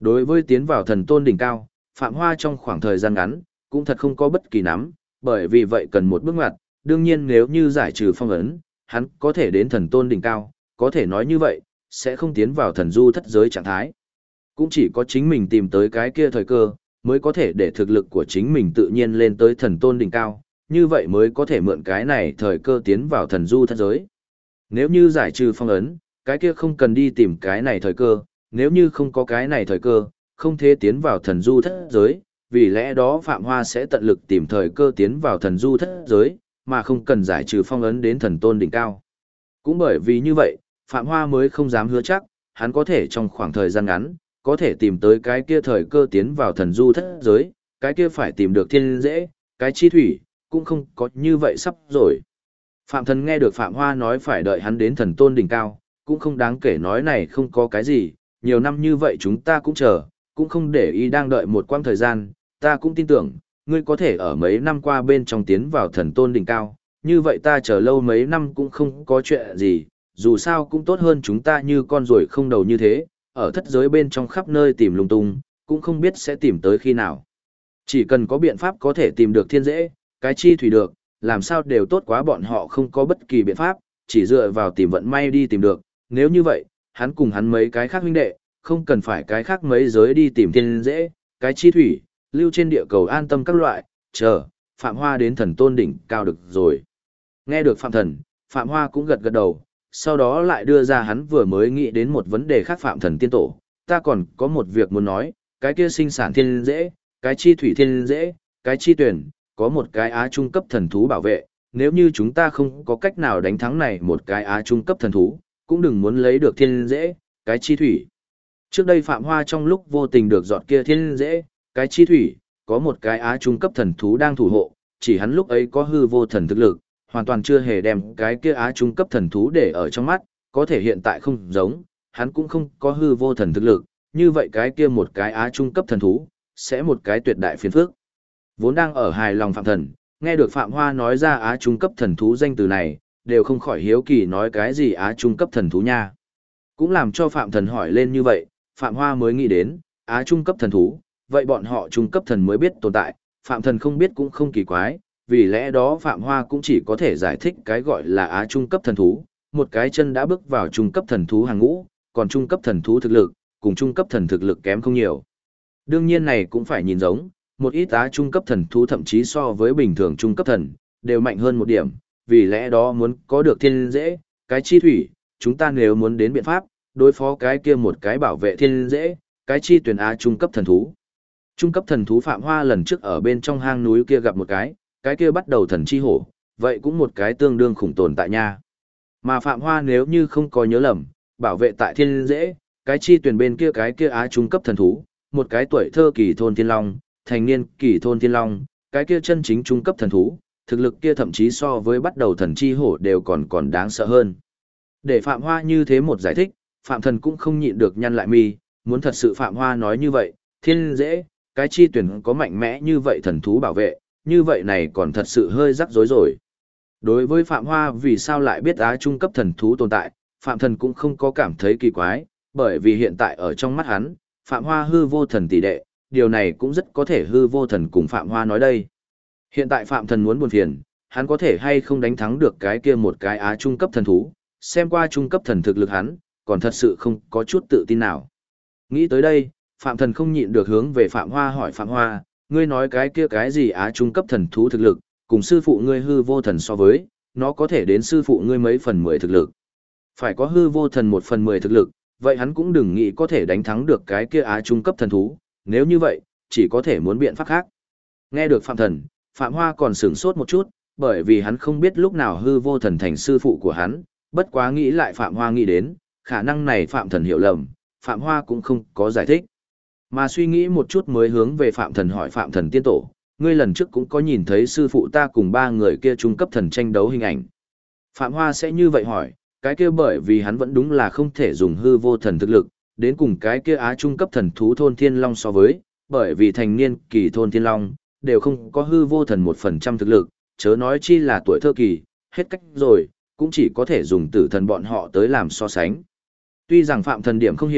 Đối với tiến vào thần tôn đỉnh cao, Phạm Hoa trong khoảng thời gian ngắn, cũng thật không có bất kỳ nắm, bởi vì vậy cần một bước ngoặt, đương nhiên nếu như giải trừ phong ấn, hắn có thể đến thần tôn đỉnh cao, có thể nói như vậy, sẽ không tiến vào thần du thất giới trạng thái. Cũng chỉ có chính mình tìm tới cái kia thời cơ, mới có thể để thực lực của chính mình tự nhiên lên tới thần tôn đỉnh cao, như vậy mới có thể mượn cái này thời cơ tiến vào thần du thất giới. Nếu như giải trừ phong ấn, cái kia không cần đi tìm cái này thời cơ, nếu như không có cái này thời cơ, không thể tiến vào thần du thất giới, vì lẽ đó Phạm Hoa sẽ tận lực tìm thời cơ tiến vào thần du thất giới, mà không cần giải trừ phong ấn đến thần tôn đỉnh cao. Cũng bởi vì như vậy, Phạm Hoa mới không dám hứa chắc, hắn có thể trong khoảng thời gian ngắn, có thể tìm tới cái kia thời cơ tiến vào thần du thất giới, cái kia phải tìm được thiên dễ, cái chi thủy, cũng không có như vậy sắp rồi. Phạm Thần nghe được Phạm Hoa nói phải đợi hắn đến thần tôn đỉnh cao, cũng không đáng kể nói này không có cái gì, nhiều năm như vậy chúng ta cũng chờ, cũng không để ý đang đợi một quãng thời gian, ta cũng tin tưởng, ngươi có thể ở mấy năm qua bên trong tiến vào thần tôn đỉnh cao, như vậy ta chờ lâu mấy năm cũng không có chuyện gì, dù sao cũng tốt hơn chúng ta như con ruồi không đầu như thế, ở thất giới bên trong khắp nơi tìm lung tung, cũng không biết sẽ tìm tới khi nào. Chỉ cần có biện pháp có thể tìm được thiên dễ, cái chi thủy được, làm sao đều tốt quá bọn họ không có bất kỳ biện pháp, chỉ dựa vào tìm vận may đi tìm được, nếu như vậy, hắn cùng hắn mấy cái khác huynh đệ, không cần phải cái khác mấy giới đi tìm thiên dễ, cái chi thủy, lưu trên địa cầu an tâm các loại, chờ, Phạm Hoa đến thần tôn đỉnh cao được rồi. Nghe được Phạm Thần, Phạm Hoa cũng gật gật đầu, sau đó lại đưa ra hắn vừa mới nghĩ đến một vấn đề khác. Phạm Thần tiên tổ, ta còn có một việc muốn nói, cái kia sinh sản thiên dễ, cái chi thủy thiên dễ, cái chi tuyển, có một cái á trung cấp thần thú bảo vệ, nếu như chúng ta không có cách nào đánh thắng này một cái á trung cấp thần thú, cũng đừng muốn lấy được thiên dễ, cái chi thủy. Trước đây Phạm Hoa trong lúc vô tình được dọn kia thiên dễ, cái chi thủy, có một cái á trung cấp thần thú đang thủ hộ, chỉ hắn lúc ấy có hư vô thần thực lực, hoàn toàn chưa hề đem cái kia á trung cấp thần thú để ở trong mắt, có thể hiện tại không giống, hắn cũng không có hư vô thần thực lực, như vậy cái kia một cái á trung cấp thần thú, sẽ một cái tuyệt đại phiền phức. Vốn đang ở hài lòng Phạm Thần, nghe được Phạm Hoa nói ra á trung cấp thần thú danh từ này, đều không khỏi hiếu kỳ nói cái gì á trung cấp thần thú nha. Cũng làm cho Phạm Thần hỏi lên như vậy, Phạm Hoa mới nghĩ đến, á trung cấp thần thú, vậy bọn họ trung cấp thần mới biết tồn tại, Phạm Thần không biết cũng không kỳ quái, vì lẽ đó Phạm Hoa cũng chỉ có thể giải thích cái gọi là á trung cấp thần thú, một cái chân đã bước vào trung cấp thần thú hàng ngũ, còn trung cấp thần thú thực lực, cùng trung cấp thần thực lực kém không nhiều. Đương nhiên này cũng phải nhìn giống, một ít á trung cấp thần thú thậm chí so với bình thường trung cấp thần, đều mạnh hơn một điểm, vì lẽ đó muốn có được thiên dễ, cái chi thủy, chúng ta nếu muốn đến biện pháp, đối phó cái kia một cái bảo vệ thiên dễ, cái chi tuyển á trung cấp thần thú. Trung cấp thần thú Phạm Hoa lần trước ở bên trong hang núi kia gặp một cái kia bắt đầu thần chi hổ, vậy cũng một cái tương đương khủng tồn tại nha. Mà Phạm Hoa nếu như không có nhớ lầm, bảo vệ tại thiên dễ, cái chi tuyển bên kia cái kia á trung cấp thần thú, một cái tuổi thơ kỳ thôn thiên long, thành niên kỳ thôn thiên long, cái kia chân chính trung cấp thần thú, thực lực kia thậm chí so với bắt đầu thần chi hổ đều còn đáng sợ hơn. Để Phạm Hoa như thế một giải thích, Phạm Thần cũng không nhịn được nhăn lại mi, muốn thật sự Phạm Hoa nói như vậy, thiên dễ, cái chi tuyển có mạnh mẽ như vậy thần thú bảo vệ, như vậy này còn thật sự hơi rắc rối rồi. Đối với Phạm Hoa vì sao lại biết á trung cấp thần thú tồn tại, Phạm Thần cũng không có cảm thấy kỳ quái, bởi vì hiện tại ở trong mắt hắn, Phạm Hoa hư vô thần tỷ đệ, điều này cũng rất có thể hư vô thần cùng Phạm Hoa nói đây. Hiện tại Phạm Thần muốn buồn phiền, hắn có thể hay không đánh thắng được cái kia một cái á trung cấp thần thú, xem qua trung cấp thần thực lực hắn, còn thật sự không có chút tự tin nào. Nghĩ tới đây, Phạm Thần không nhịn được hướng về Phạm Hoa hỏi Phạm Hoa, ngươi nói cái kia cái gì á trung cấp thần thú thực lực, cùng sư phụ ngươi hư vô thần so với, nó có thể đến sư phụ ngươi mấy phần 10 thực lực. Phải có hư vô thần 1/10 thực lực, vậy hắn cũng đừng nghĩ có thể đánh thắng được cái kia á trung cấp thần thú, nếu như vậy, chỉ có thể muốn biện pháp khác. Nghe được Phạm Thần, Phạm Hoa còn sửng sốt một chút, bởi vì hắn không biết lúc nào hư vô thần thành sư phụ của hắn, bất quá nghĩ lại Phạm Hoa nghĩ đến, khả năng này Phạm Thần hiểu lầm, Phạm Hoa cũng không có giải thích. Mà suy nghĩ một chút mới hướng về Phạm Thần hỏi Phạm Thần tiên tổ, ngươi lần trước cũng có nhìn thấy sư phụ ta cùng 3 người kia trung cấp thần tranh đấu hình ảnh. Phạm Hoa sẽ như vậy hỏi, cái kia bởi vì hắn vẫn đúng là không thể dùng hư vô thần thực lực, đến cùng cái kia á trung cấp thần thú thôn thiên long so với, bởi vì thành niên kỳ thôn thiên long, đều không có hư vô thần 1% thực lực, chớ nói chi là tuổi thơ kỳ, hết cách rồi, cũng chỉ có thể dùng tử thần bọn họ tới làm so sánh. Tuy rằng Phạm Thần điểm không hiểu,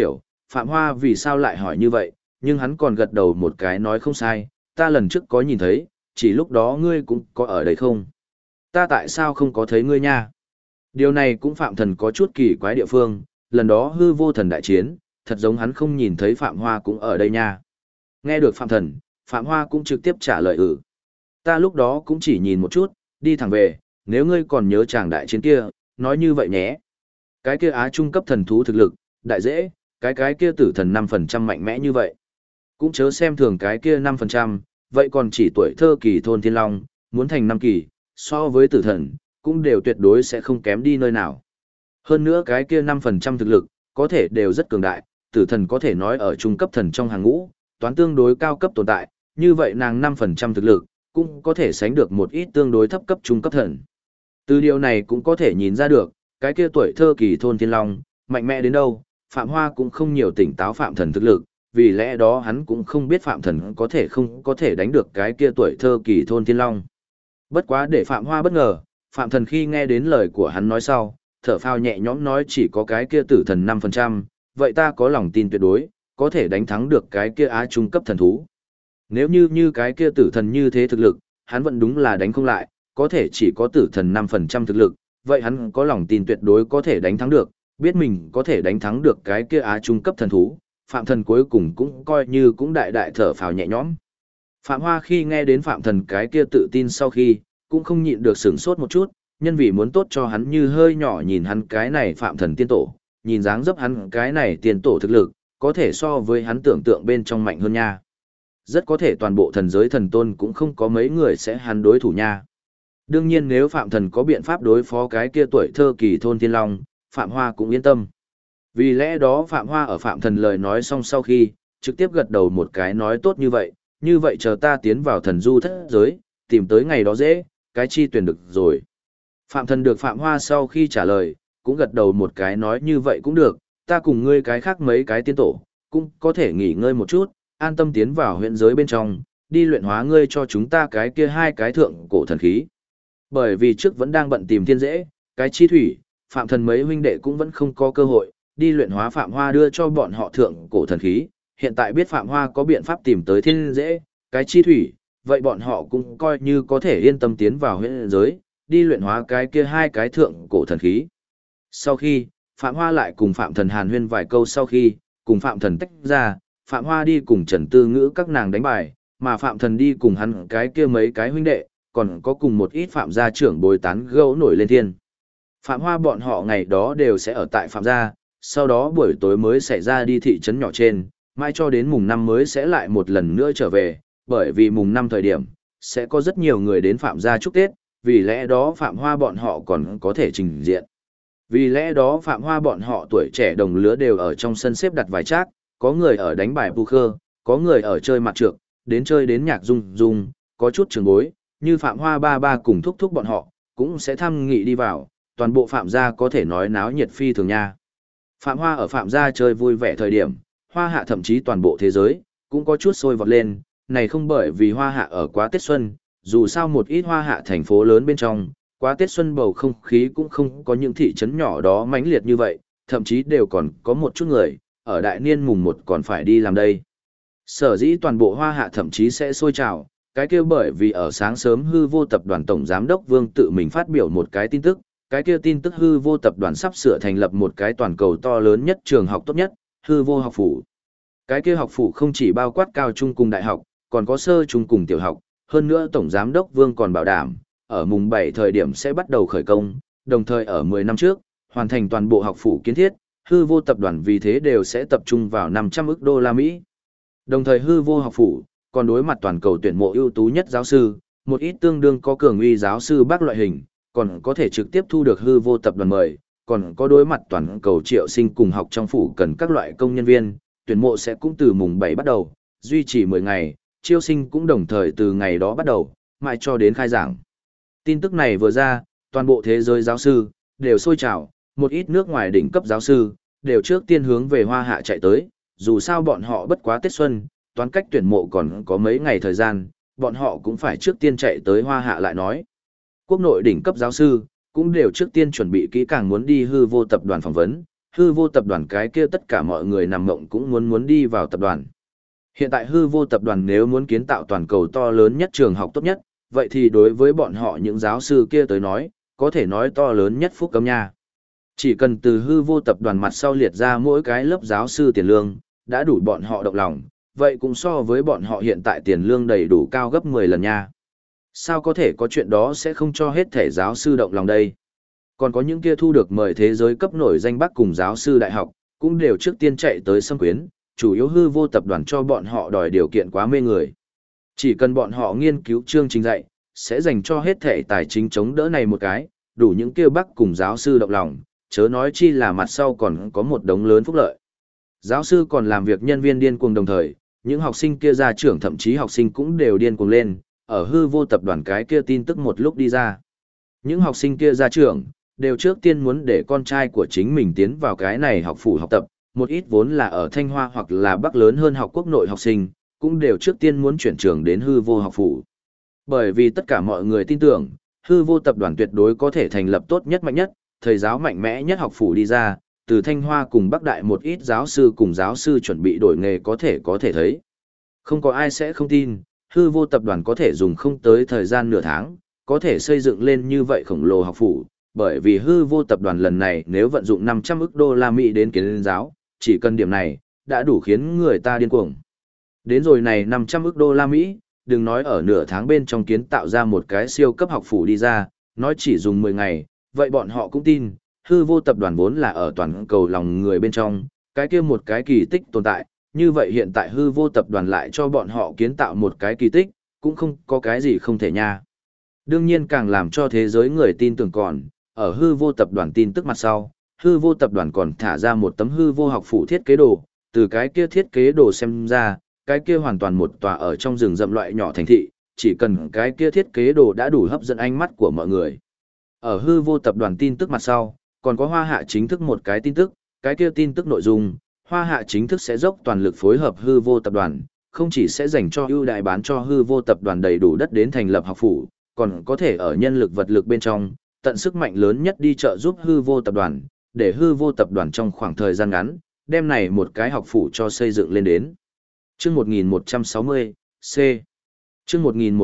Phạm Hoa vì sao lại hỏi như vậy, nhưng hắn còn gật đầu một cái nói không sai, ta lần trước có nhìn thấy, chỉ lúc đó ngươi cũng có ở đây không? Ta tại sao không có thấy ngươi nha? Điều này cũng Phạm Thần có chút kỳ quái địa phương, lần đó hư vô thần đại chiến, thật giống hắn không nhìn thấy Phạm Hoa cũng ở đây nha. Nghe được Phạm Thần, Phạm Hoa cũng trực tiếp trả lời ta lúc đó cũng chỉ nhìn một chút, đi thẳng về, nếu ngươi còn nhớ chàng đại chiến kia, nói như vậy nhé. Cái kia Á trung cấp thần thú thực lực, đại dễ, cái kia tử thần 5% mạnh mẽ như vậy. Cũng chớ xem thường cái kia 5%, vậy còn chỉ tuổi thơ kỳ thôn thiên long, muốn thành 5 kỳ, so với tử thần, cũng đều tuyệt đối sẽ không kém đi nơi nào. Hơn nữa cái kia 5% thực lực, có thể đều rất cường đại, tử thần có thể nói ở trung cấp thần trong hàng ngũ, toán tương đối cao cấp tồn tại, như vậy nàng 5% thực lực, cũng có thể sánh được một ít tương đối thấp cấp trung cấp thần. Từ điều này cũng có thể nhìn ra được, cái kia tuổi thơ kỳ thôn thiên long, mạnh mẽ đến đâu, Phạm Hoa cũng không nhiều tỉnh táo Phạm Thần thực lực, vì lẽ đó hắn cũng không biết Phạm Thần có thể không có thể đánh được cái kia tuổi thơ kỳ thôn thiên long. Bất quá để Phạm Hoa bất ngờ, Phạm Thần khi nghe đến lời của hắn nói sau, thở phào nhẹ nhõm nói chỉ có cái kia tử thần 5%, vậy ta có lòng tin tuyệt đối, có thể đánh thắng được cái kia Á trung cấp thần thú. Nếu như cái kia tử thần như thế thực lực, hắn vẫn đúng là đánh không lại, có thể chỉ có tử thần 5% thực lực, vậy hắn có lòng tin tuyệt đối có thể đánh thắng được, biết mình có thể đánh thắng được cái kia Á trung cấp thần thú, Phạm Thần cuối cùng cũng coi như cũng đại đại thở phào nhẹ nhõm. Phạm Hoa khi nghe đến Phạm Thần cái kia tự tin sau khi, cũng không nhịn được sửng sốt một chút, nhân vì muốn tốt cho hắn như hơi nhỏ nhìn hắn cái này Phạm Thần tiên tổ, nhìn dáng dấp hắn cái này tiên tổ thực lực, có thể so với hắn tưởng tượng bên trong mạnh hơn nha. Rất có thể toàn bộ thần giới thần tôn cũng không có mấy người sẽ hắn đối thủ nha. Đương nhiên nếu Phạm Thần có biện pháp đối phó cái kia tuổi thơ kỳ thôn thiên long, Phạm Hoa cũng yên tâm. Vì lẽ đó Phạm Hoa ở Phạm Thần lời nói xong sau khi, trực tiếp gật đầu một cái nói tốt như vậy chờ ta tiến vào thần du thất giới, tìm tới ngày đó dễ, cái chi tuyển được rồi. Phạm Thần được Phạm Hoa sau khi trả lời, cũng gật đầu một cái nói như vậy cũng được, ta cùng ngươi cái khác mấy cái tiên tổ, cũng có thể nghỉ ngơi một chút, an tâm tiến vào huyện giới bên trong, đi luyện hóa ngươi cho chúng ta cái kia hai cái thượng cổ thần khí. Bởi vì trước vẫn đang bận tìm thiên dễ, cái chi thủy, Phạm Thần mấy huynh đệ cũng vẫn không có cơ hội, đi luyện hóa Phạm Hoa đưa cho bọn họ thượng cổ thần khí, hiện tại biết Phạm Hoa có biện pháp tìm tới thiên dễ, cái chi thủy, vậy bọn họ cũng coi như có thể yên tâm tiến vào huyện giới, đi luyện hóa cái kia hai cái thượng cổ thần khí. Sau khi, Phạm Hoa lại cùng Phạm Thần hàn huyên vài câu sau khi, cùng Phạm Thần tách ra, Phạm Hoa đi cùng Trần Tư Ngữ các nàng đánh bài, mà Phạm Thần đi cùng hắn cái kia mấy cái huynh đệ, còn có cùng một ít Phạm gia trưởng bồi tán gẫu nổi lên thiên. Phạm Hoa bọn họ ngày đó đều sẽ ở tại Phạm gia, sau đó buổi tối mới xảy ra đi thị trấn nhỏ trên, mai cho đến mùng 5 mới sẽ lại một lần nữa trở về, bởi vì mùng 5 thời điểm, sẽ có rất nhiều người đến Phạm gia chúc Tết, vì lẽ đó Phạm Hoa bọn họ còn có thể trình diện. Vì lẽ đó Phạm Hoa bọn họ tuổi trẻ đồng lứa đều ở trong sân xếp đặt vài trác, có người ở đánh bài poker, có người ở chơi mặt trược, đến chơi đến nhạc rung rung, có chút trường bối, như Phạm Hoa ba ba cùng thúc thúc bọn họ, cũng sẽ tham nghị đi vào, toàn bộ Phạm gia có thể nói náo nhiệt phi thường nha. Phạm Hoa ở Phạm gia chơi vui vẻ thời điểm, Hoa Hạ thậm chí toàn bộ thế giới, cũng có chút sôi vọt lên, này không bởi vì Hoa Hạ ở quá Tết Xuân, dù sao một ít Hoa Hạ thành phố lớn bên trong, quá Tết Xuân bầu không khí cũng không có những thị trấn nhỏ đó mãnh liệt như vậy, thậm chí đều còn có một chút người, ở đại niên mùng 1 còn phải đi làm đây. Sở dĩ toàn bộ Hoa Hạ thậm chí sẽ sôi trào, cái kia bởi vì ở sáng sớm hư vô tập đoàn tổng giám đốc Vương tự mình phát biểu một cái tin tức, cái kia tin tức hư vô tập đoàn sắp sửa thành lập một cái toàn cầu to lớn nhất trường học tốt nhất, hư vô học phủ. Cái kia học phủ không chỉ bao quát cao trung cùng đại học, còn có sơ trung cùng tiểu học, hơn nữa tổng giám đốc Vương còn bảo đảm, ở mùng 7 thời điểm sẽ bắt đầu khởi công, đồng thời ở 10 năm trước, hoàn thành toàn bộ học phủ kiến thiết, hư vô tập đoàn vì thế đều sẽ tập trung vào 500 ức đô la Mỹ. Đồng thời hư vô học phủ, còn đối mặt toàn cầu tuyển mộ ưu tú nhất giáo sư, một ít tương đương có cường uy giáo sư bác loại hình, còn có thể trực tiếp thu được hư vô tập đoàn mời, còn có đối mặt toàn cầu triệu sinh cùng học trong phủ cần các loại công nhân viên, tuyển mộ sẽ cũng từ mùng 7 bắt đầu, duy trì 10 ngày, chiêu sinh cũng đồng thời từ ngày đó bắt đầu, mãi cho đến khai giảng. Tin tức này vừa ra, toàn bộ thế giới giáo sư, đều sôi trào, một ít nước ngoài đỉnh cấp giáo sư, đều trước tiên hướng về Hoa Hạ chạy tới, dù sao bọn họ bất quá Tết Xuân, toán cách tuyển mộ còn có mấy ngày thời gian, bọn họ cũng phải trước tiên chạy tới Hoa Hạ lại nói. Quốc nội đỉnh cấp giáo sư, cũng đều trước tiên chuẩn bị kỹ càng muốn đi hư vô tập đoàn phỏng vấn, hư vô tập đoàn cái kia tất cả mọi người nằm mộng cũng muốn đi vào tập đoàn. Hiện tại hư vô tập đoàn nếu muốn kiến tạo toàn cầu to lớn nhất trường học tốt nhất, vậy thì đối với bọn họ những giáo sư kia tới nói, có thể nói to lớn nhất phúc cấm nha. Chỉ cần từ hư vô tập đoàn mặt sau liệt ra mỗi cái lớp giáo sư tiền lương, đã đủ bọn họ động lòng, vậy cũng so với bọn họ hiện tại tiền lương đầy đủ cao gấp 10 lần nha. Sao có thể có chuyện đó sẽ không cho hết thể giáo sư động lòng đây? Còn có những kia thu được mời thế giới cấp nổi danh bác cùng giáo sư đại học, cũng đều trước tiên chạy tới xâm quyến, chủ yếu hư vô tập đoàn cho bọn họ đòi điều kiện quá mê người. Chỉ cần bọn họ nghiên cứu chương trình dạy, sẽ dành cho hết thể tài chính chống đỡ này một cái, đủ những kia bác cùng giáo sư động lòng, chớ nói chi là mặt sau còn có một đống lớn phúc lợi. Giáo sư còn làm việc nhân viên điên cuồng đồng thời, những học sinh kia ra trưởng thậm chí học sinh cũng đều điên cuồng lên, ở hư vô tập đoàn cái kia tin tức một lúc đi ra. Những học sinh kia ra trưởng, đều trước tiên muốn để con trai của chính mình tiến vào cái này học phủ học tập, một ít vốn là ở Thanh Hoa hoặc là Bắc lớn hơn học quốc nội học sinh, cũng đều trước tiên muốn chuyển trường đến hư vô học phủ. Bởi vì tất cả mọi người tin tưởng, hư vô tập đoàn tuyệt đối có thể thành lập tốt nhất mạnh nhất, thầy giáo mạnh mẽ nhất học phủ đi ra, từ Thanh Hoa cùng Bắc Đại một ít giáo sư cùng giáo sư chuẩn bị đổi nghề có thể thấy. Không có ai sẽ không tin, hư vô tập đoàn có thể dùng không tới thời gian nửa tháng, có thể xây dựng lên như vậy khổng lồ học phủ, bởi vì hư vô tập đoàn lần này nếu vận dụng 500 ức đô la Mỹ đến kiến giáo, chỉ cần điểm này, đã đủ khiến người ta điên cuồng. Đến rồi này 500 ức đô la Mỹ, đừng nói ở nửa tháng bên trong kiến tạo ra một cái siêu cấp học phủ đi ra, nói chỉ dùng 10 ngày, vậy bọn họ cũng tin, hư vô tập đoàn vốn là ở toàn cầu lòng người bên trong, cái kia một cái kỳ tích tồn tại, như vậy hiện tại hư vô tập đoàn lại cho bọn họ kiến tạo một cái kỳ tích, cũng không có cái gì không thể nha. Đương nhiên càng làm cho thế giới người tin tưởng còn, ở hư vô tập đoàn tin tức mặt sau, hư vô tập đoàn còn thả ra một tấm hư vô học phủ thiết kế đồ, từ cái kia thiết kế đồ xem ra, cái kia hoàn toàn một tòa ở trong rừng rậm loại nhỏ thành thị, chỉ cần cái kia thiết kế đồ đã đủ hấp dẫn ánh mắt của mọi người. Ở hư vô tập đoàn tin tức mặt sau, còn có Hoa Hạ chính thức một cái tin tức, cái kia tin tức nội dung, Hoa Hạ chính thức sẽ dốc toàn lực phối hợp hư vô tập đoàn, không chỉ sẽ dành cho ưu đãi bán cho hư vô tập đoàn đầy đủ đất đến thành lập học phủ, còn có thể ở nhân lực vật lực bên trong, tận sức mạnh lớn nhất đi trợ giúp hư vô tập đoàn, để hư vô tập đoàn trong khoảng thời gian ngắn, đem này một cái học phủ cho xây dựng lên đến. Chương 1160, C. Chương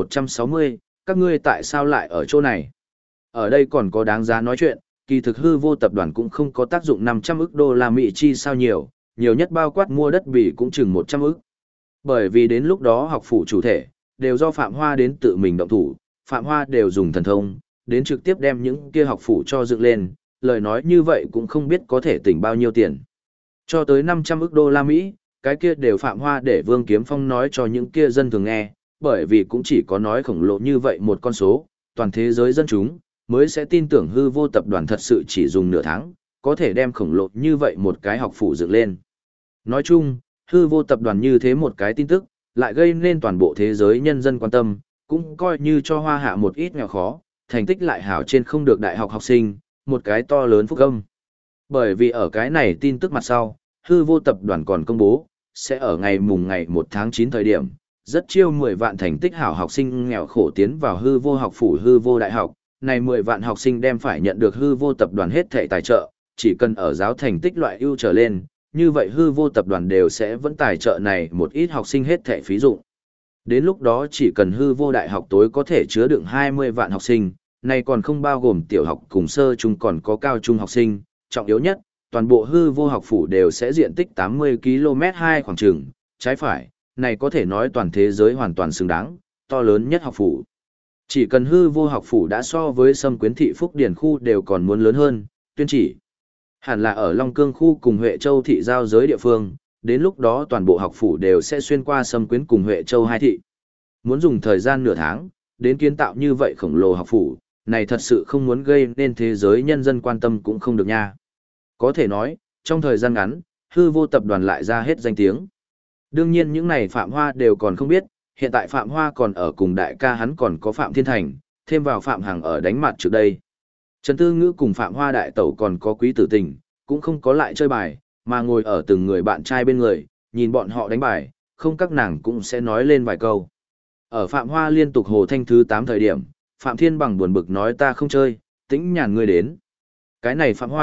1160, các ngươi tại sao lại ở chỗ này? Ở đây còn có đáng giá nói chuyện, kỳ thực hư vô tập đoàn cũng không có tác dụng 500 ức đô la Mỹ chi sao nhiều, nhiều nhất bao quát mua đất bỉ cũng chừng 100 ức. Bởi vì đến lúc đó học phủ chủ thể, đều do Phạm Hoa đến tự mình động thủ, Phạm Hoa đều dùng thần thông, đến trực tiếp đem những kia học phủ cho dựng lên, lời nói như vậy cũng không biết có thể tỉnh bao nhiêu tiền. Cho tới 500 ức đô la Mỹ, cái kia đều Phạm Hoa để Vương Kiếm Phong nói cho những kia dân thường nghe, bởi vì cũng chỉ có nói khổng lồ như vậy một con số, toàn thế giới dân chúng, mới sẽ tin tưởng hư vô tập đoàn thật sự chỉ dùng nửa tháng, có thể đem khổng lồ như vậy một cái học phủ dựng lên. Nói chung, hư vô tập đoàn như thế một cái tin tức, lại gây nên toàn bộ thế giới nhân dân quan tâm, cũng coi như cho Hoa Hạ một ít nghèo khó, thành tích lại hảo trên không được đại học học sinh, một cái to lớn phúc âm. Bởi vì ở cái này tin tức mặt sau, hư vô tập đoàn còn công bố, sẽ ở ngày 1 tháng 9 thời điểm, rất chiêu 10 vạn thành tích hảo học sinh nghèo khổ tiến vào hư vô học phủ hư vô đại học, này 10 vạn học sinh đem phải nhận được hư vô tập đoàn hết thảy tài trợ, chỉ cần ở giáo thành tích loại ưu trở lên, như vậy hư vô tập đoàn đều sẽ vẫn tài trợ này một ít học sinh hết thảy phí dụng. Đến lúc đó chỉ cần hư vô đại học tối có thể chứa đựng 20 vạn học sinh, này còn không bao gồm tiểu học cùng sơ trung còn có cao trung học sinh, trọng yếu nhất, toàn bộ hư vô học phủ đều sẽ diện tích 80 km2 khoảng trường, trái phải, này có thể nói toàn thế giới hoàn toàn xứng đáng, to lớn nhất học phủ. Chỉ cần hư vô học phủ đã so với Sâm Quyến thị Phúc Điền khu đều còn muốn lớn hơn, tuyên chỉ. Hẳn là ở Long Cương khu cùng Huệ Châu thị giao giới địa phương, đến lúc đó toàn bộ học phủ đều sẽ xuyên qua Sâm Quyến cùng Huệ Châu hai thị. Muốn dùng thời gian nửa tháng, đến kiến tạo như vậy khổng lồ học phủ, này thật sự không muốn gây nên thế giới nhân dân quan tâm cũng không được nha. Có thể nói, trong thời gian ngắn, hư vô tập đoàn lại ra hết danh tiếng. Đương nhiên những này Phạm Hoa đều còn không biết, hiện tại Phạm Hoa còn ở cùng đại ca hắn còn có Phạm Thiên Thành, thêm vào Phạm Hằng ở đánh mặt trước đây. Trần Tư Ngữ cùng Phạm Hoa đại tẩu còn có Quý Tử Tình, cũng không có lại chơi bài, mà ngồi ở từng người bạn trai bên người, nhìn bọn họ đánh bài, không các nàng cũng sẽ nói lên vài câu. Ở Phạm Hoa liên tục hồ thanh thứ 8 thời điểm, Phạm Thiên Bằng buồn bực nói ta không chơi, tĩnh nhàn ngươi đến. Cái này Phạm Hoa,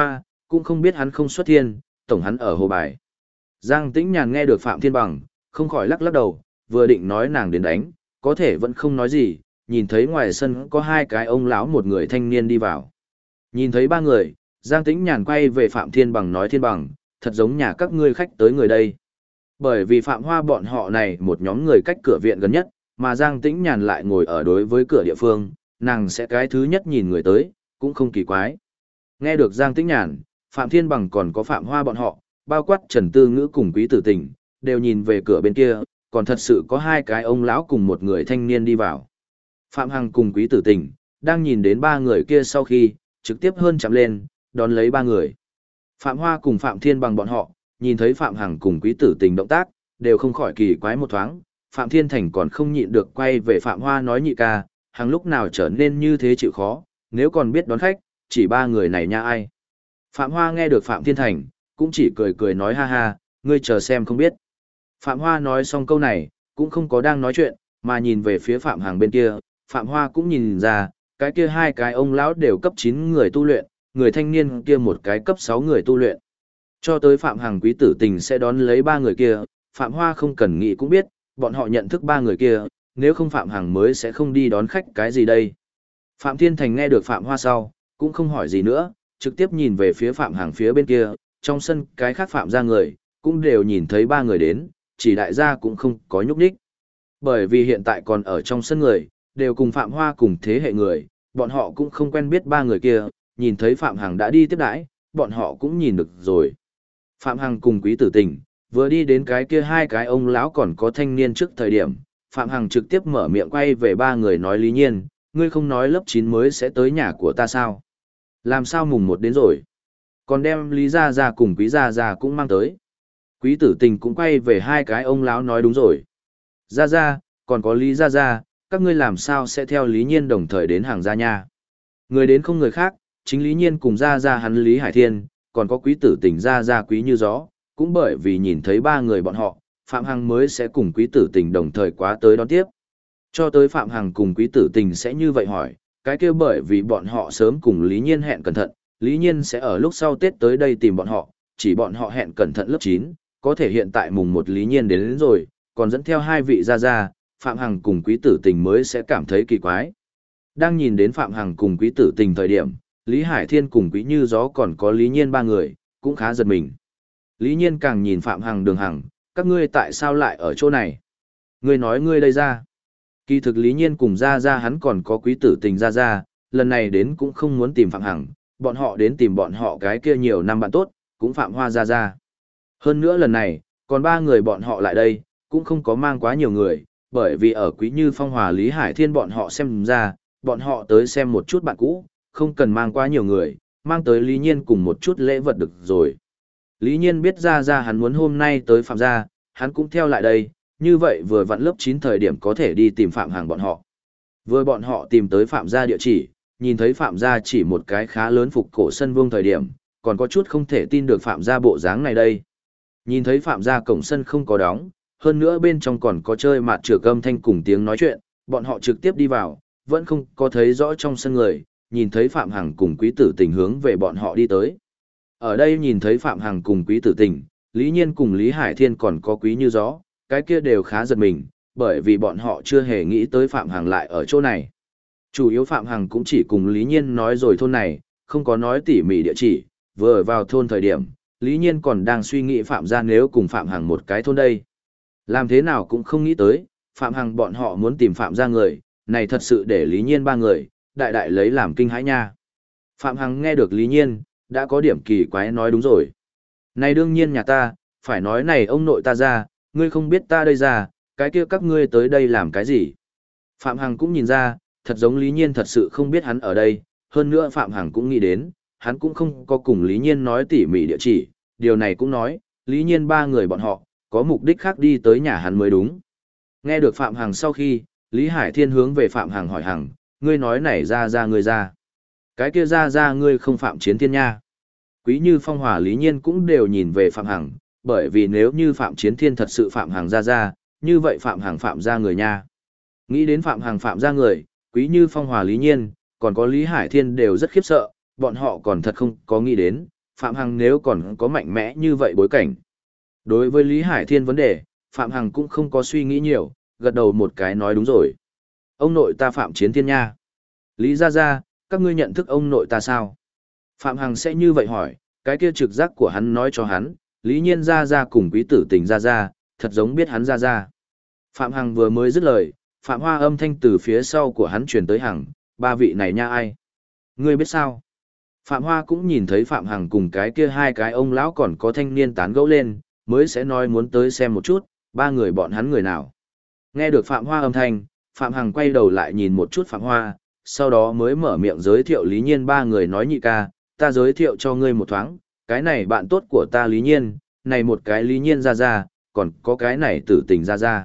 cũng không biết hắn không xuất thiên, tổng hắn ở hồ bài. Giang Tĩnh Nhàn nghe được Phạm Thiên Bằng, không khỏi lắc lắc đầu, vừa định nói nàng đến đánh, có thể vẫn không nói gì, nhìn thấy ngoài sân có hai cái ông lão một người thanh niên đi vào. Nhìn thấy ba người, Giang Tĩnh Nhàn quay về Phạm Thiên Bằng nói: Thiên Bằng, thật giống nhà các ngươi khách tới người đây. Bởi vì Phạm Hoa bọn họ này một nhóm người cách cửa viện gần nhất, mà Giang Tĩnh Nhàn lại ngồi ở đối với cửa địa phương, nàng sẽ cái thứ nhất nhìn người tới, cũng không kỳ quái. Nghe được Giang Tĩnh Nhàn, Phạm Thiên Bằng còn có Phạm Hoa bọn họ, bao quát Trần Tư Ngữ cùng Quý Tử Tình, đều nhìn về cửa bên kia, còn thật sự có hai cái ông lão cùng một người thanh niên đi vào. Phạm Hằng cùng Quý Tử Tình, đang nhìn đến ba người kia sau khi, trực tiếp hơn chạm lên, đón lấy ba người. Phạm Hoa cùng Phạm Thiên Bằng bọn họ, nhìn thấy Phạm Hằng cùng Quý Tử Tình động tác, đều không khỏi kỳ quái một thoáng. Phạm Thiên Thành còn không nhịn được quay về Phạm Hoa nói: nhị ca, Hằng lúc nào trở nên như thế chịu khó, nếu còn biết đón khách, chỉ ba người này nha ai. Phạm Hoa nghe được Phạm Thiên Thành, cũng chỉ cười cười nói: ha ha, ngươi chờ xem không biết. Phạm Hoa nói xong câu này, cũng không có đang nói chuyện, mà nhìn về phía Phạm Hằng bên kia, Phạm Hoa cũng nhìn ra, cái kia hai cái ông lão đều cấp 9 người tu luyện, người thanh niên kia một cái cấp 6 người tu luyện. Cho tới Phạm Hằng Quý Tử Tình sẽ đón lấy ba người kia, Phạm Hoa không cần nghĩ cũng biết, bọn họ nhận thức ba người kia, nếu không Phạm Hằng mới sẽ không đi đón khách cái gì đây. Phạm Thiên Thành nghe được Phạm Hoa sau, cũng không hỏi gì nữa, trực tiếp nhìn về phía Phạm Hằng phía bên kia, trong sân cái khác Phạm ra người, cũng đều nhìn thấy ba người đến, chỉ đại gia cũng không có nhúc nhích. Bởi vì hiện tại còn ở trong sân người, đều cùng Phạm Hoa cùng thế hệ người, bọn họ cũng không quen biết ba người kia, nhìn thấy Phạm Hằng đã đi tiếp đãi, bọn họ cũng nhìn được rồi. Phạm Hằng cùng Quý Tử Tình, vừa đi đến cái kia hai cái ông lão còn có thanh niên trước thời điểm, Phạm Hằng trực tiếp mở miệng quay về ba người nói: Lý Nhiên, ngươi không nói lớp 9 mới sẽ tới nhà của ta sao? Làm sao mùng 1 đến rồi? Còn đem Lý Gia Gia cùng Quý Gia Gia cũng mang tới. Quý Tử Tình cũng quay về hai cái ông lão nói: đúng rồi. Gia Gia, còn có Lý Gia Gia, các ngươi làm sao sẽ theo Lý Nhiên đồng thời đến hàng gia nha? Người đến không người khác, chính Lý Nhiên cùng Gia Gia hắn Lý Hải Thiên, còn có Quý Tử Tình Gia Gia Quý Như Gió, cũng bởi vì nhìn thấy ba người bọn họ, Phạm Hằng mới sẽ cùng Quý Tử Tình đồng thời quá tới đón tiếp. Cho tới Phạm Hằng cùng Quý Tử Tình sẽ như vậy hỏi, cái kia bởi vì bọn họ sớm cùng Lý Nhiên hẹn cẩn thận, Lý Nhiên sẽ ở lúc sau Tết tới đây tìm bọn họ, chỉ bọn họ hẹn cẩn thận lớp 9, có thể hiện tại mùng 1 Lý Nhiên đến rồi, còn dẫn theo hai vị Gia Gia, Phạm Hằng cùng Quý Tử Tình mới sẽ cảm thấy kỳ quái. Đang nhìn đến Phạm Hằng cùng Quý Tử Tình thời điểm, Lý Hải Thiên cùng Quý Như Gió còn có Lý Nhiên ba người, cũng khá giật mình. Lý Nhiên càng nhìn Phạm Hằng Đường Hằng, các ngươi tại sao lại ở chỗ này? Ngươi nói ngươi đây ra. Kỳ thực Lý Nhiên cùng Gia Gia hắn còn có Quý Tử Tình Gia Gia, lần này đến cũng không muốn tìm Phạm Hằng, bọn họ đến tìm bọn họ cái kia nhiều năm bạn tốt, cũng Phạm Hoa Gia Gia. Hơn nữa lần này, còn ba người bọn họ lại đây, cũng không có mang quá nhiều người, bởi vì ở Quý Như Phong Hòa Lý Hải Thiên bọn họ xem ra, bọn họ tới xem một chút bạn cũ, không cần mang quá nhiều người, mang tới Lý Nhiên cùng một chút lễ vật được rồi. Lý Nhiên biết Gia Gia hắn muốn hôm nay tới Phạm gia, hắn cũng theo lại đây, như vậy vừa vặn lớp 9 thời điểm có thể đi tìm Phạm Hằng bọn họ. Vừa bọn họ tìm tới Phạm gia địa chỉ, nhìn thấy Phạm gia chỉ một cái khá lớn phục cổ sân vuông thời điểm, còn có chút không thể tin được Phạm gia bộ dáng này đây. Nhìn thấy Phạm gia cổng sân không có đóng, hơn nữa bên trong còn có chơi mạt trược âm thanh cùng tiếng nói chuyện, bọn họ trực tiếp đi vào, vẫn không có thấy rõ trong sân người, nhìn thấy Phạm Hằng cùng Quý Tử Tình hướng về bọn họ đi tới. Ở đây nhìn thấy Phạm Hằng cùng Quý Tử Tình, Lý Nhiên cùng Lý Hải Thiên còn có Quý Như Gió, cái kia đều khá giật mình, bởi vì bọn họ chưa hề nghĩ tới Phạm Hằng lại ở chỗ này. Chủ yếu Phạm Hằng cũng chỉ cùng Lý Nhiên nói rồi thôn này, không có nói tỉ mỉ địa chỉ, vừa vào thôn thời điểm, Lý Nhiên còn đang suy nghĩ Phạm gia nếu cùng Phạm Hằng một cái thôn đây. Làm thế nào cũng không nghĩ tới, Phạm Hằng bọn họ muốn tìm Phạm gia người, này thật sự để Lý Nhiên ba người, đại đại lấy làm kinh hãi nha. Phạm Hằng nghe được Lý Nhiên, đã có điểm kỳ quái nói đúng rồi. Này đương nhiên nhà ta, phải nói này ông nội ta ra, ngươi không biết ta đây ra, cái kia các ngươi tới đây làm cái gì. Phạm Hằng cũng nhìn ra, thật giống Lý Nhiên thật sự không biết hắn ở đây, hơn nữa Phạm Hằng cũng nghĩ đến, hắn cũng không có cùng Lý Nhiên nói tỉ mỉ địa chỉ, điều này cũng nói, Lý Nhiên ba người bọn họ, có mục đích khác đi tới nhà hắn mới đúng. Nghe được Phạm Hằng sau khi, Lý Hải Thiên hướng về Phạm Hằng hỏi Hằng, ngươi nói này ra ngươi ra. Cái kia ra ngươi không Phạm Chiến Thiên nha. Quý Như Phong Hòa Lý Nhiên cũng đều nhìn về Phạm Hằng, bởi vì nếu như Phạm Chiến Thiên thật sự Phạm Hằng ra, như vậy Phạm Hằng phạm ra người nha. Nghĩ đến Phạm Hằng phạm ra người, Quý Như Phong Hòa Lý Nhiên, còn có Lý Hải Thiên đều rất khiếp sợ, bọn họ còn thật không có nghĩ đến, Phạm Hằng nếu còn có mạnh mẽ như vậy bối cảnh. Đối với Lý Hải Thiên vấn đề, Phạm Hằng cũng không có suy nghĩ nhiều, gật đầu một cái nói đúng rồi. Ông nội ta Phạm Chiến Thiên nha. Lý Gia Gia, các ngươi nhận thức ông nội ta sao? Phạm Hằng sẽ như vậy hỏi, cái kia trực giác của hắn nói cho hắn, Lý Nhiên Gia Gia cùng Quý Tử Tình Gia Gia, thật giống biết hắn Gia Gia. Phạm Hằng vừa mới dứt lời, Phạm Hoa âm thanh từ phía sau của hắn truyền tới Hằng, ba vị này nha ai? Ngươi biết sao? Phạm Hoa cũng nhìn thấy Phạm Hằng cùng cái kia hai cái ông lão còn có thanh niên tán gẫu lên, mới sẽ nói muốn tới xem một chút, ba người bọn hắn người nào. Nghe được Phạm Hoa âm thanh, Phạm Hằng quay đầu lại nhìn một chút Phạm Hoa, sau đó mới mở miệng giới thiệu Lý Nhiên ba người nói nhị ca, ta giới thiệu cho ngươi một thoáng, cái này bạn tốt của ta Lý Nhiên, này một cái Lý Nhiên ra ra, còn có cái này Tử Tình ra ra.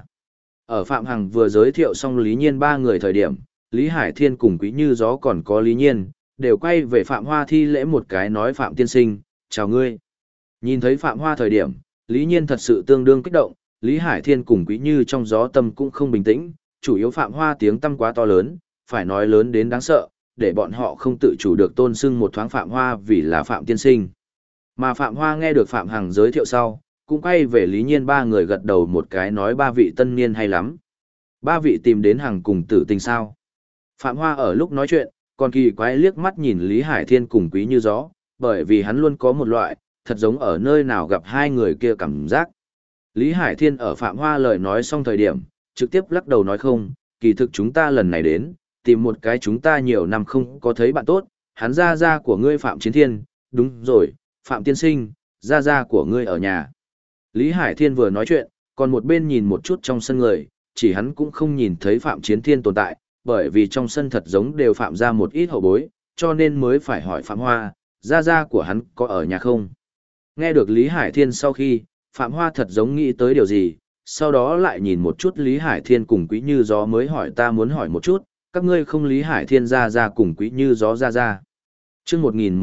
Ở Phạm Hằng vừa giới thiệu xong Lý Nhiên ba người thời điểm, Lý Hải Thiên cùng Quý Như Gió còn có Lý Nhiên, đều quay về Phạm Hoa thi lễ một cái nói Phạm tiên sinh, chào ngươi. Nhìn thấy Phạm Hoa thời điểm, Lý Nhiên thật sự tương đương kích động, Lý Hải Thiên cùng Quý Như trong gió tâm cũng không bình tĩnh, chủ yếu Phạm Hoa tiếng tâm quá to lớn, phải nói lớn đến đáng sợ, để bọn họ không tự chủ được tôn xưng một thoáng Phạm Hoa vì là Phạm tiên sinh. Mà Phạm Hoa nghe được Phạm Hằng giới thiệu sau, cũng quay về Lý Nhiên ba người gật đầu một cái nói ba vị tân niên hay lắm. Ba vị tìm đến Hằng cùng Tử Tình sao? Phạm Hoa ở lúc nói chuyện, còn kỳ quái liếc mắt nhìn Lý Hải Thiên cùng Quý Như Gió, bởi vì hắn luôn có một loại, thật giống ở nơi nào gặp hai người kia cảm giác. Lý Hải Thiên ở Phạm Hoa lời nói xong thời điểm, trực tiếp lắc đầu nói không, kỳ thực chúng ta lần này đến, tìm một cái chúng ta nhiều năm không có thấy bạn tốt, hắn gia của ngươi Phạm Chiến Thiên, đúng rồi, Phạm Tiên Sinh, gia của ngươi ở nhà. Lý Hải Thiên vừa nói chuyện, còn một bên nhìn một chút trong sân người, chỉ hắn cũng không nhìn thấy Phạm Chiến Thiên tồn tại, bởi vì trong sân thật giống đều phạm ra một ít hậu bối, cho nên mới phải hỏi Phạm Hoa, gia của hắn có ở nhà không? Nghe được Lý Hải Thiên sau khi, Phạm Hoa thật giống nghĩ tới điều gì, sau đó lại nhìn một chút Lý Hải Thiên cùng Quý Như Gió mới hỏi ta muốn hỏi một chút, các ngươi không Lý Hải Thiên gia cùng Quý Như Gió gia. Chương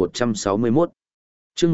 1161. Chương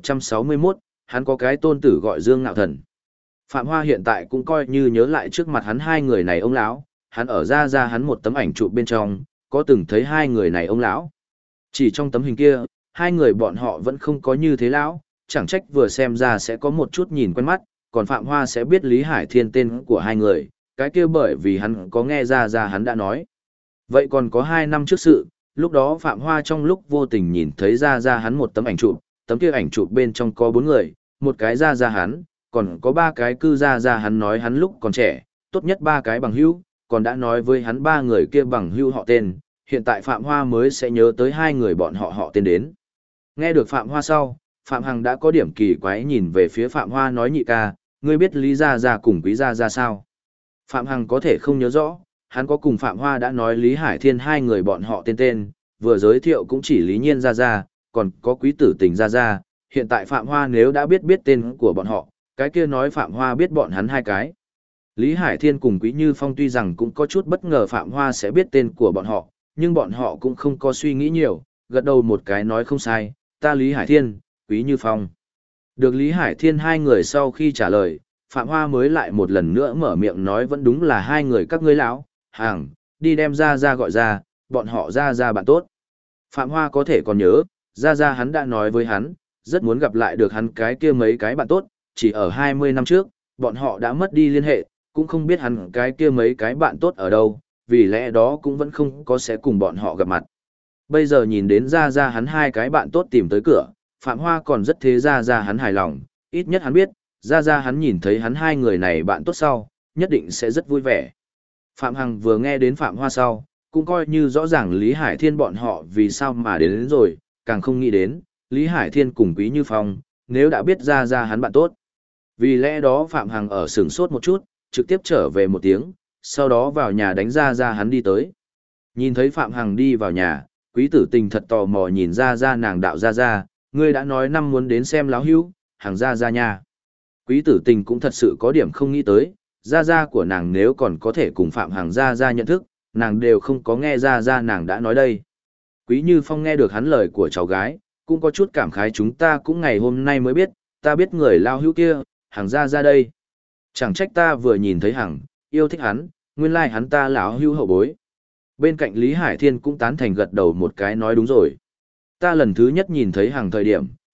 1161, hắn có cái tôn tử gọi Dương Ngạo Thần. Phạm Hoa hiện tại cũng coi như nhớ lại trước mặt hắn hai người này ông lão, hắn ở ra hắn một tấm ảnh chụp bên trong, có từng thấy hai người này ông lão. Chỉ trong tấm hình kia, hai người bọn họ vẫn không có như thế lão, chẳng trách vừa xem ra sẽ có một chút nhìn quen mắt, còn Phạm Hoa sẽ biết Lý Hải Thiên tên của hai người, cái kia bởi vì hắn có nghe ra hắn đã nói. Vậy còn có 2 năm trước sự, lúc đó Phạm Hoa trong lúc vô tình nhìn thấy ra hắn một tấm ảnh chụp, tấm kia ảnh chụp bên trong có 4 người, một cái ra hắn, còn có 3 cái cư ra hắn nói hắn lúc còn trẻ, tốt nhất 3 cái bằng hữu, còn đã nói với hắn 3 người kia bằng hữu họ tên, hiện tại Phạm Hoa mới sẽ nhớ tới 2 người bọn họ tên đến. Nghe được Phạm Hoa sau, Phạm Hằng đã có điểm kỳ quái nhìn về phía Phạm Hoa nói nhị ca, ngươi biết Lý Gia cùng Quý Gia sao? Phạm Hằng có thể không nhớ rõ, hắn có cùng Phạm Hoa đã nói Lý Hải Thiên 2 người bọn họ tên, vừa giới thiệu cũng chỉ Lý Nhiên Gia, còn có Quý Tử Tình Gia, hiện tại Phạm Hoa nếu đã biết tên của bọn họ, cái kia nói Phạm Hoa biết bọn hắn 2 cái. Lý Hải Thiên cùng Quý Như Phong tuy rằng cũng có chút bất ngờ Phạm Hoa sẽ biết tên của bọn họ, nhưng bọn họ cũng không có suy nghĩ nhiều, gật đầu một cái nói không sai, ta Lý Hải Thiên, Quý Như Phong. Được Lý Hải Thiên 2 người sau khi trả lời, Phạm Hoa mới lại một lần nữa mở miệng nói vẫn đúng là 2 người các ngươi lão, hàng, đi đem ra gọi ra, bọn họ ra bạn tốt. Phạm Hoa có thể còn nhớ, ra hắn đã nói với hắn, rất muốn gặp lại được hắn cái kia mấy cái bạn tốt, chỉ ở 20 năm trước, bọn họ đã mất đi liên hệ, cũng không biết hắn cái kia mấy cái bạn tốt ở đâu, vì lẽ đó cũng vẫn không có sẽ cùng bọn họ gặp mặt. Bây giờ nhìn đến ra hắn 2 cái bạn tốt tìm tới cửa, Phạm Hoa còn rất thế ra hắn hài lòng, ít nhất hắn biết, ra hắn nhìn thấy hắn 2 người này bạn tốt sau, nhất định sẽ rất vui vẻ. Phạm Hằng vừa nghe đến Phạm Hoa sau, cũng coi như rõ ràng Lý Hải Thiên bọn họ vì sao mà đến rồi, càng không nghĩ đến, Lý Hải Thiên cùng Quý Như Phong, nếu đã biết ra hắn bạn tốt. Vì lẽ đó Phạm Hằng ở sửng sốt một chút, trực tiếp trở về một tiếng, sau đó vào nhà đánh ra hắn đi tới. Nhìn thấy Phạm Hằng đi vào nhà, Quý Tử Tình thật tò mò nhìn ra nàng đạo ra, ngươi đã nói năm muốn đến xem láo hữu, Hằng ra nha. Quý Tử Tình cũng thật sự có điểm không nghĩ tới, ra của nàng nếu còn có thể cùng Phạm Hằng ra nhận thức, nàng đều không có nghe ra nàng đã nói đây. Quý Như Phong nghe được hắn lời của cháu gái, cũng có chút cảm khái chúng ta cũng ngày hôm nay mới biết, ta biết người lao hữu kia, Hằng ra đây. Chẳng trách ta vừa nhìn thấy Hằng, yêu thích hắn, nguyên lai hắn ta lão hữu hậu bối. Bên cạnh Lý Hải Thiên cũng tán thành gật đầu một cái nói đúng rồi. Ta lần thứ nhất nhìn thấy Hằng thời điểm,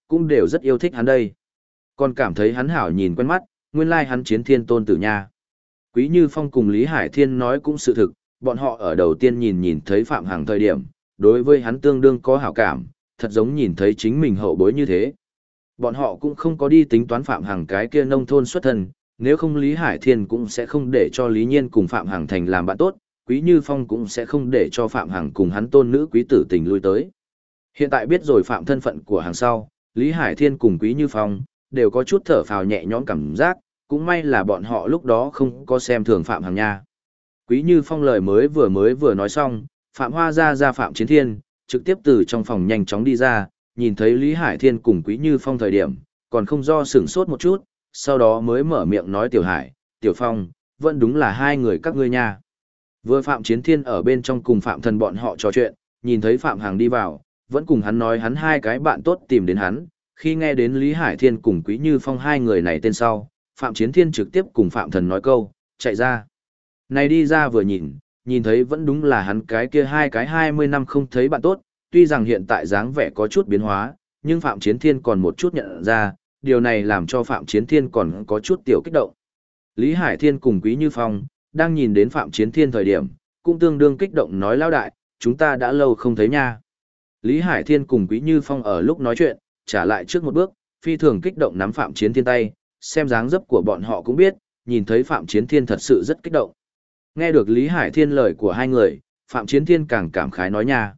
cũng đều rất yêu thích hắn đây. Còn cảm thấy hắn hảo nhìn quen mắt, nguyên lai hắn Chiến Thiên tôn tử nha. Quý Như Phong cùng Lý Hải Thiên nói cũng sự thực, bọn họ ở đầu tiên nhìn thấy Phạm Hằng thời điểm, đối với hắn tương đương có hảo cảm, thật giống nhìn thấy chính mình hậu bối như thế. Bọn họ cũng không có đi tính toán Phạm Hằng cái kia nông thôn xuất thân, nếu không Lý Hải Thiên cũng sẽ không để cho Lý Nhiên cùng Phạm Hằng thành làm bạn tốt, Quý Như Phong cũng sẽ không để cho Phạm Hằng cùng hắn tôn nữ quý tử tình lui tới. Hiện tại biết rồi Phạm thân phận của hàng sau, Lý Hải Thiên cùng Quý Như Phong đều có chút thở phào nhẹ nhõm cảm giác, cũng may là bọn họ lúc đó không có xem thường Phạm Hằng nha. Quý Như Phong lời mới vừa nói xong, Phạm Hoa ra Phạm Chiến Thiên, trực tiếp từ trong phòng nhanh chóng đi ra, nhìn thấy Lý Hải Thiên cùng Quý Như Phong thời điểm, còn không do sửng sốt một chút, sau đó mới mở miệng nói Tiểu Hải, Tiểu Phong, vẫn đúng là hai người các ngươi nha. Vừa Phạm Chiến Thiên ở bên trong cùng Phạm Thần bọn họ trò chuyện, nhìn thấy Phạm Hằng đi vào, vẫn cùng hắn nói hắn hai cái bạn tốt tìm đến hắn, khi nghe đến Lý Hải Thiên cùng Quý Như Phong hai người này tên sau, Phạm Chiến Thiên trực tiếp cùng Phạm Thần nói câu, chạy ra. Này đi ra vừa nhìn thấy vẫn đúng là hắn cái kia hai cái 20 năm không thấy bạn tốt, tuy rằng hiện tại dáng vẻ có chút biến hóa, nhưng Phạm Chiến Thiên còn một chút nhận ra, điều này làm cho Phạm Chiến Thiên còn có chút tiểu kích động. Lý Hải Thiên cùng Quý Như Phong, đang nhìn đến Phạm Chiến Thiên thời điểm, cũng tương đương kích động nói lão đại, chúng ta đã lâu không thấy nha. Lý Hải Thiên cùng Quý Như Phong ở lúc nói chuyện, trả lại trước một bước, phi thường kích động nắm Phạm Chiến Thiên tay, xem dáng dấp của bọn họ cũng biết, nhìn thấy Phạm Chiến Thiên thật sự rất kích động. Nghe được Lý Hải Thiên lời của hai người, Phạm Chiến Thiên càng cảm khái nói nha.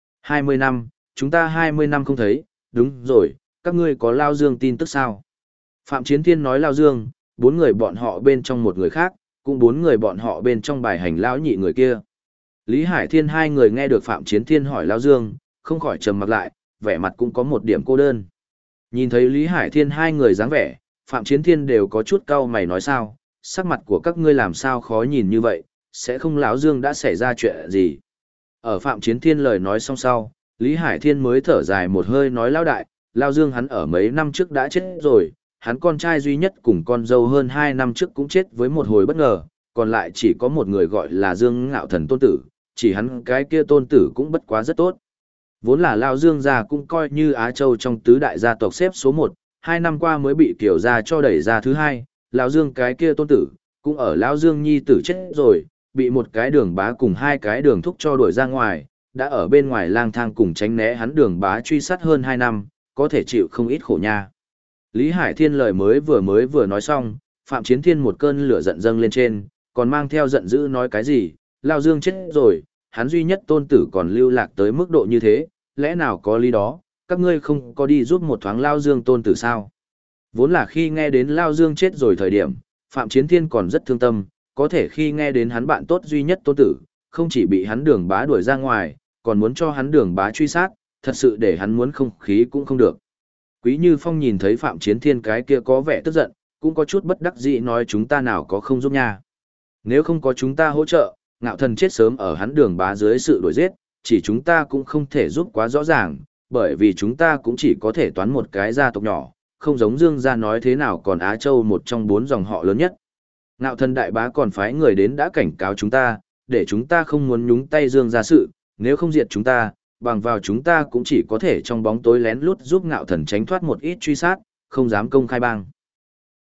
20 năm, chúng ta 20 năm không thấy, đúng rồi, các ngươi có Lao Dương tin tức sao? Phạm Chiến Thiên nói Lao Dương, bốn người bọn họ bên trong một người khác, cũng bốn người bọn họ bên trong bài hành lão nhị người kia. Lý Hải Thiên hai người nghe được Phạm Chiến Thiên hỏi Lao Dương, không khỏi trầm mặt lại, vẻ mặt cũng có một điểm cô đơn. Nhìn thấy Lý Hải Thiên hai người dáng vẻ, Phạm Chiến Thiên đều có chút cau mày nói sao, sắc mặt của các ngươi làm sao khó nhìn như vậy, sẽ không lão Dương đã xảy ra chuyện gì. Ở Phạm Chiến Thiên lời nói xong sau, Lý Hải Thiên mới thở dài một hơi nói lão đại, Lao Dương hắn ở mấy năm trước đã chết rồi, hắn con trai duy nhất cùng con dâu hơn 2 năm trước cũng chết với một hồi bất ngờ, còn lại chỉ có một người gọi là Dương Ngạo Thần tôn tử, chỉ hắn cái kia tôn tử cũng bất quá rất tốt. Vốn là Lao Dương gia cũng coi như Á Châu trong tứ đại gia tộc xếp số 1, 2 năm qua mới bị Kiều gia cho đẩy ra thứ hai, Lão Dương cái kia tôn tử, cũng ở Lão Dương nhi tử chết rồi, bị một cái đường bá cùng hai cái đường thúc cho đuổi ra ngoài, đã ở bên ngoài lang thang cùng tránh né hắn đường bá truy sát hơn 2 năm, có thể chịu không ít khổ nha. Lý Hải Thiên lời mới vừa nói xong, Phạm Chiến Thiên một cơn lửa giận dâng lên trên, còn mang theo giận dữ nói cái gì, Lão Dương chết rồi, hắn duy nhất tôn tử còn lưu lạc tới mức độ như thế, lẽ nào có lý đó, các ngươi không có đi giúp một thoáng Lão Dương tôn tử sao? Vốn là khi nghe đến Lão Dương chết rồi thời điểm, Phạm Chiến Thiên còn rất thương tâm, có thể khi nghe đến hắn bạn tốt duy nhất tôn tử, không chỉ bị hắn đường bá đuổi ra ngoài, còn muốn cho hắn đường bá truy sát, thật sự để hắn muốn không khí cũng không được. Quý Như Phong nhìn thấy Phạm Chiến Thiên cái kia có vẻ tức giận, cũng có chút bất đắc dĩ nói chúng ta nào có không giúp nha. Nếu không có chúng ta hỗ trợ, Ngạo Thần chết sớm ở hắn đường bá dưới sự đuổi giết, chỉ chúng ta cũng không thể giúp quá rõ ràng, bởi vì chúng ta cũng chỉ có thể toán một cái gia tộc nhỏ, không giống Dương gia nói thế nào còn Á Châu một trong 4 dòng họ lớn nhất. Ngạo Thần đại bá còn phái người đến đã cảnh cáo chúng ta, để chúng ta không muốn nhúng tay Dương gia sự, nếu không diệt chúng ta, bằng vào chúng ta cũng chỉ có thể trong bóng tối lén lút giúp Ngạo Thần tránh thoát một ít truy sát, không dám công khai bang.